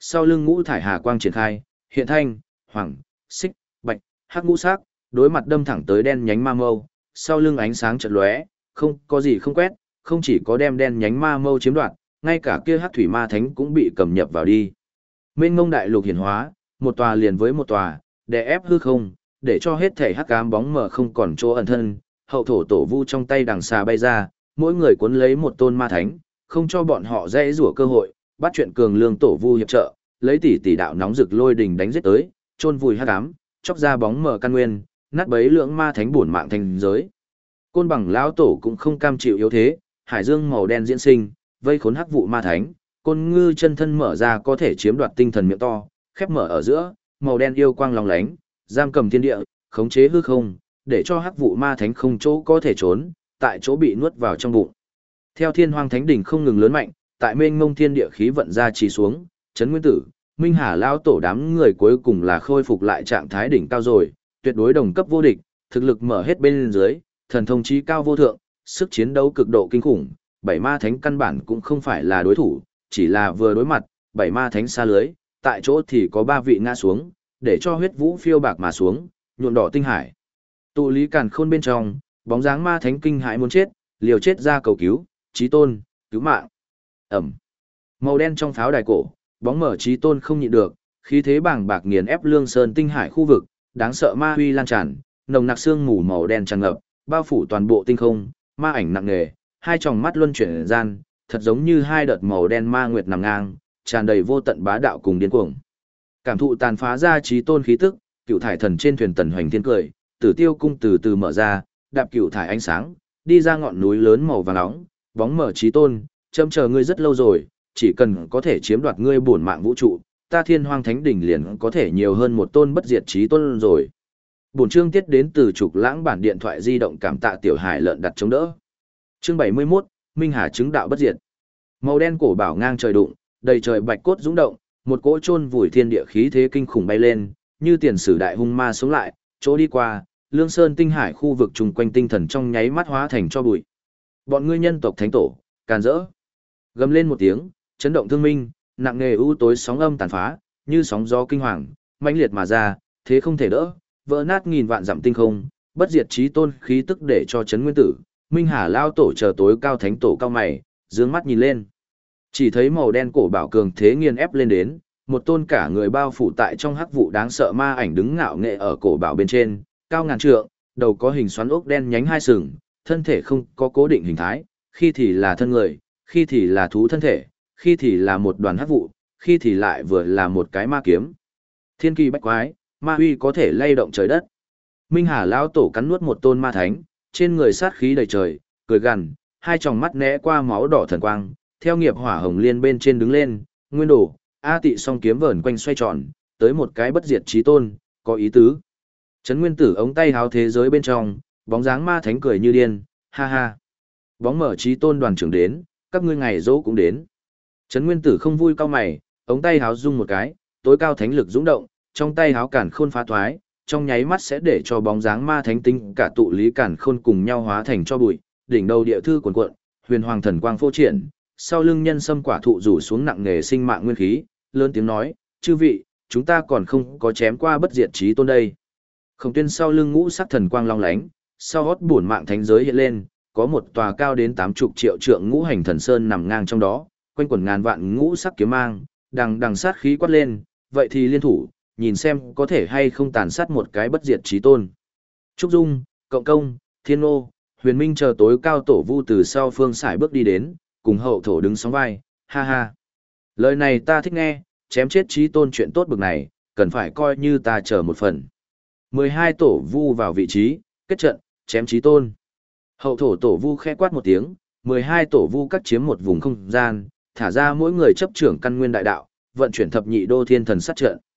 sau lưng ngũ thải hà quang triển khai, hiện thanh, hoàng, xích, bạch, hắc ngũ sắc, đối mặt đâm thẳng tới đen nhánh ma mâu, sau lưng ánh sáng chợt lóe, không có gì không quét, không chỉ có đem đen nhánh ma mâu chiếm đoạt, ngay cả kia hắc thủy ma thánh cũng bị cầm nhập vào đi. Mênh mông đại lục hiển hóa, một tòa liền với một tòa, đè ép hư không, để cho hết thể hắc ám bóng mờ không còn chỗ ẩn thân, hậu thổ tổ vu trong tay đằng xà bay ra, mỗi người cuốn lấy một tôn ma thánh, không cho bọn họ dễ rủa cơ hội, bắt chuyện cường lương tổ vu hiệp trợ, lấy tỷ đạo nóng rực lôi đình đánh giết tới, chôn vùi hắc ám, chọc ra bóng mờ căn nguyên, nát bấy lưỡng ma thánh bổn mạng thành giới. Côn bằng lão tổ cũng không cam chịu yếu thế, hải dương màu đen diễn sinh, vây khốn hắc vụ ma thánh, côn ngư chân thân mở ra có thể chiếm đoạt tinh thần miệng to, khép mở ở giữa, màu đen yêu quang long lánh, giam cầm thiên địa, khống chế hư không, để cho hắc vụ ma thánh không chỗ có thể trốn, tại chỗ bị nuốt vào trong bụng. Theo thiên hoang thánh đỉnh không ngừng lớn mạnh, tại mênh mông thiên địa khí vận ra trì xuống, chấn nguyên tử, minh hà lao tổ đám người cuối cùng là khôi phục lại trạng thái đỉnh cao rồi, tuyệt đối đồng cấp vô địch, thực lực mở hết bên dưới, thần thông chí cao vô thượng, sức chiến đấu cực độ kinh khủng, bảy ma thánh căn bản cũng không phải là đối thủ, chỉ là vừa đối mặt, bảy ma thánh xa lưới, tại chỗ thì có ba vị ngã xuống, để cho huyết vũ phiêu bạc mà xuống, nhuộm đỏ tinh hải. Tụ lý càn khôn bên trong, bóng dáng ma thánh kinh hãi muốn chết, liều chết ra cầu cứu, chí tôn, cứu mạng. Ẩm. Màu đen trong pháo đài cổ, bóng mở chí tôn không nhịn được, khí thế bàng bạc nghiền ép lương sơn tinh hải khu vực, đáng sợ ma huy lan tràn, nồng nặc sương mù màu đen tràn ngập, bao phủ toàn bộ tinh không, ma ảnh nặng nề, hai tròng mắt luân chuyển gian, thật giống như hai đợt màu đen ma nguyệt nằm ngang, tràn đầy vô tận bá đạo cùng điên cuồng. Cảm thụ tàn phá ra chí tôn khí tức, cựu thải thần trên thuyền tần hoành thiên cười, Tử Tiêu cung từ từ mở ra, đạp cựu thải ánh sáng, đi ra ngọn núi lớn màu vàng nóng, bóng mở chí tôn, châm chờ ngươi rất lâu rồi, chỉ cần có thể chiếm đoạt ngươi bổn mạng vũ trụ, ta Thiên Hoang Thánh đỉnh liền có thể nhiều hơn một tôn bất diệt chí tôn rồi. Bổn chương tiết đến từ Trục Lãng bản điện thoại di động, cảm tạ tiểu hải lợn đặt chống đỡ. Chương 71, Minh Hà chứng đạo bất diệt. Màu đen cổ bảo ngang trời đụng, đầy trời bạch cốt dũng động, một cỗ chôn vùi thiên địa khí thế kinh khủng bay lên, như tiền sử đại hung ma sống lại, chỗ đi qua, Lương Sơn tinh hải khu vực chung quanh tinh thần trong nháy mắt hóa thành cho bụi. Bọn ngươi nhân tộc thánh tổ, càn rỡ. Gầm lên một tiếng, chấn động thương minh, nặng nề u tối sóng âm tàn phá, như sóng gió kinh hoàng, mãnh liệt mà ra, thế không thể đỡ, vỡ nát nghìn vạn dặm tinh không, bất diệt chí tôn khí tức để cho chấn nguyên tử, Minh Hà lao tổ chờ tối cao thánh tổ cao mày, dương mắt nhìn lên. Chỉ thấy màu đen cổ bảo cường thế nghiền ép lên đến, một tôn cả người bao phủ tại trong hắc vụ đáng sợ ma ảnh đứng ngạo nghệ ở cổ bảo bên trên, cao ngàn trượng, đầu có hình xoắn ốc đen nhánh hai sừng, thân thể không có cố định hình thái, khi thì là thân người, khi thì là thú thân thể, khi thì là một đoàn hắc vụ, khi thì lại vừa là một cái ma kiếm. Thiên kỳ bách quái, ma huy có thể lay động trời đất. Minh Hà lão tổ cắn nuốt một tôn ma thánh, trên người sát khí đầy trời, cười gằn, hai tròng mắt né qua máu đỏ thần quang, theo nghiệp hỏa hồng liên bên trên đứng lên, nguyên đổ, A Tị song kiếm vờn quanh xoay tròn, tới một cái bất diệt chí tôn, có ý tứ. Trấn Nguyên Tử ống tay háo thế giới bên trong, bóng dáng ma thánh cười như điên, ha ha. Bóng mở chí tôn đoàn trưởng đến, các ngươi ngày dỗ cũng đến. Trấn Nguyên Tử không vui cao mày, ống tay háo rung một cái, tối cao thánh lực dũng động, trong tay háo càn khôn phá thoái, trong nháy mắt sẽ để cho bóng dáng ma thánh tinh cả tụ lý càn khôn cùng nhau hóa thành cho bụi, đỉnh đầu địa thư cuồn cuộn, huyền hoàng thần quang phô triển, sau lưng nhân sâm quả thụ rủ xuống nặng nghề sinh mạng nguyên khí, lớn tiếng nói, chư vị, chúng ta còn không có chém qua bất diệt chí tôn đây. Khổng Tuyên sau lưng ngũ sắc thần quang long lánh, sau hót bổn mạng thánh giới hiện lên, có một tòa cao đến 80 triệu trượng ngũ hành thần sơn nằm ngang trong đó, quanh quẩn ngàn vạn ngũ sắc kiếm mang, đằng sát khí quát lên, vậy thì liên thủ, nhìn xem có thể hay không tàn sát một cái bất diệt chí tôn. Trúc Dung, Cộng Công, Thiên Ô, Huyền Minh chờ tối cao tổ vu từ sau phương sải bước đi đến, cùng hậu thổ đứng sóng vai, ha ha. Lời này ta thích nghe, chém chết chí tôn chuyện tốt bực này, cần phải coi như ta chờ một phần. 12 tổ vu vào vị trí, kết trận, chém chí tôn. Hậu thổ tổ vu khẽ quát một tiếng, 12 tổ vu cắt chiếm một vùng không gian, thả ra mỗi người chấp trưởng căn nguyên đại đạo, vận chuyển thập nhị đô thiên thần sát trận.